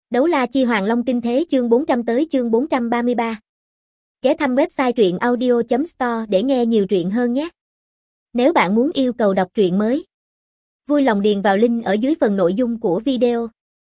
Đấu la chi Hoàng Long kinh thế chương 400 tới chương 433. Ghé thăm website truyện audio.store để nghe nhiều truyện hơn nhé. Nếu bạn muốn yêu cầu đọc truyện mới, vui lòng điền vào link ở dưới phần nội dung của video.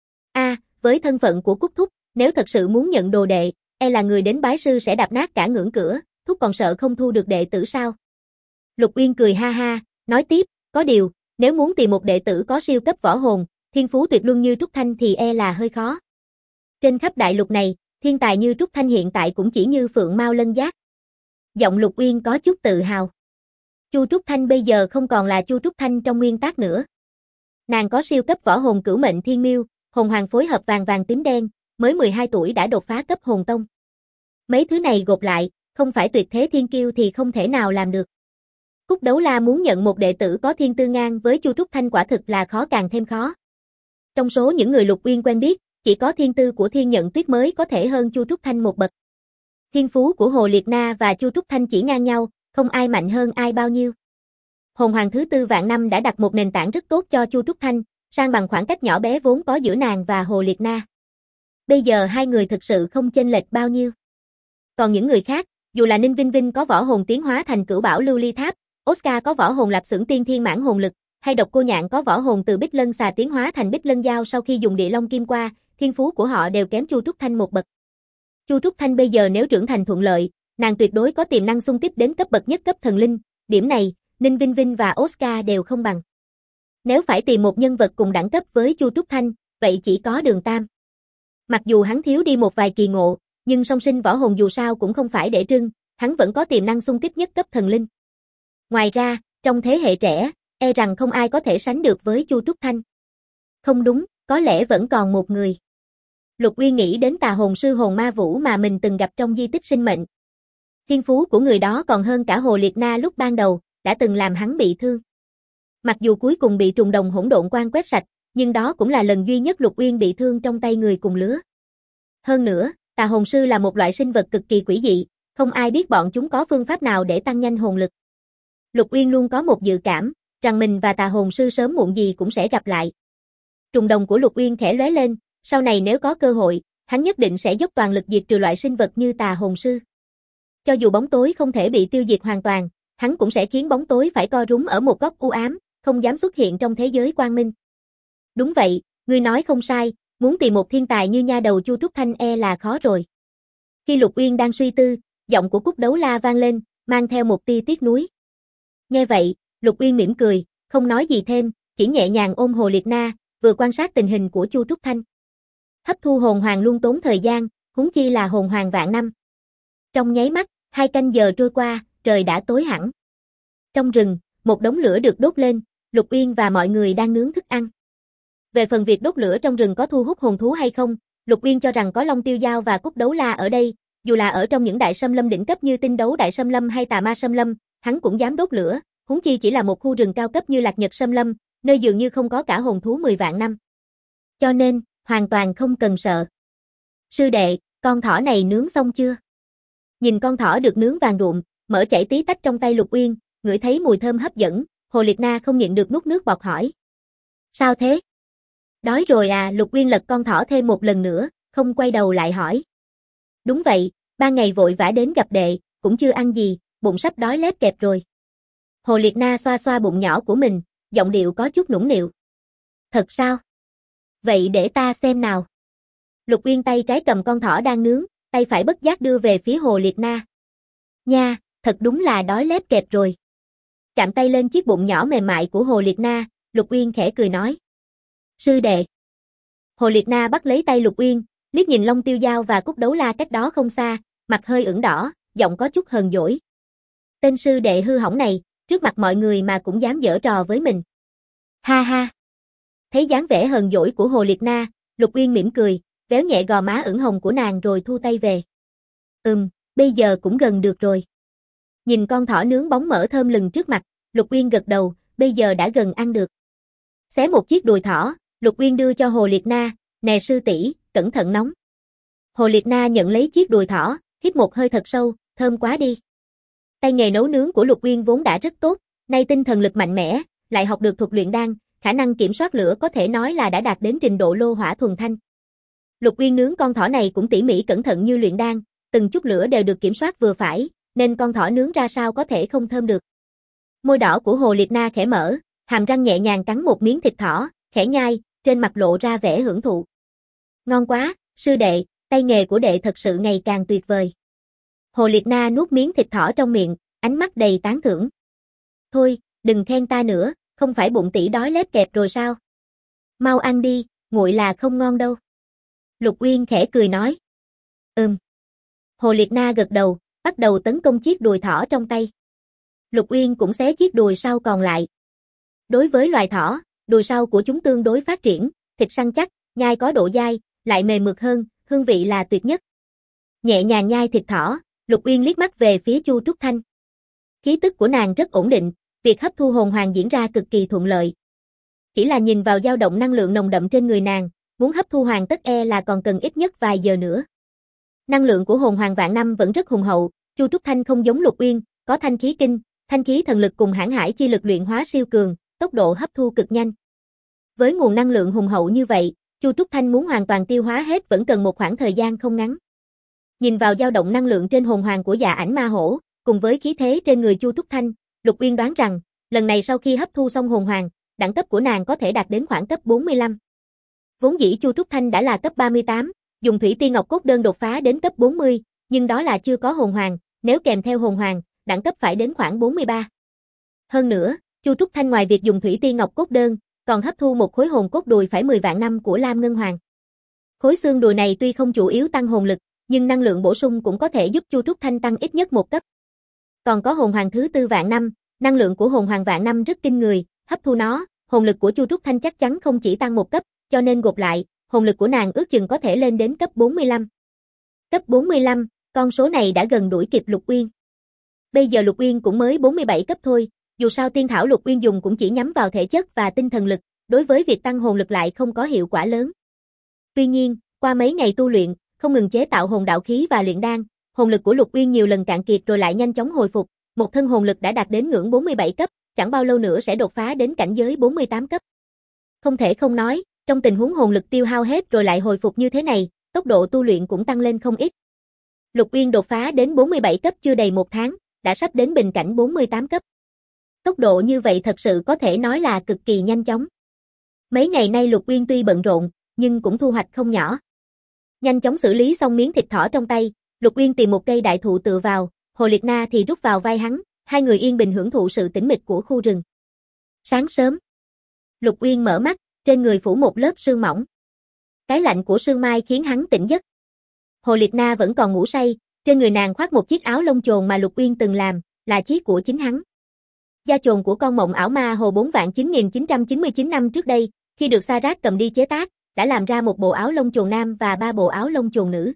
Với thân phận của Cúc Thúc, nếu thật sự muốn nhận đồ đệ, là người đến bái sư sẽ đạp nát cả ngưỡng cửa, Thúc còn sợ không thu được đệ tử sao? Lục Uyên cười ha ha, nói tiếp, có điều, nếu muốn tìm một đệ tử có siêu cấp võ hồn, thiên phú tuyệt luân như Trúc Thanh thì là hơi khó. Trên khắp đại lục này, thiên tài như Trúc Thanh hiện tại cũng chỉ như phượng mao lân giác. Giọng Lục Uyên có chút tự hào. Chu Trúc Thanh bây giờ không còn là Chu Trúc Thanh trong nguyên tác nữa. Nàng có siêu cấp võ hồn cửu mệnh thiên miêu, hồn hoàng phối hợp vàng vàng tím đen, mới 12 tuổi đã đột phá cấp hồn tông. Mấy thứ này gộp lại, không phải tuyệt thế thiên kiêu thì không thể nào làm được. Cúc Đấu La muốn nhận một đệ tử có thiên tư ngang với Chu Trúc Thanh quả thực là khó càng thêm khó. Trong số những người Lục Uyên quen biết, chỉ có thiên tư của Thiên Nhận Tuyết mới có thể hơn Chu Trúc Thanh một bậc. Thiên phú của Hồ Liệt Na và Chu Trúc Thanh chỉ ngang nhau, không ai mạnh hơn ai bao nhiêu. Hồn Hoàng thứ tư vạn năm đã đặt một nền tảng rất tốt cho Chu Trúc Thanh, san bằng khoảng cách nhỏ bé vốn có giữa nàng và Hồ Liệt Na. Bây giờ hai người thực sự không chênh lệch bao nhiêu. Còn những người khác, dù là Ninh Vinh Vinh có võ hồn tiến hóa thành Cửu Bảo Lưu Ly Tháp, Oscar có võ hồn Lạp Xưởng Tiên Thiên Mãn Hồn Lực, hay Độc Cô Nhạn có võ hồn từ Bích Lân Xà tiến hóa thành Bích Lân Dao sau khi dùng Địa Long Kim qua, thiên phú của họ đều kém Chu Trúc Thanh một bậc. Chu Trúc Thanh bây giờ nếu trưởng thành thuận lợi, nàng tuyệt đối có tiềm năng xung kích đến cấp bậc nhất cấp thần linh, điểm này, Ninh Vinh Vinh và Oscar đều không bằng. Nếu phải tìm một nhân vật cùng đẳng cấp với Chu Trúc Thanh, vậy chỉ có Đường Tam. Mặc dù hắn thiếu đi một vài kỳ ngộ, nhưng song sinh võ hồn dù sao cũng không phải để trưng, hắn vẫn có tiềm năng xung kích nhất cấp thần linh. Ngoài ra, trong thế hệ trẻ, rằng không ai có thể sánh được với Chu Trúc Thanh. Không đúng, có lẽ vẫn còn một người. Lục Uyên nghĩ đến tà hồn sư Hồn Ma Vũ mà mình từng gặp trong di tích sinh mệnh. Thiên phú của người đó còn hơn cả Hồ Liệt Na lúc ban đầu, đã từng làm hắn bị thương. Mặc dù cuối cùng bị trùng đồng hỗn độn quan quét sạch, nhưng đó cũng là lần duy nhất Lục Uyên bị thương trong tay người cùng lứa. Hơn nữa, tà hồn sư là một loại sinh vật cực kỳ quỷ dị, không ai biết bọn chúng có phương pháp nào để tăng nhanh hồn lực. Lục Uyên luôn có một dự cảm, rằng mình và tà hồn sư sớm muộn gì cũng sẽ gặp lại. Trùng đồng của Lục Uyên khẽ lóe lên, sau này nếu có cơ hội, hắn nhất định sẽ dốc toàn lực diệt trừ loại sinh vật như tà hồn sư. Cho dù bóng tối không thể bị tiêu diệt hoàn toàn, hắn cũng sẽ khiến bóng tối phải co rúm ở một góc u ám, không dám xuất hiện trong thế giới quang minh. Đúng vậy, ngươi nói không sai, muốn tìm một thiên tài như nha đầu Chu Trúc Thanh là khó rồi. Khi Lục Uyên đang suy tư, giọng của Cúc Đấu La vang lên, mang theo một tia tiếc nuối. Nghe vậy, Lục Uyên mỉm cười, không nói gì thêm, chỉ nhẹ nhàng ôm Hồ Liệt Na, vừa quan sát tình hình của Chu Trúc Thanh. Hấp thu hồn hoàng luôn tốn thời gian, huống chi là hồn hoàng vạn năm. Trong nháy mắt, 2 canh giờ trôi qua, trời đã tối hẳn. Trong rừng, một đống lửa được đốt lên, Lục Uyên và mọi người đang nướng thức ăn. Về phần việc đốt lửa trong rừng có thu hút hồn thú hay không, Lục Uyên cho rằng có Long Tiêu Dao và Cúc Đấu La ở đây, dù là ở trong những đại xâm lâm đỉnh cấp như Tinh Đấu Đại Xâm Lâm hay Tà Ma Xâm Lâm, hắn cũng dám đốt lửa, huống chi chỉ là một khu rừng cao cấp như Lạc Nhật Xâm Lâm, nơi dường như không có cả hồn thú 10 vạn năm. Cho nên, hoàn toàn không cần sợ. Sư đệ, con thỏ này nướng xong chưa? Nhìn con thỏ được nướng vàng rụm, mỡ chảy tí tách trong tay Lục Uyên, ngửi thấy mùi thơm hấp dẫn, Hồ Liệt Na không nhịn được nuốt nước bọt hỏi. Sao thế? Đói rồi à? Lục Uyên lật con thỏ thêm một lần nữa, không quay đầu lại hỏi. Đúng vậy, 3 ngày vội vã đến gặp đệ, cũng chưa ăn gì, bụng sắp đói lép kẹp rồi. Hồ Liệt Na xoa xoa bụng nhỏ của mình, giọng điệu có chút nũng nịu. Thật sao? Vậy để ta xem nào. Lục Uyên tay trái cầm con thỏ đang nướng, tay phải bất giác đưa về phía Hồ Liệt Na. Nha, thật đúng là đói lép kẹp rồi. Chạm tay lên chiếc bụng nhỏ mềm mại của Hồ Liệt Na, Lục Uyên khẽ cười nói. Sư đệ. Hồ Liệt Na bắt lấy tay Lục Uyên, liếc nhìn Long Tiêu Dao và Cúc Đấu La cách đó không xa, mặt hơi ửng đỏ, giọng có chút hờn dỗi. Tên sư đệ hư hỏng này, trước mặt mọi người mà cũng dám giở trò với mình. Ha ha. Thấy dáng vẻ hờn dỗi của Hồ Liệt Na, Lục Uyên mỉm cười, véo nhẹ gò má ửng hồng của nàng rồi thu tay về. Bây giờ cũng gần được rồi. Nhìn con thỏ nướng bóng mỡ thơm lừng trước mặt, Lục Uyên gật đầu, bây giờ đã gần ăn được. Xé một chiếc đùi thỏ, Lục Uyên đưa cho Hồ Liệt Na, nè sư tỷ, cẩn thận nóng. Hồ Liệt Na nhận lấy chiếc đùi thỏ, hít một hơi thật sâu, thơm quá đi. Tay nghề nấu nướng của Lục Uyên vốn đã rất tốt, nay tinh thần lực mạnh mẽ, lại học được thuật luyện đan, khả năng kiểm soát lửa có thể nói là đã đạt đến trình độ lô hỏa thuần thanh. Lục Uyên nướng con thỏ này cũng tỉ mỉ cẩn thận như luyện đan, từng chút lửa đều được kiểm soát vừa phải, nên con thỏ nướng ra sao có thể không thơm được. Môi đỏ của Hồ Liệt Na khẽ mở, hàm răng nhẹ nhàng cắn một miếng thịt thỏ, khẽ nhai, trên mặt lộ ra vẻ hưởng thụ. Ngon quá, sư đệ, tay nghề của đệ thật sự ngày càng tuyệt vời. Hồ Liệt Na nuốt miếng thịt thỏ trong miệng, ánh mắt đầy tán thưởng. Thôi, đừng khen ta nữa, không phải bụng tỷ đói lép kẹp rồi sao? Mau ăn đi, nguội là không ngon đâu. Lục Uyên khẽ cười nói. Hồ Liệt Na gật đầu, bắt đầu tấn công chiếc đùi thỏ trong tay. Lục Uyên cũng xé chiếc đùi sau còn lại. Đối với loài thỏ, đùi sau của chúng tương đối phát triển, thịt săn chắc, nhai có độ dai, lại mềm mượt hơn, hương vị là tuyệt nhất. Nhẹ nhàng nhai thịt thỏ, Lục Uyên liếc mắt về phía Chu Trúc Thanh. Khí tức của nàng rất ổn định, việc hấp thu hồn hoàng diễn ra cực kỳ thuận lợi. Chỉ là nhìn vào dao động năng lượng nồng đậm trên người nàng, muốn hấp thu hoàn tất là còn cần ít nhất vài giờ nữa. Năng lượng của hồn hoàng vạn năm vẫn rất hùng hậu, Chu Trúc Thanh không giống Lục Uyên, có thanh khí kinh, thanh khí thần lực cùng hãn hải chi lực luyện hóa siêu cường, tốc độ hấp thu cực nhanh. Với nguồn năng lượng hùng hậu như vậy, Chu Trúc Thanh muốn hoàn toàn tiêu hóa hết vẫn cần một khoảng thời gian không ngắn. Nhìn vào dao động năng lượng trên hồn hoàng của Dạ Ảnh Ma Hổ, cùng với khí thế trên người Chu Trúc Thanh, Lục Uyên đoán rằng, lần này sau khi hấp thu xong hồn hoàng, đẳng cấp của nàng có thể đạt đến khoảng cấp 45. Vốn dĩ Chu Trúc Thanh đã là cấp 38, dùng thủy tiên ngọc cốt đơn đột phá đến cấp 40, nhưng đó là chưa có hồn hoàng, nếu kèm theo hồn hoàng, đẳng cấp phải đến khoảng 43. Hơn nữa, Chu Trúc Thanh ngoài việc dùng thủy tiên ngọc cốt đơn, còn hấp thu một khối hồn cốt đùi phải 10 vạn năm của Lam Ngân Hoàng. Khối xương đùi này tuy không chủ yếu tăng hồn lực, nhưng năng lượng bổ sung cũng có thể giúp Chu Trúc Thanh tăng ít nhất một cấp. Còn có hồn hoàng thứ 4 vạn năm, năng lượng của hồn hoàng vạn năm rất kinh người, hấp thu nó, hồn lực của Chu Trúc Thanh chắc chắn không chỉ tăng một cấp, cho nên gộp lại, hồn lực của nàng ước chừng có thể lên đến cấp 45. Cấp 45, con số này đã gần đuổi kịp Lục Uyên. Bây giờ Lục Uyên cũng mới 47 cấp thôi, dù sao tiên thảo Lục Uyên dùng cũng chỉ nhắm vào thể chất và tinh thần lực, đối với việc tăng hồn lực lại không có hiệu quả lớn. Tuy nhiên, qua mấy ngày tu luyện, không ngừng chế tạo hồn đạo khí và luyện đan, hồn lực của Lục Uyên nhiều lần cạn kiệt rồi lại nhanh chóng hồi phục, một thân hồn lực đã đạt đến ngưỡng 47 cấp, chẳng bao lâu nữa sẽ đột phá đến cảnh giới 48 cấp. Không thể không nói, trong tình huống hồn lực tiêu hao hết rồi lại hồi phục như thế này, tốc độ tu luyện cũng tăng lên không ít. Lục Uyên đột phá đến 47 cấp chưa đầy một tháng, đã sắp đến bình cảnh 48 cấp. Tốc độ như vậy thật sự có thể nói là cực kỳ nhanh chóng. Mấy ngày nay Lục Uyên tuy bận rộn, nhưng cũng thu hoạch không nhỏ. Nhanh chóng xử lý xong miếng thịt thỏ trong tay, Lục Uyên tìm một cây đại thụ tựa vào, Hồ Liệt Na thì rút vào vai hắn, hai người yên bình hưởng thụ sự tĩnh mịch của khu rừng. Sáng sớm, Lục Uyên mở mắt, trên người phủ một lớp sương mỏng. Cái lạnh của sương mai khiến hắn tỉnh giấc. Hồ Liệt Na vẫn còn ngủ say, trên người nàng khoác một chiếc áo lông chồn mà Lục Uyên từng làm, là chiếc của chính hắn. Da chồn của con mộng ảo ma hồ 4.9999 năm trước đây, khi được Sa Rát cầm đi chế tác, đã làm ra một bộ áo lông chồn nam và 3 bộ áo lông chồn nữ.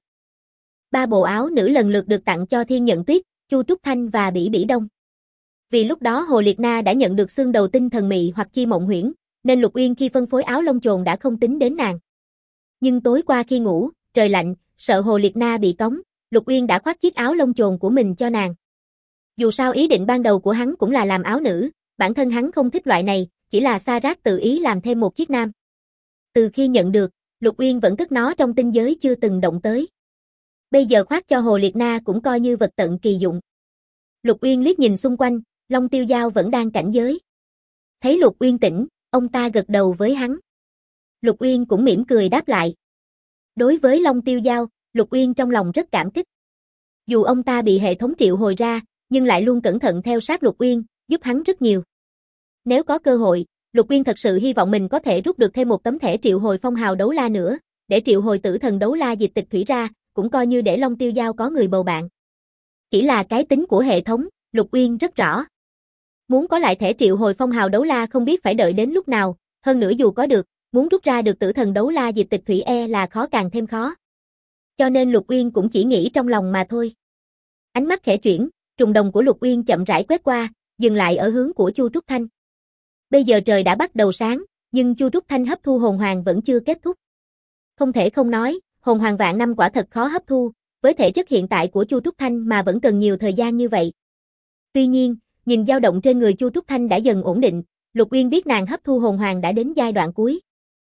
3 bộ áo nữ lần lượt được tặng cho Thiên Nhận Tuyết, Chu Trúc Thanh và Bỉ Bỉ Đông. Vì lúc đó Hồ Liệt Na đã nhận được xương đầu tinh thần mị hoặc chi mộng huyễn, nên Lục Uyên khi phân phối áo lông chồn đã không tính đến nàng. Nhưng tối qua khi ngủ, trời lạnh, sợ Hồ Liệt Na bị cóng, Lục Uyên đã khoác chiếc áo lông chồn của mình cho nàng. Dù sao ý định ban đầu của hắn cũng là làm áo nữ, bản thân hắn không thích loại này, chỉ là Sa Rát tự ý làm thêm một chiếc nam. Từ khi nhận được, Lục Uyên vẫn cất nó trong tinh giới chưa từng động tới. Bây giờ khoác cho Hồ Liệt Na cũng coi như vật tận kỳ dụng. Lục Uyên liếc nhìn xung quanh, Long Tiêu Dao vẫn đang cảnh giới. Thấy Lục Uyên tỉnh, ông ta gật đầu với hắn. Lục Uyên cũng mỉm cười đáp lại. Đối với Long Tiêu Dao, Lục Uyên trong lòng rất cảm kích. Dù ông ta bị hệ thống triệu hồi ra, nhưng lại luôn cẩn thận theo sát Lục Uyên, giúp hắn rất nhiều. Nếu có cơ hội, Lục Uyên thật sự hy vọng mình có thể rút được thêm một tấm thẻ triệu hồi phong hào đấu la nữa, để triệu hồi tử thần đấu la Dịch Tịch Thủy ra, cũng coi như để Long Tiêu Dao có người bầu bạn. Chỉ là cái tính của hệ thống, Lục Uyên rất rõ. Muốn có lại thẻ triệu hồi phong hào đấu la không biết phải đợi đến lúc nào, hơn nữa dù có được, muốn rút ra được tử thần đấu la Dịch Tịch Thủy là khó càng thêm khó. Cho nên Lục Uyên cũng chỉ nghĩ trong lòng mà thôi. Ánh mắt khẽ chuyển, trùng đồng của Lục Uyên chậm rãi quét qua, dừng lại ở hướng của Chu Trúc Thanh. Bây giờ trời đã bắt đầu sáng, nhưng Chu Trúc Thanh hấp thu hồn hoàng vẫn chưa kết thúc. Không thể không nói, hồn hoàng vạn năm quả thật khó hấp thu, với thể chất hiện tại của Chu Trúc Thanh mà vẫn cần nhiều thời gian như vậy. Tuy nhiên, nhìn dao động trên người Chu Trúc Thanh đã dần ổn định, Lục Uyên biết nàng hấp thu hồn hoàng đã đến giai đoạn cuối.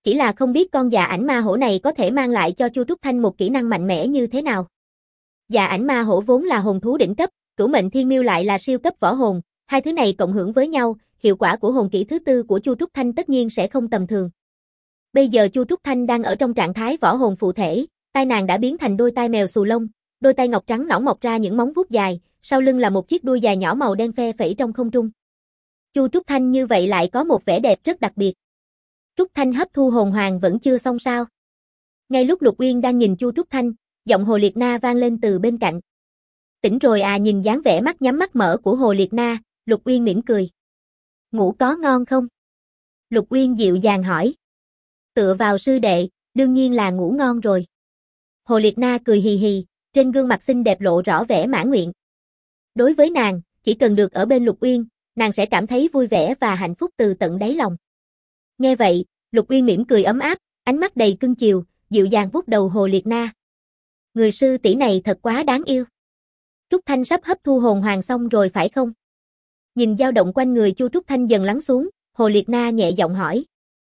chỉ là không biết con dạ ảnh ma hổ này có thể mang lại cho Chu Trúc Thanh một kỹ năng mạnh mẽ như thế nào. Dạ ảnh ma hổ vốn là hồn thú đỉnh cấp, Cửu Mệnh Thiên Miêu lại là siêu cấp võ hồn, hai thứ này cộng hưởng với nhau, hiệu quả của hồn kỹ thứ tư của Chu Trúc Thanh tất nhiên sẽ không tầm thường. Bây giờ Chu Trúc Thanh đang ở trong trạng thái võ hồn phụ thể, tai nàng đã biến thành đôi tai mèo xù lông, đôi tai ngọc trắng nõn mọc ra những móng vuốt dài, sau lưng là một chiếc đuôi dài nhỏ màu đen phe phẩy trong không trung. Chu Trúc Thanh như vậy lại có một vẻ đẹp rất đặc biệt. Trúc Thanh hấp thu hồn hoàng vẫn chưa xong sao? Ngay lúc Lục Uyên đang nhìn Chu Trúc Thanh, giọng Hồ Liệt Na vang lên từ bên cạnh. Tỉnh rồi à? Nhìn dáng vẻ mắt nhắm mắt mở của Hồ Liệt Na, Lục Uyên mỉm cười. Ngủ có ngon không? Lục Uyên dịu dàng hỏi. Tựa vào sư đệ, đương nhiên là ngủ ngon rồi. Hồ Liệt Na cười hì hì, trên gương mặt xinh đẹp lộ rõ vẻ mãn nguyện. Đối với nàng, chỉ cần được ở bên Lục Uyên, nàng sẽ cảm thấy vui vẻ và hạnh phúc từ tận đáy lòng. Nghe vậy, Lục Uyên mỉm cười ấm áp, ánh mắt đầy cưng chiều, dịu dàng vuốt đầu Hồ Liệt Na. Người sư tỷ này thật quá đáng yêu. Trúc Thanh sắp hấp thu hồn hoàng xong rồi phải không? Nhìn dao động quanh người Chu Trúc Thanh dần lắng xuống, Hồ Liệt Na nhẹ giọng hỏi.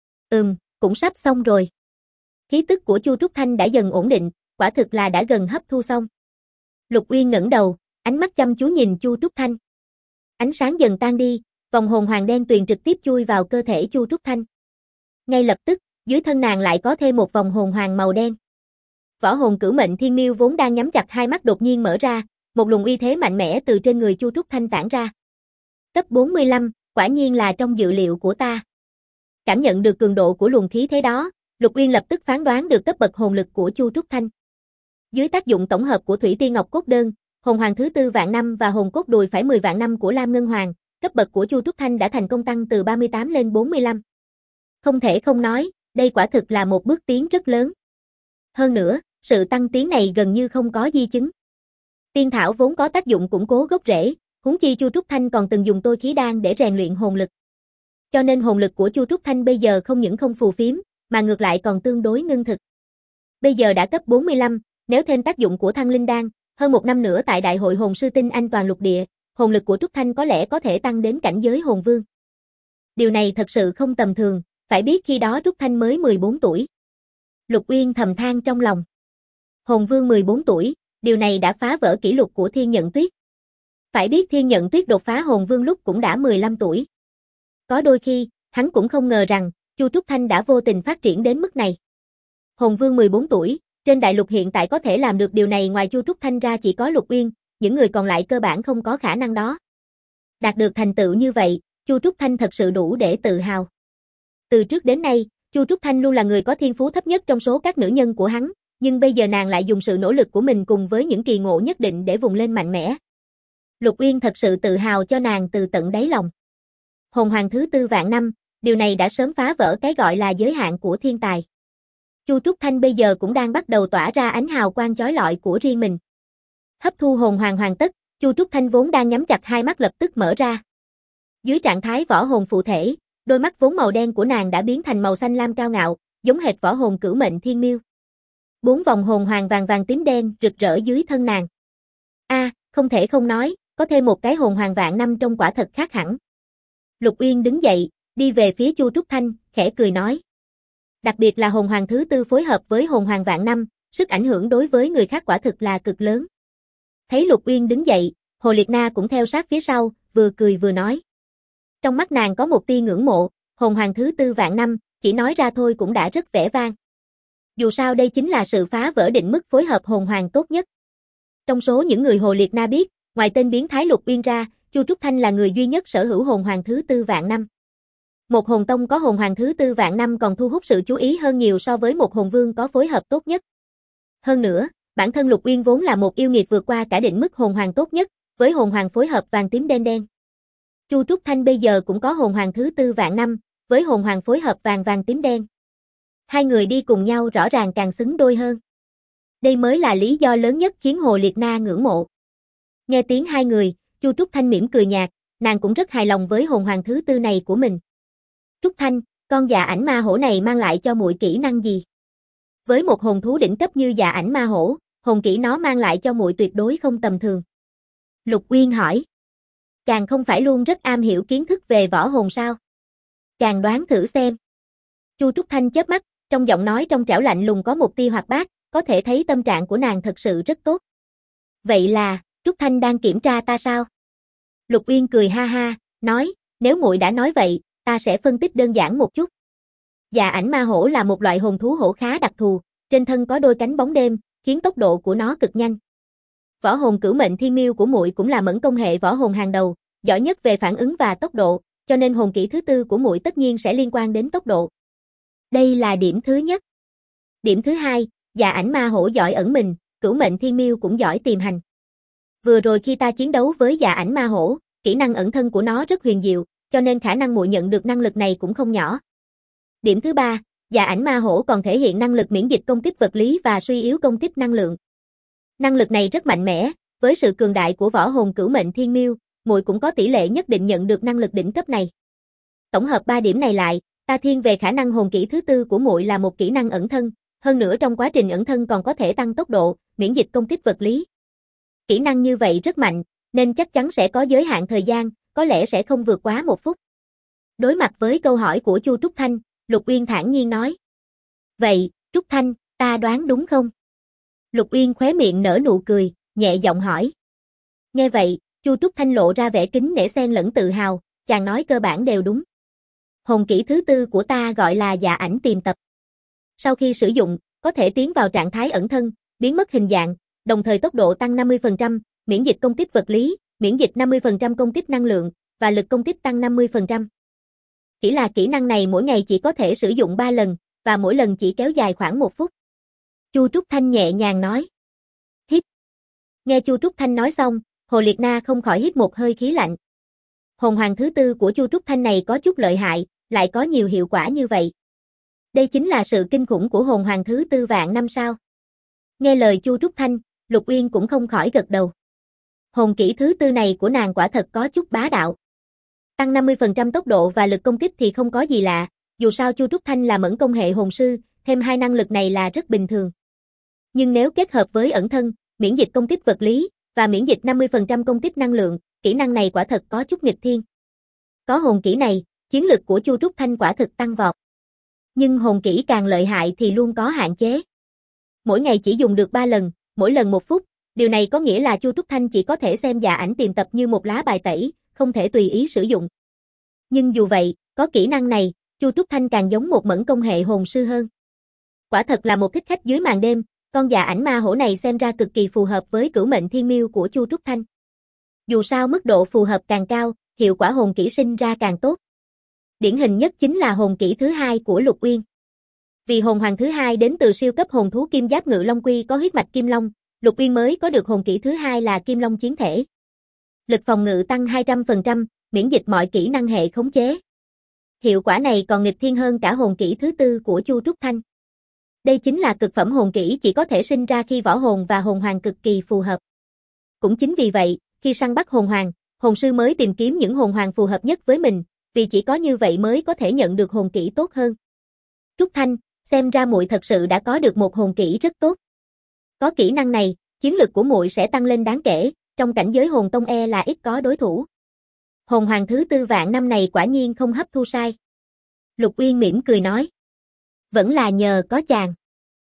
Cũng sắp xong rồi. Khí tức của Chu Trúc Thanh đã dần ổn định, quả thực là đã gần hấp thu xong. Lục Uyên ngẩng đầu, ánh mắt chăm chú nhìn Chu Trúc Thanh. Ánh sáng dần tan đi, vòng hồn hoàng đen tuyền trực tiếp chui vào cơ thể Chu Trúc Thanh. Ngay lập tức, dưới thân nàng lại có thêm một vòng hồn hoàng màu đen. Võ hồn Cửu Mệnh Thiên Miêu vốn đang nhắm chặt hai mắt đột nhiên mở ra, một luồng uy thế mạnh mẽ từ trên người Chu Trúc Thanh tản ra. Cấp 45, quả nhiên là trong dự liệu của ta. Cảm nhận được cường độ của luồng khí thế đó, Lục Uyên lập tức phán đoán được cấp bậc hồn lực của Chu Trúc Thanh. Dưới tác dụng tổng hợp của Thủy Tiên Ngọc Cốt Đơn, hồn hoàng thứ tư vạn năm và hồn cốt đùi phải 10 vạn năm của Lam Ngân Hoàng, cấp bậc của Chu Trúc Thanh đã thành công tăng từ 38 lên 45. Không thể không nói, đây quả thực là một bước tiến rất lớn. Hơn nữa, sự tăng tiến này gần như không có di chứng. Tiên thảo vốn có tác dụng củng cố gốc rễ, huống chi Chu Trúc Thanh còn từng dùng tôi khí đan để rèn luyện hồn lực. Cho nên hồn lực của Chu Trúc Thanh bây giờ không những không phù phiếm, mà ngược lại còn tương đối ngưng thực. Bây giờ đã cấp 45, nếu thêm tác dụng của Thăng Linh Đan, hơn một năm nữa tại Đại hội Hồn Sư Tinh Anh toàn lục địa, hồn lực của Trúc Thanh có lẽ có thể tăng đến cảnh giới hồn vương. Điều này thật sự không tầm thường, phải biết khi đó Trúc Thanh mới 14 tuổi. Lục Uyên thầm than trong lòng. Hồn vương 14 tuổi, điều này đã phá vỡ kỷ lục của Thiên Nhận Tuyết. Phải biết Thiên Nhận Tuyết đột phá hồn vương lúc cũng đã 15 tuổi. Có đôi khi, hắn cũng không ngờ rằng, Chu Trúc Thanh đã vô tình phát triển đến mức này. Hồn vương 14 tuổi, trên đại lục hiện tại có thể làm được điều này ngoài Chu Trúc Thanh ra chỉ có Lục Uyên, những người còn lại cơ bản không có khả năng đó. Đạt được thành tựu như vậy, Chu Trúc Thanh thật sự đủ để tự hào. Từ trước đến nay, Chu Trúc Thanh luôn là người có thiên phú thấp nhất trong số các nữ nhân của hắn, nhưng bây giờ nàng lại dùng sự nỗ lực của mình cùng với những kỳ ngộ nhất định để vùng lên mạnh mẽ. Lục Uyên thật sự tự hào cho nàng từ tận đáy lòng. Hồn hoàng thứ tư vạn năm, điều này đã sớm phá vỡ cái gọi là giới hạn của thiên tài. Chu Trúc Thanh bây giờ cũng đang bắt đầu tỏa ra ánh hào quang chói lọi của riêng mình. Hấp thu hồn hoàng hoàn tất, Chu Trúc Thanh vốn đang nhắm chặt hai mắt lập tức mở ra. Dưới trạng thái võ hồn phụ thể, đôi mắt vốn màu đen của nàng đã biến thành màu xanh lam cao ngạo, giống hệt võ hồn Cửu Mệnh Thiên Miêu. 4 vòng hồn hoàng vàng vàng tím đen rực rỡ dưới thân nàng. Không thể không nói, có thêm một cái hồn hoàng vạn năm trong quả thật khác hẳn. Lục Uyên đứng dậy, đi về phía Chu Trúc Thanh, khẽ cười nói. Đặc biệt là hồn hoàng thứ tư phối hợp với hồn hoàng vạn năm, sức ảnh hưởng đối với người khác quả thực là cực lớn. Thấy Lục Uyên đứng dậy, Hồ Liệt Na cũng theo sát phía sau, vừa cười vừa nói. Trong mắt nàng có một tia ngưỡng mộ, hồn hoàng thứ tư vạn năm, chỉ nói ra thôi cũng đã rất vẻ vang. Dù sao đây chính là sự phá vỡ định mức phối hợp hồn hoàng tốt nhất. Trong số những người Hồ Liệt Na biết, ngoài tên biến thái Lục Uyên ra, Chu Trúc Thanh là người duy nhất sở hữu hồn hoàng thứ tư vạn năm. Một hồn tông có hồn hoàng thứ tư vạn năm còn thu hút sự chú ý hơn nhiều so với một hồn vương có phối hợp tốt nhất. Hơn nữa, bản thân Lục Uyên vốn là một yêu nghiệt vượt qua cả định mức hồn hoàng tốt nhất, với hồn hoàng phối hợp vàng tím đen đen. Chu Trúc Thanh bây giờ cũng có hồn hoàng thứ tư vạn năm, với hồn hoàng phối hợp vàng vàng tím đen. Hai người đi cùng nhau rõ ràng càng xứng đôi hơn. Đây mới là lý do lớn nhất khiến Hồ Liệt Na ngưỡng mộ. Nghe tiếng hai người, Chu Trúc Thanh mỉm cười nhạt, nàng cũng rất hài lòng với hồn hoàng thứ tư này của mình. Trúc Thanh, con dạ ảnh ma hổ này mang lại cho muội kỹ năng gì? Với một hồn thú đỉnh cấp như dạ ảnh ma hổ, hồn kỹ nó mang lại cho muội tuyệt đối không tầm thường. Lục Uyên hỏi. Chàng không phải luôn rất am hiểu kiến thức về võ hồn sao? Chàng đoán thử xem. Chu Trúc Thanh chớp mắt, trong giọng nói trong trẻo lạnh lùng có một tia hoạt bát, có thể thấy tâm trạng của nàng thật sự rất tốt. Vậy là, Trúc Thanh đang kiểm tra ta sao? Lục Uyên cười ha ha, nói, nếu muội đã nói vậy, ta sẽ phân tích đơn giản một chút. Dạ ảnh ma hổ là một loại hồn thú hổ khá đặc thù, trên thân có đôi cánh bóng đêm, khiến tốc độ của nó cực nhanh. Võ hồn cửu mệnh thiên miêu của muội cũng là mẫn công hệ võ hồn hàng đầu, giỏi nhất về phản ứng và tốc độ, cho nên hồn kỹ thứ tư của muội tất nhiên sẽ liên quan đến tốc độ. Đây là điểm thứ nhất. Điểm thứ hai, dạ ảnh ma hổ giỏi ẩn mình, cửu mệnh thiên miêu cũng giỏi tìm hành. Vừa rồi khi ta chiến đấu với dạ ảnh ma hổ, kỹ năng ẩn thân của nó rất huyền diệu, cho nên khả năng muội nhận được năng lực này cũng không nhỏ. Điểm thứ ba, dạ ảnh ma hổ còn thể hiện năng lực miễn dịch công kích vật lý và suy yếu công kích năng lượng. Năng lực này rất mạnh mẽ, với sự cường đại của võ hồn cửu mệnh thiên miêu, muội cũng có tỷ lệ nhất định nhận được năng lực đỉnh cấp này. Tổng hợp 3 điểm này lại, ta thiên về khả năng hồn kỹ thứ tư của muội là một kỹ năng ẩn thân, hơn nữa trong quá trình ẩn thân còn có thể tăng tốc độ, miễn dịch công kích vật lý. Kỹ năng như vậy rất mạnh, nên chắc chắn sẽ có giới hạn thời gian, có lẽ sẽ không vượt quá 1 phút. Đối mặt với câu hỏi của Chu Trúc Thanh, Lục Uyên thản nhiên nói. Vậy, Trúc Thanh, ta đoán đúng không? Lục Uyên khóe miệng nở nụ cười, nhẹ giọng hỏi. Nghe vậy, Chu Trúc Thanh lộ ra vẻ kính nể xen lẫn tự hào, chàng nói cơ bản đều đúng. Hồn kỹ thứ tư của ta gọi là dạ ảnh tìm tập. Sau khi sử dụng, có thể tiến vào trạng thái ẩn thân, biến mất hình dạng, đồng thời tốc độ tăng 50%, miễn dịch công kích vật lý, miễn dịch 50% công kích năng lượng, và lực công kích tăng 50%. Chỉ là kỹ năng này mỗi ngày chỉ có thể sử dụng 3 lần, và mỗi lần chỉ kéo dài khoảng 1 phút. Chu Trúc Thanh nhẹ nhàng nói. Hít. Nghe Chu Trúc Thanh nói xong, Hồ Liệt Na không khỏi hít một hơi khí lạnh. Hồn hoàng thứ tư của Chu Trúc Thanh này có chút lợi hại, lại có nhiều hiệu quả như vậy. Đây chính là sự kinh khủng của hồn hoàng thứ tư vạn năm sao. Nghe lời Chu Trúc Thanh, Lục Uyên cũng không khỏi gật đầu. Hồn kỹ thứ tư này của nàng quả thật có chút bá đạo. Tăng 50% tốc độ và lực công kích thì không có gì lạ, dù sao Chu Trúc Thanh là mẫn công hệ hồn sư, thêm 2 năng lực này là rất bình thường. Nhưng nếu kết hợp với ẩn thân, miễn dịch công kích vật lý, và miễn dịch 50% công kích năng lượng, kỹ năng này quả thật có chút nghịch thiên. Có hồn kỹ này, chiến lực của Chu Trúc Thanh quả thực tăng vọt. Nhưng hồn kỹ càng lợi hại thì luôn có hạn chế. Mỗi ngày chỉ dùng được 3 lần, mỗi lần 1 phút, điều này có nghĩa là Chu Trúc Thanh chỉ có thể xem dạ ảnh tìm tập như một lá bài tẩy, không thể tùy ý sử dụng. Nhưng dù vậy, có kỹ năng này, Chu Trúc Thanh càng giống một mẫn công hệ hồn sư hơn. Quả thật là một thích khách dưới màn đêm, con dạ ảnh ma hổ này xem ra cực kỳ phù hợp với cửu mệnh thiên miêu của Chu Trúc Thanh. Dù sao mức độ phù hợp càng cao, hiệu quả hồn kỹ sinh ra càng tốt. Điển hình nhất chính là hồn kỹ thứ hai của Lục Uyên. Vì hồn hoàng thứ hai đến từ siêu cấp hồn thú Kim Giáp Ngự Long Quy có huyết mạch Kim Long, Lục Uyên mới có được hồn kỹ thứ hai là Kim Long Chiến Thể. Lực phòng ngự tăng 200%, miễn dịch mọi kỹ năng hệ khống chế. Hiệu quả này còn nghịch thiên hơn cả hồn kỹ thứ tư của Chu Trúc Thanh. Đây chính là cực phẩm hồn kỹ chỉ có thể sinh ra khi võ hồn và hồn hoàng cực kỳ phù hợp. Cũng chính vì vậy, khi săn bắt hồn hoàng, hồn sư mới tìm kiếm những hồn hoàng phù hợp nhất với mình, vì chỉ có như vậy mới có thể nhận được hồn kỹ tốt hơn. Trúc Thanh, xem ra muội thật sự đã có được một hồn kỹ rất tốt. Có kỹ năng này, chiến lực của muội sẽ tăng lên đáng kể, trong cảnh giới hồn tông là ít có đối thủ. Hồn hoàng thứ tư vạn năm này quả nhiên không hấp thu sai. Lục Uyên mỉm cười nói. Vẫn là nhờ có chàng.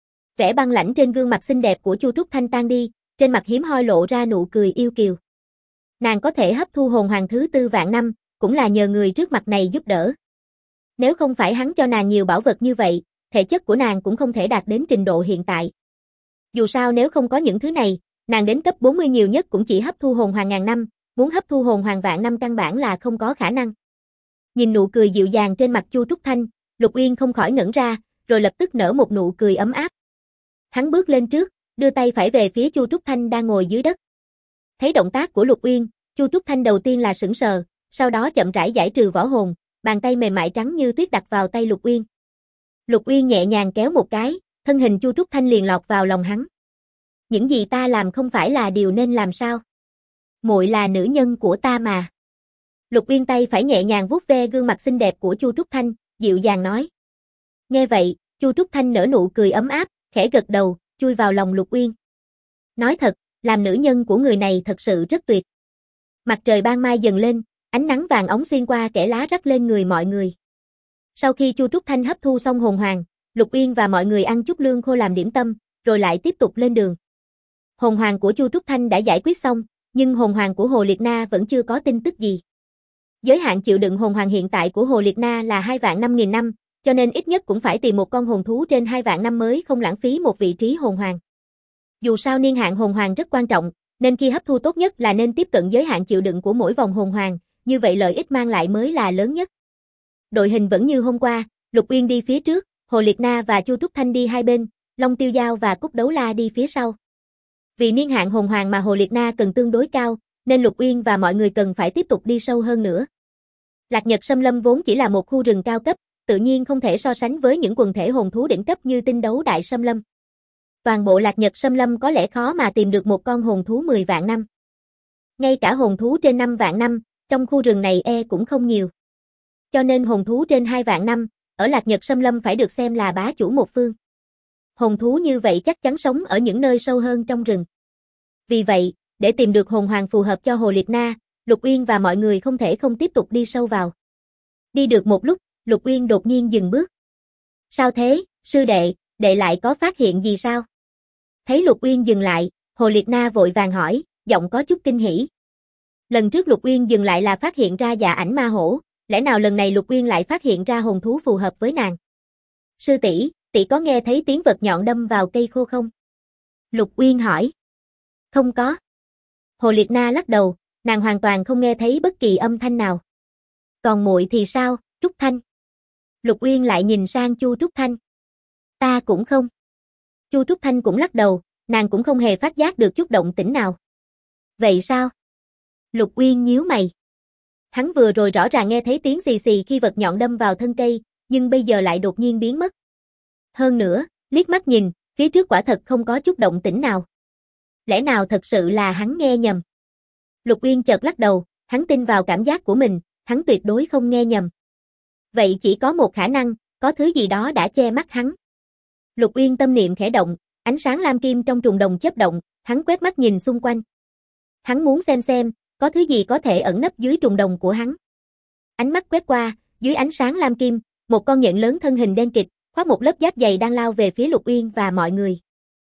Vẻ băng lãnh trên gương mặt xinh đẹp của Chu Trúc Thanh tan đi, trên mặt hiếm hoi lộ ra nụ cười yêu kiều. Nàng có thể hấp thu hồn hoàng thứ tư vạn năm, cũng là nhờ người trước mặt này giúp đỡ. Nếu không phải hắn cho nàng nhiều bảo vật như vậy, thể chất của nàng cũng không thể đạt đến trình độ hiện tại. Dù sao nếu không có những thứ này, nàng đến cấp 40 nhiều nhất cũng chỉ hấp thu hồn hoàng ngàn năm, muốn hấp thu hồn hoàng vạn năm căn bản là không có khả năng. Nhìn nụ cười dịu dàng trên mặt Chu Trúc Thanh, Lục Uyên không khỏi ngẩn ra, rồi lập tức nở một nụ cười ấm áp. Hắn bước lên trước, đưa tay phải về phía Chu Trúc Thanh đang ngồi dưới đất. Thấy động tác của Lục Uyên, Chu Trúc Thanh đầu tiên là sững sờ, sau đó chậm rãi giải trừ võ hồn, bàn tay mềm mại trắng như tuyết đặt vào tay Lục Uyên. Lục Uyên nhẹ nhàng kéo một cái, thân hình Chu Trúc Thanh liền lọt vào lòng hắn. Những gì ta làm không phải là điều nên làm sao? Muội là nữ nhân của ta mà. Lục Uyên tay phải nhẹ nhàng vuốt ve gương mặt xinh đẹp của Chu Trúc Thanh, dịu dàng nói. Nghe vậy, Chu Trúc Thanh nở nụ cười ấm áp, khẽ gật đầu, chui vào lòng Lục Uyên. Nói thật, làm nữ nhân của người này thật sự rất tuyệt. Mặt trời ban mai dần lên, ánh nắng vàng óng xuyên qua kẽ lá rắc lên người mọi người. Sau khi Chu Trúc Thanh hấp thu xong hồn hoàng, Lục Uyên và mọi người ăn chút lương khô làm điểm tâm, rồi lại tiếp tục lên đường. Hồn hoàng của Chu Trúc Thanh đã giải quyết xong, nhưng hồn hoàng của Hồ Liệt Na vẫn chưa có tin tức gì. Giới hạn chịu đựng hồn hoàng hiện tại của Hồ Liệt Na là 2.500.000 năm, cho nên ít nhất cũng phải tìm một con hồn thú trên 2 vạn năm mới không lãng phí một vị trí hồn hoàng. Dù sao niên hạn hồn hoàng rất quan trọng, nên khi hấp thu tốt nhất là nên tiếp cận giới hạn chịu đựng của mỗi vòng hồn hoàng, như vậy lợi ích mang lại mới là lớn nhất. Đội hình vẫn như hôm qua, Lục Uyên đi phía trước, Hồ Liệt Na và Chu Trúc Thanh đi hai bên, Long Tiêu Dao và Cúc Đấu La đi phía sau. Vì niên hạn hồn hoàng mà Hồ Liệt Na cần tương đối cao, nên Lục Uyên và mọi người cần phải tiếp tục đi sâu hơn nữa. Lạc Nhật Sâm Lâm vốn chỉ là một khu rừng cao cấp, tự nhiên không thể so sánh với những quần thể hồn thú đỉnh cấp như Tinh Đấu Đại Sâm Lâm. Toàn bộ Lạc Nhật Sâm Lâm có lẽ khó mà tìm được một con hồn thú 10 vạn năm. Ngay cả hồn thú trên 5 vạn năm, trong khu rừng này cũng không nhiều. Cho nên hồn thú trên 2 vạn năm, ở Lạc Nhật Sâm Lâm phải được xem là bá chủ một phương. Hồn thú như vậy chắc chắn sống ở những nơi sâu hơn trong rừng. Vì vậy, để tìm được hồn hoàng phù hợp cho Hồ Liệt Na, Lục Uyên và mọi người không thể không tiếp tục đi sâu vào. Đi được một lúc, Lục Uyên đột nhiên dừng bước. Sao thế, sư đệ, đệ lại có phát hiện gì sao? Thấy Lục Uyên dừng lại, Hồ Liệt Na vội vàng hỏi, giọng có chút kinh hỉ. Lần trước Lục Uyên dừng lại là phát hiện ra dạ ảnh ma hổ, lẽ nào lần này Lục Uyên lại phát hiện ra hồn thú phù hợp với nàng? Sư tỷ, tỷ có nghe thấy tiếng vật nhọn đâm vào cây khô không? Lục Uyên hỏi. Không có. Hồ Liệt Na lắc đầu, nàng hoàn toàn không nghe thấy bất kỳ âm thanh nào. Còn muội thì sao, Trúc Thanh? Lục Uyên lại nhìn sang Chu Trúc Thanh. Ta cũng không. Chu Trúc Thanh cũng lắc đầu, nàng cũng không hề phát giác được chút động tĩnh nào. Vậy sao? Lục Uyên nhíu mày. Hắn vừa rồi rõ ràng nghe thấy tiếng xì xì khi vật nhọn đâm vào thân cây, nhưng bây giờ lại đột nhiên biến mất. Hơn nữa, liếc mắt nhìn, phía trước quả thật không có chút động tĩnh nào. Lẽ nào thật sự là hắn nghe nhầm? Lục Uyên chợt lắc đầu, hắn tin vào cảm giác của mình, hắn tuyệt đối không nghe nhầm. Vậy chỉ có một khả năng, có thứ gì đó đã che mắt hắn. Lục Uyên tâm niệm khẽ động, ánh sáng lam kim trong trùng đồng chớp động, hắn quét mắt nhìn xung quanh. Hắn muốn xem, có thứ gì có thể ẩn nấp dưới trùng đồng của hắn. Ánh mắt quét qua, dưới ánh sáng lam kim, một con nhện lớn thân hình đen kịt, khoác một lớp giáp dày đang lao về phía Lục Uyên và mọi người.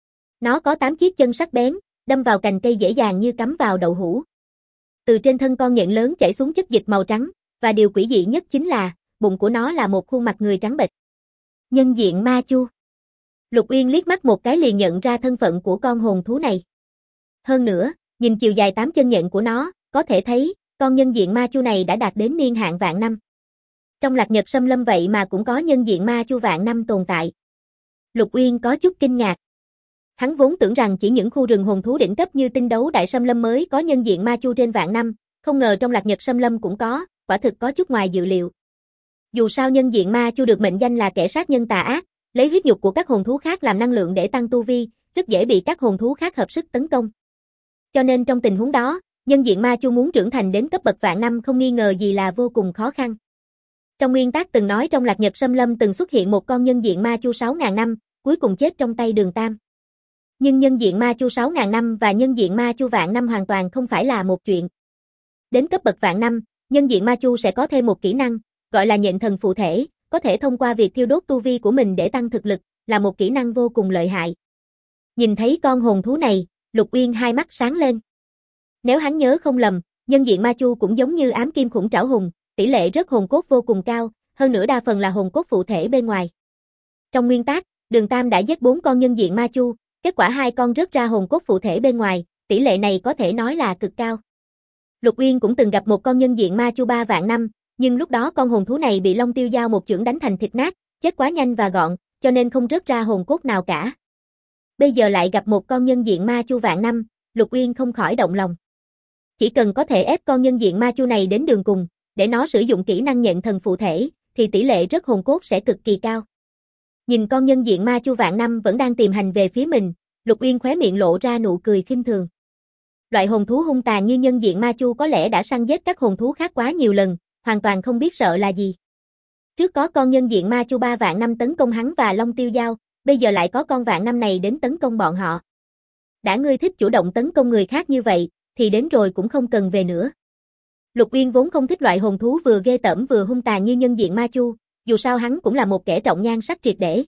Nó có 8 chiếc chân sắc bén, đâm vào cành cây dễ dàng như cắm vào đậu hũ. Từ trên thân con nhện lớn chảy xuống chất dịch màu trắng, và điều quỷ dị nhất chính là, bụng của nó là một khuôn mặt người trắng bệch. Nhân diện ma chu. Lục Uyên liếc mắt một cái liền nhận ra thân phận của con hồn thú này. Hơn nữa, nhìn chiều dài 8 chân nhện của nó, có thể thấy, con nhân diện ma chu này đã đạt đến niên hạn vạn năm. Trong Lạc Nhật Sâm Lâm vậy mà cũng có nhân diện ma chu vạn năm tồn tại. Lục Uyên có chút kinh ngạc. Hắn vốn tưởng rằng chỉ những khu rừng hồn thú đỉnh cấp như Tinh Đấu Đại Sâm Lâm mới có nhân diện ma chu trên vạn năm, không ngờ trong Lạc Nhật Sâm Lâm cũng có, quả thực có chút ngoài dự liệu. Dù sao nhân diện ma chu được mệnh danh là kẻ sát nhân tà ác, lấy huyết nhục của các hồn thú khác làm năng lượng để tăng tu vi, rất dễ bị các hồn thú khác hợp sức tấn công. Cho nên trong tình huống đó, nhân diện ma chu muốn trưởng thành đến cấp bậc vạn năm không nghi ngờ gì là vô cùng khó khăn. Trong nguyên tác từng nói trong Lạc Nhật Sâm Lâm từng xuất hiện một con nhân diện ma chu 6.000 năm, cuối cùng chết trong tay Đường Tam. Nhưng nhân diện ma chu 6.000 năm và nhân diện ma chu vạn năm hoàn toàn không phải là một chuyện. Đến cấp bậc vạn năm, nhân diện ma chu sẽ có thêm một kỹ năng, gọi là nhện thần phụ thể, có thể thông qua việc thiêu đốt tu vi của mình để tăng thực lực, là một kỹ năng vô cùng lợi hại. Nhìn thấy con hồn thú này, Lục Uyên hai mắt sáng lên. Nếu hắn nhớ không lầm, nhân diện ma chu cũng giống như ám kim khủng trảo hùng, tỷ lệ rớt hồn cốt vô cùng cao, hơn nữa đa phần là hồn cốt phụ thể bên ngoài. Trong nguyên tác, Đường Tam đã giết 4 con nhân diện ma chu, kết quả 2 con rớt ra hồn cốt phụ thể bên ngoài, tỷ lệ này có thể nói là cực cao. Lục Uyên cũng từng gặp một con nhân diện ma chu 3 vạn năm, nhưng lúc đó con hồn thú này bị Long Tiêu Dao một chưởng đánh thành thịt nát, chết quá nhanh và gọn, cho nên không rớt ra hồn cốt nào cả. Bây giờ lại gặp một con nhân diện ma chu vạn năm, Lục Uyên không khỏi động lòng. Chỉ cần có thể ép con nhân diện ma chu này đến đường cùng, để nó sử dụng kỹ năng nhện thần phụ thể, thì tỷ lệ rớt hồn cốt sẽ cực kỳ cao. Nhìn con nhân diện ma chu vạn năm vẫn đang tìm hành về phía mình, Lục Uyên khóe miệng lộ ra nụ cười khinh thường. Loại hồn thú hung tàn như nhân diện ma chu có lẽ đã săn giết các hồn thú khác quá nhiều lần, hoàn toàn không biết sợ là gì. Trước có con nhân diện ma chu 3 vạn năm tấn công hắn và Long Tiêu Dao, bây giờ lại có con vạn năm này đến tấn công bọn họ. Đã ngươi thích chủ động tấn công người khác như vậy, thì đến rồi cũng không cần về nữa. Lục Uyên vốn không thích loại hồn thú vừa ghê tởm vừa hung tàn như nhân diện ma chu, dù sao hắn cũng là một kẻ trọng nhan sắc triệt để.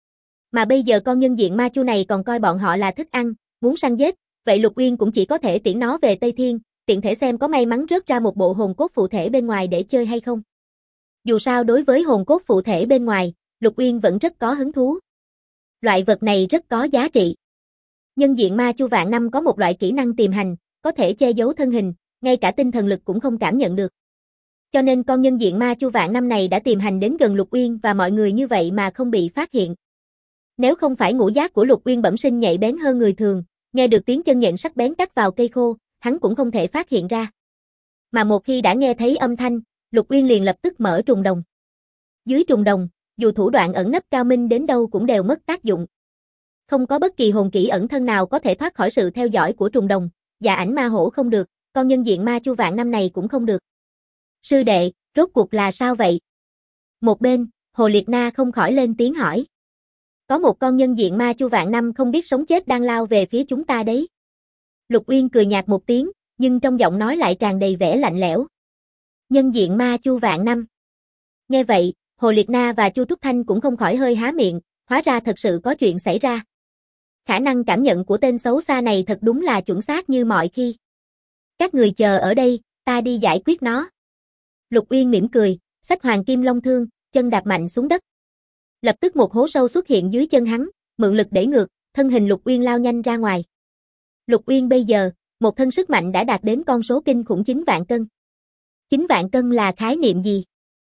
Mà bây giờ con nhân diện ma chu này còn coi bọn họ là thức ăn, muốn săn giết, vậy Lục Uyên cũng chỉ có thể tiễn nó về Tây Thiên, tiện thể xem có may mắn rớt ra một bộ hồn cốt phụ thể bên ngoài để chơi hay không. Dù sao đối với hồn cốt phụ thể bên ngoài, Lục Uyên vẫn rất có hứng thú. Loại vật này rất có giá trị. Nhân diện ma chu vạn năm có một loại kỹ năng tiềm hành, có thể che giấu thân hình, ngay cả tinh thần lực cũng không cảm nhận được. Cho nên con nhân diện ma chu vạn năm này đã tiềm hành đến gần Lục Uyên và mọi người như vậy mà không bị phát hiện. Nếu không phải ngũ giác của Lục Uyên bẩm sinh nhạy bén hơn người thường, nghe được tiếng chân nhện sắc bén cắt vào cây khô, hắn cũng không thể phát hiện ra. Mà một khi đã nghe thấy âm thanh, Lục Uyên liền lập tức mở trùng đồng. Dưới trùng đồng, dù thủ đoạn ẩn nấp cao minh đến đâu cũng đều mất tác dụng. Không có bất kỳ hồn kỹ ẩn thân nào có thể thoát khỏi sự theo dõi của trùng đồng, dạ ảnh ma hổ không được, con nhân diện ma chu vạn năm này cũng không được. Sư đệ, rốt cuộc là sao vậy? Một bên, Hồ Liệt Na không khỏi lên tiếng hỏi. Có một con nhân diện ma chu vạn năm không biết sống chết đang lao về phía chúng ta đấy. Lục Uyên cười nhạt một tiếng, nhưng trong giọng nói lại tràn đầy vẻ lạnh lẽo. Nhân diện ma chu vạn năm. Nghe vậy, Hồ Liệt Na và Chu Trúc Thanh cũng không khỏi hơi há miệng, hóa ra thật sự có chuyện xảy ra. Khả năng cảm nhận của tên xấu xa này thật đúng là chuẩn xác như mọi khi. Các người chờ ở đây, ta đi giải quyết nó. Lục Uyên mỉm cười, xách Hoàng Kim Long Thương, chân đạp mạnh xuống đất. Lập tức một hố sâu xuất hiện dưới chân hắn, mượn lực đẩy ngược, thân hình Lục Uyên lao nhanh ra ngoài. Lục Uyên bây giờ, một thân sức mạnh đã đạt đến con số kinh khủng 9 vạn cân. 9 vạn cân là khái niệm gì?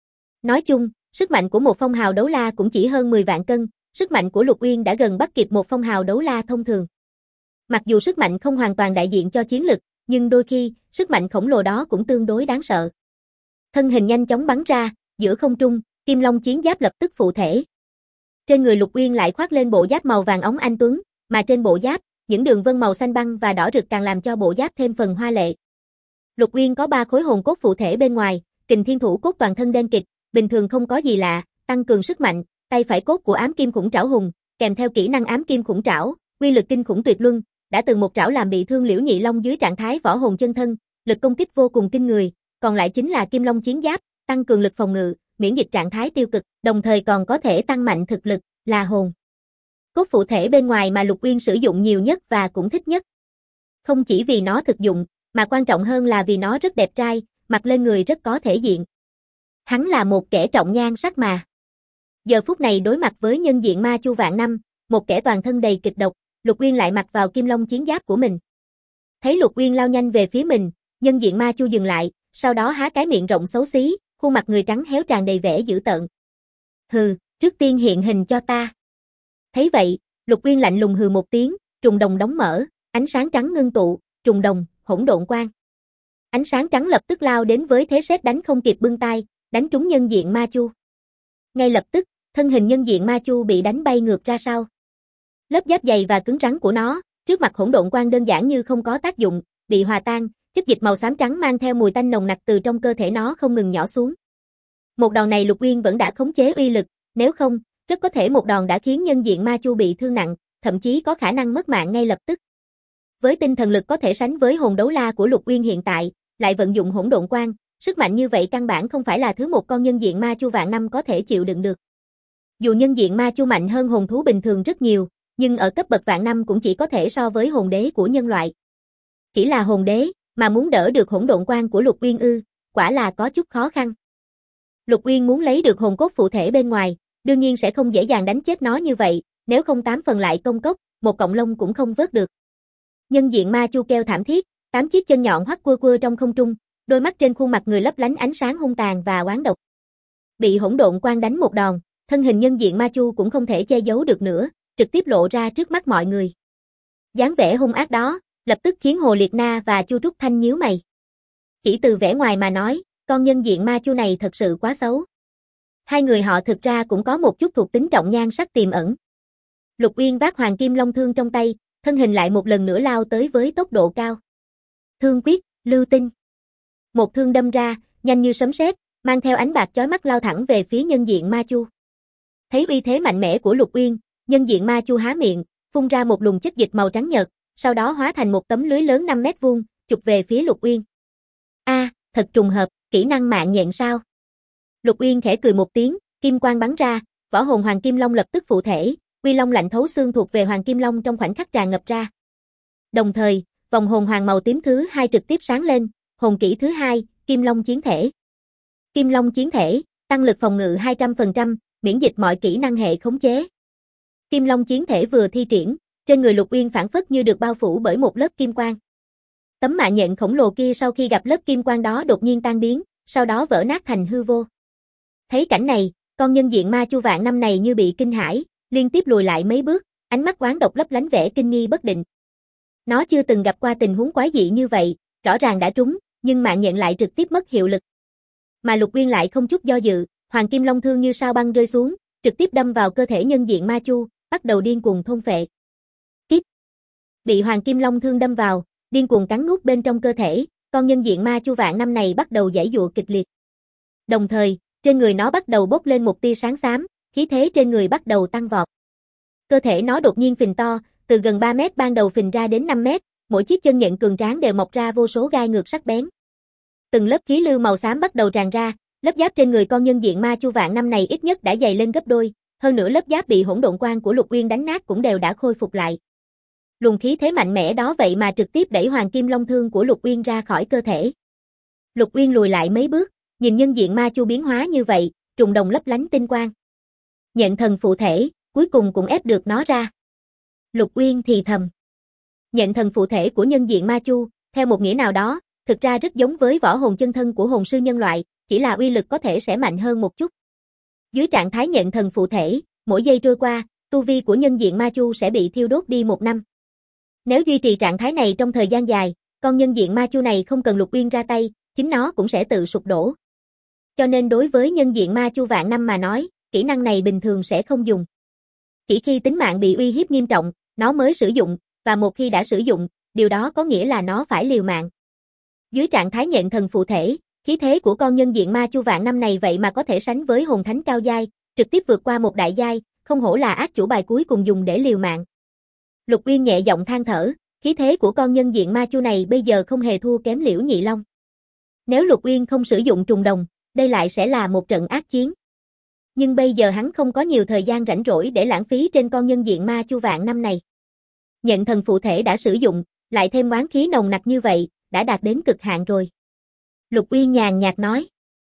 Nói chung, sức mạnh của một phong hào đấu la cũng chỉ hơn 10 vạn cân, sức mạnh của Lục Uyên đã gần bắt kịp một phong hào đấu la thông thường. Mặc dù sức mạnh không hoàn toàn đại diện cho chiến lực, nhưng đôi khi, sức mạnh khổng lồ đó cũng tương đối đáng sợ. Thân hình nhanh chóng bắn ra, giữa không trung, Kim Long chiến giáp lập tức phụ thể. Trên người Lục Uyên lại khoác lên bộ giáp màu vàng óng anh tuấn, mà trên bộ giáp, những đường vân màu xanh băng và đỏ rực càng làm cho bộ giáp thêm phần hoa lệ. Lục Uyên có 3 khối hồn cốt phụ thể bên ngoài, Kình Thiên Thủ cốt toàn thân đen kịt, bình thường không có gì lạ, tăng cường sức mạnh, tay phải cốt của Ám Kim Khủng Trảo Hùng, kèm theo kỹ năng Ám Kim Khủng Trảo, uy lực kinh khủng tuyệt luân, đã từng một trảo làm bị thương Liễu Nhị Long dưới trạng thái võ hồn chân thân, lực công kích vô cùng kinh người, còn lại chính là Kim Long chiến giáp, tăng cường lực phòng ngự, miễn dịch trạng thái tiêu cực, đồng thời còn có thể tăng mạnh thực lực, là hồn cốt phụ thể bên ngoài mà Lục Uyên sử dụng nhiều nhất và cũng thích nhất. Không chỉ vì nó thực dụng, mà quan trọng hơn là vì nó rất đẹp trai, mặc lên người rất có thể diện. Hắn là một kẻ trọng nhan sắc mà. Giờ phút này đối mặt với nhân diện ma chu vạn năm, một kẻ toàn thân đầy kịch độc, Lục Uyên lại mặc vào Kim Long chiến giáp của mình. Thấy Lục Uyên lao nhanh về phía mình, nhân diện ma chu dừng lại, sau đó há cái miệng rộng xấu xí, khuôn mặt người trắng héo tràn đầy vẻ dữ tợn. Hừ, trước tiên hiện hình cho ta. Thấy vậy, Lục Uyên lạnh lùng hừ một tiếng, trùng đồng đóng mở, ánh sáng trắng ngưng tụ, trùng đồng, hỗn độn quang. Ánh sáng trắng lập tức lao đến với thế sét đánh không kịp bưng tay, đánh trúng nhân diện ma chu. Ngay lập tức, thân hình nhân diện ma chu bị đánh bay ngược ra sau. Lớp giáp dày và cứng rắn của nó, trước mặt hỗn độn quang đơn giản như không có tác dụng, bị hòa tan, chất dịch màu xám trắng mang theo mùi tanh nồng nặc từ trong cơ thể nó không ngừng nhỏ xuống. Một đòn này Lục Uyên vẫn đã khống chế uy lực, nếu không, rất có thể một đòn đã khiến nhân diện ma chu bị thương nặng, thậm chí có khả năng mất mạng ngay lập tức. Với tinh thần lực có thể sánh với hồn đấu la của Lục Uyên hiện tại, lại vận dụng hỗn độn quang, sức mạnh như vậy căn bản không phải là thứ một con nhân diện ma chu vạn năm có thể chịu đựng được. Dù nhân diện ma chu mạnh hơn hồn thú bình thường rất nhiều, nhưng ở cấp bậc vạn năm cũng chỉ có thể so với hồn đế của nhân loại. Chỉ là hồn đế, mà muốn đỡ được hỗn độn quang của Lục Uyên quả là có chút khó khăn. Lục Uyên muốn lấy được hồn cốt phụ thể bên ngoài, đương nhiên sẽ không dễ dàng đánh chết nó như vậy, nếu không 8 phần lại công cốc, một cọng lông cũng không vớt được. Nhân diện ma chu kêu thảm thiết, 8 chiếc chân nhọn hoắt quơ quơ trong không trung, đôi mắt trên khuôn mặt người lấp lánh ánh sáng hung tàn và oán độc. Bị hỗn độn quang đánh một đòn, thân hình nhân diện ma chu cũng không thể che giấu được nữa, trực tiếp lộ ra trước mắt mọi người. Dáng vẻ hung ác đó, lập tức khiến Hồ Liệt Na và Chu Trúc Thanh nhíu mày. Chỉ từ vẻ ngoài mà nói, con nhân diện ma chu này thật sự quá xấu. Hai người họ thực ra cũng có một chút thuộc tính trọng nhan sắc tiềm ẩn. Lục Uyên vác Hoàng Kim Long Thương trong tay, thân hình lại một lần nữa lao tới với tốc độ cao. Thương quyết, lưu tinh. Một thương đâm ra, nhanh như sấm sét, mang theo ánh bạc chói mắt lao thẳng về phía nhân diện ma chu. Thấy uy thế mạnh mẽ của Lục Uyên, nhân diện ma chu há miệng, phun ra một luồng chất dịch màu trắng nhợt, sau đó hóa thành một tấm lưới lớn 5 mét vuông, chụp về phía Lục Uyên. Thật trùng hợp, kỹ năng mạng nhện sao? Lục Uyên khẽ cười một tiếng, Kim quang bắn ra, võ hồn Hoàng Kim Long lập tức phụ thể, uy long lạnh thấu xương thuộc về Hoàng Kim Long trong khoảnh khắc tràn ngập ra. Đồng thời, vòng hồn hoàng màu tím thứ 2 trực tiếp sáng lên, hồn kỹ thứ 2, Kim Long chiến thể. Kim Long chiến thể, tăng lực phòng ngự 200%, miễn dịch mọi kỹ năng hệ khống chế. Kim Long chiến thể vừa thi triển, trên người Lục Uyên phảng phất như được bao phủ bởi một lớp kim quang. Tấm mạng nhện khổng lồ kia sau khi gặp lớp kim quang đó đột nhiên tan biến, sau đó vỡ nát thành hư vô. Thấy cảnh này, con nhân diện ma chu vạn năm này như bị kinh hãi, liên tiếp lùi lại mấy bước, ánh mắt oán độc lấp lánh vẻ kinh nghi bất định. Nó chưa từng gặp qua tình huống quái dị như vậy, rõ ràng đã trúng, nhưng mạng nhện lại trực tiếp mất hiệu lực. Mà Lục Uyên lại không chút do dự, Hoàng Kim Long thương như sao băng rơi xuống, trực tiếp đâm vào cơ thể nhân diện ma chu, bắt đầu điên cuồng thôn phệ. Tiếp. Bị Hoàng Kim Long thương đâm vào, điên cuồng cắn nuốt bên trong cơ thể, con nhân diện ma chu vạn năm này bắt đầu giãy giụa kịch liệt. Đồng thời, trên người nó bắt đầu bốc lên một tia sáng xám, khí thế trên người bắt đầu tăng vọt. Cơ thể nó đột nhiên phình to, từ gần 3 mét ban đầu phình ra đến 5 mét, mỗi chiếc chân nhện cường tráng đều mọc ra vô số gai ngược sắc bén. Từng lớp khí lưu màu xám bắt đầu tràn ra, lớp giáp trên người con nhân diện ma chu vạn năm này ít nhất đã dày lên gấp đôi, hơn nữa lớp giáp bị hỗn độn quang của Lục Uyên đánh nát cũng đều đã khôi phục lại. Luồng khí thế mạnh mẽ đó vậy mà trực tiếp đẩy Hoàng Kim Long thương của Lục Uyên ra khỏi cơ thể. Lục Uyên lùi lại mấy bước, nhìn nhân diện ma chu biến hóa như vậy, trùng đồng lấp lánh tinh quang. Nhện thần phụ thể, cuối cùng cũng ép được nó ra. Lục Uyên thì thầm. Nhện thần phụ thể của nhân diện ma chu, theo một nghĩa nào đó, thực ra rất giống với võ hồn chân thân của hồn sư nhân loại, chỉ là uy lực có thể sẽ mạnh hơn một chút. Dưới trạng thái nhện thần phụ thể, mỗi giây trôi qua, tu vi của nhân diện ma chu sẽ bị thiêu đốt đi 1 năm. Nếu duy trì trạng thái này trong thời gian dài, con nhân diện ma chu này không cần Lục Uyên ra tay, chính nó cũng sẽ tự sụp đổ. Cho nên đối với nhân diện ma chu vạn năm mà nói, kỹ năng này bình thường sẽ không dùng. Chỉ khi tính mạng bị uy hiếp nghiêm trọng, nó mới sử dụng, và một khi đã sử dụng, điều đó có nghĩa là nó phải liều mạng. Dưới trạng thái nhện thần phụ thể, khí thế của con nhân diện ma chu vạn năm này vậy mà có thể sánh với hồn thánh cao giai, trực tiếp vượt qua một đại giai, không hổ là ác chủ bài cuối cùng dùng để liều mạng. Lục Uyên nhẹ giọng than thở, khí thế của con nhân diện ma chu này bây giờ không hề thua kém Liễu Nhị Long. Nếu Lục Uyên không sử dụng trùng đồng, đây lại sẽ là một trận ác chiến. Nhưng bây giờ hắn không có nhiều thời gian rảnh rỗi để lãng phí trên con nhân diện ma chu vạn năm này. Nhện thần phụ thể đã sử dụng, lại thêm oán khí nồng nặc như vậy, đã đạt đến cực hạn rồi. Lục Uyên nhàn nhạt nói.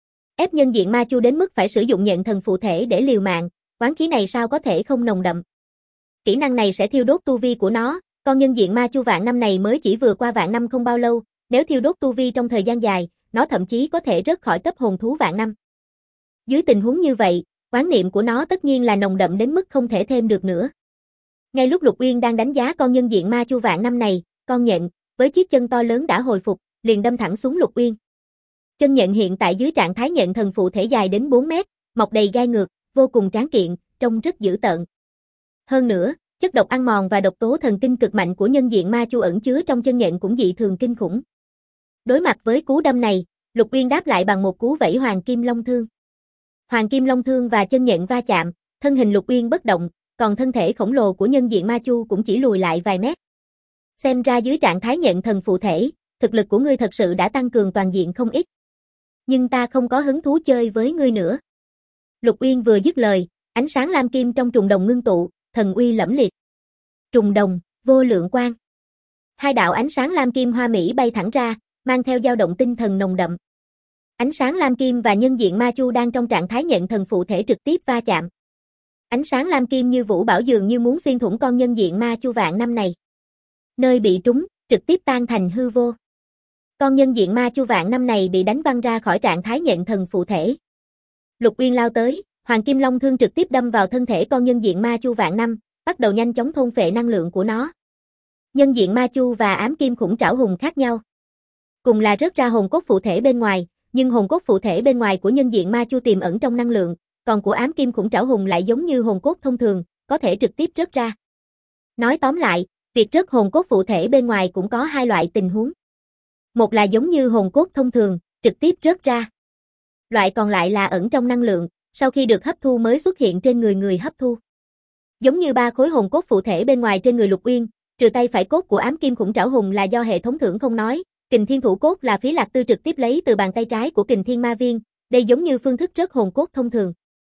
Ép nhân diện ma chu đến mức phải sử dụng nhện thần phụ thể để liều mạng, oán khí này sao có thể không nồng đậm. Kỹ năng này sẽ thiêu đốt tu vi của nó, con nhân diện ma chu vạn năm này mới chỉ vừa qua vạn năm không bao lâu, nếu thiêu đốt tu vi trong thời gian dài, nó thậm chí có thể rớt khỏi cấp hồn thú vạn năm. Dưới tình huống như vậy, oán niệm của nó tất nhiên là nồng đậm đến mức không thể thêm được nữa. Ngay lúc Lục Uyên đang đánh giá con nhân diện ma chu vạn năm này, con nhện, với chiếc chân to lớn đã hồi phục, liền đâm thẳng xuống Lục Uyên. Chân nhện hiện tại dưới trạng thái nhện thần phụ thể dài đến 4 mét, mọc đầy gai ngược, vô cùng tráng kiện, trông rất dữ tợn. Hơn nữa, chất độc ăn mòn và độc tố thần kinh cực mạnh của nhân diện ma chu ẩn chứa trong chân nhện cũng dị thường kinh khủng. Đối mặt với cú đâm này, Lục Uyên đáp lại bằng một cú vẫy Hoàng Kim Long thương. Hoàng Kim Long thương và chân nhện va chạm, thân hình Lục Uyên bất động, còn thân thể khổng lồ của nhân diện ma chu cũng chỉ lùi lại vài mét. Xem ra dưới trạng thái nhện thần phụ thể, thực lực của ngươi thật sự đã tăng cường toàn diện không ít. Nhưng ta không có hứng thú chơi với ngươi nữa. Lục Uyên vừa dứt lời, ánh sáng lam kim trong trùng đồng ngưng tụ, thần uy lẫm liệt. Trùng đồng, vô lượng quang. Hai đạo ánh sáng lam kim hoa mỹ bay thẳng ra, mang theo dao động tinh thần nồng đậm. Ánh sáng lam kim và nhân diện ma chu đang trong trạng thái nhện thần phụ thể trực tiếp va chạm. Ánh sáng lam kim như vũ bão dường như muốn xuyên thủng con nhân diện ma chu vạn năm này. Nơi bị trúng, trực tiếp tan thành hư vô. Con nhân diện ma chu vạn năm này bị đánh văng ra khỏi trạng thái nhện thần phụ thể. Lục Uyên lao tới, Hoàng Kim Long thương trực tiếp đâm vào thân thể con nhân diện ma chu vạn năm, bắt đầu nhanh chóng thôn phệ năng lượng của nó. Nhân diện ma chu và ám kim khủng trảo hùng khác nhau. Cùng là rớt ra hồn cốt phụ thể bên ngoài, nhưng hồn cốt phụ thể bên ngoài của nhân diện ma chu tiềm ẩn trong năng lượng, còn của ám kim khủng trảo hùng lại giống như hồn cốt thông thường, có thể trực tiếp rớt ra. Nói tóm lại, việc rớt hồn cốt phụ thể bên ngoài cũng có hai loại tình huống. Một là giống như hồn cốt thông thường, trực tiếp rớt ra. Loại còn lại là ẩn trong năng lượng, sau khi được hấp thu mới xuất hiện trên người người hấp thu. Giống như 3 khối hồn cốt phụ thể bên ngoài trên người Lục Uyên, trừ tay phải cốt của ám kim khủng trảo hùng là do hệ thống thưởng không nói, Kình Thiên Thủ cốt là Phí Lạc Tư trực tiếp lấy từ bàn tay trái của Kình Thiên Ma Viên, đây giống như phương thức rớt hồn cốt thông thường.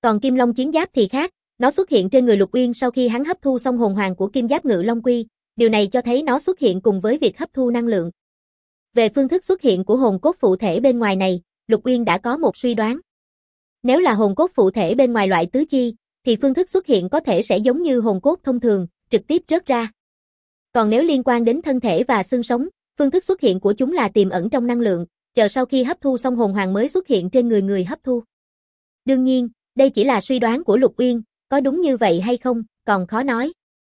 Còn Kim Long chiến giáp thì khác, nó xuất hiện trên người Lục Uyên sau khi hắn hấp thu xong hồn hoàng của Kim Giáp Ngự Long Quy, điều này cho thấy nó xuất hiện cùng với việc hấp thu năng lượng. Về phương thức xuất hiện của hồn cốt phụ thể bên ngoài này, Lục Uyên đã có một suy đoán. Nếu là hồn cốt phụ thể bên ngoài loại tứ chi, thì phương thức xuất hiện có thể sẽ giống như hồn cốt thông thường, trực tiếp rớt ra. Còn nếu liên quan đến thân thể và xương sống, phương thức xuất hiện của chúng là tiềm ẩn trong năng lượng, chờ sau khi hấp thu xong hồn hoàng mới xuất hiện trên người người hấp thu. Đương nhiên, đây chỉ là suy đoán của Lục Uyên, có đúng như vậy hay không, còn khó nói.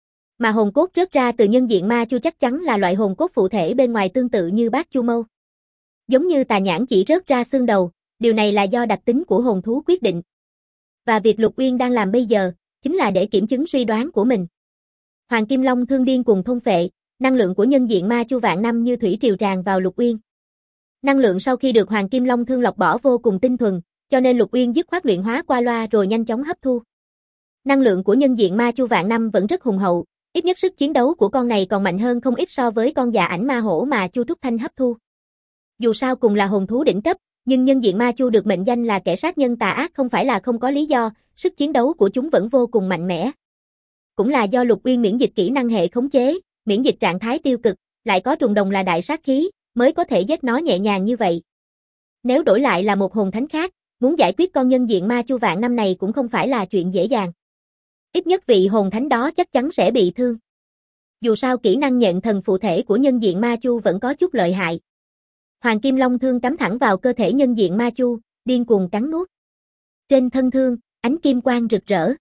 Mà hồn cốt rớt ra từ nhân diện ma chu chắc chắn là loại hồn cốt phụ thể bên ngoài tương tự như bát chu mâu. Giống như tà nhãn chỉ rớt ra xương đầu, điều này là do đặc tính của hồn thú quyết định. Và việc Lục Uyên đang làm bây giờ, chính là để kiểm chứng suy đoán của mình. Hoàng Kim Long thương điên cùng thôn phệ, năng lượng của nhân diện ma chu vạn năm như thủy triều tràn vào Lục Uyên. Năng lượng sau khi được Hoàng Kim Long thương lọc bỏ vô cùng tinh thuần, cho nên Lục Uyên dứt khoát luyện hóa qua loa rồi nhanh chóng hấp thu. Năng lượng của nhân diện ma chu vạn năm vẫn rất hùng hậu, ít nhất sức chiến đấu của con này còn mạnh hơn không ít so với con dạ ảnh ma hổ mà Chu Trúc Thanh hấp thu. Dù sao cùng là hồn thú đỉnh cấp, nhưng nhân diện ma chu được mệnh danh là kẻ sát nhân tà ác không phải là không có lý do, sức chiến đấu của chúng vẫn vô cùng mạnh mẽ. Cũng là do Lục Uyên miễn dịch kỹ năng hệ khống chế, miễn dịch trạng thái tiêu cực, lại có trùng đồng là đại sát khí, mới có thể giết nó nhẹ nhàng như vậy. Nếu đổi lại là một hồn thánh khác, muốn giải quyết con nhân diện ma chu vạn năm này cũng không phải là chuyện dễ dàng. Ít nhất vị hồn thánh đó chắc chắn sẽ bị thương. Dù sao kỹ năng nhận thần phụ thể của nhân diện ma chu vẫn có chút lợi hại. Hoàng Kim Long thương cắm thẳng vào cơ thể nhân diện ma chu, điên cuồng cắn nuốt. Trên thân thương, ánh kim quang rực rỡ.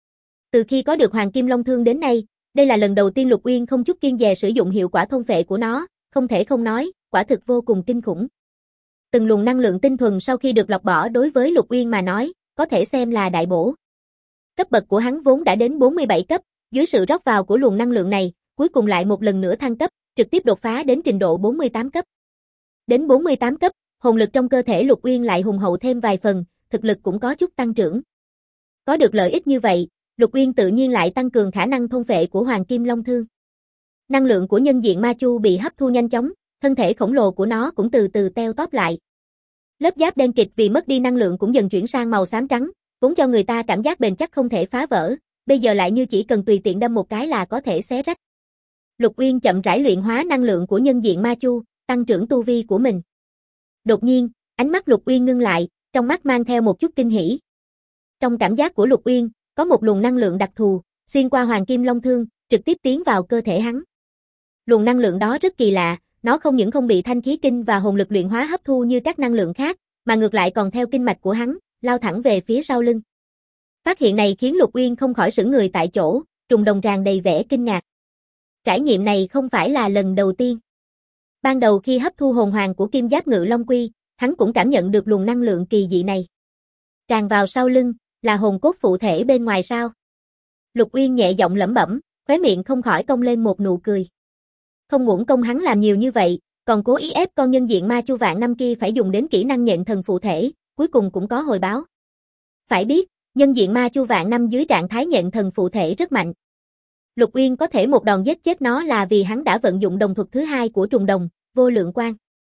Từ khi có được Hoàng Kim Long thương đến nay, đây là lần đầu tiên Lục Uyên không chút kiêng dè sử dụng hiệu quả thôn phệ của nó, không thể không nói, quả thực vô cùng kinh khủng. Từng luồng năng lượng tinh thuần sau khi được lọc bỏ đối với Lục Uyên mà nói, có thể xem là đại bổ. Cấp bậc của hắn vốn đã đến 47 cấp, dưới sự rót vào của luồng năng lượng này, cuối cùng lại một lần nữa thăng cấp, trực tiếp đột phá đến trình độ 48 cấp. Đến 48 cấp, hồn lực trong cơ thể Lục Uyên lại hùng hậu thêm vài phần, thực lực cũng có chút tăng trưởng. Có được lợi ích như vậy, Lục Uyên tự nhiên lại tăng cường khả năng thôn phệ của Hoàng Kim Long thương. Năng lượng của nhân diện ma chu bị hấp thu nhanh chóng, thân thể khổng lồ của nó cũng từ từ teo tóp lại. Lớp giáp đen kịt vì mất đi năng lượng cũng dần chuyển sang màu xám trắng, vốn cho người ta cảm giác bền chắc không thể phá vỡ, bây giờ lại như chỉ cần tùy tiện đâm một cái là có thể xé rách. Lục Uyên chậm rãi luyện hóa năng lượng của nhân diện ma chu, tăng trưởng tu vi của mình. Đột nhiên, ánh mắt Lục Uyên ngưng lại, trong mắt mang theo một chút kinh hỉ. Trong cảm giác của Lục Uyên, có một luồng năng lượng đặc thù, xuyên qua Hoàng Kim Long thương, trực tiếp tiến vào cơ thể hắn. Luồng năng lượng đó rất kỳ lạ, nó không những không bị thanh khí kinh và hồn lực luyện hóa hấp thu như các năng lượng khác, mà ngược lại còn theo kinh mạch của hắn, lao thẳng về phía sau lưng. Phát hiện này khiến Lục Uyên không khỏi sững người tại chỗ, trùng đồng tràn đầy vẻ kinh ngạc. Trải nghiệm này không phải là lần đầu tiên. Ban đầu khi hấp thu hồn hoàng của Kim Giáp Ngự Long Quy, hắn cũng cảm nhận được luồng năng lượng kỳ dị này. Tràn vào sau lưng, là hồn cốt phụ thể bên ngoài sao? Lục Uyên nhẹ giọng lẩm bẩm, khóe miệng không khỏi cong lên một nụ cười. Không uổng công hắn làm nhiều như vậy, còn cố ý ép con nhân diện ma chu vạn năm kia phải dùng đến kỹ năng nhận thần phụ thể, cuối cùng cũng có hồi báo. Phải biết, nhân diện ma chu vạn năm dưới trạng thái nhận thần phụ thể rất mạnh. Lục Uyên có thể một đòn giết chết nó là vì hắn đã vận dụng đồng thuật thứ hai của trùng đồng, vô lượng quang.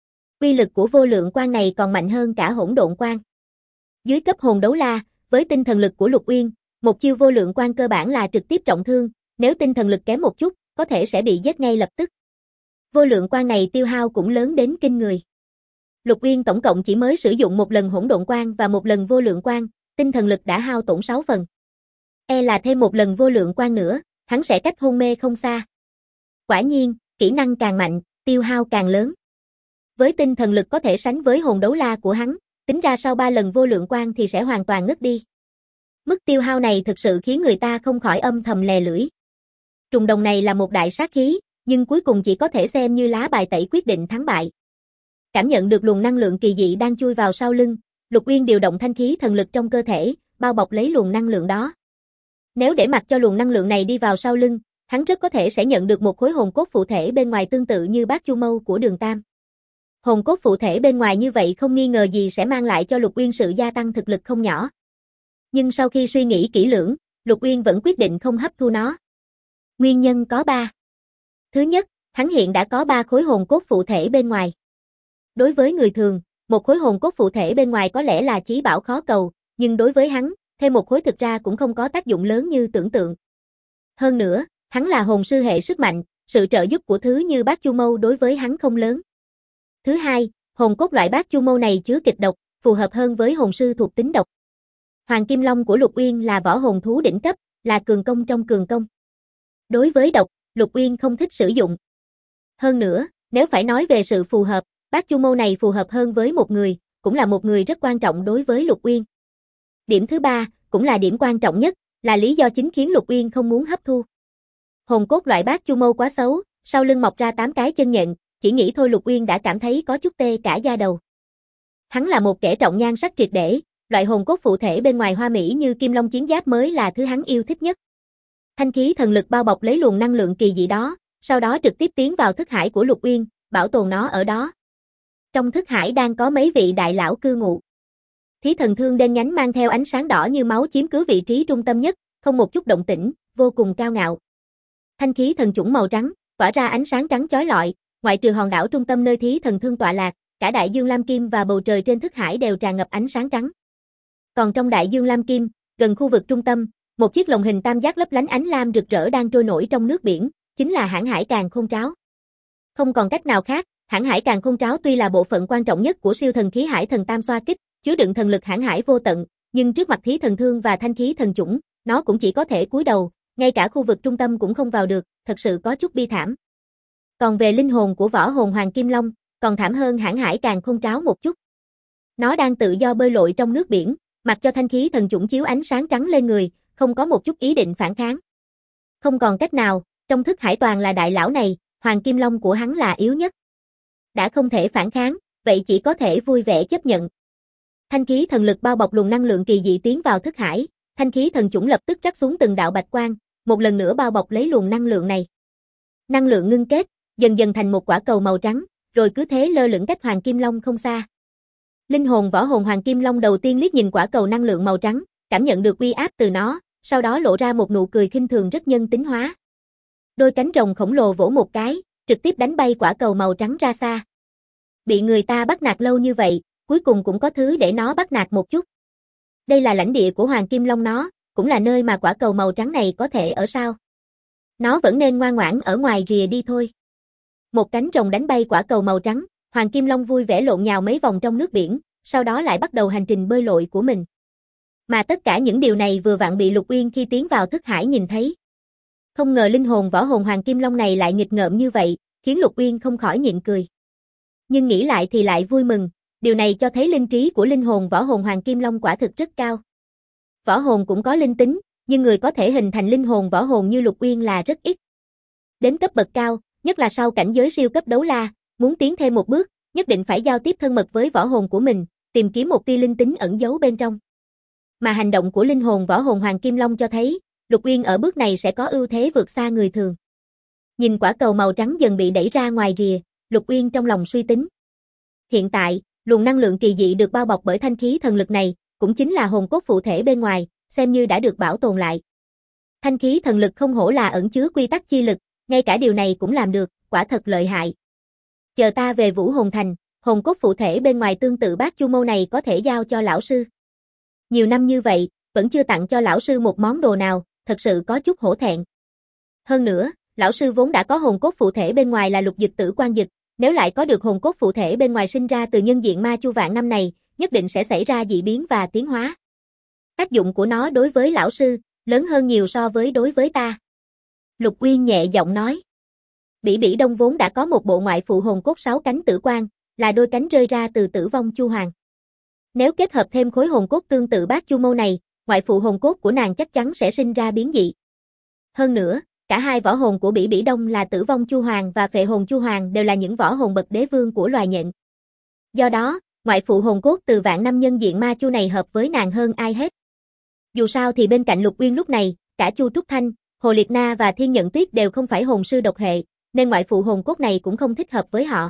Uy lực của vô lượng quang này còn mạnh hơn cả hỗn độn quang. Dưới cấp hồn đấu la, với tinh thần lực của Lục Uyên, một chiêu vô lượng quang cơ bản là trực tiếp trọng thương, nếu tinh thần lực kém một chút, có thể sẽ bị giết ngay lập tức. Vô lượng quang này tiêu hao cũng lớn đến kinh người. Lục Uyên tổng cộng chỉ mới sử dụng một lần hỗn độn quang và một lần vô lượng quang, tinh thần lực đã hao tổn 6 phần. Là thêm một lần vô lượng quang nữa, hắn sẽ cách hôn mê không xa. Quả nhiên, kỹ năng càng mạnh, tiêu hao càng lớn. Với tinh thần lực có thể sánh với hồn đấu la của hắn, tính ra sau 3 lần vô lượng quang thì sẽ hoàn toàn ngất đi. Mức tiêu hao này thực sự khiến người ta không khỏi âm thầm lè lưỡi. Trùng đồng này là một đại sát khí, nhưng cuối cùng chỉ có thể xem như lá bài tẩy quyết định thắng bại. Cảm nhận được luồng năng lượng kỳ dị đang chui vào sau lưng, Lục Uyên điều động thanh khí thần lực trong cơ thể, bao bọc lấy luồng năng lượng đó. Nếu để mặc cho luồng năng lượng này đi vào sau lưng, hắn rất có thể sẽ nhận được một khối hồn cốt phụ thể bên ngoài tương tự như bát chu mâu của Đường Tam. Hồn cốt phụ thể bên ngoài như vậy không nghi ngờ gì sẽ mang lại cho Lục Uyên sự gia tăng thực lực không nhỏ. Nhưng sau khi suy nghĩ kỹ lưỡng, Lục Uyên vẫn quyết định không hấp thu nó. Nguyên nhân có 3. Thứ nhất, hắn hiện đã có 3 khối hồn cốt phụ thể bên ngoài. Đối với người thường, một khối hồn cốt phụ thể bên ngoài có lẽ là chí bảo khó cầu, nhưng đối với hắn, thêm một khối thực ra cũng không có tác dụng lớn như tưởng tượng. Hơn nữa, hắn là hồn sư hệ sức mạnh, sự trợ giúp của thứ như bát chu mâu đối với hắn không lớn. Thứ hai, hồn cốt loại bát chu mâu này chứa kịch độc, phù hợp hơn với hồn sư thuộc tính độc. Hoàng Kim Long của Lục Uyên là võ hồn thú đỉnh cấp, là cường công trong cường công. Đối với độc, Lục Uyên không thích sử dụng. Hơn nữa, nếu phải nói về sự phù hợp, bát chu mâu này phù hợp hơn với một người, cũng là một người rất quan trọng đối với Lục Uyên. Điểm thứ ba, cũng là điểm quan trọng nhất, là lý do chính khiến Lục Uyên không muốn hấp thu. Hồn cốt loại bát chu mâu quá xấu, sau lưng mọc ra 8 cái chân nhện, chỉ nghĩ thôi Lục Uyên đã cảm thấy có chút tê cả da đầu. Hắn là một kẻ trọng nhan sắc triệt để, loại hồn cốt phụ thể bên ngoài hoa mỹ như kim long chiến giáp mới là thứ hắn yêu thích nhất. Thanh khí thần lực bao bọc lấy luồng năng lượng kỳ dị đó, sau đó trực tiếp tiến vào thức hải của Lục Uyên, bảo tồn nó ở đó. Trong thức hải đang có mấy vị đại lão cư ngụ. Thí thần thương đen nhánh mang theo ánh sáng đỏ như máu chiếm cứ vị trí trung tâm nhất, không một chút động tĩnh, vô cùng cao ngạo. Thanh khí thần chủng màu trắng, tỏa ra ánh sáng trắng chói lọi, ngoại trừ hòn đảo trung tâm nơi thí thần thương tọa lạc, cả đại dương lam kim và bầu trời trên thức hải đều tràn ngập ánh sáng trắng. Còn trong đại dương lam kim, gần khu vực trung tâm, một chiếc lồng hình tam giác lấp lánh ánh lam rực rỡ đang trôi nổi trong nước biển, chính là hãn hải càn khôn tráo. Không còn cách nào khác, hãn hải càn khôn tráo tuy là bộ phận quan trọng nhất của siêu thần khí hải thần tam xoa kích, chứa đựng thần lực hãn hải vô tận, nhưng trước mặt thí thần thương và thanh khí thần chủng, nó cũng chỉ có thể cúi đầu, ngay cả khu vực trung tâm cũng không vào được, thật sự có chút bi thảm. Còn về linh hồn của võ hồn Hoàng Kim Long, còn thảm hơn hãn hải càn khôn tráo một chút. Nó đang tự do bơi lội trong nước biển, mặc cho thanh khí thần chủng chiếu ánh sáng trắng lên người, không có một chút ý định phản kháng. Không còn cách nào, trong thức hải toàn là đại lão này, Hoàng Kim Long của hắn là yếu nhất. Đã không thể phản kháng, vậy chỉ có thể vui vẻ chấp nhận. Thanh khí thần lực bao bọc luồng năng lượng kỳ dị tiến vào thức hải, thanh khí thần chủng lập tức rắc xuống từng đạo bạch quang, một lần nữa bao bọc lấy luồng năng lượng này. Năng lượng ngưng kết, dần dần thành một quả cầu màu trắng, rồi cứ thế lơ lửng cách Hoàng Kim Long không xa. Linh hồn võ hồn Hoàng Kim Long đầu tiên liếc nhìn quả cầu năng lượng màu trắng, cảm nhận được uy áp từ nó, sau đó lộ ra một nụ cười khinh thường rất nhân tính hóa. Đôi cánh rồng khổng lồ vỗ một cái, trực tiếp đánh bay quả cầu màu trắng ra xa. Bị người ta bắt nạt lâu như vậy, cuối cùng cũng có thứ để nó bắt nạt một chút. Đây là lãnh địa của Hoàng Kim Long nó, cũng là nơi mà quả cầu màu trắng này có thể ở sao. Nó vẫn nên ngoan ngoãn ở ngoài rìa đi thôi. Một cánh rồng đánh bay quả cầu màu trắng, Hoàng Kim Long vui vẻ lộn nhào mấy vòng trong nước biển, sau đó lại bắt đầu hành trình bơi lội của mình. Mà tất cả những điều này vừa vặn bị Lục Uyên khi tiến vào thức hải nhìn thấy. Không ngờ linh hồn võ hồn Hoàng Kim Long này lại nghịch ngợm như vậy, khiến Lục Uyên không khỏi nhịn cười. Nhưng nghĩ lại thì lại vui mừng, điều này cho thấy linh trí của linh hồn võ hồn Hoàng Kim Long quả thực rất cao. Võ hồn cũng có linh tính, nhưng người có thể hình thành linh hồn võ hồn như Lục Uyên là rất ít. Đến cấp bậc cao, nhất là sau cảnh giới siêu cấp đấu la, muốn tiến thêm một bước, nhất định phải giao tiếp thân mật với võ hồn của mình, tìm kiếm một tia linh tính ẩn giấu bên trong. Mà hành động của linh hồn võ hồn Hoàng Kim Long cho thấy, Lục Uyên ở bước này sẽ có ưu thế vượt xa người thường. Nhìn quả cầu màu trắng dần bị đẩy ra ngoài rìa, Lục Uyên trong lòng suy tính. Hiện tại, luồng năng lượng kỳ dị được bao bọc bởi thanh khí thần lực này, cũng chính là hồn cốt phụ thể bên ngoài, xem như đã được bảo tồn lại. Thanh khí thần lực không hổ là ẩn chứa quy tắc chi lực, ngay cả điều này cũng làm được, quả thật lợi hại. Chờ ta về Vũ Hồn Thành, hồn cốt phụ thể bên ngoài tương tự bát chu mâu này có thể giao cho lão sư. Nhiều năm như vậy, vẫn chưa tặng cho lão sư một món đồ nào, thật sự có chút hổ thẹn. Hơn nữa, lão sư vốn đã có hồn cốt phụ thể bên ngoài là Lục Dịch Tử Quan Dực, nếu lại có được hồn cốt phụ thể bên ngoài sinh ra từ nhân diện ma chu vạn năm này, nhất định sẽ xảy ra dị biến và tiến hóa. Tác dụng của nó đối với lão sư, lớn hơn nhiều so với đối với ta. Lục Uyên nhẹ giọng nói. Bỉ Bỉ Đông vốn đã có một bộ ngoại phụ hồn cốt 6 cánh tử quan, là đôi cánh rơi ra từ Tử Vong Chu Hoàng. Nếu kết hợp thêm khối hồn cốt tương tự bát chu mâu này, ngoại phụ hồn cốt của nàng chắc chắn sẽ sinh ra biến dị. Hơn nữa, cả hai võ hồn của Bỉ Bỉ Đông là Tử Vong Chu Hoàng và Phệ Hồn Chu Hoàng đều là những võ hồn bậc đế vương của loài nhện. Do đó, ngoại phụ hồn cốt từ vạn năm nhân diện ma chu này hợp với nàng hơn ai hết. Dù sao thì bên cạnh Lục Uyên lúc này, cả Chu Trúc Thanh, Hồ Liệt Na và Thiên Nhận Tuyết đều không phải hồn sư độc hệ, nên ngoại phụ hồn cốt này cũng không thích hợp với họ.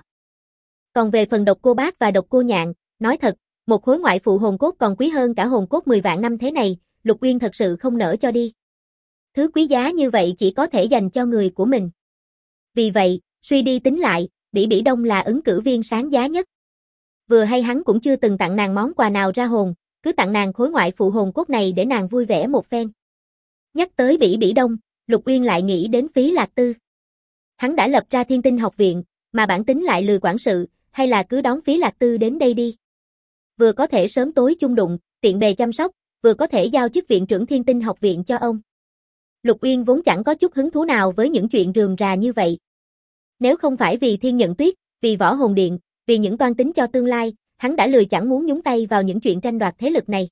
Còn về phần Độc Cô Bác và Độc Cô Nhạn, nói thật, một khối ngoại phụ hồn cốt còn quý hơn cả hồn cốt 10 vạn năm thế này, Lục Uyên thật sự không nỡ cho đi. Thứ quý giá như vậy chỉ có thể dành cho người của mình. Vì vậy, suy đi tính lại, Bỉ Bỉ Đông là ứng cử viên sáng giá nhất. Vừa hay hắn cũng chưa từng tặng nàng món quà nào ra hồn, cứ tặng nàng khối ngoại phụ hồn cốt này để nàng vui vẻ một phen. Nhắc tới Bỉ Bỉ Đông, Lục Uyên lại nghĩ đến Phí Lạc Tư. Hắn đã lập ra Thiên Tinh học viện, mà bản tính lại lười quản sự, hay là cứ đón Phí Lạc Tư đến đây đi. Vừa có thể sớm tối chung đụng, tiện bề chăm sóc, vừa có thể giao chức viện trưởng Thiên Tinh học viện cho ông. Lục Uyên vốn chẳng có chút hứng thú nào với những chuyện rườm rà như vậy. Nếu không phải vì Thiên Nhận Tuyết, vì Võ Hồn Điện, vì những toan tính cho tương lai, hắn đã lười chẳng muốn nhúng tay vào những chuyện tranh đoạt thế lực này.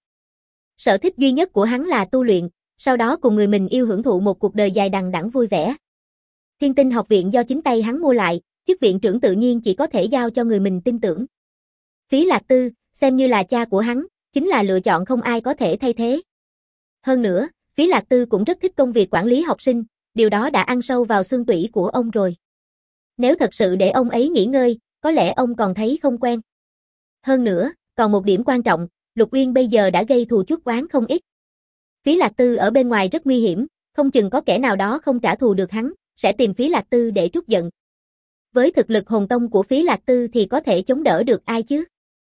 Sở thích duy nhất của hắn là tu luyện, sau đó cùng người mình yêu hưởng thụ một cuộc đời dài đằng đẵng vui vẻ. Thiên Tinh học viện do chính tay hắn mua lại, chức viện trưởng tự nhiên chỉ có thể giao cho người mình tin tưởng. Phí Lạc Tư, xem như là cha của hắn, chính là lựa chọn không ai có thể thay thế. Hơn nữa, Phí Lạc Tư cũng rất thích công việc quản lý học sinh, điều đó đã ăn sâu vào xương tủy của ông rồi. Nếu thật sự để ông ấy nghỉ ngơi, có lẽ ông còn thấy không quen. Hơn nữa, còn một điểm quan trọng, Lục Uyên bây giờ đã gây thù chuốc oán không ít. Phí Lạc Tư ở bên ngoài rất nguy hiểm, không chừng có kẻ nào đó không trả thù được hắn, sẽ tìm Phí Lạc Tư để trút giận. Với thực lực hồn tông của Phí Lạc Tư thì có thể chống đỡ được ai chứ?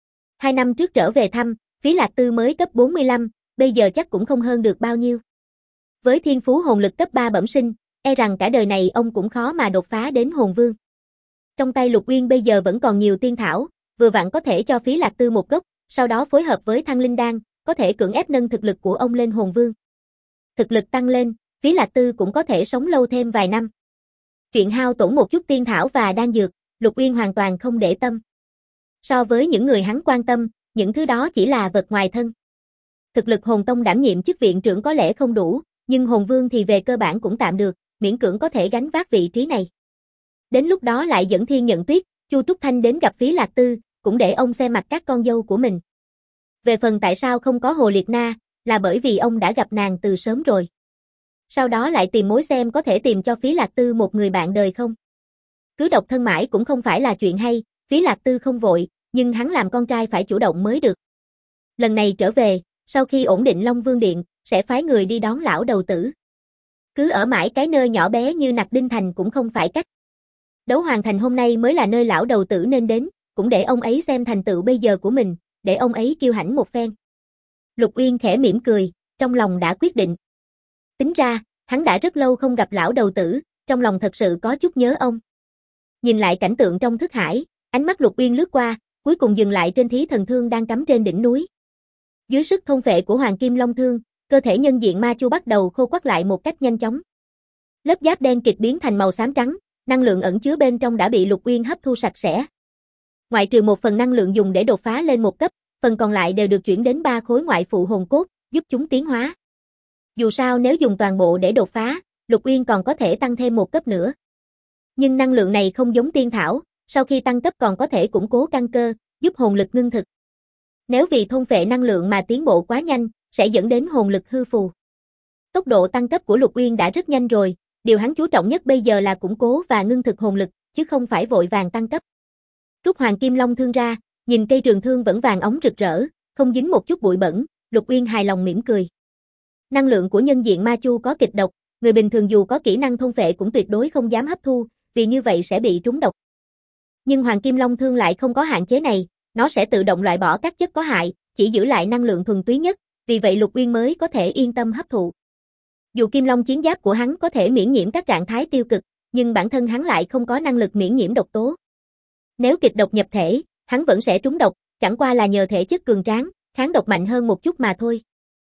2 năm trước trở về thăm, Phí Lạc Tư mới cấp 45, bây giờ chắc cũng không hơn được bao nhiêu. Với thiên phú hồn lực cấp 3 bẩm sinh, e rằng cả đời này ông cũng khó mà đột phá đến hồn vương. Trong tay Lục Uyên bây giờ vẫn còn nhiều tiên thảo, vừa vặn có thể cho Phí Lạc Tư một gốc, sau đó phối hợp với Thăng Linh Đan, có thể cưỡng ép nâng thực lực của ông lên hồn vương. Thực lực tăng lên, Phí Lạc Tư cũng có thể sống lâu thêm vài năm. Chuyện hao tổn một chút tiên thảo và đan dược, Lục Uyên hoàn toàn không để tâm. So với những người hắn quan tâm, những thứ đó chỉ là vật ngoài thân. Thực lực hồn tông đảm nhiệm chức viện trưởng có lẽ không đủ, nhưng hồn vương thì về cơ bản cũng tạm được, miễn cưỡng có thể gánh vác vị trí này. Đến lúc đó lại dẫn Thiên Nhận Tuyết, Chu Trúc Thanh đến gặp Phí Lạc Tư, cũng để ông xem mặt các con dâu của mình. Về phần tại sao không có Hồ Liệt Na, là bởi vì ông đã gặp nàng từ sớm rồi. Sau đó lại tìm mối xem có thể tìm cho Phí Lạc Tư một người bạn đời không. Cứ độc thân mãi cũng không phải là chuyện hay, Phí Lạc Tư không vội, nhưng hắn làm con trai phải chủ động mới được. Lần này trở về, sau khi ổn định Long Vương Điện, sẽ phái người đi đón lão đầu tử. Cứ ở mãi cái nơi nhỏ bé như Nặc Đinh Thành cũng không phải cách. Đấu Hoàng Thành hôm nay mới là nơi lão đầu tử nên đến, cũng để ông ấy xem thành tựu bây giờ của mình, để ông ấy kiêu hãnh một phen. Lục Uyên khẽ mỉm cười, trong lòng đã quyết định. Tính ra, hắn đã rất lâu không gặp lão đầu tử, trong lòng thật sự có chút nhớ ông. Nhìn lại cảnh tượng trong thức hải, ánh mắt Lục Uyên lướt qua, cuối cùng dừng lại trên thí thần thương đang cắm trên đỉnh núi. Dưới sức thôn phệ của Hoàng Kim Long Thương, cơ thể nhân diện ma chu bắt đầu khô quắt lại một cách nhanh chóng. Lớp giáp đen kịt biến thành màu xám trắng, năng lượng ẩn chứa bên trong đã bị Lục Uyên hấp thu sạch sẽ. Ngoại trừ một phần năng lượng dùng để đột phá lên một cấp, phần còn lại đều được chuyển đến 3 khối ngoại phụ hồn cốt, giúp chúng tiến hóa. Dù sao nếu dùng toàn bộ để đột phá, Lục Uyên còn có thể tăng thêm một cấp nữa. Nhưng năng lượng này không giống tiên thảo, sau khi tăng cấp còn có thể củng cố căn cơ, giúp hồn lực ngưng thực. Nếu vì thôn phệ năng lượng mà tiến bộ quá nhanh, sẽ dẫn đến hồn lực hư phù. Tốc độ tăng cấp của Lục Uyên đã rất nhanh rồi, điều hắn chú trọng nhất bây giờ là củng cố và ngưng thực hồn lực, chứ không phải vội vàng tăng cấp. Rút Hoàng Kim Long Thương ra, nhìn cây trường thương vẫn vàng óng rực rỡ, không dính một chút bụi bẩn, Lục Uyên hài lòng mỉm cười. Năng lượng của nhân diện ma chu có kịch độc, người bình thường dù có kỹ năng thôn phệ cũng tuyệt đối không dám hấp thu, vì như vậy sẽ bị trúng độc. Nhưng Hoàng Kim Long Thương lại không có hạn chế này, nó sẽ tự động loại bỏ các chất có hại, chỉ giữ lại năng lượng thuần túy nhất, vì vậy Lục Uyên mới có thể yên tâm hấp thụ. Dù Kim Long chiến giáp của hắn có thể miễn nhiễm các trạng thái tiêu cực, nhưng bản thân hắn lại không có năng lực miễn nhiễm độc tố. Nếu kịch độc nhập thể, hắn vẫn sẽ trúng độc, chẳng qua là nhờ thể chất cường tráng, kháng độc mạnh hơn một chút mà thôi.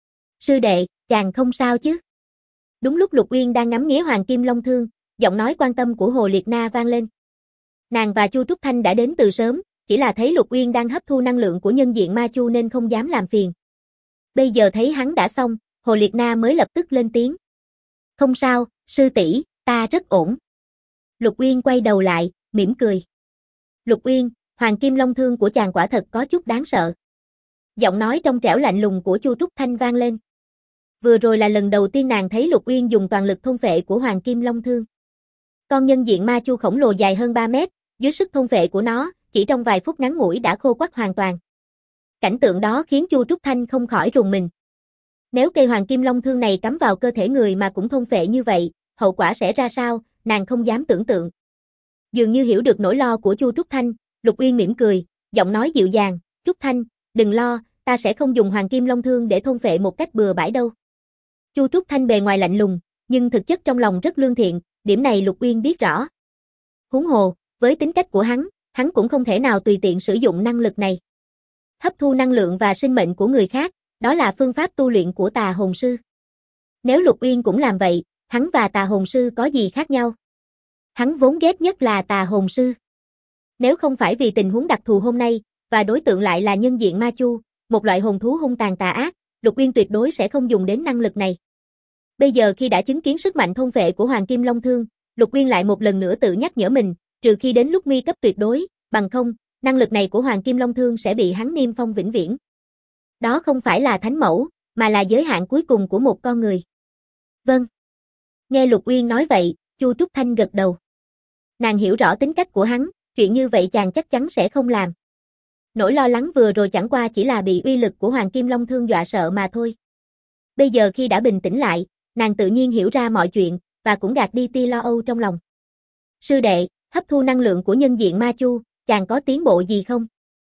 Sư đệ, chàng không sao chứ? Đúng lúc Lục Uyên đang ngắm nghía Hoàng Kim Long Thương, giọng nói quan tâm của Hồ Liệt Na vang lên. Nàng và Chu Trúc Thanh đã đến từ sớm, chỉ là thấy Lục Uyên đang hấp thu năng lượng của nhân diện ma chu nên không dám làm phiền. Bây giờ thấy hắn đã xong, Hồ Liệt Na mới lập tức lên tiếng. Không sao, sư tỷ, ta rất ổn. Lục Uyên quay đầu lại, mỉm cười. Lục Uyên, Hoàng Kim Long Thương của chàng quả thật có chút đáng sợ. Giọng nói trong trẻo lạnh lùng của Chu Trúc Thanh vang lên. Vừa rồi là lần đầu tiên nàng thấy Lục Uyên dùng toàn lực thôn phệ của Hoàng Kim Long Thương. Con nhân diện ma chu khổng lồ dài hơn 3 mét, dưới sức thôn phệ của nó, chỉ trong vài phút ngắn ngủi đã khô quắt hoàn toàn. Cảnh tượng đó khiến Chu Trúc Thanh không khỏi rùng mình. Nếu cây Hoàng Kim Long Thương này cắm vào cơ thể người mà cũng thôn phệ như vậy, hậu quả sẽ ra sao, nàng không dám tưởng tượng. Dường như hiểu được nỗi lo của Chu Trúc Thanh, Lục Uyên mỉm cười, giọng nói dịu dàng, Trúc Thanh, đừng lo, ta sẽ không dùng Hoàng Kim Long Thương để thôn phệ một cách bừa bãi đâu. Chu Trúc Thanh bề ngoài lạnh lùng, nhưng thực chất trong lòng rất lương thiện, điểm này Lục Uyên biết rõ. Huống hồ, với tính cách của hắn cũng không thể nào tùy tiện sử dụng năng lực này. Hấp thu năng lượng và sinh mệnh của người khác, đó là phương pháp tu luyện của Tà Hồn Sư. Nếu Lục Uyên cũng làm vậy, hắn và Tà Hồn Sư có gì khác nhau? Hắn vốn ghét nhất là Tà Hồn Sư. Nếu không phải vì tình huống đặc thù hôm nay, và đối tượng lại là nhân diện ma chu, một loại hồn thú hung tàn tà ác, Lục Uyên tuyệt đối sẽ không dùng đến năng lực này. Bây giờ khi đã chứng kiến sức mạnh thôn phệ của Hoàng Kim Long Thương, Lục Uyên lại một lần nữa tự nhắc nhở mình, trừ khi đến lúc nguy cấp tuyệt đối, bằng không, năng lực này của Hoàng Kim Long Thương sẽ bị hắn niêm phong vĩnh viễn. Đó không phải là thánh mẫu, mà là giới hạn cuối cùng của một con người. Vâng. Nghe Lục Uyên nói vậy, Chu Trúc Thanh gật đầu. Nàng hiểu rõ tính cách của hắn, chuyện như vậy chàng chắc chắn sẽ không làm. Nỗi lo lắng vừa rồi chẳng qua chỉ là bị uy lực của Hoàng Kim Long Thương dọa sợ mà thôi. Bây giờ khi đã bình tĩnh lại, nàng tự nhiên hiểu ra mọi chuyện, và cũng gạt đi tia lo âu trong lòng. Sư đệ, hấp thu năng lượng của nhân diện ma chu, chàng có tiến bộ gì không?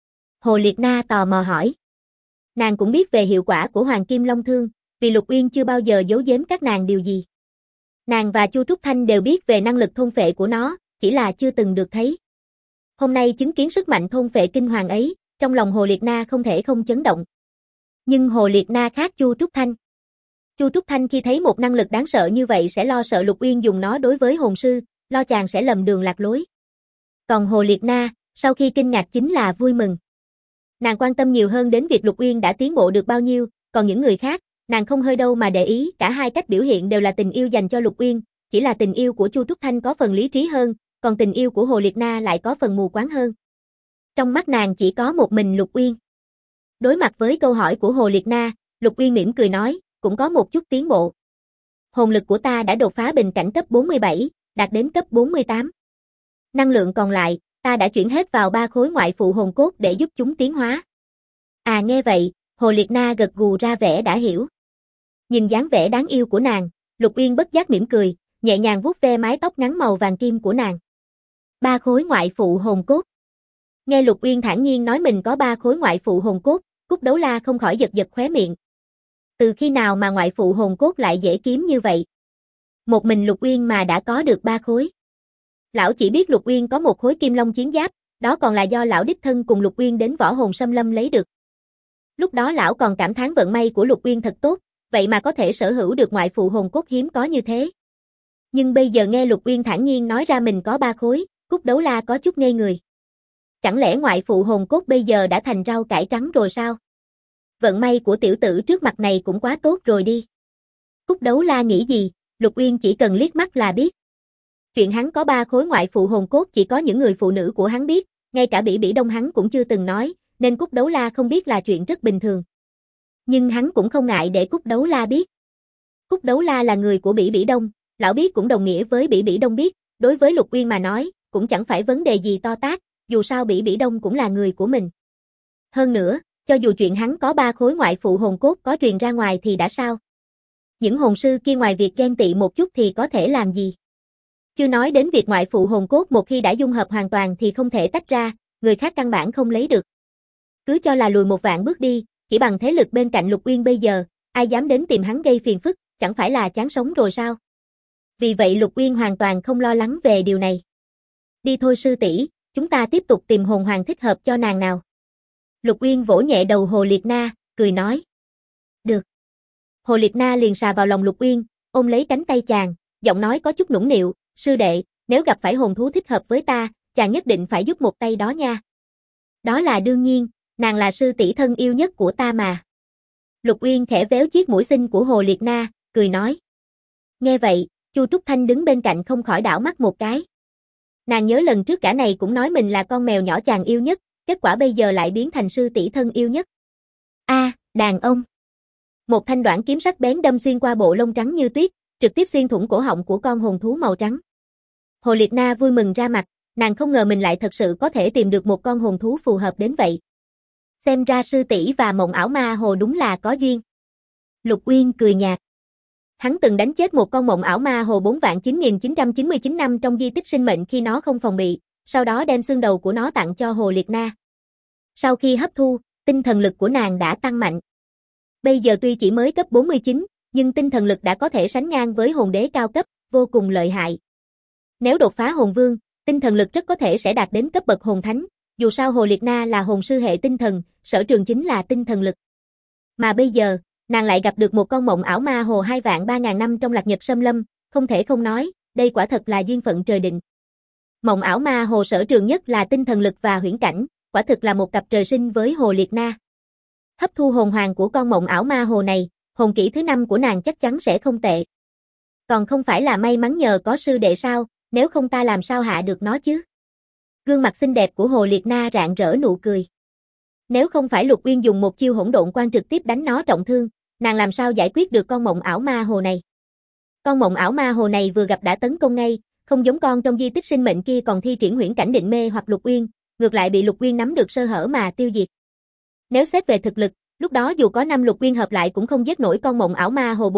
Hồ Liệt Na tò mò hỏi. Nàng cũng biết về hiệu quả của Hoàng Kim Long Thương, vì Lục Uyên chưa bao giờ giấu giếm các nàng điều gì. Nàng và Chu Trúc Thanh đều biết về năng lực thôn phệ của nó, chỉ là chưa từng được thấy. Hôm nay chứng kiến sức mạnh thôn phệ kinh hoàng ấy, trong lòng Hồ Liệt Na không thể không chấn động. Nhưng Hồ Liệt Na khác Chu Trúc Thanh. Chu Trúc Thanh khi thấy một năng lực đáng sợ như vậy sẽ lo sợ Lục Uyên dùng nó đối với hồn sư, lo chàng sẽ lầm đường lạc lối. Còn Hồ Liệt Na, sau khi kinh ngạc chính là vui mừng. Nàng quan tâm nhiều hơn đến việc Lục Uyên đã tiến bộ được bao nhiêu, còn những người khác, nàng không hơi đâu mà để ý, cả hai cách biểu hiện đều là tình yêu dành cho Lục Uyên, chỉ là tình yêu của Chu Trúc Thanh có phần lý trí hơn, còn tình yêu của Hồ Liệt Na lại có phần mù quáng hơn. Trong mắt nàng chỉ có một mình Lục Uyên. Đối mặt với câu hỏi của Hồ Liệt Na, Lục Uyên mỉm cười nói, cũng có một chút tiến bộ. Hồn lực của ta đã đột phá bình cảnh cấp 47, đạt đến cấp 48. Năng lượng còn lại, ta đã chuyển hết vào 3 khối ngoại phụ hồn cốt để giúp chúng tiến hóa. À nghe vậy, Hồ Liệt Na gật gù ra vẻ đã hiểu. Nhìn dáng vẻ đáng yêu của nàng, Lục Uyên bất giác mỉm cười, nhẹ nhàng vuốt ve mái tóc ngắn màu vàng kim của nàng. 3 khối ngoại phụ hồn cốt. Nghe Lục Uyên thản nhiên nói mình có 3 khối ngoại phụ hồn cốt, Cúc Đấu La không khỏi giật giật khóe miệng. Từ khi nào mà ngoại phụ hồn cốt lại dễ kiếm như vậy? Một mình Lục Uyên mà đã có được 3 khối. Lão chỉ biết Lục Uyên có một khối kim long chiến giáp, đó còn là do lão đích thân cùng Lục Uyên đến Võ Hồn Xâm Lâm lấy được. Lúc đó lão còn cảm thán vận may của Lục Uyên thật tốt, vậy mà có thể sở hữu được ngoại phụ hồn cốt hiếm có như thế. Nhưng bây giờ nghe Lục Uyên thản nhiên nói ra mình có 3 khối, Cúc Đấu La có chút ngây người. Chẳng lẽ ngoại phụ hồn cốt bây giờ đã thành rau cải trắng rồi sao? Vận may của tiểu tử trước mặt này cũng quá tốt rồi đi. Cúc Đấu La nghĩ gì, Lục Uyên chỉ cần liếc mắt là biết. Chuyện hắn có 3 khối ngoại phụ hồn cốt chỉ có những người phụ nữ của hắn biết, ngay cả Bỉ Bỉ Đông hắn cũng chưa từng nói, nên Cúc Đấu La không biết là chuyện rất bình thường. Nhưng hắn cũng không ngại để Cúc Đấu La biết. Cúc Đấu La là người của Bỉ Bỉ Đông, lão biết cũng đồng nghĩa với Bỉ Bỉ Đông biết, đối với Lục Uyên mà nói, cũng chẳng phải vấn đề gì to tát, dù sao Bỉ Bỉ Đông cũng là người của mình. Hơn nữa, cho dù chuyện hắn có 3 khối ngoại phụ hồn cốt có truyền ra ngoài thì đã sao? Những hồn sư kia ngoài việc ghen tị một chút thì có thể làm gì? Chưa nói đến việc ngoại phụ hồn cốt một khi đã dung hợp hoàn toàn thì không thể tách ra, người khác căn bản không lấy được. Cứ cho là lùi một vạn bước đi, chỉ bằng thế lực bên cạnh Lục Uyên bây giờ, ai dám đến tìm hắn gây phiền phức, chẳng phải là chán sống rồi sao? Vì vậy Lục Uyên hoàn toàn không lo lắng về điều này. Đi thôi sư tỷ, chúng ta tiếp tục tìm hồn hoàng thích hợp cho nàng nào. Lục Uyên vỗ nhẹ đầu Hồ Liệt Na, cười nói. Được. Hồ Liệt Na liền xà vào lòng Lục Uyên, ôm lấy cánh tay chàng, giọng nói có chút nũng nịu, sư đệ, nếu gặp phải hồn thú thích hợp với ta, chàng nhất định phải giúp một tay đó nha. Đó là đương nhiên, nàng là sư tỷ thân yêu nhất của ta mà. Lục Uyên khẽ véo chiếc mũi xinh của Hồ Liệt Na, cười nói. Nghe vậy, Chu Trúc Thanh đứng bên cạnh không khỏi đảo mắt một cái. Nàng nhớ lần trước cả này cũng nói mình là con mèo nhỏ chàng yêu nhất, kết quả bây giờ lại biến thành sư tỷ thân yêu nhất. Đàn ông. Một thanh đoạn kiếm sắc bén đâm xuyên qua bộ lông trắng như tuyết, trực tiếp xuyên thủng cổ họng của con hồn thú màu trắng. Hồ Liệt Na vui mừng ra mặt, nàng không ngờ mình lại thật sự có thể tìm được một con hồn thú phù hợp đến vậy. Xem ra sư tỷ và Mộng Ảo Ma Hồ đúng là có duyên. Lục Uyên cười nhạt. Hắn từng đánh chết một con Mộng Ảo Ma Hồ 4.9999 năm trong di tích sinh mệnh khi nó không phòng bị, sau đó đem xương đầu của nó tặng cho Hồ Liệt Na. Sau khi hấp thu, tinh thần lực của nàng đã tăng mạnh. Bây giờ tuy chỉ mới cấp 49, nhưng tinh thần lực đã có thể sánh ngang với hồn đế cao cấp, vô cùng lợi hại. Nếu đột phá hồn vương, tinh thần lực rất có thể sẽ đạt đến cấp bậc hồn thánh, dù sao Hồ Liệt Na là hồn sư hệ tinh thần, sở trường chính là tinh thần lực. Mà bây giờ, nàng lại gặp được một con mộng ảo ma hồ 2.300.000 năm trong Lạc Nhật Sâm Lâm, không thể không nói, đây quả thật là duyên phận trời định. Mộng ảo ma hồ sở trường nhất là tinh thần lực và huyễn cảnh, quả thực là một cặp trời sinh với Hồ Liệt Na. Hấp thu hồn hoàng của con mộng ảo ma hồ này, hồn kỹ thứ 5 của nàng chắc chắn sẽ không tệ. Còn không phải là may mắn nhờ có sư đệ sao, nếu không ta làm sao hạ được nó chứ? Gương mặt xinh đẹp của Hồ Liệt Na rạng rỡ nụ cười. Nếu không phải Lục Uyên dùng một chiêu hỗn độn quan trực tiếp đánh nó trọng thương, nàng làm sao giải quyết được con mộng ảo ma hồ này? Con mộng ảo ma hồ này vừa gặp đã tấn công ngay, không giống con trong di tích sinh mệnh kia còn thi triển huyễn cảnh định mê hoặc Lục Uyên, ngược lại bị Lục Uyên nắm được sơ hở mà tiêu diệt. Nếu xét về thực lực, lúc đó dù có 5 Lục Uyên hợp lại cũng không giết nổi con mộng ảo ma hồ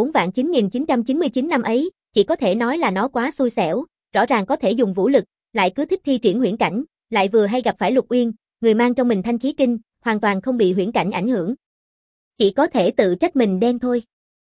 4.9999 năm ấy, chỉ có thể nói là nó quá xui xẻo, rõ ràng có thể dùng vũ lực, lại cứ thích thi triển huyễn cảnh, lại vừa hay gặp phải Lục Uyên, người mang trong mình thanh khí kinh, hoàn toàn không bị huyễn cảnh ảnh hưởng. Chỉ có thể tự trách mình đen thôi.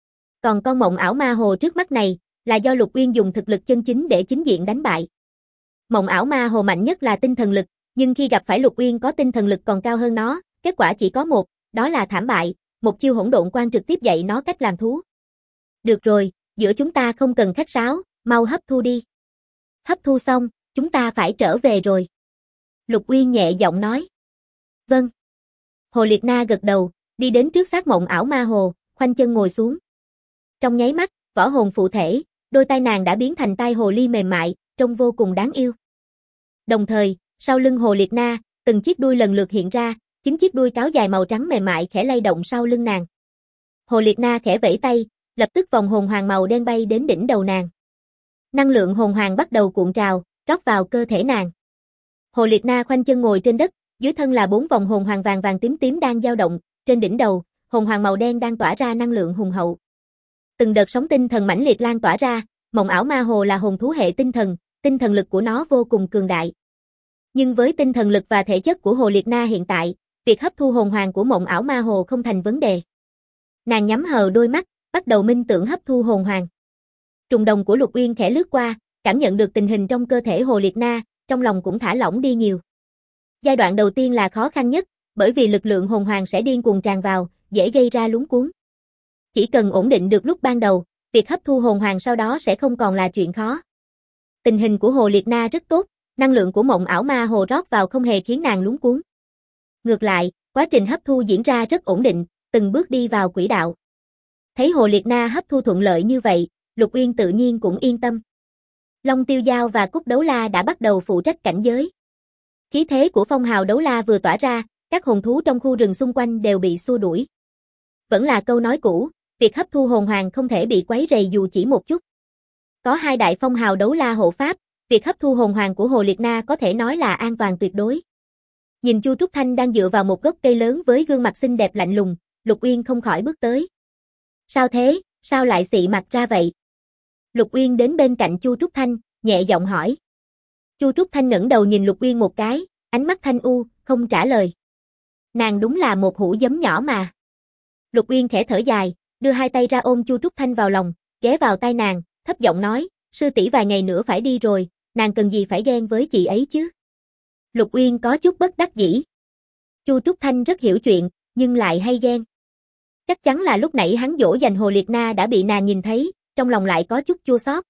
Còn con mộng ảo ma hồ trước mắt này, là do Lục Uyên dùng thực lực chân chính để chính diện đánh bại. Mộng ảo ma hồ mạnh nhất là tinh thần lực, nhưng khi gặp phải Lục Uyên có tinh thần lực còn cao hơn nó, kết quả chỉ có một, đó là thảm bại, một chiêu hỗn độn quan trực tiếp dạy nó cách làm thú. Được rồi, giữa chúng ta không cần khách sáo, mau hấp thu đi. Hấp thu xong, chúng ta phải trở về rồi. Lục Uyên nhẹ giọng nói. Vâng. Hồ Liệt Na gật đầu, đi đến trước xác mộng ảo ma hồ, khoanh chân ngồi xuống. Trong nháy mắt, võ hồn phụ thể, đôi tai nàng đã biến thành tai hồ ly mềm mại, trông vô cùng đáng yêu. Đồng thời, sau lưng Hồ Liệt Na, từng chiếc đuôi lần lượt hiện ra, 9 chiếc đuôi cáo dài màu trắng mềm mại khẽ lay động sau lưng nàng. Hồ Liệt Na khẽ vẫy tay, lập tức vòng hồn hoàng màu đen bay đến đỉnh đầu nàng. Năng lượng hồn hoàng bắt đầu cuộn trào, rót vào cơ thể nàng. Hồ Liệt Na khoanh chân ngồi trên đất, dưới thân là 4 vòng hồn hoàng vàng vàng tím tím đang dao động, trên đỉnh đầu, hồn hoàng màu đen đang tỏa ra năng lượng hùng hậu. Từng đợt sóng tinh thần mãnh liệt lan tỏa ra, mộng ảo ma hồ là hồn thú hệ tinh thần lực của nó vô cùng cường đại. Nhưng với tinh thần lực và thể chất của Hồ Liệt Na hiện tại, việc hấp thu hồn hoàng của mộng ảo ma hồ không thành vấn đề. Nàng nhắm hờ đôi mắt, bắt đầu minh tưởng hấp thu hồn hoàng. Trùng đồng của Lục Uyên khẽ lướt qua, cảm nhận được tình hình trong cơ thể Hồ Liệt Na, trong lòng cũng thả lỏng đi nhiều. Giai đoạn đầu tiên là khó khăn nhất, bởi vì lực lượng hồn hoàng sẽ điên cuồng tràn vào, dễ gây ra luống cuống. Chỉ cần ổn định được lúc ban đầu, việc hấp thu hồn hoàng sau đó sẽ không còn là chuyện khó. Tình hình của Hồ Liệt Na rất tốt, năng lượng của mộng ảo ma hồ rót vào không hề khiến nàng luống cuống. Ngược lại, quá trình hấp thu diễn ra rất ổn định, từng bước đi vào quỹ đạo. Thấy Hồ Liệt Na hấp thu thuận lợi như vậy, Lục Uyên tự nhiên cũng yên tâm. Long Tiêu Dao và Cúc Đấu La đã bắt đầu phụ trách cảnh giới. Khí thế của phong hào đấu la vừa tỏa ra, các hồn thú trong khu rừng xung quanh đều bị xua đuổi. Vẫn là câu nói cũ, việc hấp thu hồn hoàng không thể bị quấy rầy dù chỉ một chút. Có 2 đại phong hào đấu la hộ pháp, việc hấp thu hồn hoàng của Hồ Liệt Na có thể nói là an toàn tuyệt đối. Nhìn Chu Trúc Thanh đang dựa vào một gốc cây lớn với gương mặt xinh đẹp lạnh lùng, Lục Uyên không khỏi bước tới. Sao thế, sao lại xị mặt ra vậy? Lục Uyên đến bên cạnh Chu Trúc Thanh, nhẹ giọng hỏi. Chu Trúc Thanh ngẩng đầu nhìn Lục Uyên một cái, ánh mắt thanh u, không trả lời. Nàng đúng là một hũ giấm nhỏ mà. Lục Uyên khẽ thở dài, đưa 2 tay ra ôm Chu Trúc Thanh vào lòng, ghé vào tai nàng, thấp giọng nói, sư tỷ vài ngày nữa phải đi rồi, nàng cần gì phải ghen với chị ấy chứ? Lục Uyên có chút bất đắc dĩ. Chu Trúc Thanh rất hiểu chuyện, nhưng lại hay ghen. Chắc chắn là lúc nãy hắn dỗ dành Hồ Liệt Na đã bị nàng nhìn thấy, trong lòng lại có chút chua xót.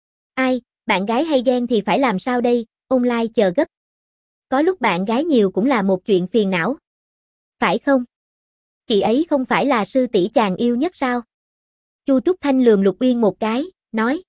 Ai, bạn gái hay ghen thì phải làm sao đây, online chờ gấp. Có lúc bạn gái nhiều cũng là một chuyện phiền não. Phải không? Chị ấy không phải là sư tỷ chàng yêu nhất sao? Chu Trúc Thanh lườm Lục Uyên một cái, nói.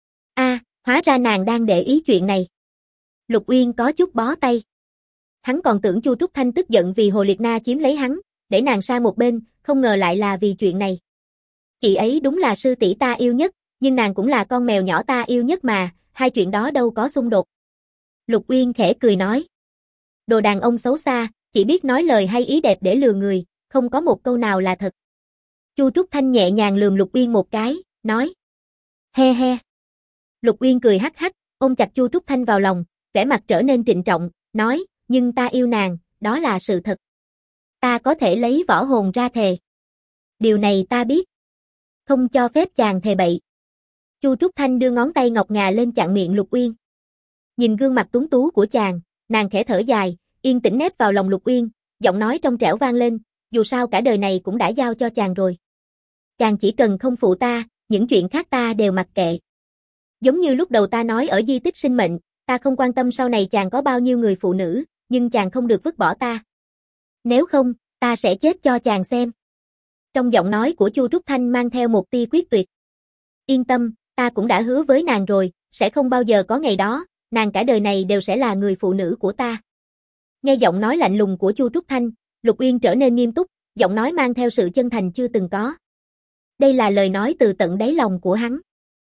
Hóa ra nàng đang để ý chuyện này. Lục Uyên có chút bó tay. Hắn còn tưởng Chu Trúc Thanh tức giận vì Hồ Liệt Na chiếm lấy hắn, để nàng sang một bên, không ngờ lại là vì chuyện này. Chị ấy đúng là sư tỷ ta yêu nhất, nhưng nàng cũng là con mèo nhỏ ta yêu nhất mà, hai chuyện đó đâu có xung đột. Lục Uyên khẽ cười nói. Đồ đàn ông xấu xa, chỉ biết nói lời hay ý đẹp để lừa người, không có một câu nào là thật. Chu Trúc Thanh nhẹ nhàng lườm Lục Uyên một cái, nói. He he. Lục Uyên cười hắc hắc, ôm chặt Chu Trúc Thanh vào lòng, vẻ mặt trở nên trịnh trọng, nói, nhưng ta yêu nàng, đó là sự thật. Ta có thể lấy võ hồn ra thề. Điều này ta biết. Không cho phép chàng thề bậy. Chu Trúc Thanh đưa ngón tay ngọc ngà lên chặn miệng Lục Uyên. Nhìn gương mặt tuấn tú của chàng, nàng khẽ thở dài, yên tĩnh nép vào lòng Lục Uyên, giọng nói trong trẻo vang lên, dù sao cả đời này cũng đã giao cho chàng rồi. Chàng chỉ cần không phụ ta, những chuyện khác ta đều mặc kệ. Giống như lúc đầu ta nói ở di tích sinh mệnh, ta không quan tâm sau này chàng có bao nhiêu người phụ nữ, nhưng chàng không được vứt bỏ ta. Nếu không, ta sẽ chết cho chàng xem. Trong giọng nói của Chu Trúc Thanh mang theo một tia quyết tuyệt. Yên tâm, ta cũng đã hứa với nàng rồi, sẽ không bao giờ có ngày đó, nàng cả đời này đều sẽ là người phụ nữ của ta. Nghe giọng nói lạnh lùng của Chu Trúc Thanh, Lục Uyên trở nên nghiêm túc, giọng nói mang theo sự chân thành chưa từng có. Đây là lời nói từ tận đáy lòng của hắn.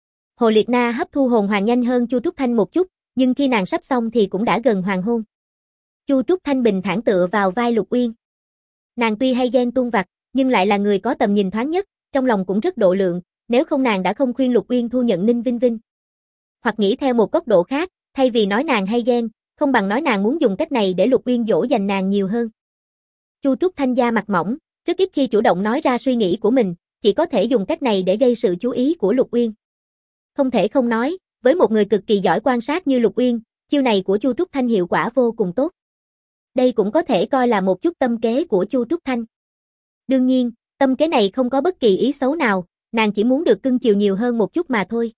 Hồ Liệt Na hấp thu hồn hoàng nhanh hơn Chu Trúc Thanh một chút, nhưng khi nàng sắp xong thì cũng đã gần hoàng hôn. Chu Trúc Thanh bình thản tựa vào vai Lục Uyên. Nàng tuy hay ghen tuông vặt, nhưng lại là người có tầm nhìn thoáng nhất, trong lòng cũng rất độ lượng, nếu không nàng đã không khuyên Lục Uyên thu nhận Ninh Vinh Vinh. Hoặc nghĩ theo một góc độ khác, thay vì nói nàng hay ghen, không bằng nói nàng muốn dùng cách này để Lục Uyên dỗ dành nàng nhiều hơn. Chu Trúc Thanh da mặt mỏng, rất ít khi chủ động nói ra suy nghĩ của mình, chỉ có thể dùng cách này để gây sự chú ý của Lục Uyên. Không thể không nói, với một người cực kỳ giỏi quan sát như Lục Uyên, chiêu này của Chu Trúc Thanh hiệu quả vô cùng tốt. Đây cũng có thể coi là một chút tâm kế của Chu Trúc Thanh. Đương nhiên, tâm kế này không có bất kỳ ý xấu nào, nàng chỉ muốn được cưng chiều nhiều hơn một chút mà thôi.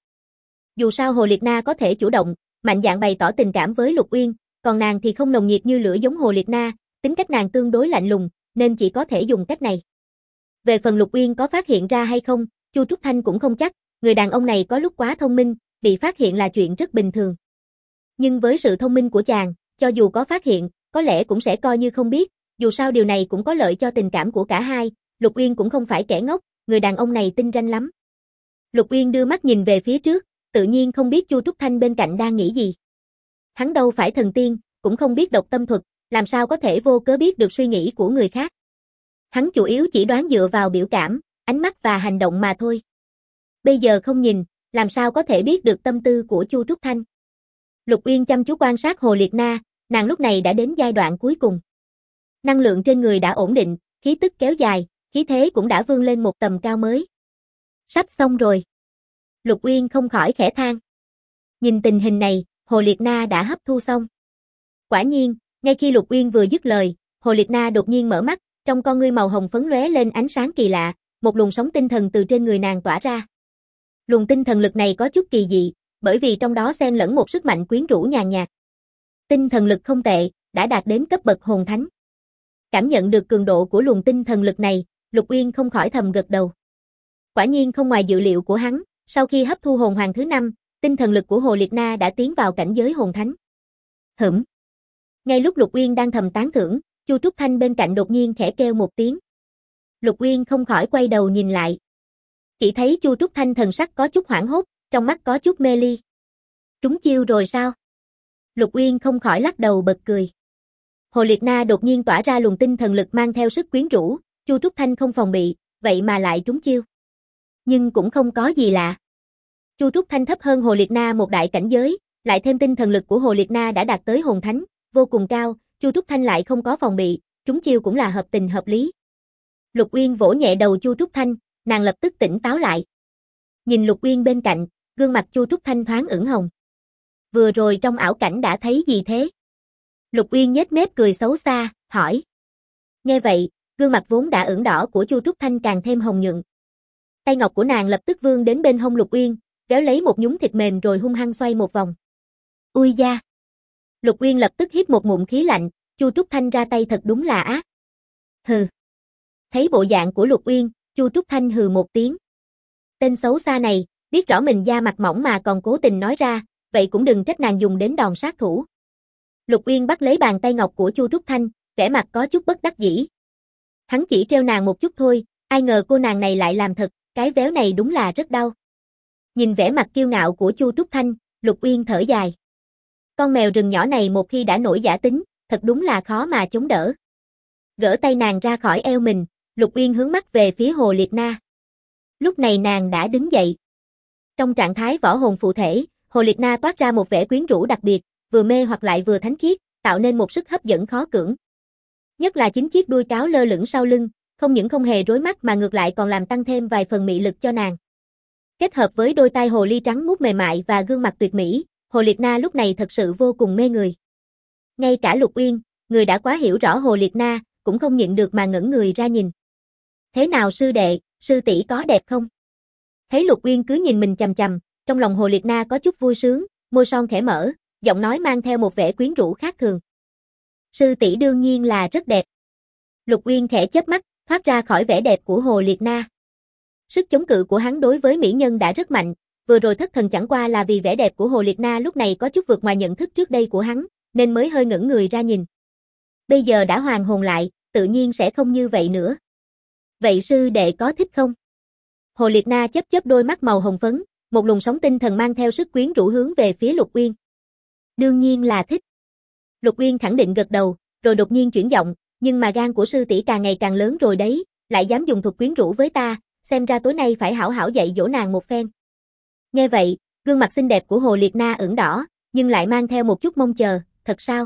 Dù sao Hồ Liệt Na có thể chủ động, mạnh dạn bày tỏ tình cảm với Lục Uyên, còn nàng thì không nồng nhiệt như lửa giống Hồ Liệt Na, tính cách nàng tương đối lạnh lùng, nên chỉ có thể dùng cách này. Về phần Lục Uyên có phát hiện ra hay không, Chu Trúc Thanh cũng không chắc, người đàn ông này có lúc quá thông minh, bị phát hiện là chuyện rất bình thường. Nhưng với sự thông minh của chàng, cho dù có phát hiện, có lẽ cũng sẽ coi như không biết, dù sao điều này cũng có lợi cho tình cảm của cả hai, Lục Uyên cũng không phải kẻ ngốc, người đàn ông này tinh ranh lắm. Lục Uyên đưa mắt nhìn về phía trước, tự nhiên không biết Chu Trúc Thanh bên cạnh đang nghĩ gì. Hắn đâu phải thần tiên, cũng không biết độc tâm thuật, làm sao có thể vô cớ biết được suy nghĩ của người khác. Hắn chủ yếu chỉ đoán dựa vào biểu cảm, ánh mắt và hành động mà thôi. Bây giờ không nhìn, làm sao có thể biết được tâm tư của Chu Trúc Thanh. Lục Uyên chăm chú quan sát Hồ Liệt Na, nàng lúc này đã đến giai đoạn cuối cùng. Năng lượng trên người đã ổn định, khí tức kéo dài, khí thế cũng đã vươn lên một tầm cao mới. Sắp xong rồi. Lục Uyên không khỏi khẽ than. Nhìn tình hình này, Hồ Liệt Na đã hấp thu xong. Quả nhiên, ngay khi Lục Uyên vừa dứt lời, Hồ Liệt Na đột nhiên mở mắt, trong con ngươi màu hồng phấn lóe lên ánh sáng kỳ lạ, một luồng sóng tinh thần từ trên người nàng tỏa ra. Luồng tinh thần lực này có chút kỳ dị, bởi vì trong đó xen lẫn một sức mạnh quyến rũ nhàn nhạt. Tinh thần lực không tệ, đã đạt đến cấp bậc hồn thánh. Cảm nhận được cường độ của luồng tinh thần lực này, Lục Uyên không khỏi thầm gật đầu. Quả nhiên không ngoài dự liệu của hắn, sau khi hấp thu hồn hoàng thứ 5, tinh thần lực của Hồ Liệt Na đã tiến vào cảnh giới hồn thánh. Ngay lúc Lục Uyên đang thầm tán thưởng, Chu Trúc Thanh bên cạnh đột nhiên khẽ kêu một tiếng. Lục Uyên không khỏi quay đầu nhìn lại. Chỉ thấy Chu Trúc Thanh thần sắc có chút hoảng hốt, trong mắt có chút mê ly. Trúng chiêu rồi sao? Lục Uyên không khỏi lắc đầu bật cười. Hồ Liệt Na đột nhiên tỏa ra luồng tinh thần lực mang theo sức quyến rũ, Chu Trúc Thanh không phòng bị, vậy mà lại trúng chiêu. Nhưng cũng không có gì lạ. Chu Trúc Thanh thấp hơn Hồ Liệt Na một đại cảnh giới, lại thêm tinh thần lực của Hồ Liệt Na đã đạt tới hồn thánh, vô cùng cao, Chu Trúc Thanh lại không có phòng bị, trúng chiêu cũng là hợp tình hợp lý. Lục Uyên vỗ nhẹ đầu Chu Trúc Thanh, nàng lập tức tỉnh táo lại. Nhìn Lục Uyên bên cạnh, gương mặt Chu Trúc Thanh thoáng ửng hồng. Vừa rồi trong ảo cảnh đã thấy gì thế? Lục Uyên nhếch mép cười xấu xa, hỏi. Nghe vậy, gương mặt vốn đã ửng đỏ của Chu Trúc Thanh càng thêm hồng nhuận. Tay ngọc của nàng lập tức vươn đến bên hông Lục Uyên, kéo lấy một nhúm thịt mềm rồi hung hăng xoay một vòng. Ui da! Lục Uyên lập tức hít một ngụm khí lạnh, Chu Trúc Thanh ra tay thật đúng là ác. Hừ. Thấy bộ dạng của Lục Uyên, Chu Trúc Thanh hừ một tiếng. Tên xấu xa này, biết rõ mình da mặt mỏng mà còn cố tình nói ra, vậy cũng đừng trách nàng dùng đến đòn sát thủ. Lục Uyên bắt lấy bàn tay ngọc của Chu Trúc Thanh, vẻ mặt có chút bất đắc dĩ. Hắn chỉ treo nàng một chút thôi, ai ngờ cô nàng này lại làm thật, cái véo này đúng là rất đau. Nhìn vẻ mặt kiêu ngạo của Chu Trúc Thanh, Lục Uyên thở dài. Con mèo rừng nhỏ này một khi đã nổi giả tính, thật đúng là khó mà chống đỡ. Gỡ tay nàng ra khỏi eo mình, Lục Uyên hướng mắt về phía Hồ Liệt Na. Lúc này nàng đã đứng dậy. Trong trạng thái võ hồn phụ thể, Hồ Liệt Na toát ra một vẻ quyến rũ đặc biệt, vừa mê hoặc lại vừa thánh khiết, tạo nên một sức hấp dẫn khó cưỡng. Nhất là chính chiếc đuôi cáo lơ lửng sau lưng, không những không hề rối mắt mà ngược lại còn làm tăng thêm vài phần mị lực cho nàng. Kết hợp với đôi tai hồ ly trắng muốt mềm mại và gương mặt tuyệt mỹ, Hồ Liệt Na lúc này thật sự vô cùng mê người. Ngay cả Lục Uyên, người đã quá hiểu rõ Hồ Liệt Na, cũng không nhịn được mà ngẩng người ra nhìn. Thế nào sư đệ, sư tỷ có đẹp không? Thấy Lục Uyên cứ nhìn mình chằm chằm, trong lòng Hồ Liệt Na có chút vui sướng, môi son khẽ mở, giọng nói mang theo một vẻ quyến rũ khác thường. Sư tỷ đương nhiên là rất đẹp. Lục Uyên khẽ chớp mắt, thoát ra khỏi vẻ đẹp của Hồ Liệt Na. Sức chống cự của hắn đối với mỹ nhân đã rất mạnh, vừa rồi thất thần chẳng qua là vì vẻ đẹp của Hồ Liệt Na lúc này có chút vượt ngoài nhận thức trước đây của hắn, nên mới hơi ngẩng người ra nhìn. Bây giờ đã hoàn hồn lại, tự nhiên sẽ không như vậy nữa. Vậy sư đệ có thích không? Hồ Liệt Na chớp chớp đôi mắt màu hồng phấn, một luồng sóng tinh thần mang theo sức quyến rũ hướng về phía Lục Uyên. Đương nhiên là thích. Lục Uyên khẳng định gật đầu, rồi đột nhiên chuyển giọng, nhưng mà gan của sư tỷ càng ngày càng lớn rồi đấy, lại dám dùng thuật quyến rũ với ta, xem ra tối nay phải hảo hảo dạy dỗ nàng một phen. Nghe vậy, gương mặt xinh đẹp của Hồ Liệt Na ửng đỏ, nhưng lại mang theo một chút mong chờ, thật sao?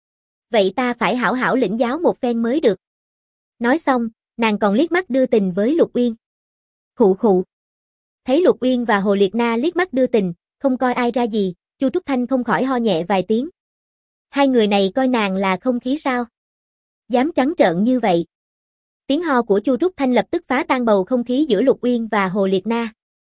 Vậy ta phải hảo hảo lĩnh giáo một phen mới được. Nói xong, nàng còn liếc mắt đưa tình với Lục Uyên. Khụ khụ. Thấy Lục Uyên và Hồ Liệt Na liếc mắt đưa tình, không coi ai ra gì, Chu Trúc Thanh không khỏi ho nhẹ vài tiếng. Hai người này coi nàng là không khí sao? Dám trắng trợn như vậy. Tiếng ho của Chu Trúc Thanh lập tức phá tan bầu không khí giữa Lục Uyên và Hồ Liệt Na.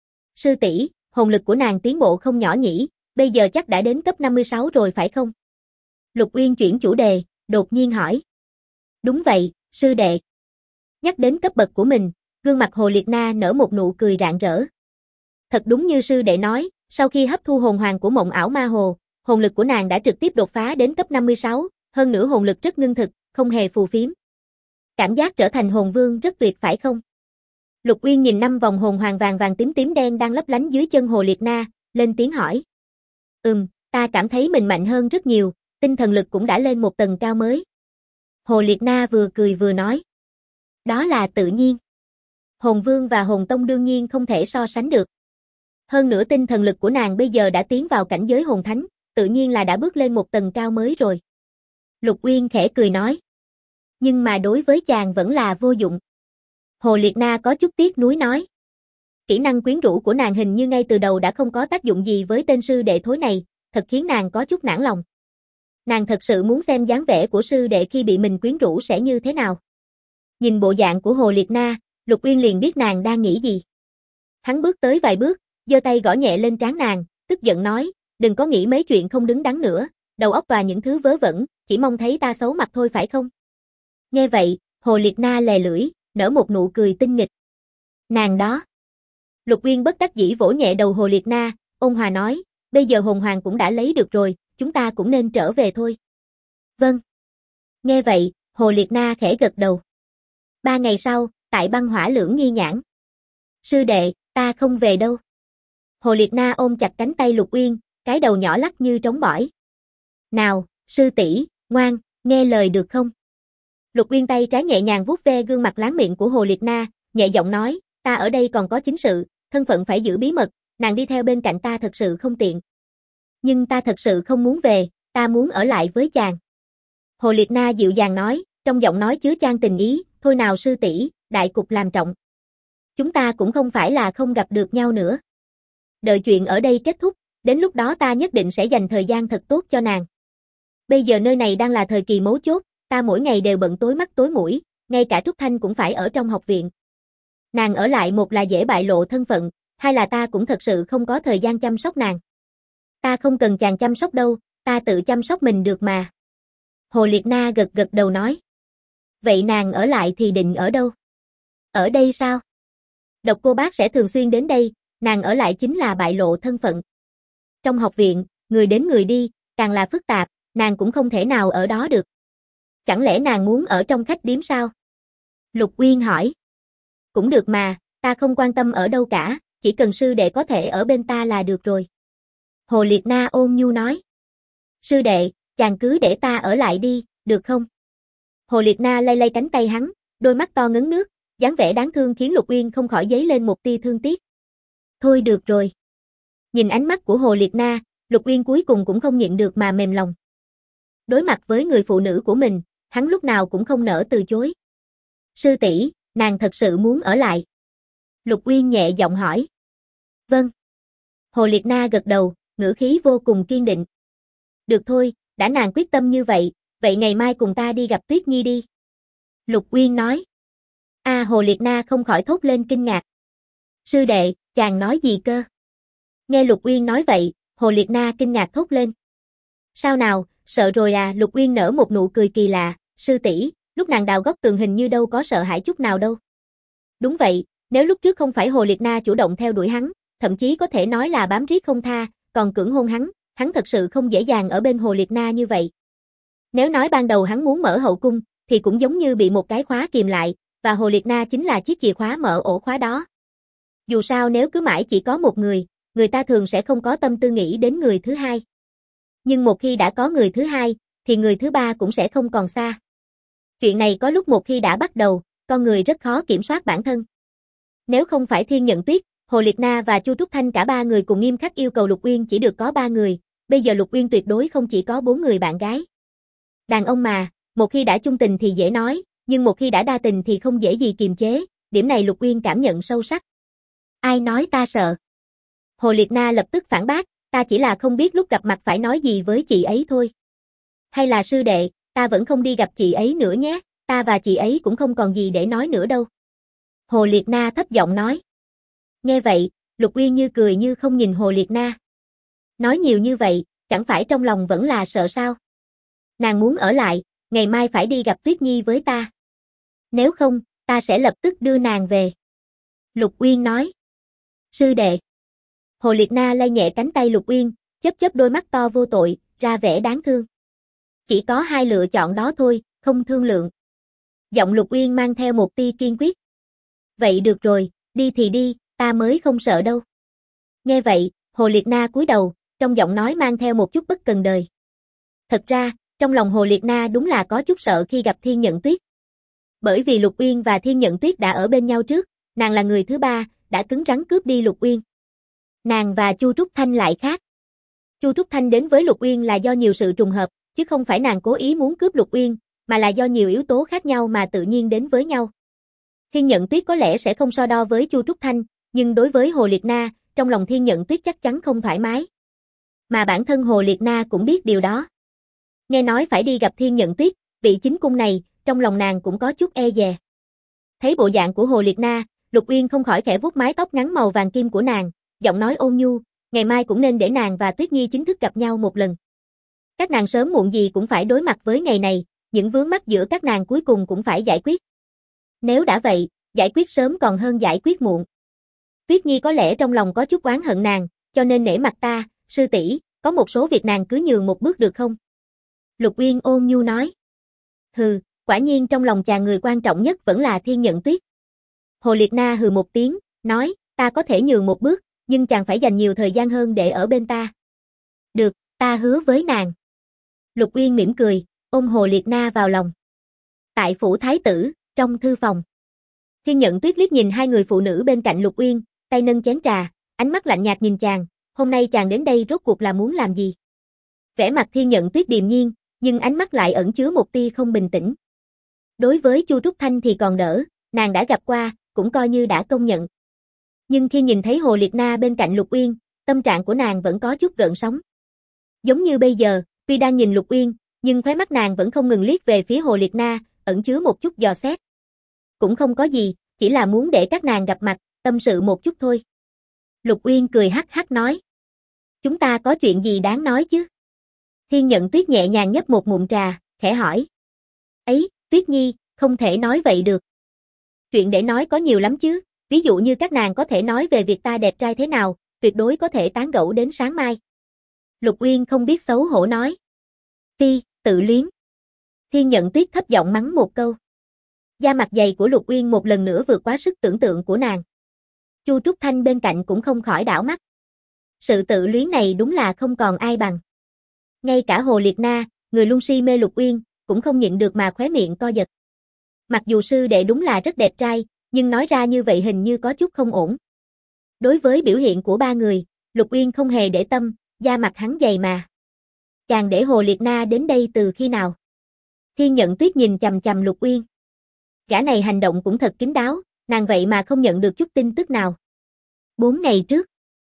Sư tỷ, hồn lực của nàng tiến bộ không nhỏ nhỉ, bây giờ chắc đã đến cấp 56 rồi phải không? Lục Uyên chuyển chủ đề, đột nhiên hỏi. Đúng vậy, sư đệ. Nhắc đến cấp bậc của mình, gương mặt Hồ Liệt Na nở một nụ cười rạng rỡ. Thật đúng như sư đệ nói, sau khi hấp thu hồn hoàng của Mộng Ảo Ma Hồ, hồn lực của nàng đã trực tiếp đột phá đến cấp 56, hơn nữa hồn lực rất ngưng thực, không hề phù phiếm. Cảm giác trở thành hồn vương rất tuyệt phải không? Lục Uyên nhìn 5 vòng hồn hoàng vàng vàng tím tím đen đang lấp lánh dưới chân Hồ Liệt Na, lên tiếng hỏi. Ta cảm thấy mình mạnh hơn rất nhiều, tinh thần lực cũng đã lên một tầng cao mới. Hồ Liệt Na vừa cười vừa nói. Đó là tự nhiên. Hồn vương và hồn tông đương nhiên không thể so sánh được. Hơn nữa tinh thần lực của nàng bây giờ đã tiến vào cảnh giới hồn thánh, tự nhiên là đã bước lên một tầng cao mới rồi. Lục Uyên khẽ cười nói. Nhưng mà đối với chàng vẫn là vô dụng. Hồ Liệt Na có chút tiếc nuối nói. Kỹ năng quyến rũ của nàng hình như ngay từ đầu đã không có tác dụng gì với tên sư đệ thối này, thật khiến nàng có chút nản lòng. Nàng thật sự muốn xem dáng vẻ của sư đệ khi bị mình quyến rũ sẽ như thế nào. Nhìn bộ dạng của Hồ Liệt Na, Lục Uyên liền biết nàng đang nghĩ gì. Hắn bước tới vài bước, giơ tay gõ nhẹ lên trán nàng, tức giận nói, đừng có nghĩ mấy chuyện không đứng đắn nữa, đầu óc toàn những thứ vớ vẩn, chỉ mong thấy ta xấu mặt thôi phải không? Nghe vậy, Hồ Liệt Na lè lưỡi, nở một nụ cười tinh nghịch. Nàng đó. Lục Uyên bất đắc dĩ vỗ nhẹ đầu Hồ Liệt Na, ôn hòa nói, bây giờ hồn hoàng cũng đã lấy được rồi, chúng ta cũng nên trở về thôi. Vâng. Nghe vậy, Hồ Liệt Na khẽ gật đầu. 3 ngày sau, tại băng hỏa lưỡng nghi nhãn. Sư đệ, ta không về đâu. Hồ Liệt Na ôm chặt cánh tay Lục Uyên, cái đầu nhỏ lắc như trống bỏi. Nào, sư tỷ, ngoan, nghe lời được không? Lục Uyên tay trái nhẹ nhàng vuốt ve gương mặt láng miệng của Hồ Liệt Na, nhẹ giọng nói, ta ở đây còn có chính sự, thân phận phải giữ bí mật, nàng đi theo bên cạnh ta thật sự không tiện. Nhưng ta thật sự không muốn về, ta muốn ở lại với chàng. Hồ Liệt Na dịu dàng nói, trong giọng nói chứa chan tình ý, thôi nào sư tỷ, đại cục làm trọng. Chúng ta cũng không phải là không gặp được nhau nữa. Đợi chuyện ở đây kết thúc, đến lúc đó ta nhất định sẽ dành thời gian thật tốt cho nàng. Bây giờ nơi này đang là thời kỳ mấu chốt, ta mỗi ngày đều bận tối mắt tối mũi, ngay cả Trúc Thanh cũng phải ở trong học viện. Nàng ở lại một là dễ bại lộ thân phận, hai là ta cũng thật sự không có thời gian chăm sóc nàng. Ta không cần chàng chăm sóc đâu, ta tự chăm sóc mình được mà. Hồ Liệt Na gật gật đầu nói. Vậy nàng ở lại thì định ở đâu? Ở đây sao? Độc Cô Bác sẽ thường xuyên đến đây, nàng ở lại chính là bại lộ thân phận. Trong học viện, người đến người đi, càng là phức tạp, nàng cũng không thể nào ở đó được. Chẳng lẽ nàng muốn ở trong khách điếm sao? Lục Uyên hỏi. Cũng được mà, ta không quan tâm ở đâu cả, chỉ cần sư đệ có thể ở bên ta là được rồi. Hồ Liệt Na ôn nhu nói. Sư đệ, chàng cứ để ta ở lại đi, được không? Hồ Liệt Na lay lay cánh tay hắn, đôi mắt to ngấn nước, dáng vẻ đáng thương khiến Lục Uyên không khỏi dấy lên một tia thương tiếc. Thôi được rồi. Nhìn ánh mắt của Hồ Liệt Na, Lục Uyên cuối cùng cũng không nhịn được mà mềm lòng. Đối mặt với người phụ nữ của mình, hắn lúc nào cũng không nỡ từ chối. Sư tỷ, nàng thật sự muốn ở lại. Lục Uyên nhẹ giọng hỏi. Vâng. Hồ Liệt Na gật đầu, ngữ khí vô cùng kiên định. Được thôi, đã nàng quyết tâm như vậy, vậy ngày mai cùng ta đi gặp Tuyết Nhi đi. Lục Uyên nói. Hồ Liệt Na không khỏi thốt lên kinh ngạc. Sư đệ, chàng nói gì cơ? Nghe Lục Uyên nói vậy, Hồ Liệt Na kinh ngạc thốt lên. Sao nào, sợ rồi à? Lục Uyên nở một nụ cười kỳ lạ. Sư tỷ, lúc nàng đào góc tường hình như đâu có sợ hãi chút nào đâu. Đúng vậy, nếu lúc trước không phải Hồ Liệt Na chủ động theo đuổi hắn, thậm chí có thể nói là bám riết không tha, còn cưỡng hôn hắn thật sự không dễ dàng ở bên Hồ Liệt Na như vậy. Nếu nói ban đầu hắn muốn mở hậu cung, thì cũng giống như bị một cái khóa kìm lại, và Hồ Liệt Na chính là chiếc chìa khóa mở ổ khóa đó. Dù sao nếu cứ mãi chỉ có một người ta thường sẽ không có tâm tư nghĩ đến người thứ hai. Nhưng một khi đã có người thứ hai, thì người thứ ba cũng sẽ không còn xa. Chuyện này có lúc một khi đã bắt đầu, con người rất khó kiểm soát bản thân. Nếu không phải Thiên Nhận Tuyết, Hồ Liệt Na và Chu Trúc Thanh cả ba người cùng nghiêm khắc yêu cầu Lục Uyên chỉ được có 3 người, bây giờ Lục Uyên tuyệt đối không chỉ có 4 người bạn gái. Đàn ông mà, một khi đã chung tình thì dễ nói, nhưng một khi đã đa tình thì không dễ gì kiềm chế, điểm này Lục Uyên cảm nhận sâu sắc. Ai nói ta sợ? Hồ Liệt Na lập tức phản bác, ta chỉ là không biết lúc gặp mặt phải nói gì với chị ấy thôi. Hay là sư đệ, ta vẫn không đi gặp chị ấy nữa nhé, ta và chị ấy cũng không còn gì để nói nữa đâu. Hồ Liệt Na thấp giọng nói. Nghe vậy, Lục Uyên như cười như không nhìn Hồ Liệt Na. Nói nhiều như vậy, chẳng phải trong lòng vẫn là sợ sao? Nàng muốn ở lại, ngày mai phải đi gặp Tuyết Nhi với ta. Nếu không, ta sẽ lập tức đưa nàng về. Lục Uyên nói. Sư đệ. Hồ Liệt Na lay nhẹ cánh tay Lục Uyên, chớp đôi mắt to vô tội, ra vẻ đáng thương. Chỉ có 2 lựa chọn đó thôi, không thương lượng. Giọng Lục Uyên mang theo một tia kiên quyết. Vậy được rồi, đi thì đi, ta mới không sợ đâu. Nghe vậy, Hồ Liệt Na cúi đầu, trong giọng nói mang theo một chút bất cần đời. Thật ra, trong lòng Hồ Liệt Na đúng là có chút sợ khi gặp Thiên Nhận Tuyết. Bởi vì Lục Uyên và Thiên Nhận Tuyết đã ở bên nhau trước, nàng là người thứ ba, đã cứng rắn cướp đi Lục Uyên. Nàng và Chu Trúc Thanh lại khác. Chu Trúc Thanh đến với Lục Uyên là do nhiều sự trùng hợp, chứ không phải nàng cố ý muốn cướp Lục Uyên, mà là do nhiều yếu tố khác nhau mà tự nhiên đến với nhau. Thiên Nhận Tuyết có lẽ sẽ không so đo với Chu Trúc Thanh, nhưng đối với Hồ Liệt Na, trong lòng Thiên Nhận Tuyết chắc chắn không thoải mái. Mà bản thân Hồ Liệt Na cũng biết điều đó. Nghe nói phải đi gặp Thiên Nhận Tuyết, vị chính cung này, trong lòng nàng cũng có chút e dè. Thấy bộ dạng của Hồ Liệt Na, Lục Uyên không khỏi khẽ vuốt mái tóc ngắn màu vàng kim của nàng, giọng nói ôn nhu, ngày mai cũng nên để nàng và Tuyết Nhi chính thức gặp nhau một lần. Các nàng sớm muộn gì cũng phải đối mặt với ngày này, những vướng mắc giữa các nàng cuối cùng cũng phải giải quyết. Nếu đã vậy, giải quyết sớm còn hơn giải quyết muộn. Tuyết Nhi có lẽ trong lòng có chút oán hận nàng, cho nên nể mặt ta, sư tỷ, có một số việc nàng cứ nhường một bước được không? Lục Uyên ôn nhu nói. Hừ, quả nhiên trong lòng chàng người quan trọng nhất vẫn là Thiên Nhận Tuyết. Hồ Liệt Na hừ một tiếng, nói, ta có thể nhường một bước, nhưng chàng phải dành nhiều thời gian hơn để ở bên ta. Được, ta hứa với nàng. Lục Uyên mỉm cười, ôm Hồ Liệt Na vào lòng. Tại phủ thái tử, trong thư phòng. Thiên Nhận Tuyết liếc nhìn 2 người phụ nữ bên cạnh Lục Uyên, tay nâng chén trà, ánh mắt lạnh nhạt nhìn chàng, hôm nay chàng đến đây rốt cuộc là muốn làm gì? Vẻ mặt Thiên Nhận Tuyết điềm nhiên, nhưng ánh mắt lại ẩn chứa một tia không bình tĩnh. Đối với Chu Trúc Thanh thì còn đỡ, nàng đã gặp qua, cũng coi như đã công nhận. Nhưng khi nhìn thấy Hồ Liệt Na bên cạnh Lục Uyên, tâm trạng của nàng vẫn có chút gợn sóng. Giống như bây giờ, tuy đang nhìn Lục Uyên, nhưng khóe mắt nàng vẫn không ngừng liếc về phía Hồ Liệt Na, ẩn chứa một chút dò xét. Cũng không có gì, chỉ là muốn để các nàng gặp mặt, tâm sự một chút thôi. Lục Uyên cười hắc hắc nói. Chúng ta có chuyện gì đáng nói chứ? Thiên Nhận Tuyết nhẹ nhàng nhấp một ngụm trà, khẽ hỏi. Ấy, Tuyết Nhi, không thể nói vậy được. Chuyện để nói có nhiều lắm chứ, ví dụ như các nàng có thể nói về việc ta đẹp trai thế nào, tuyệt đối có thể tán gẫu đến sáng mai. Lục Uyên không biết xấu hổ nói. Phi, tự luyến. Thiên Nhận Tuyết thấp giọng mắng một câu. Da mặt dày của Lục Uyên một lần nữa vượt quá sức tưởng tượng của nàng. Chu Trúc Thanh bên cạnh cũng không khỏi đảo mắt. Sự tự luyến này đúng là không còn ai bằng. Ngay cả Hồ Liệt Na, người luôn si mê Lục Uyên, cũng không nhịn được mà khóe miệng co giật. Mặc dù sư đệ đúng là rất đẹp trai, nhưng nói ra như vậy hình như có chút không ổn. Đối với biểu hiện của 3 người, Lục Uyên không hề để tâm, da mặt hắn dày mà. Chàng để Hồ Liệt Na đến đây từ khi nào? Thiên Nhận Tuyết nhìn chằm chằm Lục Uyên. Gã này hành động cũng thật kín đáo, nàng vậy mà không nhận được chút tin tức nào. 4 ngày trước,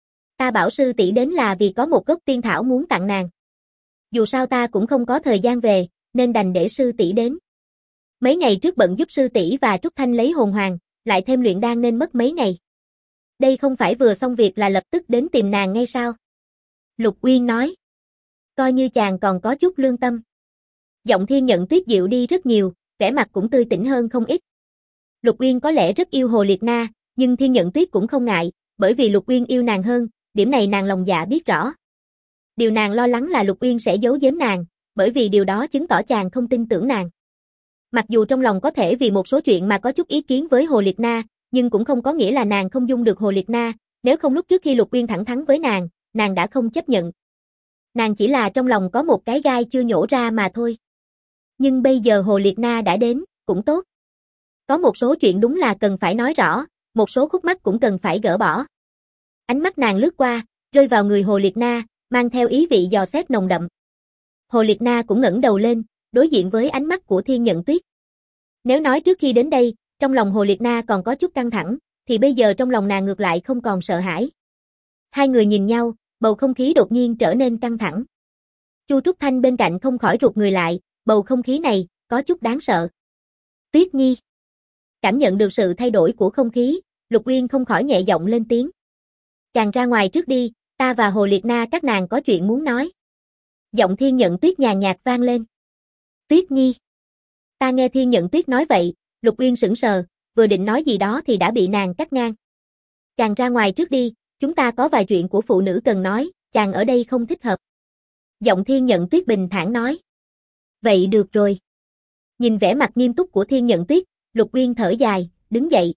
ta bảo sư tỷ đến là vì có một gốc tiên thảo muốn tặng nàng. Dù sao ta cũng không có thời gian về, nên đành để sư tỷ đến. Mấy ngày trước bận giúp sư tỷ và Trúc Thanh lấy hồn hoàng, lại thêm luyện đan nên mất mấy ngày. Đây không phải vừa xong việc là lập tức đến tìm nàng ngay sao? Lục Uyên nói. Coi như chàng còn có chút lương tâm. Giọng Thiên Nhận Tuyết dịu đi rất nhiều, vẻ mặt cũng tươi tỉnh hơn không ít. Lục Uyên có lẽ rất yêu Hồ Liệt Na, nhưng Thiên Nhận Tuyết cũng không ngại, bởi vì Lục Uyên yêu nàng hơn, điểm này nàng lòng dạ biết rõ. Điều nàng lo lắng là Lục Uyên sẽ giấu giếm nàng, bởi vì điều đó chứng tỏ chàng không tin tưởng nàng. Mặc dù trong lòng có thể vì một số chuyện mà có chút ý kiến với Hồ Liệt Na, nhưng cũng không có nghĩa là nàng không dung được Hồ Liệt Na, nếu không lúc trước khi Lục Uyên thẳng thắn với nàng đã không chấp nhận. Nàng chỉ là trong lòng có một cái gai chưa nhổ ra mà thôi. Nhưng bây giờ Hồ Liệt Na đã đến, cũng tốt. Có một số chuyện đúng là cần phải nói rõ, một số khúc mắc cũng cần phải gỡ bỏ. Ánh mắt nàng lướt qua, rơi vào người Hồ Liệt Na, mang theo ý vị dò xét nồng đậm. Hồ Liệt Na cũng ngẩng đầu lên, đối diện với ánh mắt của Thiên Nhận Tuyết. Nếu nói trước khi đến đây, trong lòng Hồ Liệt Na còn có chút căng thẳng, thì bây giờ trong lòng nàng ngược lại không còn sợ hãi. Hai người nhìn nhau, bầu không khí đột nhiên trở nên căng thẳng. Chu Trúc Thanh bên cạnh không khỏi rụt người lại, bầu không khí này, có chút đáng sợ. Tuyết Nhi. Cảm nhận được sự thay đổi của không khí, Lục Uyên không khỏi nhẹ giọng lên tiếng. Chàng ra ngoài trước đi, ta và Hồ Liệt Na các nàng có chuyện muốn nói. Giọng Thiên Nhận Tuyết nhàn nhạt vang lên. Tuyết Nhi. Ta nghe Thiên Nhận Tuyết nói vậy, Lục Uyên sững sờ, vừa định nói gì đó thì đã bị nàng cắt ngang. Chàng ra ngoài trước đi, chúng ta có vài chuyện của phụ nữ cần nói, chàng ở đây không thích hợp. Giọng Thiên Nhận Tuyết bình thản nói. Vậy được rồi. Nhìn vẻ mặt nghiêm túc của Thiên Nhận Tuyết, Lục Uyên thở dài, đứng dậy.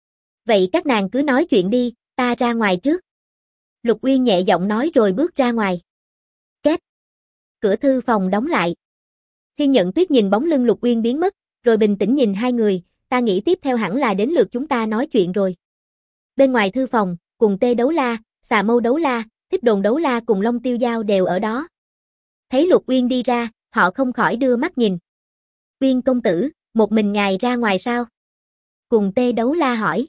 Vậy các nàng cứ nói chuyện đi, ta ra ngoài trước. Lục Uyên nhẹ giọng nói rồi bước ra ngoài. Két. Cửa thư phòng đóng lại. Thiên Nhận Tuyết nhìn bóng lưng Lục Uyên biến mất, rồi bình tĩnh nhìn hai người, ta nghĩ tiếp theo hẳn là đến lượt chúng ta nói chuyện rồi. Bên ngoài thư phòng, cùng Tê Đấu La, Xà Mâu Đấu La, Thích Đồn Đấu La cùng Long Tiêu Giao đều ở đó. Thấy Lục Uyên đi ra, họ không khỏi đưa mắt nhìn. Uyên công tử, một mình ngài ra ngoài sao? Cùng Tê Đấu La hỏi.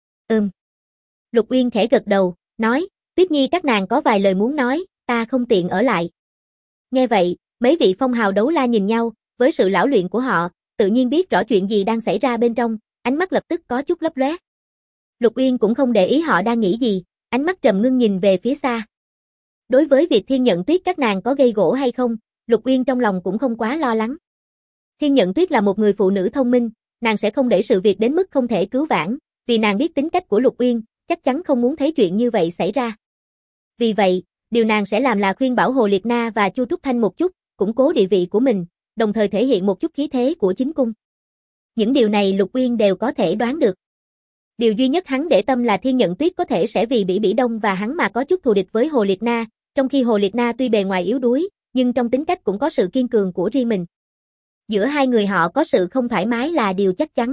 Lục Uyên khẽ gật đầu, nói, Tuyết Nhi các nàng có vài lời muốn nói, ta không tiện ở lại. Nghe vậy, mấy vị phong hào đấu la nhìn nhau, với sự lão luyện của họ, tự nhiên biết rõ chuyện gì đang xảy ra bên trong, ánh mắt lập tức có chút lấp lóe. Lục Uyên cũng không để ý họ đang nghĩ gì, ánh mắt trầm ngưng nhìn về phía xa. Đối với việc Thiên Nhận Tuyết các nàng có gây gổ hay không, Lục Uyên trong lòng cũng không quá lo lắng. Thiên Nhận Tuyết là một người phụ nữ thông minh, nàng sẽ không để sự việc đến mức không thể cứu vãn, vì nàng biết tính cách của Lục Uyên, chắc chắn không muốn thấy chuyện như vậy xảy ra. Vì vậy, điều nàng sẽ làm là khuyên bảo Hồ Liệt Na và Chu Trúc Thanh một chút, củng cố địa vị của mình, đồng thời thể hiện một chút khí thế của chính cung. Những điều này Lục Uyên đều có thể đoán được. Điều duy nhất hắn để tâm là Thiên Nhận Tuyết có thể sẽ vì Bỉ Bỉ Đông và hắn mà có chút thù địch với Hồ Liệt Na, trong khi Hồ Liệt Na tuy bề ngoài yếu đuối, nhưng trong tính cách cũng có sự kiên cường của riêng mình. Giữa hai người họ có sự không thoải mái là điều chắc chắn.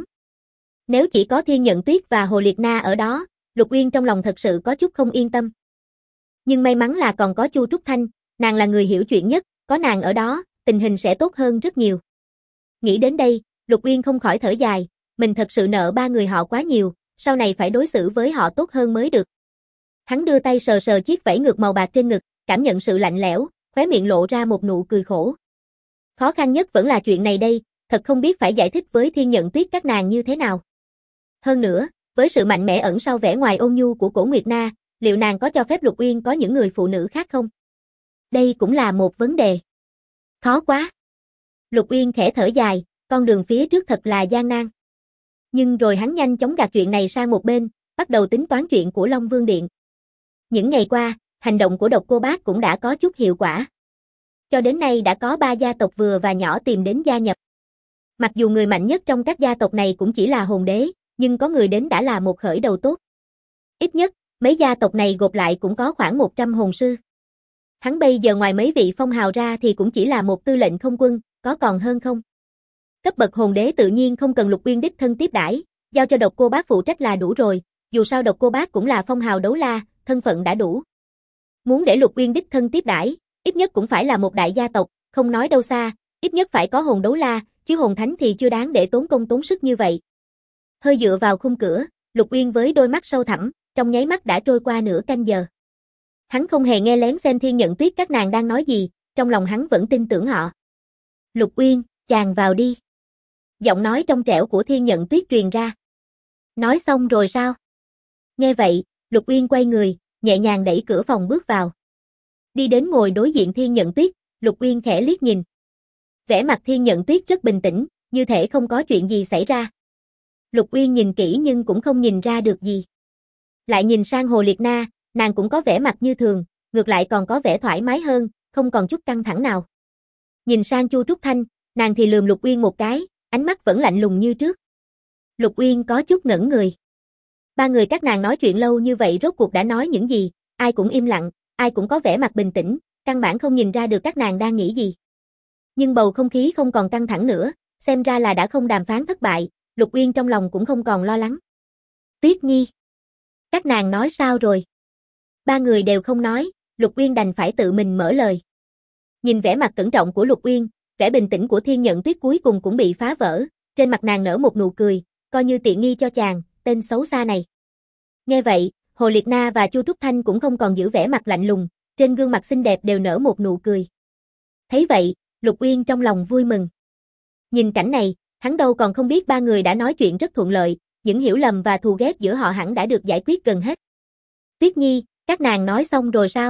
Nếu chỉ có Thiên Nhận Tuyết và Hồ Liệt Na ở đó, Lục Uyên trong lòng thật sự có chút không yên tâm. Nhưng may mắn là còn có Chu Trúc Thanh, nàng là người hiểu chuyện nhất, có nàng ở đó, tình hình sẽ tốt hơn rất nhiều. Nghĩ đến đây, Lục Uyên không khỏi thở dài, mình thật sự nợ ba người họ quá nhiều, sau này phải đối xử với họ tốt hơn mới được. Hắn đưa tay sờ sờ chiếc vảy ngược màu bạc trên ngực, cảm nhận sự lạnh lẽo, khóe miệng lộ ra một nụ cười khổ. Khó khăn nhất vẫn là chuyện này đây, thật không biết phải giải thích với Thiên Nhận Tuyết các nàng như thế nào. Hơn nữa, với sự mạnh mẽ ẩn sau vẻ ngoài ôn nhu của Cổ Nguyệt Na, liệu nàng có cho phép Lục Uyên có những người phụ nữ khác không? Đây cũng là một vấn đề. Khó quá. Lục Uyên khẽ thở dài, con đường phía trước thật là gian nan. Nhưng rồi hắn nhanh chóng gạt chuyện này sang một bên, bắt đầu tính toán chuyện của Long Vương Điện. Những ngày qua, hành động của Độc Cô Bác cũng đã có chút hiệu quả. Cho đến nay đã có 3 gia tộc vừa và nhỏ tìm đến gia nhập. Mặc dù người mạnh nhất trong các gia tộc này cũng chỉ là hồn đế, nhưng có người đến đã là một khởi đầu tốt. Ít nhất, mấy gia tộc này gộp lại cũng có khoảng 100 hồn sư. Hắn bây giờ ngoài mấy vị phong hào ra thì cũng chỉ là một tư lệnh không quân, có còn hơn không? Cấp bậc hồn đế tự nhiên không cần Lục Uyên đích thân tiếp đãi, giao cho Độc Cô Bác phụ trách là đủ rồi, dù sao Độc Cô Bác cũng là phong hào đấu la, thân phận đã đủ. Muốn để Lục Uyên đích thân tiếp đãi, ít nhất cũng phải là một đại gia tộc, không nói đâu xa, ít nhất phải có hồn đấu la, chứ hồn thánh thì chưa đáng để tốn công tốn sức như vậy. Hơi dựa vào khung cửa, Lục Uyên với đôi mắt sâu thẳm, trong nháy mắt đã trôi qua nửa canh giờ. Hắn không hề nghe lén xem Thiên Nhận Tuyết các nàng đang nói gì, trong lòng hắn vẫn tin tưởng họ. Lục Uyên, chàng vào đi. Giọng nói trong trẻo của Thiên Nhận Tuyết truyền ra. Nói xong rồi sao? Nghe vậy, Lục Uyên quay người, nhẹ nhàng đẩy cửa phòng bước vào. Đi đến ngồi đối diện Thiên Nhận Tuyết, Lục Uyên khẽ liếc nhìn. Vẻ mặt Thiên Nhận Tuyết rất bình tĩnh, như thể không có chuyện gì xảy ra. Lục Uyên nhìn kỹ nhưng cũng không nhìn ra được gì. Lại nhìn sang Hồ Liệt Na, nàng cũng có vẻ mặt như thường, ngược lại còn có vẻ thoải mái hơn, không còn chút căng thẳng nào. Nhìn sang Chu Trúc Thanh, nàng thì lườm Lục Uyên một cái, ánh mắt vẫn lạnh lùng như trước. Lục Uyên có chút ngẩn người. Ba người các nàng nói chuyện lâu như vậy rốt cuộc đã nói những gì, ai cũng im lặng, ai cũng có vẻ mặt bình tĩnh, căn bản không nhìn ra được các nàng đang nghĩ gì. Nhưng bầu không khí không còn căng thẳng nữa, xem ra là đã không đàm phán thất bại, Lục Uyên trong lòng cũng không còn lo lắng. Tuyết Nhi, các nàng nói sao rồi? Ba người đều không nói, Lục Uyên đành phải tự mình mở lời. Nhìn vẻ mặt cẩn trọng của Lục Uyên, vẻ bình tĩnh của Thiên Nhận Tuyết cuối cùng cũng bị phá vỡ, trên mặt nàng nở một nụ cười, coi như tiện nghi cho chàng, tên xấu xa này. Nghe vậy, Hồ Liệt Na và Chu Trúc Thanh cũng không còn giữ vẻ mặt lạnh lùng, trên gương mặt xinh đẹp đều nở một nụ cười. Thấy vậy, Lục Uyên trong lòng vui mừng. Nhìn cảnh này, hắn đâu còn không biết ba người đã nói chuyện rất thuận lợi, những hiểu lầm và thù ghét giữa họ hẳn đã được giải quyết gần hết. Tuyết Nhi, các nàng nói xong rồi sao?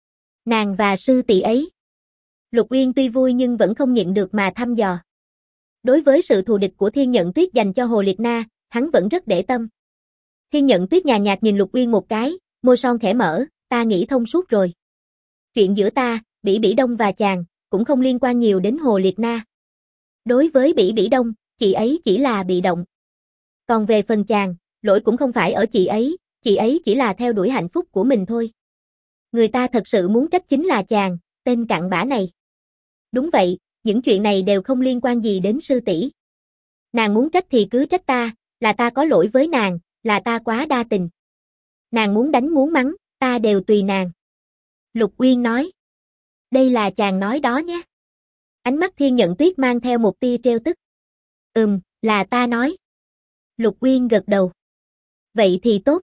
Nàng và sư tỷ ấy. Lục Uyên tuy vui nhưng vẫn không nhịn được mà thăm dò. Đối với sự thù địch của Thiên Nhận Tuyết dành cho Hồ Liệt Na, hắn vẫn rất để tâm. Thiên Nhận Tuyết nhàn nhạt nhìn Lục Uyên một cái, môi son khẽ mở, ta nghĩ thông suốt rồi. Chuyện giữa ta, Bỉ Bỉ Đông và chàng, cũng không liên quan nhiều đến Hồ Liệt Na. Đối với Bỉ Bỉ Đông, chị ấy chỉ là bị động. Còn về phần chàng, lỗi cũng không phải ở chị ấy chỉ là theo đuổi hạnh phúc của mình thôi. Người ta thật sự muốn trách chính là chàng, tên cặn bã này. Đúng vậy, những chuyện này đều không liên quan gì đến sư tỷ. Nàng muốn trách thì cứ trách ta, là ta có lỗi với nàng, là ta quá đa tình. Nàng muốn đánh muốn mắng, ta đều tùy nàng. Lục Uyên nói. Đây là chàng nói đó nhé. Ánh mắt Thiên Nhận Tuyết mang theo một tia trêu tức. Là ta nói. Lục Uyên gật đầu. Vậy thì tốt.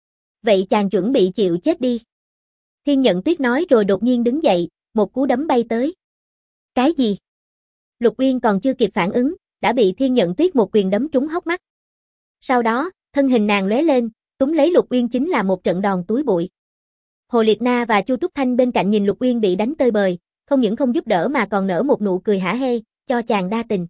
Vậy chàng chuẩn bị chịu chết đi. Thiên Nhận Tuyết nói rồi đột nhiên đứng dậy, một cú đấm bay tới. Cái gì? Lục Uyên còn chưa kịp phản ứng, đã bị Thiên Nhận Tuyết một quyền đấm trúng hốc mắt. Sau đó, thân hình nàng lóe lên, túm lấy Lục Uyên chính là một trận đòn túi bụi. Hồ Liệt Na và Chu Trúc Thanh bên cạnh nhìn Lục Uyên bị đánh tơi bời, không những không giúp đỡ mà còn nở một nụ cười hả hê, cho chàng đa tình.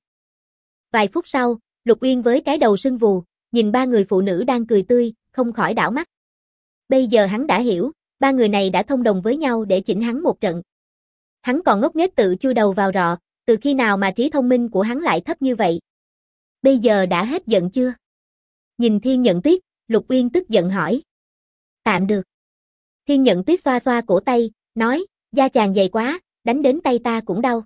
Vài phút sau, Lục Uyên với cái đầu sưng vù, nhìn ba người phụ nữ đang cười tươi, không khỏi đảo mắt. Bây giờ hắn đã hiểu, ba người này đã thông đồng với nhau để chỉnh hắn một trận. Hắn còn ngốc nghếch tự chui đầu vào rọ, từ khi nào mà trí thông minh của hắn lại thấp như vậy? Bây giờ đã hết giận chưa? Nhìn Thiên Nhận Tuyết, Lục Uyên tức giận hỏi. Tạm được. Thiên Nhận Tuyết xoa xoa cổ tay, nói, da chàng dày quá, đánh đến tay ta cũng đau.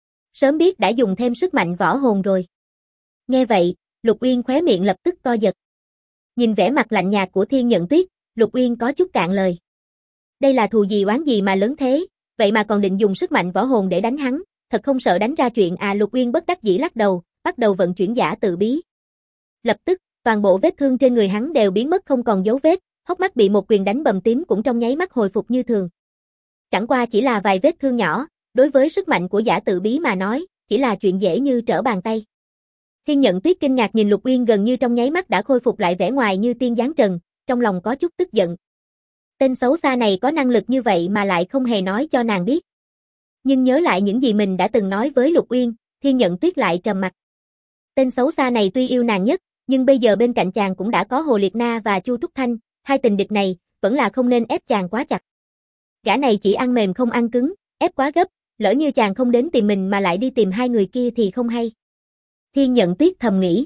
Sớm biết đã dùng thêm sức mạnh võ hồn rồi. Nghe vậy, Lục Uyên khóe miệng lập tức co giật. Nhìn vẻ mặt lạnh nhạt của Thiên Nhận Tuyết, Lục Uyên có chút cạn lời. Đây là thù gì oán gì mà lớn thế, vậy mà còn định dùng sức mạnh võ hồn để đánh hắn, thật không sợ đánh ra chuyện à? Lục Uyên bất đắc dĩ lắc đầu, bắt đầu vận chuyển giả tự bí. Lập tức, toàn bộ vết thương trên người hắn đều biến mất không còn dấu vết, hốc mắt bị một quyền đánh bầm tím cũng trong nháy mắt hồi phục như thường. Chẳng qua chỉ là vài vết thương nhỏ, đối với sức mạnh của giả tự bí mà nói, chỉ là chuyện dễ như trở bàn tay. Thiên Nhận Tuyết kinh ngạc nhìn Lục Uyên gần như trong nháy mắt đã khôi phục lại vẻ ngoài như tiên giáng trần, trong lòng có chút tức giận. Tên xấu xa này có năng lực như vậy mà lại không hề nói cho nàng biết. Nhưng nhớ lại những gì mình đã từng nói với Lục Uyên, Thiên Nhận Tuyết lại trầm mặt. Tên xấu xa này tuy yêu nàng nhất, nhưng bây giờ bên cạnh chàng cũng đã có Hồ Liệt Na và Chu Trúc Thanh, hai tình địch này, vẫn là không nên ép chàng quá chặt. Gã này chỉ ăn mềm không ăn cứng, ép quá gấp, lỡ như chàng không đến tìm mình mà lại đi tìm hai người kia thì không hay. Thiên Nhận Tuyết thầm nghĩ.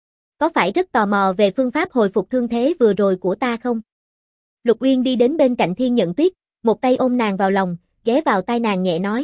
Có phải rất tò mò về phương pháp hồi phục thương thế vừa rồi của ta không? Lục Uyên đi đến bên cạnh Thiên Nhận Tuyết, một tay ôm nàng vào lòng, ghé vào tai nàng nhẹ nói.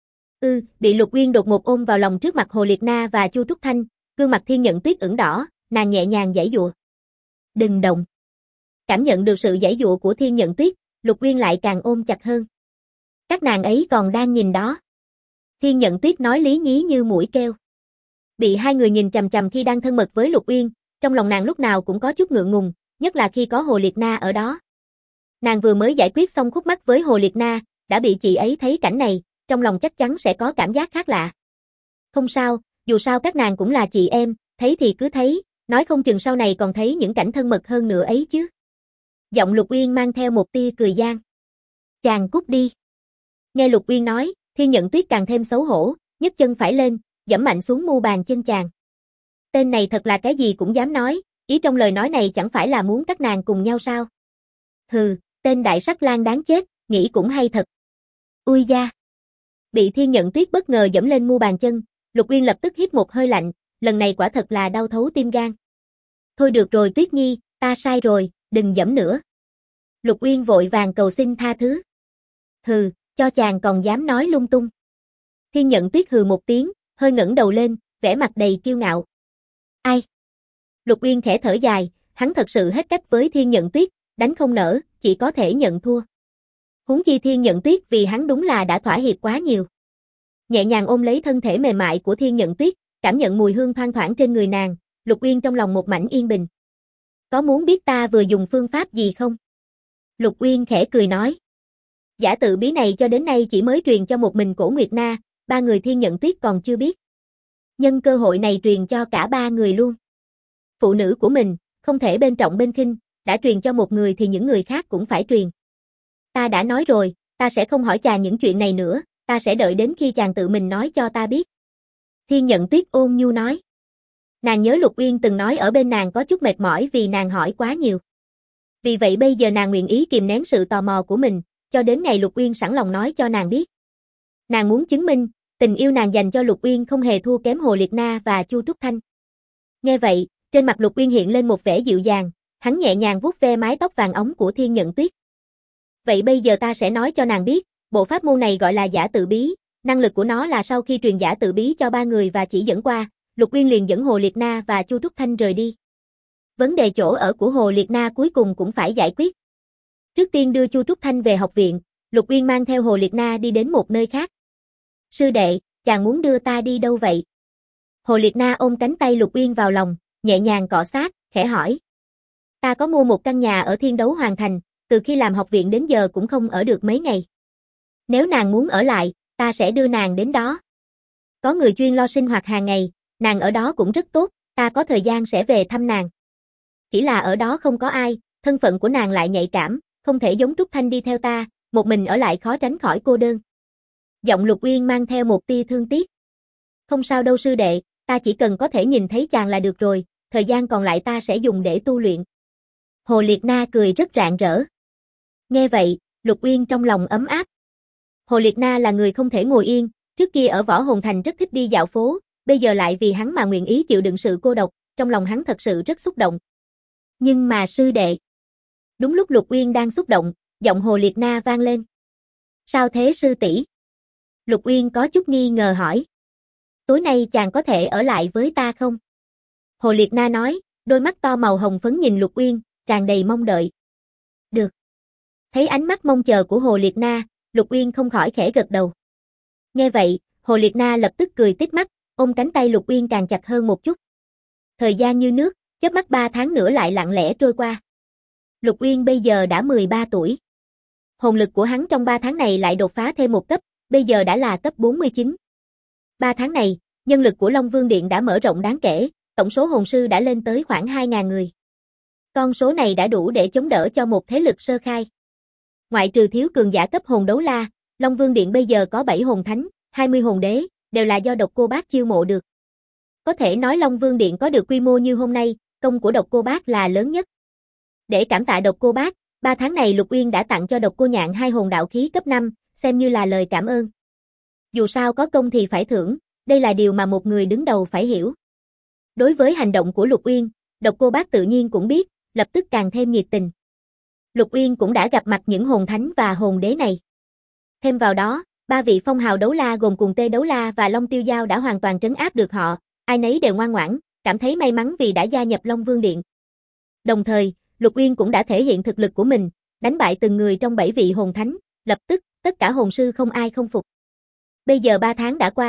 Bị Lục Uyên đột ngột ôm vào lòng trước mặt Hồ Liệt Na và Chu Trúc Thanh, gương mặt Thiên Nhận Tuyết ửng đỏ, nàng nhẹ nhàng giãy giụa. Đừng động. Cảm nhận được sự giãy giụa của Thiên Nhận Tuyết, Lục Uyên lại càng ôm chặt hơn. Các nàng ấy còn đang nhìn đó. Thiên Nhận Tuyết nói lý nhí như mũi keo. Bị hai người nhìn chằm chằm khi đang thân mật với Lục Uyên, trong lòng nàng lúc nào cũng có chút ngượng ngùng, nhất là khi có Hồ Liệt Na ở đó. Nàng vừa mới giải quyết xong khúc mắc với Hồ Liệt Na, đã bị chị ấy thấy cảnh này, trong lòng chắc chắn sẽ có cảm giác khác lạ. Không sao, dù sao các nàng cũng là chị em, thấy thì cứ thấy, nói không chừng sau này còn thấy những cảnh thân mật hơn nữa ấy chứ. Giọng Lục Uyên mang theo một tia cười gian. Chàng cút đi. Nghe Lục Uyên nói, Thiên Nhận Tuyết càng thêm xấu hổ, nhấc chân phải lên, giẫm mạnh xuống mu bàn chân chàng. Tên này thật là cái gì cũng dám nói, ý trong lời nói này chẳng phải là muốn các nàng cùng nhau sao? Hừ, tên đại sắc lang đáng chết, nghĩ cũng hay thật. Ui da. Bị Thiên Nhận Tuyết bất ngờ giẫm lên mu bàn chân, Lục Uyên lập tức hít một hơi lạnh, lần này quả thật là đau thấu tim gan. Thôi được rồi Tuyết Nhi, ta sai rồi, đừng giẫm nữa. Lục Uyên vội vàng cầu xin tha thứ. Hừ, cho chàng còn dám nói lung tung. Thiên Nhận Tuyết hừ một tiếng, hơi ngẩng đầu lên, vẻ mặt đầy kiêu ngạo. Ai? Lục Uyên khẽ thở dài, hắn thật sự hết cách với Thiên Nhận Tuyết, đánh không nở, chỉ có thể nhận thua. Huống chi Thiên Nhận Tuyết vì hắn đúng là đã thỏa hiệp quá nhiều. Nhẹ nhàng ôm lấy thân thể mềm mại của Thiên Nhận Tuyết, cảm nhận mùi hương thoang thoảng trên người nàng, Lục Uyên trong lòng một mảnh yên bình. Có muốn biết ta vừa dùng phương pháp gì không? Lục Uyên khẽ cười nói. Giả tự bí này cho đến nay chỉ mới truyền cho một mình Cổ Nguyệt Na, ba người Thiên Nhận Tuyết còn chưa biết. Nhân cơ hội này truyền cho cả ba người luôn. Phụ nữ của mình, không thể bên trọng bên khinh, đã truyền cho một người thì những người khác cũng phải truyền. Ta đã nói rồi, ta sẽ không hỏi chàng những chuyện này nữa, ta sẽ đợi đến khi chàng tự mình nói cho ta biết. Thiên Nhận Tuyết ôn nhu nói. Nàng nhớ Lục Uyên từng nói ở bên nàng có chút mệt mỏi vì nàng hỏi quá nhiều. Vì vậy bây giờ nàng nguyện ý kìm nén sự tò mò của mình, cho đến ngày Lục Uyên sẵn lòng nói cho nàng biết. Nàng muốn chứng minh, tình yêu nàng dành cho Lục Uyên không hề thua kém Hồ Liệt Na và Chu Trúc Thanh. Nghe vậy, trên mặt Lục Uyên hiện lên một vẻ dịu dàng, hắn nhẹ nhàng vuốt ve mái tóc vàng óng của Thiên Nhận Tuyết. Vậy bây giờ ta sẽ nói cho nàng biết, bộ pháp môn này gọi là giả tự bí, năng lực của nó là sau khi truyền giả tự bí cho ba người và chỉ dẫn qua, Lục Uyên liền dẫn Hồ Liệt Na và Chu Trúc Thanh rời đi. Vấn đề chỗ ở của Hồ Liệt Na cuối cùng cũng phải giải quyết. Trước tiên đưa Chu Trúc Thanh về học viện, Lục Uyên mang theo Hồ Liệt Na đi đến một nơi khác. Sư đệ, chàng muốn đưa ta đi đâu vậy? Hồ Liệt Na ôm cánh tay Lục Uyên vào lòng, nhẹ nhàng cọ sát, khẽ hỏi. Ta có mua một căn nhà ở Thiên Đấu Hoàng Thành, từ khi làm học viện đến giờ cũng không ở được mấy ngày. Nếu nàng muốn ở lại, ta sẽ đưa nàng đến đó. Có người chuyên lo sinh hoạt hàng ngày, nàng ở đó cũng rất tốt, ta có thời gian sẽ về thăm nàng. Chỉ là ở đó không có ai, thân phận của nàng lại nhạy cảm, không thể giống Trúc Thanh đi theo ta, một mình ở lại khó tránh khỏi cô đơn. Giọng Lục Uyên mang theo một tia thương tiếc. Không sao đâu sư đệ, ta chỉ cần có thể nhìn thấy chàng là được rồi, thời gian còn lại ta sẽ dùng để tu luyện. Hồ Liệt Na cười rất rạng rỡ. Nghe vậy, Lục Uyên trong lòng ấm áp. Hồ Liệt Na là người không thể ngồi yên, trước kia ở Võ Hồn Thành rất thích đi dạo phố, bây giờ lại vì hắn mà nguyện ý chịu đựng sự cô độc, trong lòng hắn thật sự rất xúc động. Nhưng mà sư đệ. Đúng lúc Lục Uyên đang xúc động, giọng Hồ Liệt Na vang lên. Sao thế sư tỷ? Lục Uyên có chút nghi ngờ hỏi. Tối nay chàng có thể ở lại với ta không? Hồ Liệt Na nói, đôi mắt to màu hồng phấn nhìn Lục Uyên, tràn đầy mong đợi. Được. Thấy ánh mắt mong chờ của Hồ Liệt Na, Lục Uyên không khỏi khẽ gật đầu. Nghe vậy, Hồ Liệt Na lập tức cười tít mắt, ôm cánh tay Lục Uyên càng chặt hơn một chút. Thời gian như nước, chớp mắt 3 tháng nữa lại lặng lẽ trôi qua. Lục Uyên bây giờ đã 13 tuổi. Hồn lực của hắn trong 3 tháng này lại đột phá thêm một cấp, bây giờ đã là cấp 49. 3 tháng này, nhân lực của Long Vương Điện đã mở rộng đáng kể, tổng số hồn sư đã lên tới khoảng 2.000 người. Con số này đã đủ để chống đỡ cho một thế lực sơ khai. Ngoại trừ thiếu cường giả cấp hồn đấu la, Long Vương Điện bây giờ có 7 hồn thánh, 20 hồn đế, đều là do Độc Cô Bác chiêu mộ được. Có thể nói Long Vương Điện có được quy mô như hôm nay, công của Độc Cô Bác là lớn nhất. Để cảm tạ Độc Cô Bác, 3 tháng này Lục Uyên đã tặng cho Độc Cô Nhạn 2 hồn đạo khí cấp 5, xem như là lời cảm ơn. Dù sao có công thì phải thưởng, đây là điều mà một người đứng đầu phải hiểu. Đối với hành động của Lục Uyên, Độc Cô Bác tự nhiên cũng biết, lập tức càng thêm nhiệt tình. Lục Uyên cũng đã gặp mặt những hồn thánh và hồn đế này. Thêm vào đó, 3 vị phong hào đấu la gồm Cùng Tê Đấu La và Long Tiêu Giao đã hoàn toàn trấn áp được họ, ai nấy đều ngoan ngoãn, cảm thấy may mắn vì đã gia nhập Long Vương Điện. Đồng thời, Lục Uyên cũng đã thể hiện thực lực của mình, đánh bại từng người trong 7 vị hồn thánh, lập tức, tất cả hồn sư không ai không phục. Bây giờ 3 tháng đã qua,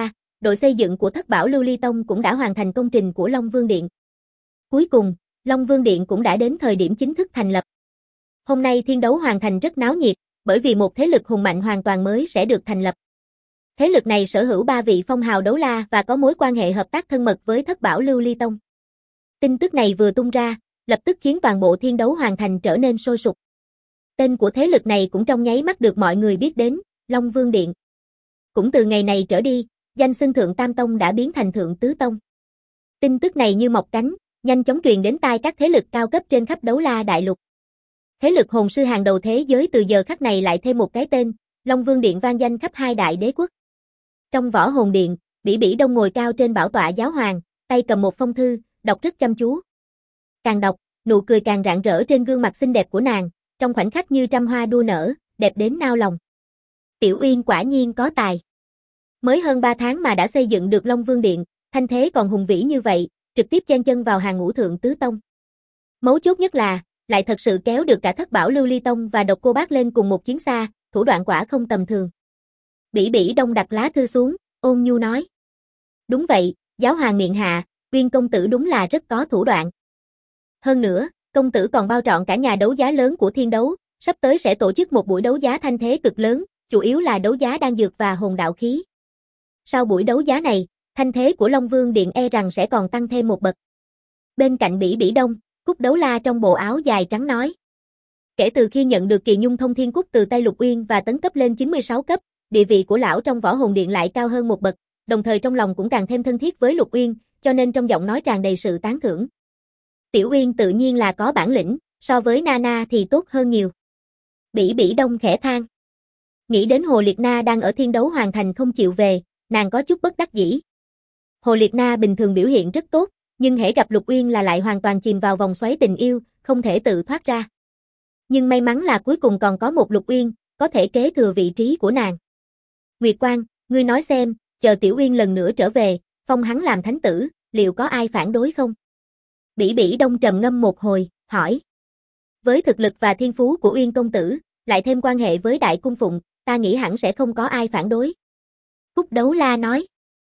đội xây dựng của Thất Bảo Lưu Ly Tông cũng đã hoàn thành công trình của Long Vương Điện. Cuối cùng, Long Vương Điện cũng đã đến thời điểm chính thức thành lập. Hôm nay Thiên Đấu Hoàng Thành rất náo nhiệt, bởi vì một thế lực hùng mạnh hoàn toàn mới sẽ được thành lập. Thế lực này sở hữu 3 vị phong hào đấu la và có mối quan hệ hợp tác thân mật với Thất Bảo Lưu Ly Tông. Tin tức này vừa tung ra, lập tức khiến toàn bộ Thiên Đấu Hoàng Thành trở nên sôi sục. Tên của thế lực này cũng trong nháy mắt được mọi người biết đến, Long Vương Điện. Cũng từ ngày này trở đi, danh xưng Thượng Tam Tông đã biến thành Thượng Tứ Tông. Tin tức này như mọc cánh, nhanh chóng truyền đến tai các thế lực cao cấp trên khắp Đấu La Đại Lục. Thế lực hồn sư hàng đầu thế giới từ giờ khắc này lại thêm một cái tên, Long Vương Điện vang danh khắp hai đại đế quốc. Trong Võ Hồn Điện, Bỉ Bỉ Đông ngồi cao trên bảo tọa giáo hoàng, tay cầm một phong thư, đọc rất chăm chú. Càng đọc, nụ cười càng rạng rỡ trên gương mặt xinh đẹp của nàng, trong khoảnh khắc như trăm hoa đua nở, đẹp đến nao lòng. Tiểu Uyên quả nhiên có tài. Mới hơn 3 tháng mà đã xây dựng được Long Vương Điện, thanh thế còn hùng vĩ như vậy, trực tiếp chen chân vào hàng ngũ Thượng Tứ Tông. Mấu chốt nhất là, lại thật sự kéo được cả Thất Bảo Lưu Ly Tông và Độc Cô Bác lên cùng một chiến xa, thủ đoạn quả không tầm thường. Bỉ Bỉ Đông đặt lá thư xuống, ôn nhu nói. Đúng vậy, giáo hoàng miệng hạ, Uyên công tử đúng là rất có thủ đoạn. Hơn nữa, công tử còn bao trọn cả nhà đấu giá lớn của Thiên Đấu, sắp tới sẽ tổ chức một buổi đấu giá thanh thế cực lớn, chủ yếu là đấu giá đan dược và hồn đạo khí. Sau buổi đấu giá này, thanh thế của Long Vương Điện e rằng sẽ còn tăng thêm một bậc. Bên cạnh Bỉ Bỉ Đông, Cúc Đấu La trong bộ áo dài trắng nói. Kể từ khi nhận được Kỳ Nhung Thông Thiên Cúc từ tay Lục Uyên và tấn cấp lên 96 cấp, địa vị của lão trong Võ Hồn Điện lại cao hơn một bậc, đồng thời trong lòng cũng càng thêm thân thiết với Lục Uyên, cho nên trong giọng nói tràn đầy sự tán thưởng. Tiểu Uyên tự nhiên là có bản lĩnh, so với Nana thì tốt hơn nhiều. Bỉ Bỉ Đông khẽ than. Nghĩ đến Hồ Liệt Na đang ở Thiên Đấu Hoàng Thành không chịu về, nàng có chút bất đắc dĩ. Hồ Liệt Na bình thường biểu hiện rất tốt, nhưng hễ gặp Lục Uyên là lại hoàn toàn chìm vào vòng xoáy tình yêu, không thể tự thoát ra. Nhưng may mắn là cuối cùng còn có một Lục Uyên, có thể kế thừa vị trí của nàng. Nguyệt Quang, ngươi nói xem, chờ Tiểu Uyên lần nữa trở về, phong hắn làm thánh tử, liệu có ai phản đối không? Bỉ Bỉ Đông trầm ngâm một hồi, hỏi. Với thực lực và thiên phú của Uyên công tử, lại thêm quan hệ với Đại Cung Phụng, ta nghĩ hẳn sẽ không có ai phản đối. Cúc Đấu La nói.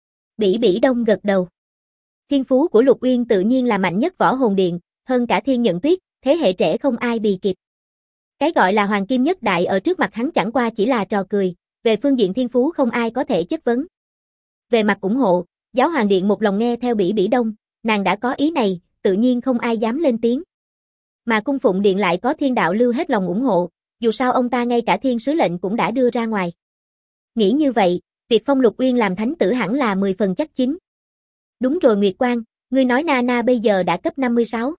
Bỉ Bỉ Đông gật đầu. Thiên phú của Lục Uyên tự nhiên là mạnh nhất Võ Hồn Điện, hơn cả Thiên Nhận Tuyết, thế hệ trẻ không ai bì kịp. Cái gọi là hoàng kim nhất đại ở trước mặt hắn chẳng qua chỉ là trò cười, về phương diện thiên phú không ai có thể chất vấn. Về mặt ủng hộ, Giáo Hoàng Điện một lòng nghe theo Bỉ Bỉ Đông, nàng đã có ý này, tự nhiên không ai dám lên tiếng. Mà Cung Phụng Điện lại có Thiên Đạo Lưu hết lòng ủng hộ, dù sao ông ta ngay cả Thiên Sứ lệnh cũng đã đưa ra ngoài. Nghĩ như vậy, việc phong Lục Uyên làm thánh tử hẳn là 10 phần chắc chín. Đúng rồi Nguyệt Quang, ngươi nói Nana bây giờ đã cấp 56.